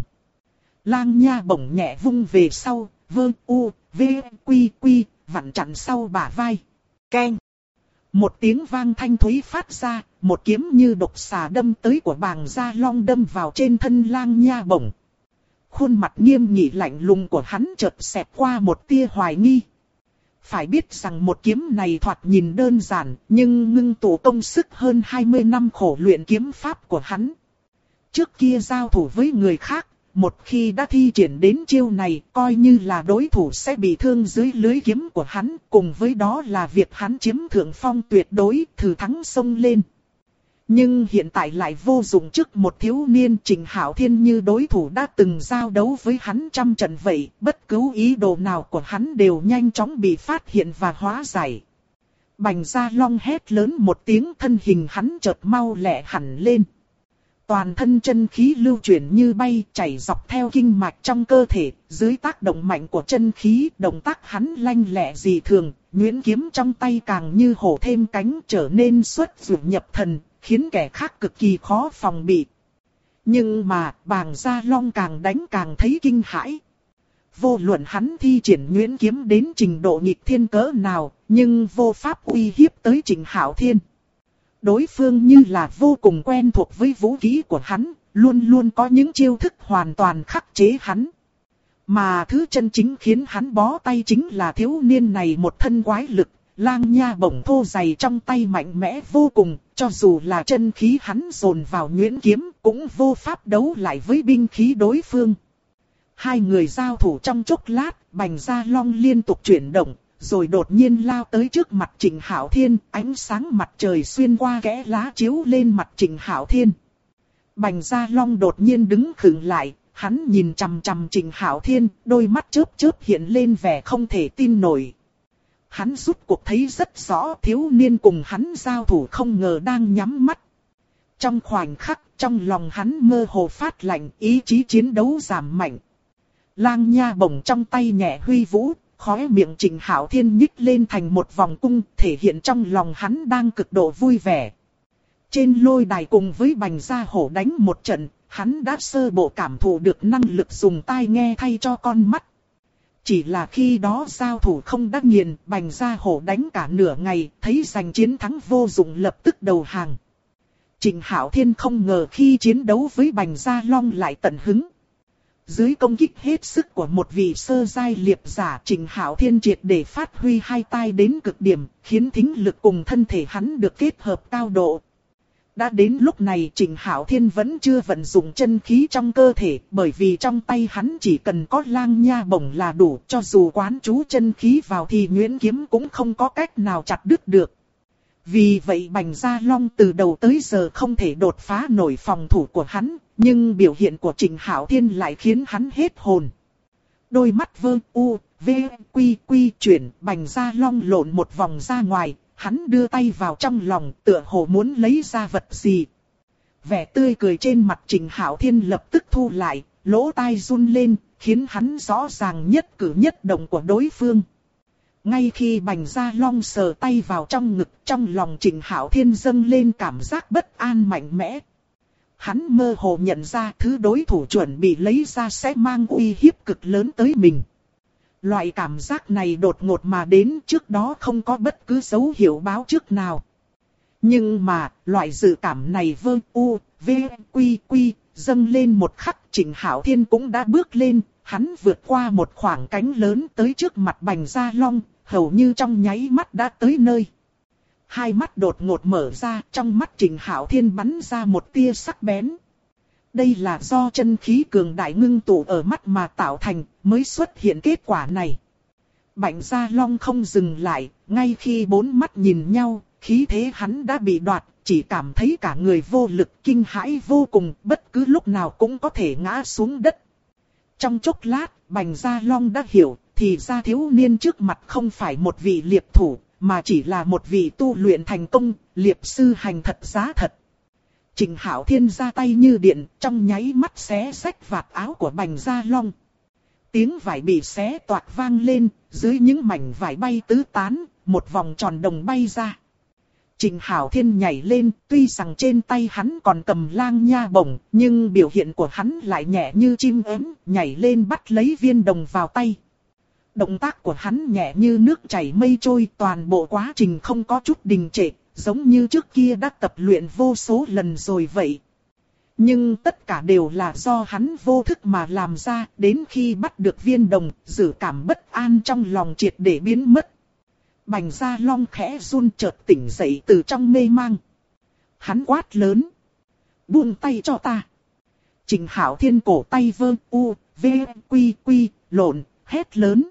Speaker 1: Lang nha bổng nhẹ vung về sau, vơ u, v, quy quy, vặn chặn sau bả vai. Keng. Một tiếng vang thanh thúy phát ra, một kiếm như độc xà đâm tới của Bàng Gia Long đâm vào trên thân lang nha bổng. Khuôn mặt nghiêm nghị lạnh lùng của hắn chợt xẹt qua một tia hoài nghi. Phải biết rằng một kiếm này thoạt nhìn đơn giản, nhưng ngưng tụ công sức hơn 20 năm khổ luyện kiếm pháp của hắn. Trước kia giao thủ với người khác, một khi đã thi triển đến chiêu này, coi như là đối thủ sẽ bị thương dưới lưới kiếm của hắn, cùng với đó là việc hắn chiếm thượng phong tuyệt đối, thử thắng xông lên. Nhưng hiện tại lại vô dụng trước một thiếu niên. Trịnh Hạo Thiên như đối thủ đã từng giao đấu với hắn trăm trận vậy, bất cứ ý đồ nào của hắn đều nhanh chóng bị phát hiện và hóa giải. Bành Gia Long hét lớn một tiếng, thân hình hắn chợt mau lẹ hẳn lên. Toàn thân chân khí lưu chuyển như bay, chảy dọc theo kinh mạch trong cơ thể, dưới tác động mạnh của chân khí, động tác hắn lanh lẹ dị thường, nhuyễn kiếm trong tay càng như hổ thêm cánh, trở nên xuất ruột nhập thần, khiến kẻ khác cực kỳ khó phòng bị. Nhưng mà, Bàng Gia Long càng đánh càng thấy kinh hãi. Vô luận hắn thi triển nhuyễn kiếm đến trình độ nghịch thiên cỡ nào, nhưng vô pháp uy hiếp tới Trịnh Hạo Thiên. Đối phương như là vô cùng quen thuộc với vũ khí của hắn, luôn luôn có những chiêu thức hoàn toàn khắc chế hắn. Mà thứ chân chính khiến hắn bó tay chính là thiếu niên này một thân quái lực, lang nha bổng thô dày trong tay mạnh mẽ vô cùng, cho dù là chân khí hắn dồn vào nhuyễn kiếm cũng vô pháp đấu lại với binh khí đối phương. Hai người giao thủ trong chốc lát, Bành Gia Long liên tục chuyển động, rồi đột nhiên lao tới trước mặt Trịnh Hạo Thiên, ánh sáng mặt trời xuyên qua kẽ lá chiếu lên mặt Trịnh Hạo Thiên. Bành Gia Long đột nhiên đứng khựng lại, hắn nhìn chằm chằm Trịnh Hạo Thiên, đôi mắt chớp chớp hiện lên vẻ không thể tin nổi. Hắn rút cuộc thấy rất rõ thiếu niên cùng hắn giao thủ không ngờ đang nhắm mắt. Trong khoảnh khắc, trong lòng hắn mơ hồ phát lạnh, ý chí chiến đấu giảm mạnh. Lang nha bổng trong tay nhẹ huy vũ, khóe miệng Trịnh Hạo Thiên nhích lên thành một vòng cung, thể hiện trong lòng hắn đang cực độ vui vẻ. Trên lôi đài cùng với Bành Gia Hổ đánh một trận, hắn đã sơ bộ cảm thụ được năng lực dùng tai nghe thay cho con mắt. Chỉ là khi đó giao thủ không đắc nghiền, Bành Gia Hổ đánh cả nửa ngày, thấy giành chiến thắng vô dụng lập tức đầu hàng. Trịnh Hạo Thiên không ngờ khi chiến đấu với Bành Gia Long lại tận hứng. Dưới công kích hết sức của một vị sơ giai liệp giả, Trịnh Hạo Thiên triệt để phát huy hai tai đến cực điểm, khiến thính lực cùng thân thể hắn được kết hợp cao độ. Đã đến lúc này Trịnh Hạo Thiên vẫn chưa vận dụng chân khí trong cơ thể, bởi vì trong tay hắn chỉ cần có lang nha bổng là đủ, cho dù quán chú chân khí vào thì nhuyễn kiếm cũng không có cách nào chặt đứt được. Vì vậy Bành Gia Long từ đầu tới giờ không thể đột phá nổi phòng thủ của hắn, nhưng biểu hiện của Trịnh Hạo Thiên lại khiến hắn hết hồn. Đôi mắt vơ u, v, quy quy chuyển, Bành Gia Long lộn một vòng ra ngoài, hắn đưa tay vào trong lòng tựa hồ muốn lấy ra vật gì. Vẻ tươi cười trên mặt Trịnh Hạo Thiên lập tức thu lại, lỗ tai run lên, khiến hắn rõ ràng nhất cử nhất động của đối phương. Ngay khi Bành Gia Long sờ tay vào trong ngực, trong lòng Trịnh Hạo Thiên dâng lên cảm giác bất an mạnh mẽ. Hắn mơ hồ nhận ra thứ đối thủ chuẩn bị lấy ra sẽ mang uy hiếp cực lớn tới mình. Loại cảm giác này đột ngột mà đến, trước đó không có bất cứ dấu hiệu báo trước nào. Nhưng mà, loại dự cảm này quy dâng lên một khắc, Trịnh Hạo Thiên cũng đã bước lên, hắn vượt qua một khoảng cánh lớn tới trước mặt Bành Gia Long, hầu như trong nháy mắt đã tới nơi. Hai mắt đột ngột mở ra, trong mắt Trịnh Hạo Thiên bắn ra một tia sắc bén. Đây là do chân khí cường đại ngưng tụ ở mắt mà tạo thành, mới xuất hiện kết quả này. Bành Gia Long không dừng lại, ngay khi bốn mắt nhìn nhau, khí thế hắn đã bị đoạt, chỉ cảm thấy cả người vô lực, kinh hãi vô cùng, bất cứ lúc nào cũng có thể ngã xuống đất. Trong chốc lát, Bành Gia Long đã hiểu, thì ra thiếu niên trước mặt không phải một vị liệp thủ, mà chỉ là một vị tu luyện thành công, liệp sư hành thật giá thật. Trịnh Hạo Thiên ra tay như điện, trong nháy mắt xé xách vạt áo của Bành Gia Long. Tiếng vải bị xé toạc vang lên, dưới những mảnh vải bay tứ tán, một vòng tròn đồng bay ra. Trịnh Hạo Thiên nhảy lên, tuy rằng trên tay hắn còn cầm lang nha bổng, nhưng biểu hiện của hắn lại nhẹ như chim ếm, nhảy lên bắt lấy viên đồng vào tay. Động tác của hắn nhẹ như nước chảy mây trôi, toàn bộ quá trình không có chút đình trệ, giống như trước kia đã tập luyện vô số lần rồi vậy. Nhưng tất cả đều là do hắn vô thức mà làm ra, đến khi bắt được viên đồng, dự cảm bất an trong lòng triệt để biến mất. Bành Gia Long khẽ run chợt tỉnh dậy từ trong mê mang. Hắn quát lớn: buông tay cho ta. Trịnh Hạo Thiên cổ tay quy lộn, hét lớn: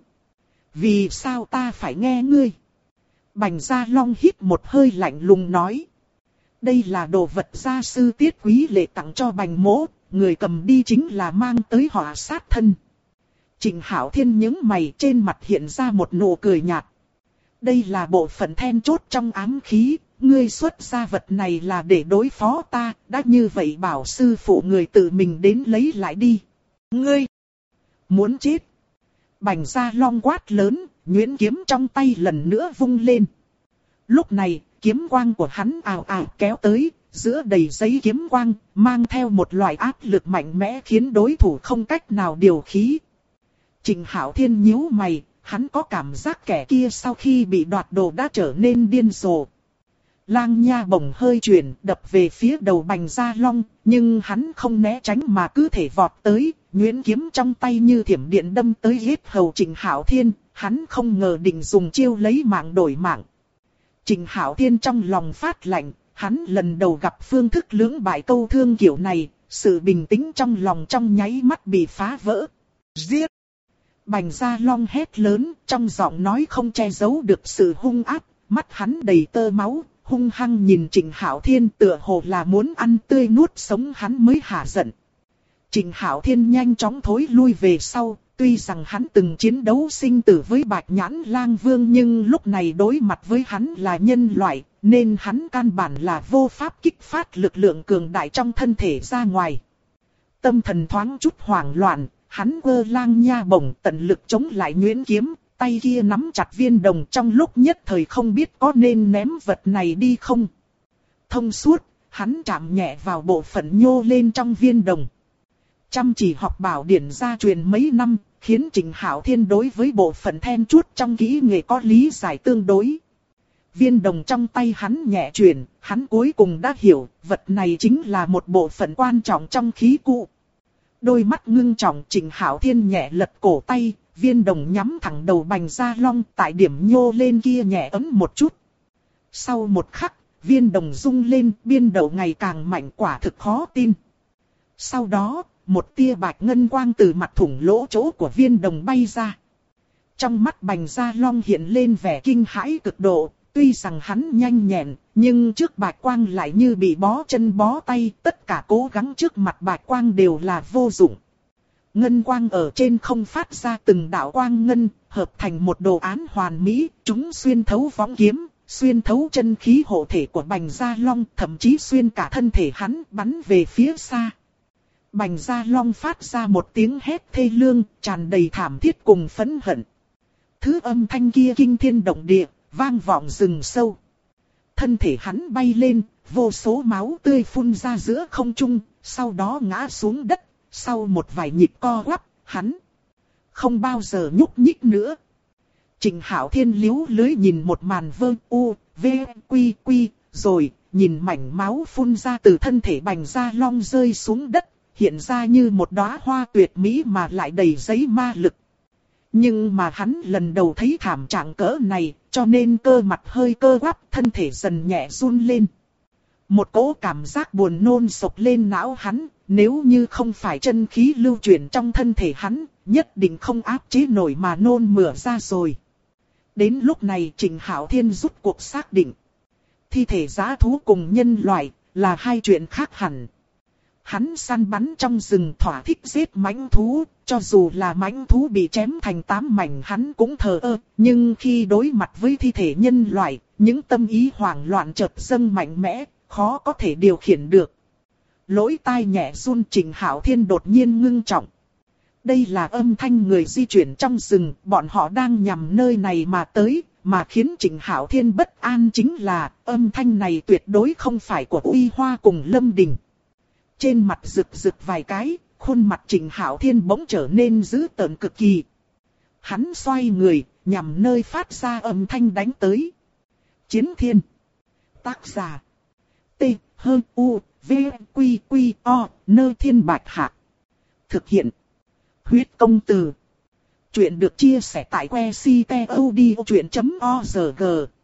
Speaker 1: vì sao ta phải nghe ngươi? Bành Gia Long hít một hơi lạnh lùng nói: đây là đồ vật gia sư Tiết Quý Lệ tặng cho Bành mỗ, người cầm đi chính là mang tới họa sát thân. Trịnh Hạo Thiên nhướng mày, trên mặt hiện ra một nụ cười nhạt. Đây là bộ phận then chốt trong ám khí, ngươi xuất ra vật này là để đối phó ta, đã như vậy bảo sư phụ người tự mình đến lấy lại đi. Ngươi muốn chết? Bành Gia Long quát lớn, nhuyễn kiếm trong tay lần nữa vung lên. Lúc này, kiếm quang của hắn ào ào kéo tới, giữa đầy giấy kiếm quang, mang theo một loại áp lực mạnh mẽ khiến đối thủ không cách nào điều khí. Trịnh Hạo Thiên nhíu mày, hắn có cảm giác kẻ kia sau khi bị đoạt đồ đã trở nên điên rồ. Lang nha bổng hơi chuyển, đập về phía đầu Bành Gia Long, nhưng hắn không né tránh mà cứ thể vọt tới, nhuyễn kiếm trong tay như thiểm điện đâm tới yết hầu Trịnh Hạo Thiên, hắn không ngờ định dùng chiêu lấy mạng đổi mạng. Trịnh Hạo Thiên trong lòng phát lạnh, hắn lần đầu gặp phương thức lưỡng bại câu thương kiểu này, sự bình tĩnh trong lòng trong nháy mắt bị phá vỡ. Giết! Bành Gia Long hét lớn, trong giọng nói không che giấu được sự hung ác, mắt hắn đầy tơ máu, hung hăng nhìn Trịnh Hạo Thiên tựa hồ là muốn ăn tươi nuốt sống hắn mới hả giận. Trịnh Hạo Thiên nhanh chóng thối lui về sau, tuy rằng hắn từng chiến đấu sinh tử với Bạch Nhãn Lang Vương nhưng lúc này đối mặt với hắn là nhân loại, nên hắn căn bản là vô pháp kích phát lực lượng cường đại trong thân thể ra ngoài. Tâm thần thoáng chút hoảng loạn, hắn quơ lang nha bổng tận lực chống lại nhuyễn kiếm, tay kia nắm chặt viên đồng trong lúc nhất thời không biết có nên ném vật này đi không. Thông suốt, hắn chạm nhẹ vào bộ phận nhô lên trong viên đồng. Chăm chỉ học bảo điển gia truyền mấy năm, khiến Trịnh Hạo Thiên đối với bộ phận then chốt trong kỹ nghệ có lý giải tương đối. Viên đồng trong tay hắn nhẹ chuyển, hắn cuối cùng đã hiểu, vật này chính là một bộ phận quan trọng trong khí cụ. Đôi mắt ngưng trọng Trịnh Hạo Thiên nhẹ lật cổ tay, viên đồng nhắm thẳng đầu Bành Gia Long tại điểm nhô lên kia nhẹ ấm một chút. Sau một khắc, viên đồng rung lên, biên độ ngày càng mạnh quả thực khó tin. Sau đó, một tia bạch ngân quang từ mặt thủng lỗ chỗ của viên đồng bay ra. Trong mắt Bành Gia Long hiện lên vẻ kinh hãi cực độ, tuy rằng hắn nhanh nhẹn, nhưng trước bạch quang lại như bị bó chân bó tay, tất cả cố gắng trước mặt bạch quang đều là vô dụng. Ngân quang ở trên không phát ra từng đạo quang ngân, hợp thành một đồ án hoàn mỹ, chúng xuyên thấu võng kiếm, xuyên thấu chân khí hộ thể của Bành Gia Long, thậm chí xuyên cả thân thể hắn bắn về phía xa. Bành Gia Long phát ra một tiếng hét thê lương, tràn đầy thảm thiết cùng phẫn hận. Thứ âm thanh kia kinh thiên động địa, vang vọng rừng sâu. Thân thể hắn bay lên, vô số máu tươi phun ra giữa không trung, sau đó ngã xuống đất. Sau một vài nhịp co quắp, hắn không bao giờ nhúc nhích nữa. Trịnh Hạo Thiên liếu lưới nhìn một màn rồi nhìn mảnh máu phun ra từ thân thể Bành Gia Long rơi xuống đất, hiện ra như một đóa hoa tuyệt mỹ mà lại đầy giấy ma lực. Nhưng mà hắn lần đầu thấy thảm trạng cỡ này, cho nên cơ mặt hơi cơ quắp, thân thể dần nhẹ run lên. Một cỗ cảm giác buồn nôn sộc lên não hắn, nếu như không phải chân khí lưu chuyển trong thân thể hắn, nhất định không áp chế nổi mà nôn mửa ra rồi. Đến lúc này Trịnh Hạo Thiên rút cuộc xác định. Thi thể dã thú cùng nhân loại là hai chuyện khác hẳn. Hắn săn bắn trong rừng thỏa thích giết mãnh thú, cho dù là mãnh thú bị chém thành 8 mảnh hắn cũng thờ ơ, nhưng khi đối mặt với thi thể nhân loại, những tâm ý hoảng loạn chợt dâng mạnh mẽ, khó có thể điều khiển được. Lỗ tai nhẹ run, Trịnh Hạo Thiên đột nhiên ngưng trọng. Đây là âm thanh người di chuyển trong rừng, bọn họ đang nhằm nơi này mà tới, mà khiến Trịnh Hạo Thiên bất an chính là âm thanh này tuyệt đối không phải của Uy Hoa cùng Lâm Đình. Trên mặt rực rực vài cái, khuôn mặt Trịnh Hạo Thiên bỗng trở nên dữ tợn cực kỳ. Hắn xoay người, nhằm nơi phát ra âm thanh đánh tới. Chiến Thiên. Tác giả. T-H-U-V-Q-Q-O, Nơi Thiên Bạch Hạc. Thực hiện. Huyết Công Từ. Chuyện được chia sẻ tại website.odchuyện.org.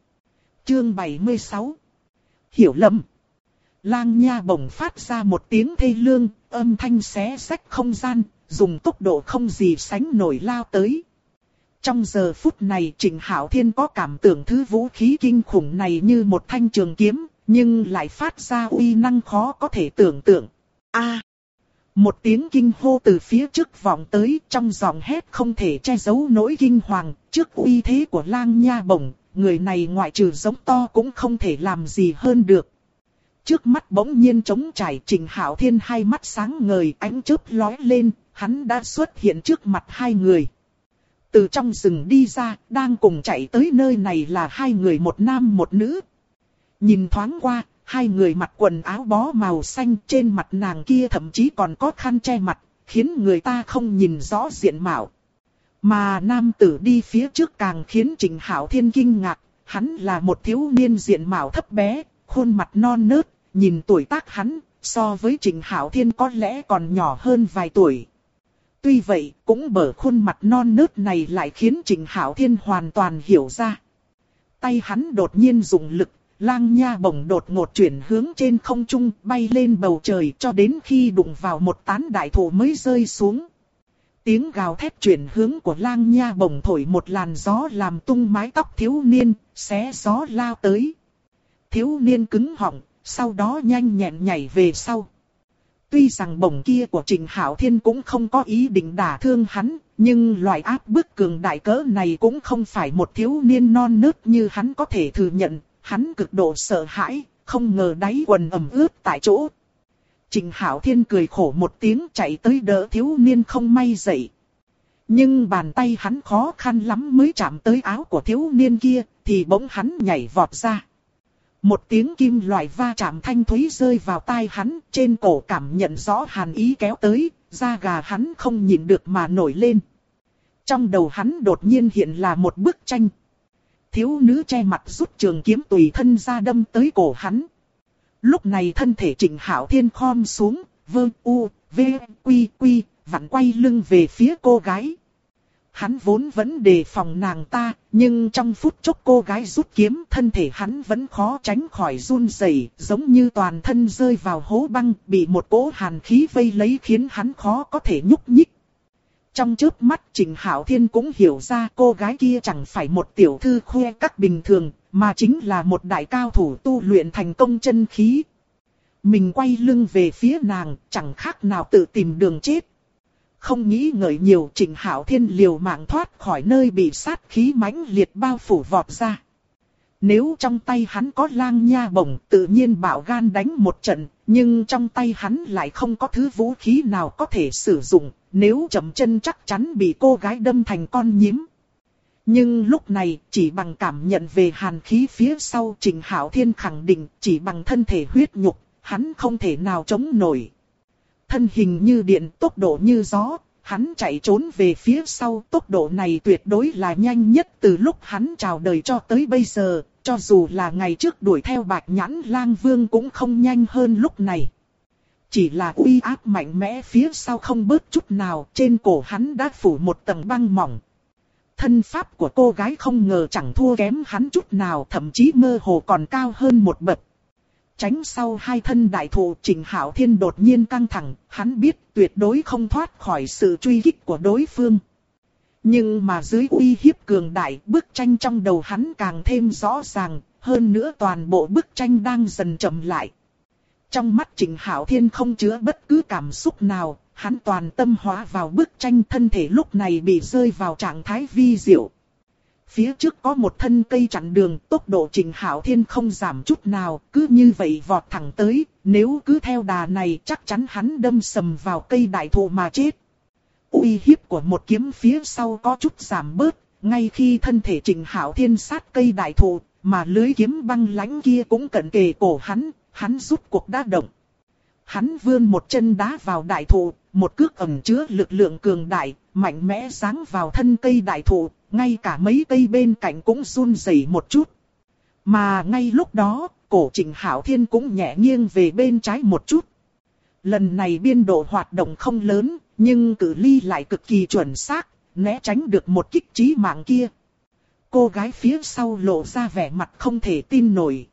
Speaker 1: Chương 76. Hiểu lầm. Lang Nha bỗng phát ra một tiếng thê lương, âm thanh xé rách không gian, dùng tốc độ không gì sánh nổi lao tới. Trong giờ phút này Trịnh Hạo Thiên có cảm tưởng thứ vũ khí kinh khủng này như một thanh trường kiếm, nhưng lại phát ra uy năng khó có thể tưởng tượng. A! Một tiếng kinh hô từ phía trước vọng tới, trong giọng hét không thể che giấu nỗi kinh hoàng, trước uy thế của Lang Nha bổng, người này ngoại trừ giống to cũng không thể làm gì hơn được. Trước mắt bỗng nhiên trống trải, Trịnh Hạo Thiên hai mắt sáng ngời, ánh chớp lóe lên, hắn đã xuất hiện trước mặt hai người. Từ trong rừng đi ra, đang cùng chạy tới nơi này là hai người, một nam một nữ. Nhìn thoáng qua, hai người mặc quần áo bó màu xanh, trên mặt nàng kia thậm chí còn có khăn che mặt, khiến người ta không nhìn rõ diện mạo. Mà nam tử đi phía trước càng khiến Trịnh Hạo Thiên kinh ngạc, hắn là một thiếu niên diện mạo thấp bé, khuôn mặt non nớt, nhìn tuổi tác hắn, so với Trịnh Hạo Thiên có lẽ còn nhỏ hơn vài tuổi. Tuy vậy, cũng bởi khuôn mặt non nớt này lại khiến Trịnh Hạo Thiên hoàn toàn hiểu ra. Tay hắn đột nhiên dùng lực, Lang Nha bổng đột ngột chuyển hướng trên không trung, bay lên bầu trời cho đến khi đụng vào một tán đại thụ mới rơi xuống. Tiếng gào thét chuyển hướng của Lang Nha bổng thổi một làn gió làm tung mái tóc thiếu niên, xé gió lao tới. Thiếu niên cứng họng, sau đó nhanh nhẹn nhảy về sau. Tuy rằng bổng kia của Trịnh Hạo Thiên cũng không có ý định đả thương hắn, nhưng loại áp bức cường đại cỡ này cũng không phải một thiếu niên non nớt như hắn có thể thừa nhận. Hắn cực độ sợ hãi, không ngờ đáy quần ẩm ướt tại chỗ. Trịnh Hạo Thiên cười khổ một tiếng, chạy tới đỡ thiếu niên không may dậy. Nhưng bàn tay hắn khó khăn lắm mới chạm tới áo của thiếu niên kia, thì bỗng hắn nhảy vọt ra. Một tiếng kim loại va chạm thanh thúy rơi vào tai hắn, trên cổ cảm nhận rõ hàn ý kéo tới, da gà hắn không nhịn được mà nổi lên. Trong đầu hắn đột nhiên hiện là một bức tranh. Thiếu nữ che mặt rút trường kiếm tùy thân ra đâm tới cổ hắn. Lúc này thân thể Trịnh Hạo Thiên khom xuống, vặn quay lưng về phía cô gái. Hắn vốn vẫn đề phòng nàng ta, nhưng trong phút chốc cô gái rút kiếm, thân thể hắn vẫn khó tránh khỏi run rẩy, giống như toàn thân rơi vào hố băng, bị một cỗ hàn khí vây lấy khiến hắn khó có thể nhúc nhích. Trong chớp mắt Trịnh Hạo Thiên cũng hiểu ra cô gái kia chẳng phải một tiểu thư khoe các bình thường, mà chính là một đại cao thủ tu luyện thành công chân khí. Mình quay lưng về phía nàng, chẳng khác nào tự tìm đường chết. Không nghĩ ngợi nhiều, Trịnh Hạo Thiên liều mạng thoát khỏi nơi bị sát khí mãnh liệt bao phủ vọt ra. Nếu trong tay hắn có lang nha bổng tự nhiên bạo gan đánh một trận, nhưng trong tay hắn lại không có thứ vũ khí nào có thể sử dụng, nếu chậm chân chắc chắn bị cô gái đâm thành con nhím. Nhưng lúc này, chỉ bằng cảm nhận về hàn khí phía sau, Trịnh Hạo Thiên khẳng định, chỉ bằng thân thể huyết nhục, hắn không thể nào chống nổi. Thân hình như điện, tốc độ như gió, hắn chạy trốn về phía sau, tốc độ này tuyệt đối là nhanh nhất từ lúc hắn chào đời cho tới bây giờ, cho dù là ngày trước đuổi theo Bạch Nhãn Lang Vương cũng không nhanh hơn lúc này. Chỉ là uy áp mạnh mẽ phía sau không bớt chút nào, trên cổ hắn đã phủ một tầng băng mỏng. Thân pháp của cô gái không ngờ chẳng thua kém hắn chút nào, thậm chí mơ hồ còn cao hơn một bậc. Tránh sau hai thân đại thụ, Trịnh Hạo Thiên đột nhiên căng thẳng, hắn biết tuyệt đối không thoát khỏi sự truy kích của đối phương. Nhưng mà dưới uy hiếp cường đại, bức tranh trong đầu hắn càng thêm rõ ràng, hơn nữa toàn bộ bức tranh đang dần chậm lại. Trong mắt Trịnh Hạo Thiên không chứa bất cứ cảm xúc nào, hắn toàn tâm hóa vào bức tranh, thân thể lúc này bị rơi vào trạng thái vi diệu. Phía trước có một thân cây chặn đường, tốc độ Trịnh Hạo Thiên không giảm chút nào, cứ như vậy vọt thẳng tới, nếu cứ theo đà này chắc chắn hắn đâm sầm vào cây đại thụ mà chết. Uy hiếp của một kiếm phía sau có chút giảm bớt, ngay khi thân thể Trịnh Hạo Thiên sát cây đại thụ, mà lưới kiếm băng lãnh kia cũng cận kề cổ hắn rút cuộc đã động. Hắn vươn một chân đá vào đại thụ, một cước ẩn chứa lực lượng cường đại, mạnh mẽ giáng vào thân cây đại thụ, ngay cả mấy cây bên cạnh cũng run rẩy một chút. Mà ngay lúc đó, cổ Trịnh Hạo Thiên cũng nhẹ nghiêng về bên trái một chút. Lần này biên độ hoạt động không lớn, nhưng cự ly lại cực kỳ chuẩn xác, né tránh được một kích chí mạng kia. Cô gái phía sau lộ ra vẻ mặt không thể tin nổi.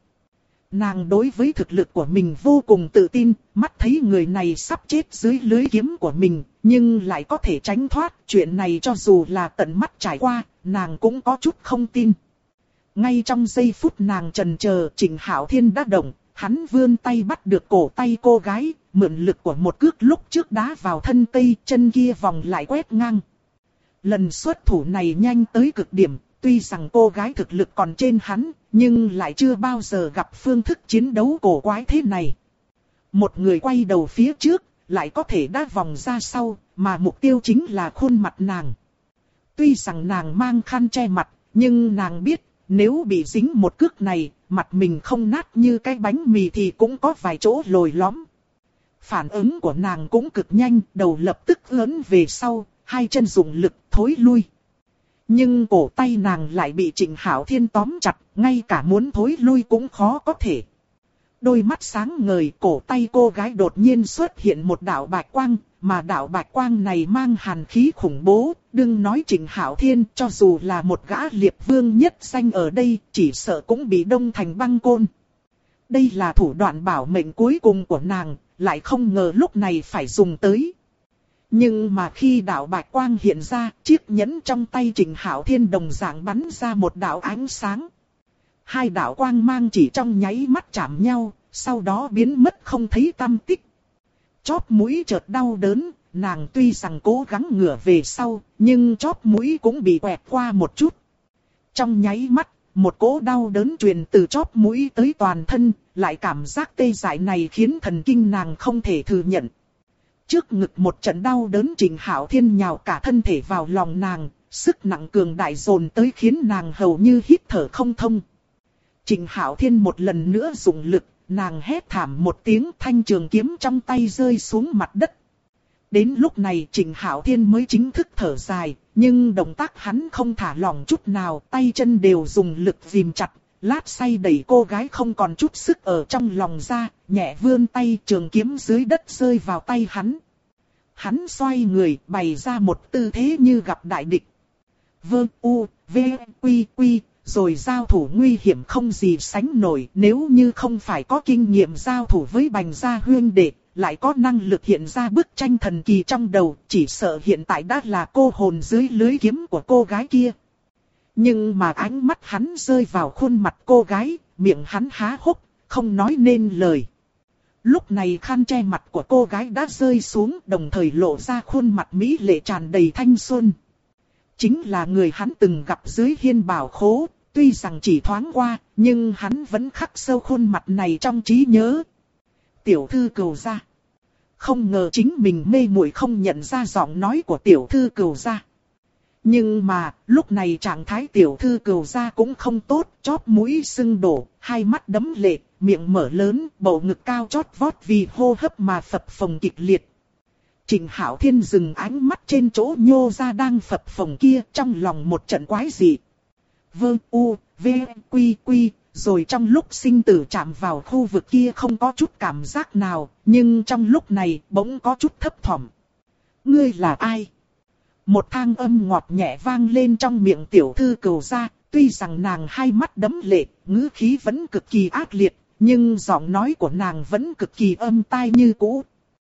Speaker 1: Nàng đối với thực lực của mình vô cùng tự tin, mắt thấy người này sắp chết dưới lưới kiếm của mình, nhưng lại có thể tránh thoát. Chuyện này cho dù là tận mắt trải qua, nàng cũng có chút không tin. Ngay trong giây phút nàng chần chờ, Trịnh Hạo Thiên đã động, hắn vươn tay bắt được cổ tay cô gái, mượn lực của một cước lúc trước đá vào thân cây, chân kia vòng lại quét ngang. Lần xuất thủ này nhanh tới cực điểm. Tuy rằng cô gái thực lực còn trên hắn, nhưng lại chưa bao giờ gặp phương thức chiến đấu cổ quái thế này. Một người quay đầu phía trước, lại có thể đá vòng ra sau, mà mục tiêu chính là khuôn mặt nàng. Tuy rằng nàng mang khăn che mặt, nhưng nàng biết, nếu bị dính một cước này, mặt mình không nát như cái bánh mì thì cũng có vài chỗ lồi lõm. Phản ứng của nàng cũng cực nhanh, đầu lập tức ướn về sau, hai chân dùng lực thối lui. Nhưng cổ tay nàng lại bị Trịnh Hạo Thiên tóm chặt, ngay cả muốn thối lui cũng khó có thể. Đôi mắt sáng ngời, cổ tay cô gái đột nhiên xuất hiện một đạo bạch quang, mà đạo bạch quang này mang hàn khí khủng bố. Đừng nói Trịnh Hạo Thiên, cho dù là một gã liệp vương nhất danh ở đây, chỉ sợ cũng bị đông thành băng côn. Đây là thủ đoạn bảo mệnh cuối cùng của nàng, lại không ngờ lúc này phải dùng tới. Nhưng mà khi đạo bạch quang hiện ra, chiếc nhẫn trong tay Trịnh Hạo Thiên đồng dạng bắn ra một đạo ánh sáng. Hai đạo quang mang chỉ trong nháy mắt chạm nhau, sau đó biến mất không thấy tăm tích. Chóp mũi chợt đau đớn, nàng tuy rằng cố gắng ngửa về sau, nhưng chóp mũi cũng bị quẹt qua một chút. Trong nháy mắt, một cỗ đau đớn truyền từ chóp mũi tới toàn thân, lại cảm giác tê dại này khiến thần kinh nàng không thể thừa nhận. Trước ngực một trận đau đớn, Trịnh Hạo Thiên nhào cả thân thể vào lòng nàng, sức nặng cường đại dồn tới khiến nàng hầu như hít thở không thông. Trịnh Hạo Thiên một lần nữa dùng lực, nàng hét thảm một tiếng, thanh trường kiếm trong tay rơi xuống mặt đất. Đến lúc này Trịnh Hạo Thiên mới chính thức thở dài, nhưng động tác hắn không thả lỏng chút nào, tay chân đều dùng lực ghìm chặt. Lát say đẩy cô gái không còn chút sức ở trong lòng ra, nhẹ vươn tay, trường kiếm dưới đất rơi vào tay hắn. Hắn xoay người, bày ra một tư thế như gặp đại địch. Vơ u, v, quy quy, rồi giao thủ nguy hiểm không gì sánh nổi. Nếu như không phải có kinh nghiệm giao thủ với Bành gia huyên đệ, lại có năng lực hiện ra bức tranh thần kỳ trong đầu, chỉ sợ hiện tại đã là cô hồn dưới lưới kiếm của cô gái kia. Nhưng mà ánh mắt hắn rơi vào khuôn mặt cô gái, miệng hắn há hốc, không nói nên lời. Lúc này khăn che mặt của cô gái đã rơi xuống, đồng thời lộ ra khuôn mặt mỹ lệ tràn đầy thanh xuân. Chính là người hắn từng gặp dưới hiên bảo khố, tuy rằng chỉ thoáng qua, nhưng hắn vẫn khắc sâu khuôn mặt này trong trí nhớ. Tiểu thư Cửu gia. Không ngờ chính mình mê muội không nhận ra giọng nói của tiểu thư Cửu gia. Nhưng mà, lúc này trạng thái tiểu thư Cửu gia cũng không tốt, chóp mũi sưng đổ, hai mắt đẫm lệ, miệng mở lớn, bầu ngực cao chót vót vì hô hấp mà phập phồng kịch liệt. Trịnh Hạo Thiên dừng ánh mắt trên chỗ nhô ra đang phập phồng kia, trong lòng một trận quái dị. Vương U, V, Quy Quy, rồi trong lúc sinh tử chạm vào khu vực kia không có chút cảm giác nào, nhưng trong lúc này bỗng có chút thấp thỏm. Ngươi là ai? Một thang âm ngọt nhẹ vang lên trong miệng tiểu thư Cửu gia, tuy rằng nàng hai mắt đẫm lệ, ngữ khí vẫn cực kỳ ác liệt, nhưng giọng nói của nàng vẫn cực kỳ âm tai như cũ.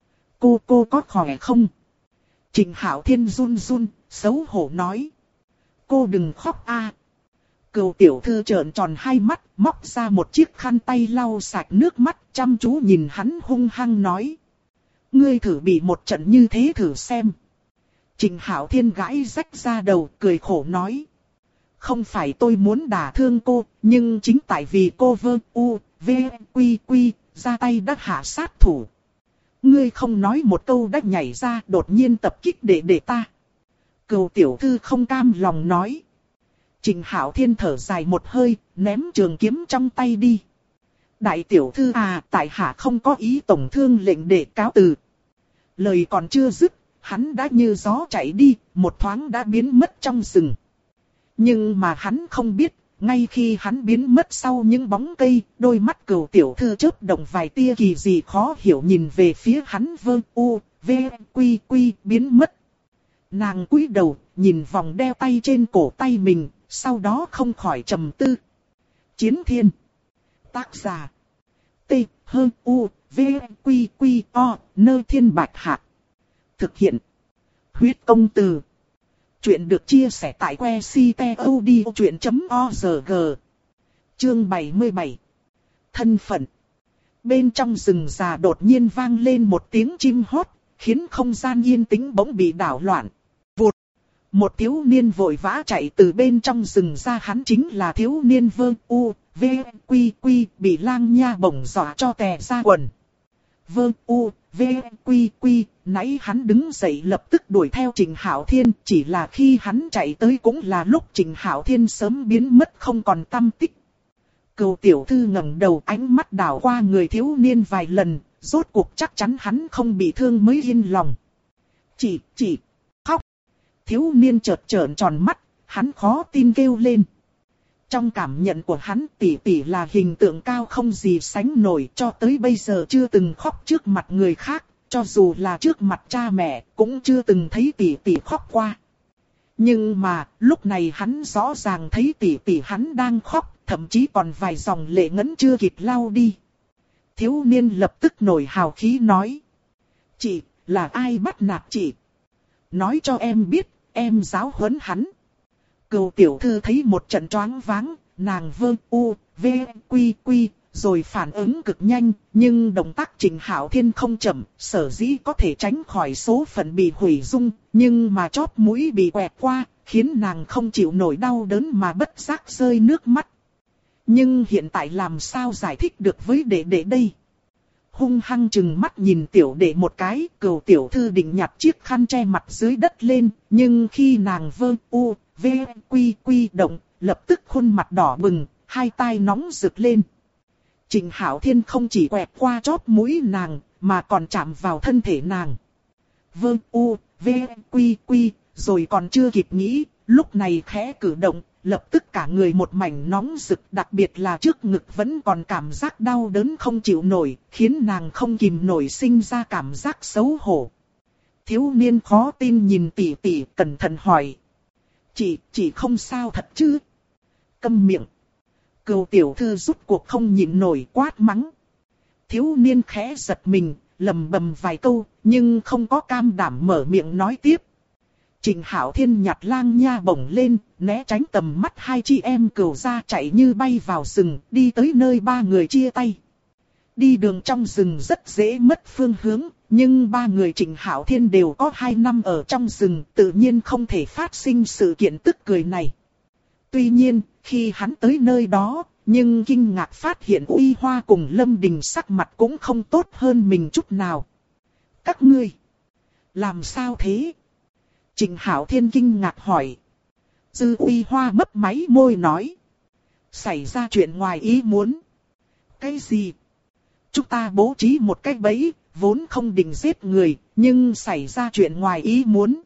Speaker 1: Cô có khỏe không? Trịnh Hạo Thiên run run, xấu hổ nói. Cô đừng khóc a. Cửu tiểu thư trợn tròn hai mắt, móc ra một chiếc khăn tay lau sạch nước mắt, chăm chú nhìn hắn hung hăng nói. Ngươi thử bị một trận như thế thử xem. Trịnh Hạo Thiên gãi rách ra đầu, cười khổ nói. Không phải tôi muốn đả thương cô, nhưng chính tại vì cô Vương U, V, Quy Quy, ra tay đã hạ sát thủ. Ngươi không nói một câu đã nhảy ra, đột nhiên tập kích để ta. Cửu tiểu thư không cam lòng nói. Trịnh Hạo Thiên thở dài một hơi, ném trường kiếm trong tay đi. Đại tiểu thư à, tại hạ không có ý tổn thương lệnh đệ cáo từ. Lời còn chưa dứt, hắn đã như gió chạy đi, một thoáng đã biến mất trong rừng. Nhưng mà hắn không biết, ngay khi hắn biến mất sau những bóng cây, đôi mắt Cửu tiểu thư chớp động vài tia kỳ dị khó hiểu nhìn về phía hắn. Vương U, V, Quy Quy biến mất. Nàng cúi đầu, nhìn vòng đeo tay trên cổ tay mình, sau đó không khỏi trầm tư. Chiến Thiên. Tác giả. T, H, U, V, Quy Quy, O, Nơ Thiên Bạch Hạc. Thực hiện. Huyết công từ. Chuyện được chia sẻ tại que ctod.org. Chương 77. Thân phận. Bên trong rừng già đột nhiên vang lên một tiếng chim hót, khiến không gian yên tĩnh bỗng bị đảo loạn. Vụt. Một thiếu niên vội vã chạy từ bên trong rừng ra, hắn chính là thiếu niên Vương U, V, Quy Quy, bị lang nha bổng dọa cho tè ra quần. Vương U, V, Quy Quy, nãy hắn đứng dậy lập tức đuổi theo Trịnh Hạo Thiên, chỉ là khi hắn chạy tới cũng là lúc Trịnh Hạo Thiên sớm biến mất không còn tăm tích. Cửu tiểu thư ngẩng đầu, ánh mắt đảo qua người thiếu niên vài lần, rốt cuộc chắc chắn hắn không bị thương mới yên lòng. Chị, khóc. Thiếu niên chợt trợn tròn mắt, hắn khó tin kêu lên. Trong cảm nhận của hắn, tỷ tỷ là hình tượng cao không gì sánh nổi, cho tới bây giờ chưa từng khóc trước mặt người khác, cho dù là trước mặt cha mẹ, cũng chưa từng thấy tỷ tỷ khóc qua. Nhưng mà, lúc này hắn rõ ràng thấy tỷ tỷ hắn đang khóc, thậm chí còn vài dòng lệ ngấn chưa kịp lau đi. Thiếu niên lập tức nổi hào khí nói. Chị, là ai bắt nạt chị? Nói cho em biết, em giáo huấn hắn. Cửu tiểu thư thấy một trận choáng váng, nàng Vương U, V, Quy Quy, rồi phản ứng cực nhanh, nhưng động tác Trịnh Hạo Thiên không chậm, sở dĩ có thể tránh khỏi số phận bị hủy dung, nhưng mà chóp mũi bị quẹt qua, khiến nàng không chịu nổi đau đớn mà bất giác rơi nước mắt. Nhưng hiện tại làm sao giải thích được với đệ đệ đây? Hung hăng chừng mắt nhìn tiểu đệ một cái, Cửu tiểu thư định nhặt chiếc khăn che mặt dưới đất lên, nhưng khi nàng Vương U, V, Quy Quy động, lập tức khuôn mặt đỏ bừng, hai tai nóng rực lên. Trịnh Hạo Thiên không chỉ quẹt qua chóp mũi nàng, mà còn chạm vào thân thể nàng. Vương U, V, Quy Quy, rồi còn chưa kịp nghĩ, lúc này khẽ cử động, lập tức cả người một mảnh nóng rực, đặc biệt là trước ngực vẫn còn cảm giác đau đớn không chịu nổi, khiến nàng không kìm nổi sinh ra cảm giác xấu hổ. Thiếu niên khó tin nhìn tỷ tỷ, cẩn thận hỏi. Chị không sao thật chứ? Câm miệng. Cửu tiểu thư rút cuộc không nhịn nổi quát mắng. Thiếu niên khẽ giật mình, lầm bầm vài câu, nhưng không có cam đảm mở miệng nói tiếp. Trịnh Hạo Thiên nhặt lang nha bổng lên, né tránh tầm mắt hai chị em Cửu gia, chạy như bay vào rừng, đi tới nơi ba người chia tay. Đi đường trong rừng rất dễ mất phương hướng, nhưng ba người Trịnh Hạo Thiên đều có 2 năm ở trong rừng, tự nhiên không thể phát sinh sự kiện tức cười này. Tuy nhiên, khi hắn tới nơi đó, nhưng kinh ngạc phát hiện Uy Hoa cùng Lâm Đình sắc mặt cũng không tốt hơn mình chút nào. Các ngươi, làm sao thế? Trịnh Hạo Thiên kinh ngạc hỏi. Dư Uy Hoa mấp máy môi nói. Xảy ra chuyện ngoài ý muốn. Cái gì? Chúng ta bố trí một cái bẫy, vốn không định giết người, nhưng xảy ra chuyện ngoài ý muốn.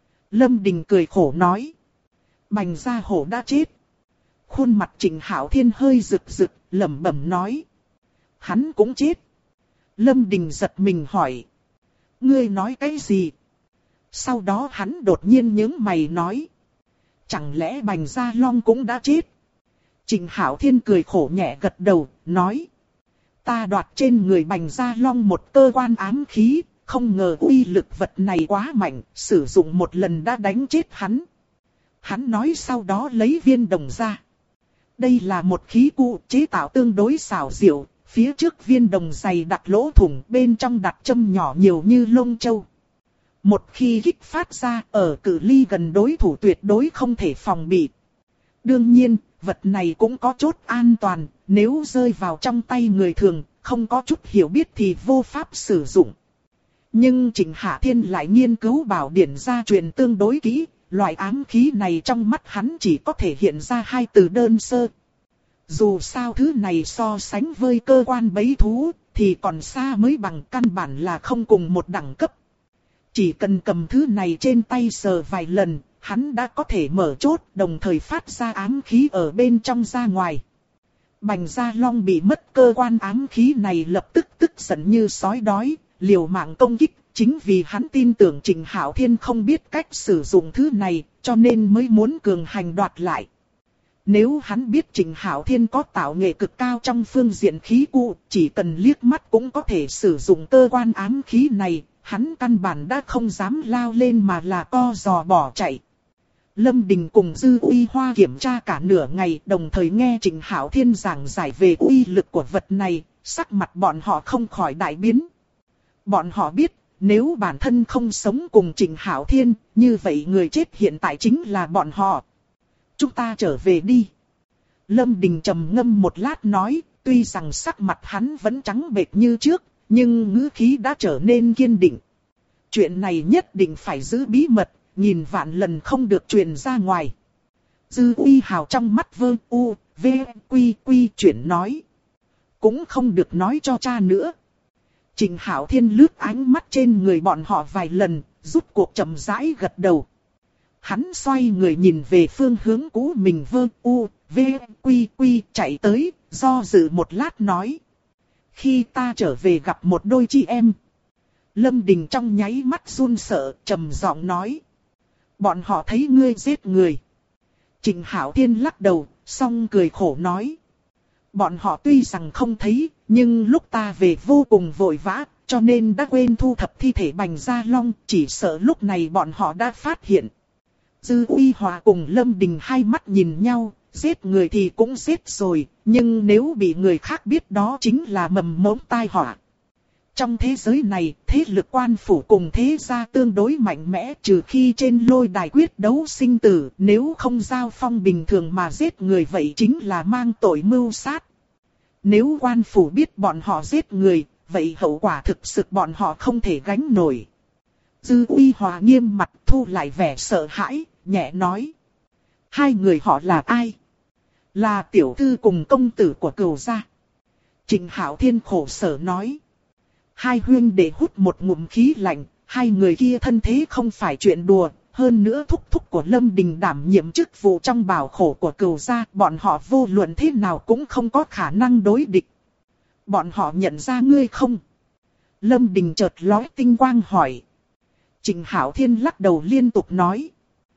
Speaker 1: Lâm Đình cười khổ nói. Bành Gia Hổ đã chết. Khuôn mặt Trịnh Hạo Thiên hơi rực rực, lẩm bẩm nói. Hắn cũng chết. Lâm Đình giật mình hỏi. Ngươi nói cái gì? Sau đó hắn đột nhiên nhướng mày nói. Chẳng lẽ Bành Gia Long cũng đã chết? Trịnh Hạo Thiên cười khổ nhẹ gật đầu, nói. Ta đoạt trên người Bành Gia Long một cơ quan ám khí, không ngờ uy lực vật này quá mạnh, sử dụng một lần đã đánh chết hắn. Hắn nói sau đó lấy viên đồng ra. Đây là một khí cụ chế tạo tương đối xảo diệu, phía trước viên đồng dày đặt lỗ thủng, bên trong đặt châm nhỏ nhiều như lông châu. Một khi kích phát ra, ở cự ly gần đối thủ tuyệt đối không thể phòng bị. Đương nhiên, vật này cũng có chốt an toàn, nếu rơi vào trong tay người thường, không có chút hiểu biết thì vô pháp sử dụng. Nhưng Trịnh Hạ Thiên lại nghiên cứu bảo điển gia truyền tương đối kỹ, loại ám khí này trong mắt hắn chỉ có thể hiện ra hai từ đơn sơ. Dù sao thứ này so sánh với cơ quan bẫy thú, thì còn xa mới bằng, căn bản là không cùng một đẳng cấp. Chỉ cần cầm thứ này trên tay sờ vài lần, hắn đã có thể mở chốt, đồng thời phát ra ám khí ở bên trong ra ngoài. Bành Gia Long bị mất cơ quan ám khí này lập tức tức giận như sói đói, liều mạng công kích. Chính vì hắn tin tưởng Trịnh Hạo Thiên không biết cách sử dụng thứ này, cho nên mới muốn cường hành đoạt lại. Nếu hắn biết Trịnh Hạo Thiên có tạo nghệ cực cao trong phương diện khí cụ, chỉ cần liếc mắt cũng có thể sử dụng cơ quan ám khí này, hắn căn bản đã không dám lao lên mà là co giò bỏ chạy. Lâm Đình cùng Dư Uy Hoa kiểm tra cả nửa ngày, đồng thời nghe Trịnh Hạo Thiên giảng giải về uy lực của vật này, sắc mặt bọn họ không khỏi đại biến. Bọn họ biết, nếu bản thân không sống cùng Trịnh Hạo Thiên, như vậy người chết hiện tại chính là bọn họ. Chúng ta trở về đi. Lâm Đình trầm ngâm một lát nói, tuy rằng sắc mặt hắn vẫn trắng bệch như trước, nhưng ngữ khí đã trở nên kiên định. Chuyện này nhất định phải giữ bí mật, nghìn vạn lần không được truyền ra ngoài. Dư Uy Hào trong mắt vơ u, v, quy quy chuyển nói. Cũng không được nói cho cha nữa. Trịnh Hạo Thiên lướt ánh mắt trên người bọn họ vài lần, rút cuộc chậm rãi gật đầu. Hắn xoay người nhìn về phương hướng cũ mình vơ u, v, quy quy chạy tới, do dự một lát nói. Khi ta trở về gặp một đôi chị em. Lâm Đình trong nháy mắt run sợ, trầm giọng nói. Bọn họ thấy ngươi giết người. Trịnh Hạo Thiên lắc đầu, song cười khổ nói. Bọn họ tuy rằng không thấy, nhưng lúc ta về vô cùng vội vã, cho nên đã quên thu thập thi thể Bành Gia Long, chỉ sợ lúc này bọn họ đã phát hiện. Dư Uy Hòa cùng Lâm Đình hai mắt nhìn nhau, giết người thì cũng giết rồi, nhưng nếu bị người khác biết đó chính là mầm mống tai họa. Trong thế giới này, thế lực quan phủ cùng thế gia tương đối mạnh mẽ, trừ khi trên lôi đài quyết đấu sinh tử, nếu không giao phong bình thường mà giết người vậy chính là mang tội mưu sát. Nếu quan phủ biết bọn họ giết người, vậy hậu quả thực sự bọn họ không thể gánh nổi. Dư Uy Hòa nghiêm mặt thu lại vẻ sợ hãi, nhẹ nói. Hai người họ là ai? Là tiểu thư cùng công tử của Cửu gia. Trịnh Hạo Thiên khổ sở nói. Hai huynh đệ hút một ngụm khí lạnh, hai người kia thân thế không phải chuyện đùa, hơn nữa thúc thúc của Lâm Đình đảm nhiệm chức vụ trong bảo khổ của Cửu gia, bọn họ vô luận thế nào cũng không có khả năng đối địch. Bọn họ nhận ra ngươi không? Lâm Đình chợt lóe tinh quang hỏi. Trịnh Hạo Thiên lắc đầu liên tục nói.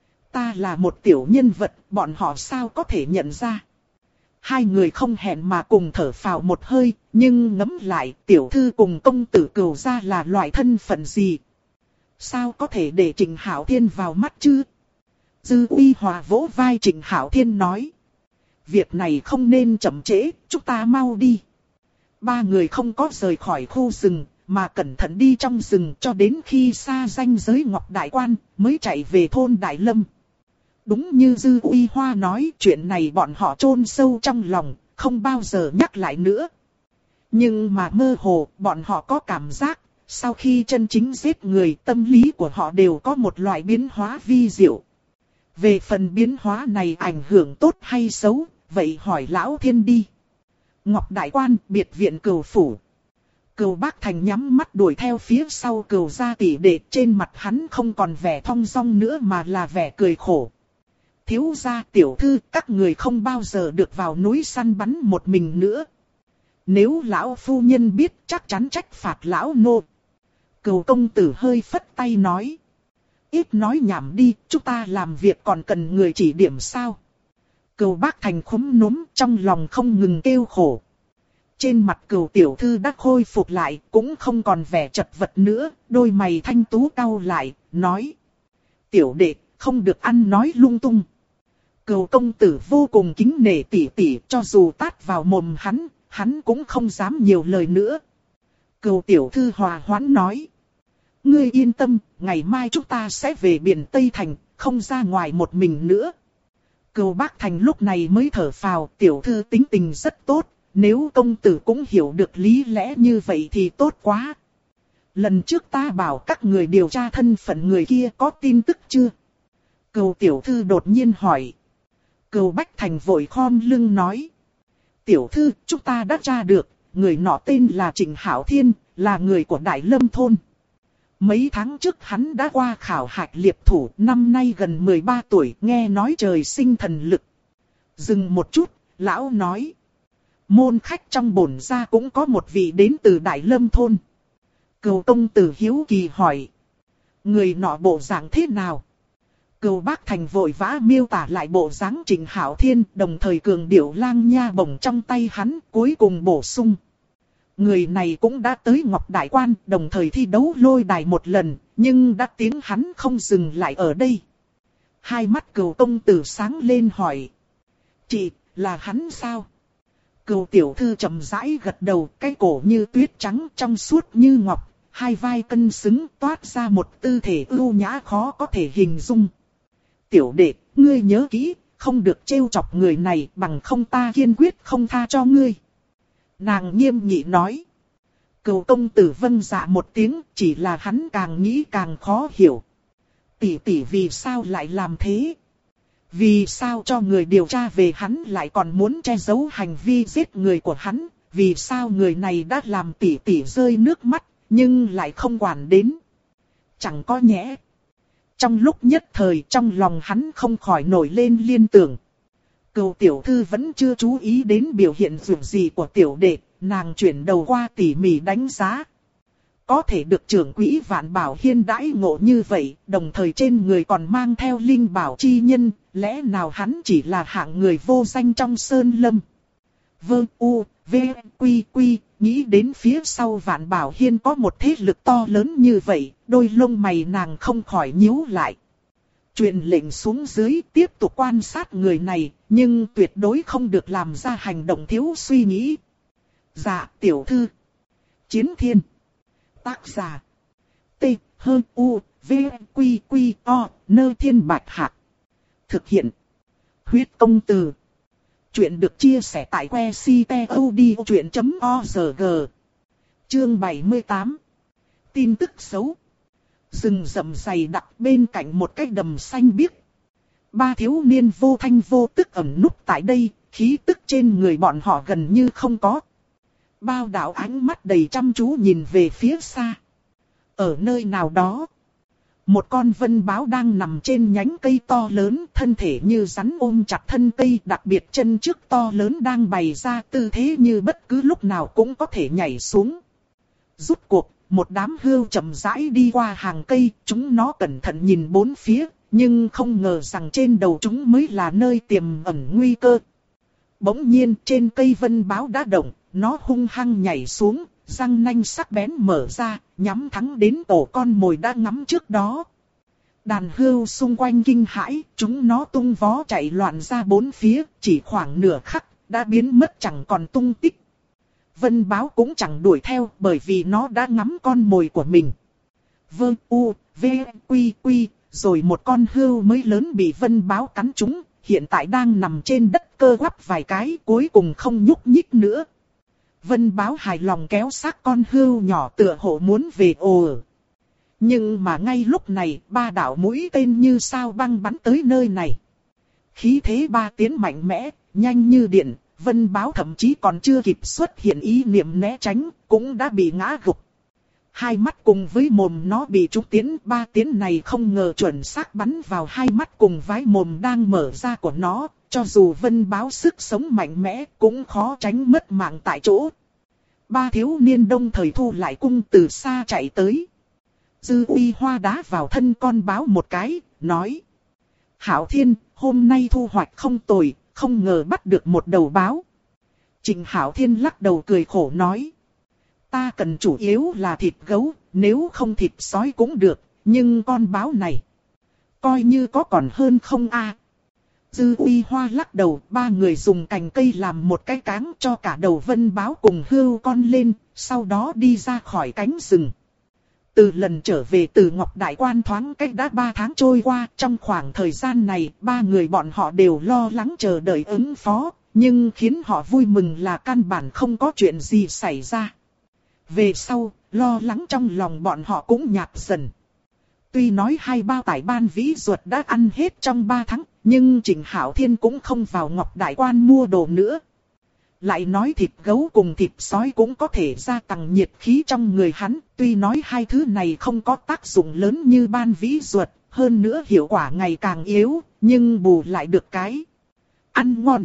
Speaker 1: Ta là một tiểu nhân vật, bọn họ sao có thể nhận ra? Hai người không hẹn mà cùng thở phào một hơi, nhưng ngẫm lại tiểu thư cùng công tử Cửu gia là loại thân phận gì? Sao có thể để Trịnh Hạo Thiên vào mắt chứ? Dư Uy Hòa vỗ vai Trịnh Hạo Thiên nói. Việc này không nên chậm trễ, chúng ta mau đi. Ba người không có rời khỏi khu rừng, mà cẩn thận đi trong rừng cho đến khi xa ranh giới Ngọc Đại Quan, mới chạy về thôn Đại Lâm. Đúng như Dư Uy Hoa nói, chuyện này bọn họ chôn sâu trong lòng, không bao giờ nhắc lại nữa. Nhưng mà mơ hồ, bọn họ có cảm giác, sau khi chân chính giết người, tâm lý của họ đều có một loại biến hóa vi diệu. Về phần biến hóa này ảnh hưởng tốt hay xấu, vậy hỏi Lão Thiên đi. Ngọc Đại Quan, biệt viện Cừu Phủ. Cừu Bác Thành nhắm mắt đuổi theo phía sau Cừu gia tỷ đệ, trên mặt hắn không còn vẻ thong dong nữa mà là vẻ cười khổ. Thiếu gia tiểu thư, các người không bao giờ được vào núi săn bắn một mình nữa. Nếu lão phu nhân biết chắc chắn trách phạt lão nô. Cừu công tử hơi phất tay nói. Ít nói nhảm đi, chúng ta làm việc còn cần người chỉ điểm sao. Cừu Bác Thành khúm núm trong lòng không ngừng kêu khổ. Trên mặt Cừu tiểu thư đã khôi phục lại, cũng không còn vẻ chật vật nữa, đôi mày thanh tú cau lại, nói. Tiểu đệ, không được ăn nói lung tung. Cừu công tử vô cùng kính nể tỷ tỷ, cho dù tát vào mồm hắn cũng không dám nhiều lời nữa. Cừu tiểu thư hòa hoãn nói. Ngươi yên tâm, ngày mai chúng ta sẽ về biển Tây Thành, không ra ngoài một mình nữa. Cừu Bác Thành lúc này mới thở phào, tiểu thư tính tình rất tốt, nếu công tử cũng hiểu được lý lẽ như vậy thì tốt quá. Lần trước ta bảo các người điều tra thân phận người kia có tin tức chưa? Cừu tiểu thư đột nhiên hỏi. Cừu Bách Thành vội khom lưng nói. Tiểu thư, chúng ta đã tra được, người nọ tên là Trịnh Hảo Thiên, là người của Đại Lâm Thôn. Mấy tháng trước hắn đã qua khảo hạch liệp thủ, năm nay gần 13 tuổi, nghe nói trời sinh thần lực. Dừng một chút, lão nói. Môn khách trong bổn gia cũng có một vị đến từ Đại Lâm Thôn. Cừu công tử hiếu kỳ hỏi. Người nọ bộ dạng thế nào? Cừu Bác Thành vội vã miêu tả lại bộ dáng Trịnh Hảo Thiên, đồng thời cường điệu lang nha bổng trong tay hắn, cuối cùng bổ sung. Người này cũng đã tới Ngọc Đại Quan, đồng thời thi đấu lôi đài một lần, nhưng đã tiếng hắn không dừng lại ở đây. Hai mắt Cừu công tử sáng lên hỏi. Chị, là hắn sao? Cừu tiểu thư chậm rãi gật đầu, cái cổ như tuyết trắng trong suốt như ngọc, hai vai cân xứng toát ra một tư thể ưu nhã khó có thể hình dung. Tiểu đệ, ngươi nhớ kỹ, không được trêu chọc người này, bằng không ta kiên quyết không tha cho ngươi. Nàng nghiêm nghị nói. Cừu công tử vâng dạ một tiếng, chỉ là hắn càng nghĩ càng khó hiểu. Tỷ tỷ vì sao lại làm thế? Vì sao cho người điều tra về hắn lại còn muốn che giấu hành vi giết người của hắn? Vì sao người này đã làm tỷ tỷ rơi nước mắt, nhưng lại không quản đến? Chẳng có nhẽ. Trong lúc nhất thời trong lòng hắn không khỏi nổi lên liên tưởng. Cừu tiểu thư vẫn chưa chú ý đến biểu hiện dù gì của tiểu đệ, nàng chuyển đầu qua tỉ mỉ đánh giá. Có thể được trưởng quỹ Vạn Bảo Hiên đãi ngộ như vậy, đồng thời trên người còn mang theo linh bảo chi nhân, lẽ nào hắn chỉ là hạng người vô danh trong sơn lâm. Vương U, V, Quy Quy, nghĩ đến phía sau Vạn Bảo Hiên có một thế lực to lớn như vậy, đôi lông mày nàng không khỏi nhíu lại. Truyền lệnh xuống dưới tiếp tục quan sát người này, nhưng tuyệt đối không được làm ra hành động thiếu suy nghĩ. Dạ tiểu thư. Chiến Thiên. Tác giả. T, H, U, V, Quy, Quy, O, Nơ Thiên Bạch Hạc. Thực hiện. Huyết công từ. Chuyện được chia sẻ tại que ctod.org. Chương 78. Tin tức xấu. Rừng rậm dày đặc bên cạnh một cái đầm xanh biếc. Ba thiếu niên vô thanh vô tức ẩn núp tại đây, khí tức trên người bọn họ gần như không có. Bao đạo ánh mắt đầy chăm chú nhìn về phía xa. Ở nơi nào đó, một con vân báo đang nằm trên nhánh cây to lớn, thân thể như rắn ôm chặt thân cây, đặc biệt chân trước to lớn đang bày ra tư thế như bất cứ lúc nào cũng có thể nhảy xuống. Rút cuộc, một đám hươu chậm rãi đi qua hàng cây, chúng nó cẩn thận nhìn bốn phía, nhưng không ngờ rằng trên đầu chúng mới là nơi tiềm ẩn nguy cơ. Bỗng nhiên trên cây vân báo đã động, nó hung hăng nhảy xuống, răng nanh sắc bén mở ra, nhắm thẳng đến tổ con mồi đã ngắm trước đó. Đàn hươu xung quanh kinh hãi, chúng nó tung vó chạy loạn ra bốn phía, chỉ khoảng nửa khắc, đã biến mất chẳng còn tung tích. Vân báo cũng chẳng đuổi theo, bởi vì nó đã ngắm con mồi của mình. Vương U, V, Quy Quy, rồi một con hươu mới lớn bị Vân Báo cắn trúng, hiện tại đang nằm trên đất cơ quắp vài cái, cuối cùng không nhúc nhích nữa. Vân Báo hài lòng kéo xác con hươu nhỏ tựa hồ muốn về ồ. Nhưng mà ngay lúc này, 3 đạo mũi tên như sao băng bắn tới nơi này. Khí thế 3 tiến mạnh mẽ, nhanh như điện, Vân Báo thậm chí còn chưa kịp xuất hiện ý niệm né tránh, cũng đã bị ngã gục. Hai mắt cùng với mồm nó bị trúng tiến, 3 tiến này không ngờ chuẩn xác bắn vào hai mắt cùng vái mồm đang mở ra của nó, cho dù Vân Báo sức sống mạnh mẽ cũng khó tránh mất mạng tại chỗ. 3 thiếu niên đồng thời thu lại cung từ xa chạy tới. Dư Uy Hoa đá vào thân con báo một cái, nói: Hảo Thiên, hôm nay thu hoạch không tồi, không ngờ bắt được một đầu báo. Trịnh Hảo Thiên lắc đầu cười khổ nói: Ta cần chủ yếu là thịt gấu, nếu không thịt sói cũng được, nhưng con báo này coi như có còn hơn không a. Dư Uy Hoa lắc đầu, 3 người dùng cành cây làm một cái cáng cho cả đầu Vân Báo cùng hươu con lên, sau đó đi ra khỏi cánh rừng. Từ lần trở về từ Ngọc Đại Quan thoáng cách đã 3 tháng trôi qua, trong khoảng thời gian này, 3 người bọn họ đều lo lắng chờ đợi ứng phó, nhưng khiến họ vui mừng là căn bản không có chuyện gì xảy ra. Về sau, lo lắng trong lòng bọn họ cũng nhạt dần. Tuy nói 2 bao tải ban vĩ ruột đã ăn hết trong 3 tháng, nhưng Trịnh Hảo Thiên cũng không vào Ngọc Đại Quan mua đồ nữa. Lại nói thịt gấu cùng thịt sói cũng có thể gia tăng nhiệt khí trong người hắn, tuy nói 2 thứ này không có tác dụng lớn như ban vĩ ruột, hơn nữa hiệu quả ngày càng yếu, nhưng bù lại được cái ăn ngon.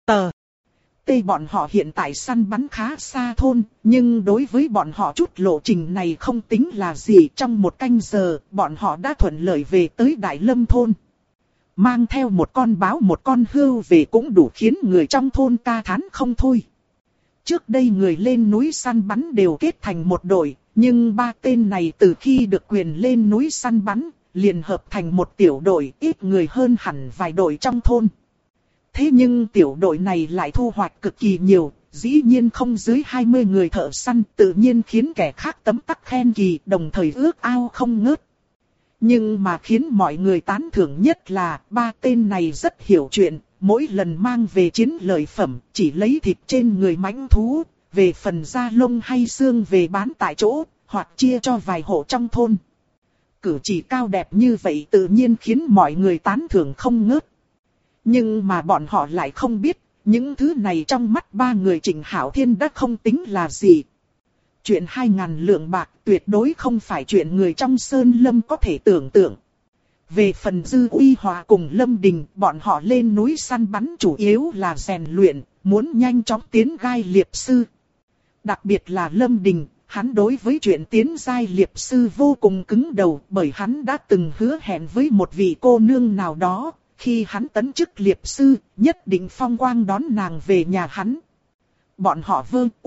Speaker 1: Tê bọn họ hiện tại săn bắn khá xa thôn, nhưng đối với bọn họ chút lộ trình này không tính là gì. Trong 1 canh giờ, bọn họ đã thuận lợi về tới Đại Lâm thôn. Mang theo một con báo một con hươu về cũng đủ khiến người trong thôn ca thán không thôi. Trước đây người lên núi săn bắn đều kết thành một đội, nhưng 3 tên này từ khi được quyền lên núi săn bắn, liền hợp thành một tiểu đội, ít người hơn hẳn vài đội trong thôn. Thế nhưng tiểu đội này lại thu hoạch cực kỳ nhiều, dĩ nhiên không dưới 20 người thợ săn, tự nhiên khiến kẻ khác tấm tắc khen kỳ, đồng thời ước ao không ngớt. Nhưng mà khiến mọi người tán thưởng nhất là 3 tên này rất hiểu chuyện, mỗi lần mang về chiến lợi phẩm, chỉ lấy thịt trên người mãnh thú, về phần da lông hay xương về bán tại chỗ, hoặc chia cho vài hộ trong thôn. Cử chỉ cao đẹp như vậy tự nhiên khiến mọi người tán thưởng không ngớt. Nhưng mà bọn họ lại không biết, những thứ này trong mắt 3 người Trịnh Hảo Thiên đã không tính là gì. Chuyện 2.000 lượng bạc tuyệt đối không phải chuyện người trong Sơn Lâm có thể tưởng tượng. Về phần Dư Uy Hòa cùng Lâm Đình, bọn họ lên núi săn bắn chủ yếu là rèn luyện, muốn nhanh chóng tiến giai liệp sư. Đặc biệt là Lâm Đình, hắn đối với chuyện tiến giai liệp sư vô cùng cứng đầu, bởi hắn đã từng hứa hẹn với một vị cô nương nào đó, khi hắn tấn chức liệp sư, nhất định phong quang đón nàng về nhà hắn. Bọn họ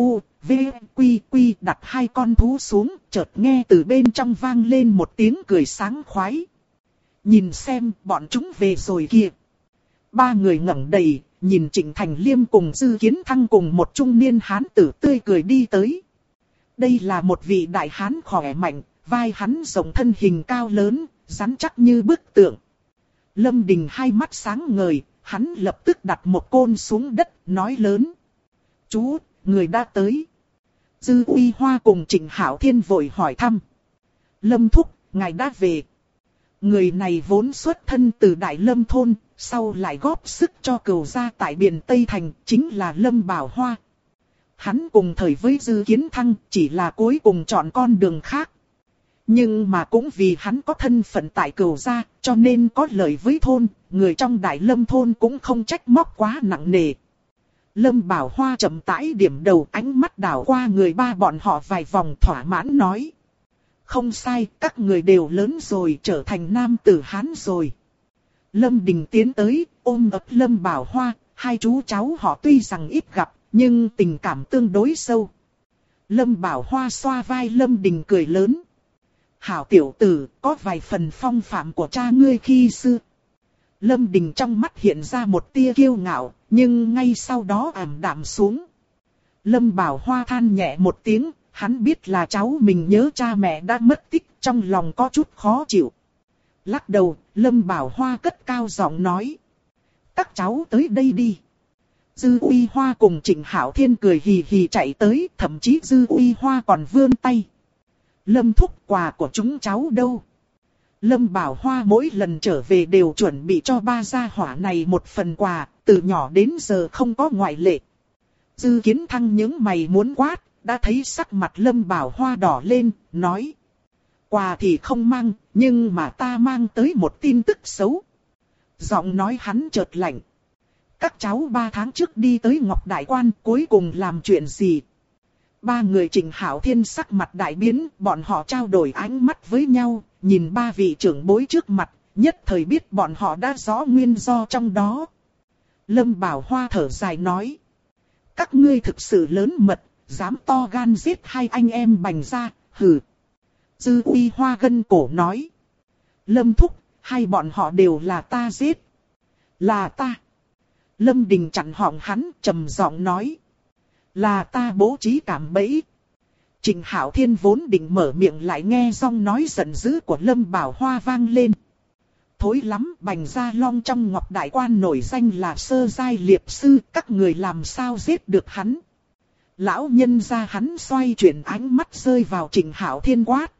Speaker 1: đặt 2 con thú xuống, chợt nghe từ bên trong vang lên một tiếng cười sáng khoái. Nhìn xem, bọn chúng về rồi kìa. 3 người ngẩng đầy, nhìn Trịnh Thành Liêm cùng Dư Kiến Thăng cùng một trung niên hán tử tươi cười đi tới. Đây là một vị đại hán khỏe mạnh, vai hắn rộng thân hình cao lớn, rắn chắc như bức tượng. Lâm Đình hai mắt sáng ngời, hắn lập tức đặt một côn xuống đất, nói lớn. Chú, người đã tới. Dư Uy Hoa cùng Trịnh Hảo Thiên vội hỏi thăm. Lâm Thúc, ngài đã về. Người này vốn xuất thân từ Đại Lâm thôn, sau lại góp sức cho Cửu gia tại biển Tây Thành, chính là Lâm Bảo Hoa. Hắn cùng thời với Dư Kiến Thăng, chỉ là cuối cùng chọn con đường khác. Nhưng mà cũng vì hắn có thân phận tại Cửu gia, cho nên có lợi với thôn, người trong Đại Lâm thôn cũng không trách móc quá nặng nề. Lâm Bảo Hoa chậm rãi điểm đầu, ánh mắt đảo qua người 3 bọn họ vài vòng, thỏa mãn nói. Không sai, các người đều lớn rồi, trở thành nam tử Hán rồi. Lâm Đình tiến tới, ôm ấp Lâm Bảo Hoa, 2 chú cháu họ tuy rằng ít gặp, nhưng tình cảm tương đối sâu. Lâm Bảo Hoa xoa vai Lâm Đình cười lớn. Hảo tiểu tử, có vài phần phong phạm của cha ngươi khi xưa. Lâm Đình trong mắt hiện ra một tia kiêu ngạo, nhưng ngay sau đó ảm đạm xuống. Lâm Bảo Hoa than nhẹ một tiếng, hắn biết là cháu mình nhớ cha mẹ đã mất tích, trong lòng có chút khó chịu. Lắc đầu, Lâm Bảo Hoa cất cao giọng nói. Các cháu tới đây đi. Dư Uy Hoa cùng Trịnh Hạo Thiên cười hì hì chạy tới, thậm chí Dư Uy Hoa còn vươn tay. Lâm thúc, quà của chúng cháu đâu? Lâm Bảo Hoa mỗi lần trở về đều chuẩn bị cho ba gia hỏa này một phần quà, từ nhỏ đến giờ không có ngoại lệ. Dư Kiến Thăng những mày muốn quát, đã thấy sắc mặt Lâm Bảo Hoa đỏ lên, nói. Quà thì không mang, nhưng mà ta mang tới một tin tức xấu. Giọng nói hắn chợt lạnh. Các cháu 3 tháng trước đi tới Ngọc Đại Quan, cuối cùng làm chuyện gì? Ba người Trịnh Hạo Thiên sắc mặt đại biến, bọn họ trao đổi ánh mắt với nhau, nhìn ba vị trưởng bối trước mặt, nhất thời biết bọn họ đã rõ nguyên do trong đó. Lâm Bảo Hoa thở dài nói. Các ngươi thực sự lớn mật, dám to gan giết hai anh em Bành gia, hừ. Dư Uy Hoa gân cổ nói. Lâm thúc, hai bọn họ đều là ta giết. Là ta. Lâm Đình chặn họng hắn, trầm giọng nói. Là ta bố trí cạm bẫy. Trịnh Hạo Thiên vốn định mở miệng lại nghe giọng nói giận dữ của Lâm Bảo Hoa vang lên. Thối lắm, Bành Gia Long trong Ngọc Đại Quan nổi danh là sơ giai liệp sư, các người làm sao giết được hắn. Lão nhân gia hắn xoay chuyển ánh mắt rơi vào Trịnh Hạo Thiên quát.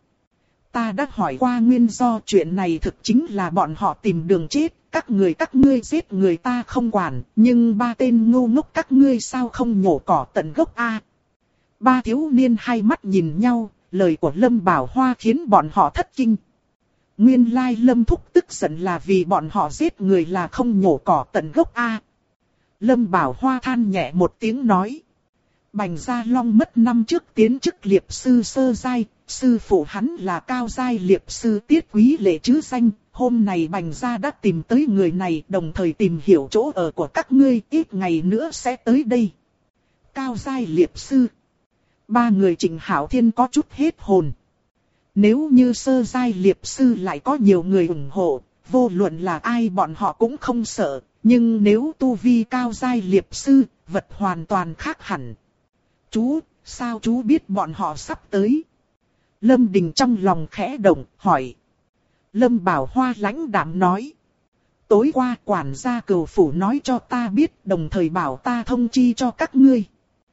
Speaker 1: Ta đã hỏi qua nguyên do chuyện này thực chính là bọn họ tìm đường chết, các ngươi giết người ta không quản, nhưng ba tên ngu ngốc các ngươi sao không nhổ cỏ tận gốc a? Ba thiếu niên hai mắt nhìn nhau, lời của Lâm Bảo Hoa khiến bọn họ thất kinh. Nguyên lai Lâm thúc tức giận là vì bọn họ giết người là không nhổ cỏ tận gốc a. Lâm Bảo Hoa than nhẹ một tiếng nói. Bành Gia Long mất năm trước tiến chức liệp sư sơ giai, sư phụ hắn là cao giai liệp sư Tiết Quý Lệ chứ danh. Hôm nay Bành Gia đã tìm tới người này, đồng thời tìm hiểu chỗ ở của các ngươi, ít ngày nữa sẽ tới đây. Cao giai liệp sư. Ba người Trịnh Hạo Thiên có chút hết hồn. Nếu như sơ giai liệp sư lại có nhiều người ủng hộ, vô luận là ai bọn họ cũng không sợ. Nhưng nếu tu vi cao giai liệp sư, vật hoàn toàn khác hẳn. Chú, sao chú biết bọn họ sắp tới? Lâm Đình trong lòng khẽ động, hỏi. Lâm Bảo Hoa lãnh đạm nói. Tối qua quản gia Cửu Phủ nói cho ta biết, đồng thời bảo ta thông chi cho các ngươi.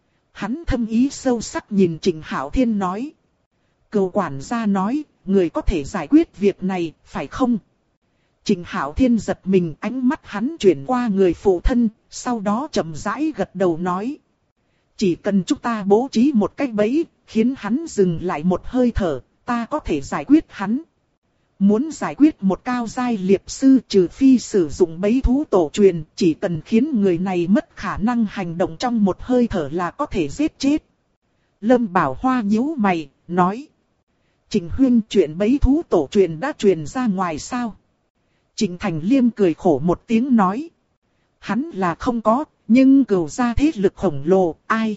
Speaker 1: Hắn thâm ý sâu sắc nhìn Trịnh Hạo Thiên nói. Cửu quản gia nói, người có thể giải quyết việc này, phải không? Trịnh Hạo Thiên giật mình, ánh mắt hắn chuyển qua người phụ thân, sau đó chậm rãi gật đầu nói. Chỉ cần chúng ta bố trí một cách bẫy, khiến hắn dừng lại một hơi thở, ta có thể giải quyết hắn. Muốn giải quyết một cao giai liệp sư trừ phi sử dụng bẫy thú tổ truyền, chỉ cần khiến người này mất khả năng hành động trong một hơi thở là có thể giết chết. Lâm Bảo Hoa nhíu mày, nói. Trịnh Huyên, chuyện bẫy thú tổ truyền đã truyền ra ngoài sao? Trịnh Thành Liêm cười khổ một tiếng nói. Hắn là không có, nhưng Cửu gia thế lực khổng lồ, ai?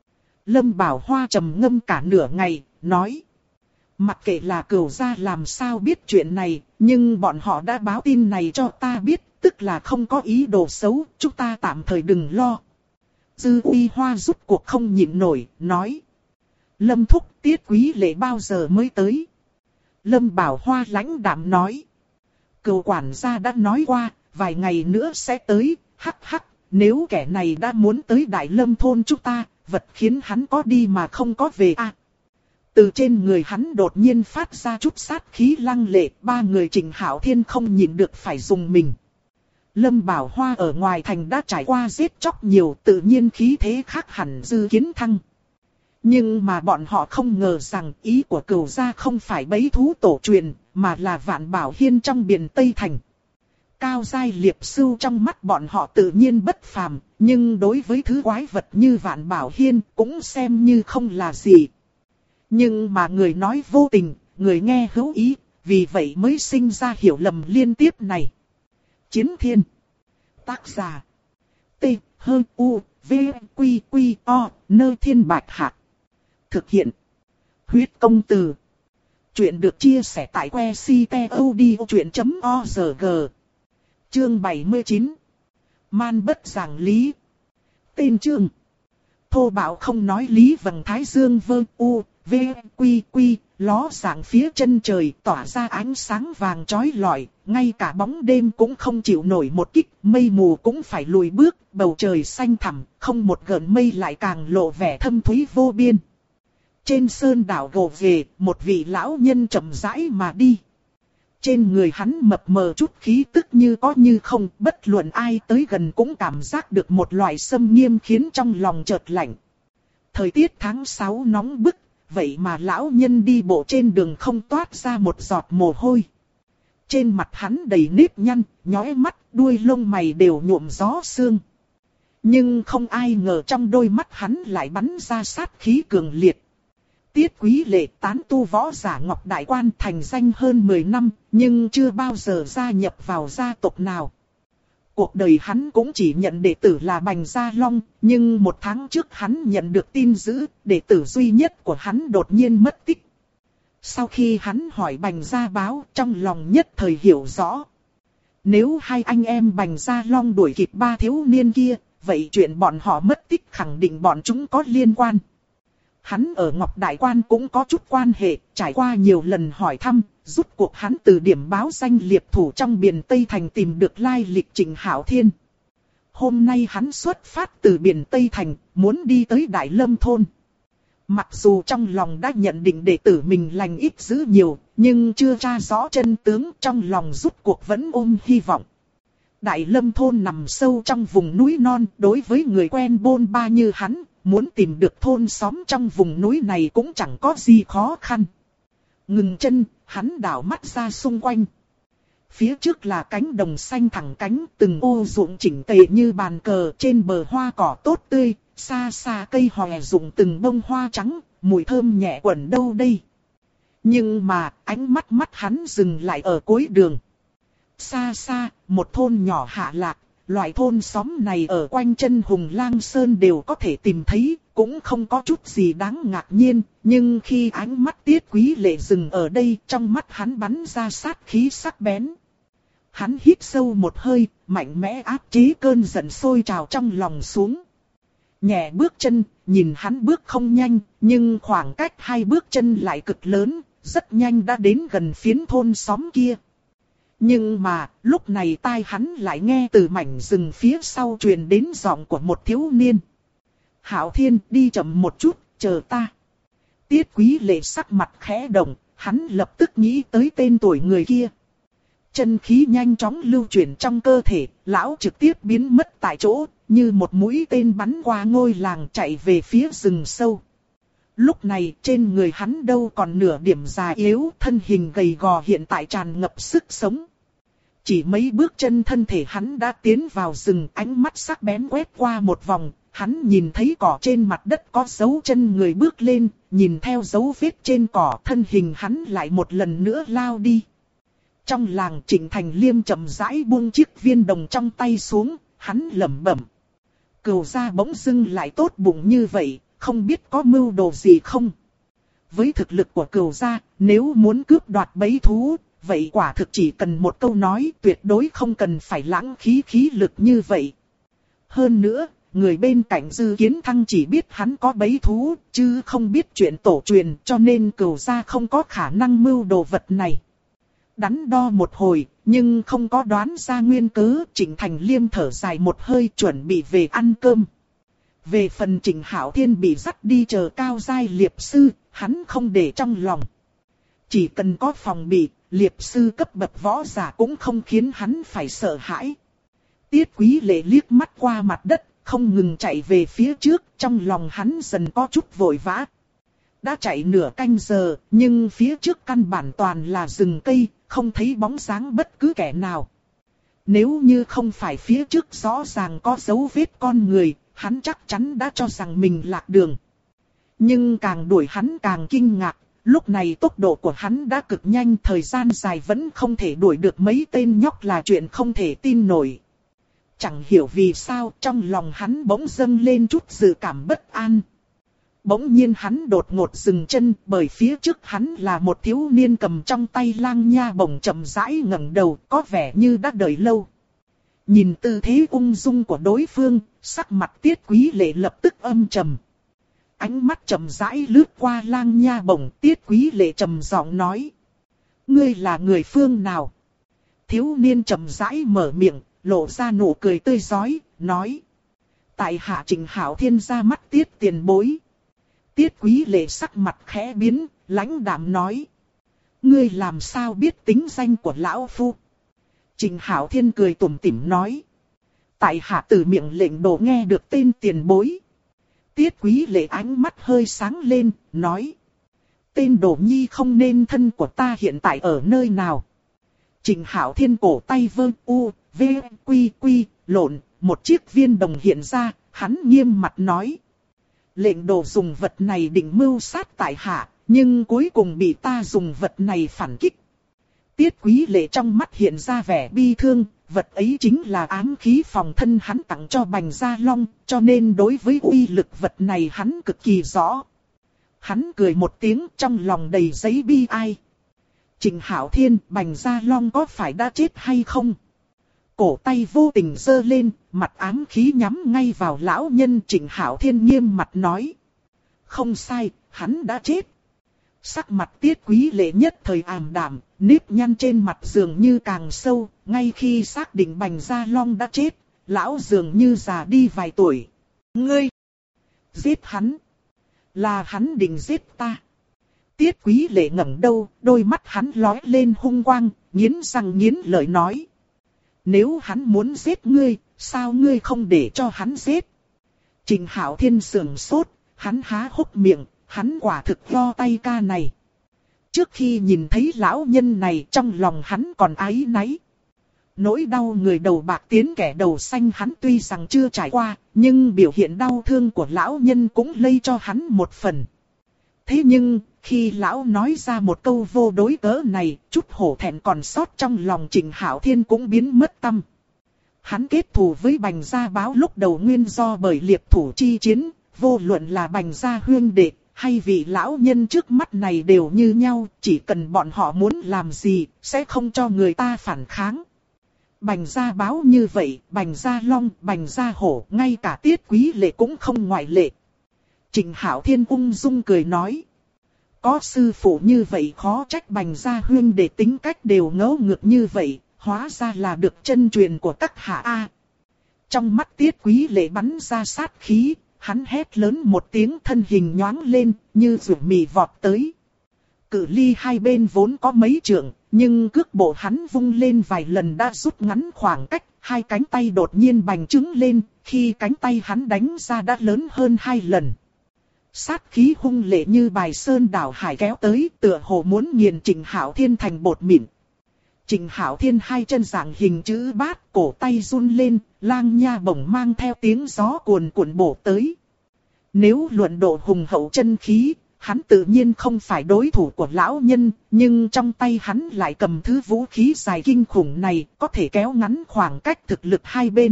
Speaker 1: Lâm Bảo Hoa trầm ngâm cả nửa ngày, nói. Mặc kệ là Cửu gia làm sao biết chuyện này, nhưng bọn họ đã báo tin này cho ta biết, tức là không có ý đồ xấu, chúng ta tạm thời đừng lo. Dư Uy Hoa rút cuộc không nhịn nổi, nói. Lâm thúc, Tiết Quý Lệ bao giờ mới tới? Lâm Bảo Hoa lãnh đạm nói. Cửu quản gia đã nói qua, vài ngày nữa sẽ tới, hắc hắc, nếu kẻ này đã muốn tới Đại Lâm thôn chúng ta, vật khiến hắn có đi mà không có về à. Từ trên người hắn đột nhiên phát ra chút sát khí lăng lệ, ba người Trịnh Hạo Thiên không nhịn được phải dùng mình. Lâm Bảo Hoa ở ngoài thành đã trải qua giết chóc nhiều, tự nhiên khí thế khác hẳn Dư Kiến Thăng. Nhưng mà bọn họ không ngờ rằng ý của Cửu gia không phải bẫy thú tổ truyền, mà là Vạn Bảo Hiên trong biển Tây Thành. Cao giai liệp sư trong mắt bọn họ tự nhiên bất phàm, nhưng đối với thứ quái vật như Vạn Bảo Hiên cũng xem như không là gì. Nhưng mà người nói vô tình, người nghe hữu ý, vì vậy mới sinh ra hiểu lầm liên tiếp này. Chiến Thiên. Tác giả. T-H-U-V-Q-Q-O, Nơi Thiên Bạch Hạc. Thực hiện. Huyết Công Từ. Chuyện được chia sẻ tại que ctod.org. Chương 79. Man bất giảng lý. Tên chương. Thô bạo không nói lý vầng thái dương vơ u, V, quy quy, ló dạng phía chân trời tỏa ra ánh sáng vàng chói lọi, ngay cả bóng đêm cũng không chịu nổi một kích, mây mù cũng phải lùi bước, bầu trời xanh thẳm, không một gợn mây lại càng lộ vẻ thâm thúy vô biên. Trên sơn đảo gồ về, một vị lão nhân chậm rãi mà đi. Trên người hắn mập mờ chút khí tức như có như không, bất luận ai tới gần cũng cảm giác được một loại xâm nghiêm khiến trong lòng chợt lạnh. Thời tiết tháng 6 nóng bức, vậy mà lão nhân đi bộ trên đường không toát ra một giọt mồ hôi. Trên mặt hắn đầy nếp nhăn, nhói mắt, đuôi lông mày đều nhuộm gió sương. Nhưng không ai ngờ trong đôi mắt hắn lại bắn ra sát khí cường liệt. Tiết Quý Lệ tán tu võ giả Ngọc Đại Quan thành danh hơn 10 năm, nhưng chưa bao giờ gia nhập vào gia tộc nào. Cuộc đời hắn cũng chỉ nhận đệ tử là Bành Gia Long, nhưng một tháng trước hắn nhận được tin dữ, đệ tử duy nhất của hắn đột nhiên mất tích. Sau khi hắn hỏi Bành Gia Báo, trong lòng nhất thời hiểu rõ. Nếu hai anh em Bành Gia Long đuổi kịp ba thiếu niên kia, vậy chuyện bọn họ mất tích khẳng định bọn chúng có liên quan. Hắn ở Ngọc Đại Quan cũng có chút quan hệ, trải qua nhiều lần hỏi thăm, rút cuộc hắn từ điểm báo danh liệp thủ trong biển Tây Thành tìm được lai lịch Trịnh Hạo Thiên. Hôm nay hắn xuất phát từ biển Tây Thành, muốn đi tới Đại Lâm Thôn. Mặc dù trong lòng đã nhận định đệ tử mình lành ít dữ nhiều, nhưng chưa tra rõ chân tướng, trong lòng rút cuộc vẫn ôm hy vọng. Đại Lâm Thôn nằm sâu trong vùng núi non, đối với người quen bôn ba như hắn, muốn tìm được thôn xóm trong vùng núi này cũng chẳng có gì khó khăn. Ngừng chân, hắn đảo mắt ra xung quanh. Phía trước là cánh đồng xanh thẳng cánh, từng ô ruộng chỉnh tề như bàn cờ, trên bờ hoa cỏ tốt tươi, xa xa cây hòe rụng từng bông hoa trắng, mùi thơm nhẹ quẩn đâu đây. Nhưng mà, ánh mắt hắn dừng lại ở cuối đường. Xa xa, một thôn nhỏ hạ lạc, loại thôn xóm này ở quanh chân Hùng Lang Sơn đều có thể tìm thấy, cũng không có chút gì đáng ngạc nhiên, nhưng khi ánh mắt Tiết Quý Lệ dừng ở đây, trong mắt hắn bắn ra sát khí sắc bén. Hắn hít sâu một hơi, mạnh mẽ áp chế cơn giận sôi trào trong lòng xuống. Nhẹ bước chân, nhìn hắn bước không nhanh, nhưng khoảng cách hai bước chân lại cực lớn, rất nhanh đã đến gần phiến thôn xóm kia. Nhưng mà, lúc này tai hắn lại nghe từ mảnh rừng phía sau truyền đến giọng của một thiếu niên. Hạo Thiên, đi chậm một chút, chờ ta. Tiết Quý Lệ sắc mặt khẽ động, hắn lập tức nghĩ tới tên tuổi người kia. Chân khí nhanh chóng lưu chuyển trong cơ thể, lão trực tiếp biến mất tại chỗ, như một mũi tên bắn qua ngôi làng chạy về phía rừng sâu. Lúc này trên người hắn đâu còn nửa điểm già yếu, thân hình gầy gò hiện tại tràn ngập sức sống. Chỉ mấy bước chân thân thể hắn đã tiến vào rừng, ánh mắt sắc bén quét qua một vòng, hắn nhìn thấy cỏ trên mặt đất có dấu chân người bước lên, nhìn theo dấu vết trên cỏ thân hình hắn lại một lần nữa lao đi. Trong làng Trịnh Thành Liêm chậm rãi buông chiếc viên đồng trong tay xuống, hắn lẩm bẩm. Cửu gia bỗng dưng lại tốt bụng như vậy, không biết có mưu đồ gì không? Với thực lực của Cửu gia, nếu muốn cướp đoạt bấy thú, vậy quả thực chỉ cần một câu nói, tuyệt đối không cần phải lãng khí lực như vậy. Hơn nữa, người bên cạnh Dư Kiến Thăng chỉ biết hắn có bấy thú, chứ không biết chuyện tổ truyền, cho nên Cửu gia không có khả năng mưu đồ vật này. Đắn đo một hồi, nhưng không có đoán ra nguyên cớ, Trịnh Thành Liêm thở dài một hơi chuẩn bị về ăn cơm. Về phần Trịnh Hạo Thiên bị dắt đi chờ cao giai liệp sư, hắn không để trong lòng. Chỉ cần có phòng bị, liệp sư cấp bậc võ giả cũng không khiến hắn phải sợ hãi. Tiết Quý Lệ liếc mắt qua mặt đất, không ngừng chạy về phía trước, trong lòng hắn dần có chút vội vã. Đã chạy nửa canh giờ, nhưng phía trước căn bản toàn là rừng cây, không thấy bóng dáng bất cứ kẻ nào. Nếu như không phải phía trước rõ ràng có dấu vết con người, hắn chắc chắn đã cho rằng mình lạc đường. Nhưng càng đuổi hắn càng kinh ngạc, lúc này tốc độ của hắn đã cực nhanh, thời gian dài vẫn không thể đuổi được mấy tên nhóc là chuyện không thể tin nổi. Chẳng hiểu vì sao trong lòng hắn bỗng dâng lên chút dự cảm bất an. Bỗng nhiên hắn đột ngột dừng chân, bởi phía trước hắn là một thiếu niên cầm trong tay lang nha bổng chậm rãi ngẩng đầu, có vẻ như đã đợi lâu. Nhìn tư thế ung dung của đối phương, sắc mặt Tiết Quý Lệ lập tức âm trầm. ánh mắt chậm rãi lướt qua Lang Nha Bổng. Tiết Quý Lệ trầm giọng nói: ngươi là người phương nào? Thiếu niên chậm rãi mở miệng, lộ ra nụ cười tươi rói, nói: tại hạ Trình Hạo Thiên ra mắt Tiết tiền bối. Tiết Quý Lệ sắc mặt khẽ biến, lãnh đạm nói: ngươi làm sao biết tính danh của lão phu? Trình Hạo Thiên cười tủm tỉm nói: tại hạ từ miệng lệnh đồ nghe được tên tiền bối. Tiết Quý Lệ ánh mắt hơi sáng lên, nói: tên đồ nhi không nên thân của ta hiện tại ở nơi nào? Trình Hạo Thiên cổ tay vơ u, v, quy quy, lộn, một chiếc viên đồng hiện ra, hắn nghiêm mặt nói: lệnh đồ dùng vật này định mưu sát tại hạ, nhưng cuối cùng bị ta dùng vật này phản kích. Tiết Quý Lệ trong mắt hiện ra vẻ bi thương, vật ấy chính là ám khí phòng thân hắn tặng cho Bành Gia Long, cho nên đối với uy lực vật này hắn cực kỳ rõ. Hắn cười một tiếng, trong lòng đầy giấy bi ai. Trình Hạo Thiên, Bành Gia Long có phải đã chết hay không? Cổ tay vô tình giơ lên, mặt ám khí nhắm ngay vào lão nhân. Trình Hạo Thiên nghiêm mặt nói: không sai, hắn đã chết. Sắc mặt Tiết Quý Lệ nhất thời ảm đạm, nếp nhăn trên mặt dường như càng sâu. Ngay khi xác định Bành Gia Long đã chết, lão dường như già đi vài tuổi. Ngươi! Giết hắn! Là hắn định giết ta. Tiết Quý Lệ ngẩng đầu, đôi mắt hắn lóe lên hung quang, nghiến răng nghiến lợi nói: nếu hắn muốn giết ngươi, sao ngươi không để cho hắn giết? Trình Hạo Thiên sườn sốt, hắn há hốc miệng, hắn quả thực lo tay ca này. Trước khi nhìn thấy lão nhân này, trong lòng hắn còn áy náy. Nỗi đau người đầu bạc tiến kẻ đầu xanh hắn tuy rằng chưa trải qua, nhưng biểu hiện đau thương của lão nhân cũng lây cho hắn một phần. Thế nhưng, khi lão nói ra một câu vô đối cớ này, chút hổ thẹn còn sót trong lòng Trình Hạo Thiên cũng biến mất tâm. Hắn kết thù với Bành Gia Báo lúc đầu nguyên do bởi liệp thủ chi chiến, vô luận là Bành Gia huyên đệ, hay vị lão nhân trước mắt này đều như nhau, chỉ cần bọn họ muốn làm gì, sẽ không cho người ta phản kháng. Bành Gia Báo như vậy, Bành Gia Long, Bành Gia Hổ, ngay cả Tiết Quý Lệ cũng không ngoại lệ. Trình Hạo Thiên ung dung cười nói: có sư phụ như vậy khó trách Bành Gia huyên để tính cách đều ngấu ngược như vậy, hóa ra là được chân truyền của các hạ A. Trong mắt Tiết Quý Lệ bắn ra sát khí, hắn hét lớn một tiếng, thân hình nhoáng lên, như ruột mì vọt tới. Cự ly hai bên vốn có mấy trượng, nhưng cước bộ hắn vung lên vài lần đã rút ngắn khoảng cách, hai cánh tay đột nhiên bành trướng lên, khi cánh tay hắn đánh ra đã lớn hơn 2 lần. Sát khí hung lệ như bài sơn đảo hải kéo tới, tựa hồ muốn nghiền Trình Hạo Thiên thành bột mịn. Trình Hạo Thiên hai chân dạng hình chữ bát, cổ tay run lên, Lang Nha Bổng mang theo tiếng gió cuồn cuộn bổ tới. Nếu luận độ hùng hậu chân khí, hắn tự nhiên không phải đối thủ của lão nhân, nhưng trong tay hắn lại cầm thứ vũ khí dài kinh khủng này, có thể kéo ngắn khoảng cách thực lực hai bên.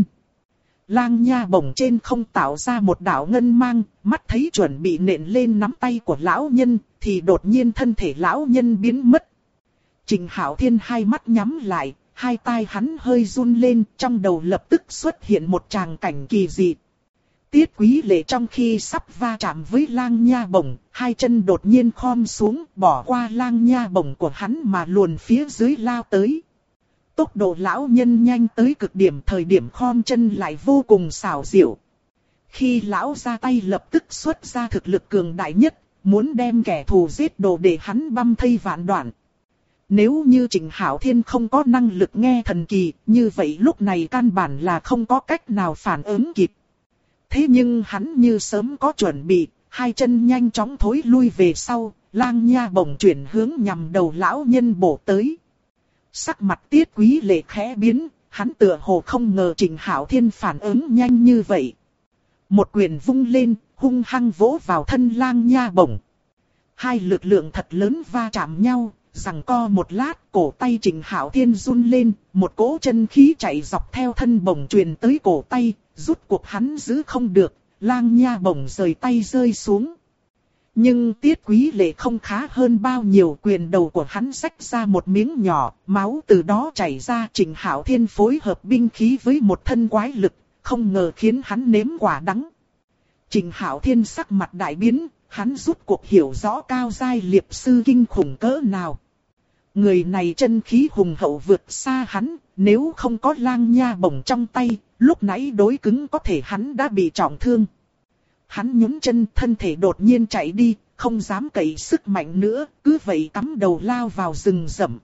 Speaker 1: Lang Nha Bổng trên không tạo ra một đạo ngân mang, mắt thấy chuẩn bị nện lên nắm tay của lão nhân, thì đột nhiên thân thể lão nhân biến mất. Trình Hạo Thiên hai mắt nhắm lại, hai tai hắn hơi run lên, trong đầu lập tức xuất hiện một tràng cảnh kỳ dị. Tiết Quý Lệ trong khi sắp va chạm với Lang Nha Bổng, hai chân đột nhiên khom xuống, bỏ qua Lang Nha Bổng của hắn mà luồn phía dưới lao tới. Tốc độ lão nhân nhanh tới cực điểm, thời điểm khom chân lại vô cùng xảo diệu. Khi lão ra tay lập tức xuất ra thực lực cường đại nhất, muốn đem kẻ thù giết đồ để hắn băm thây vạn đoạn. Nếu như Trình Hạo Thiên không có năng lực nghe thần kỳ, như vậy lúc này căn bản là không có cách nào phản ứng kịp. Thế nhưng hắn như sớm có chuẩn bị, hai chân nhanh chóng thối lui về sau, Lang Nha Bổng chuyển hướng nhằm đầu lão nhân bổ tới. Sắc mặt Tiết Quý Lệ khẽ biến, hắn tựa hồ không ngờ Trình Hạo Thiên phản ứng nhanh như vậy. Một quyền vung lên, hung hăng vỗ vào thân Lang Nha Bổng. Hai lực lượng thật lớn va chạm nhau, giằng co một lát, cổ tay Trình Hạo Thiên run lên, một cỗ chân khí chạy dọc theo thân bổng truyền tới cổ tay, rút cuộc hắn giữ không được, Lang Nha Bổng rời tay rơi xuống. Nhưng Tiết Quý Lệ không khá hơn bao nhiêu, quyền đầu của hắn xách ra một miếng nhỏ, máu từ đó chảy ra. Trình Hạo Thiên phối hợp binh khí với một thân quái lực, không ngờ khiến hắn nếm quả đắng. Trình Hạo Thiên sắc mặt đại biến, hắn rút cuộc hiểu rõ cao giai liệp sư kinh khủng cỡ nào. Người này chân khí hùng hậu vượt xa hắn, nếu không có lang nha bổng trong tay, lúc nãy đối cứng có thể hắn đã bị trọng thương. Hắn nhún chân, thân thể đột nhiên chạy đi, không dám cậy sức mạnh nữa, cứ vậy cắm đầu lao vào rừng rậm.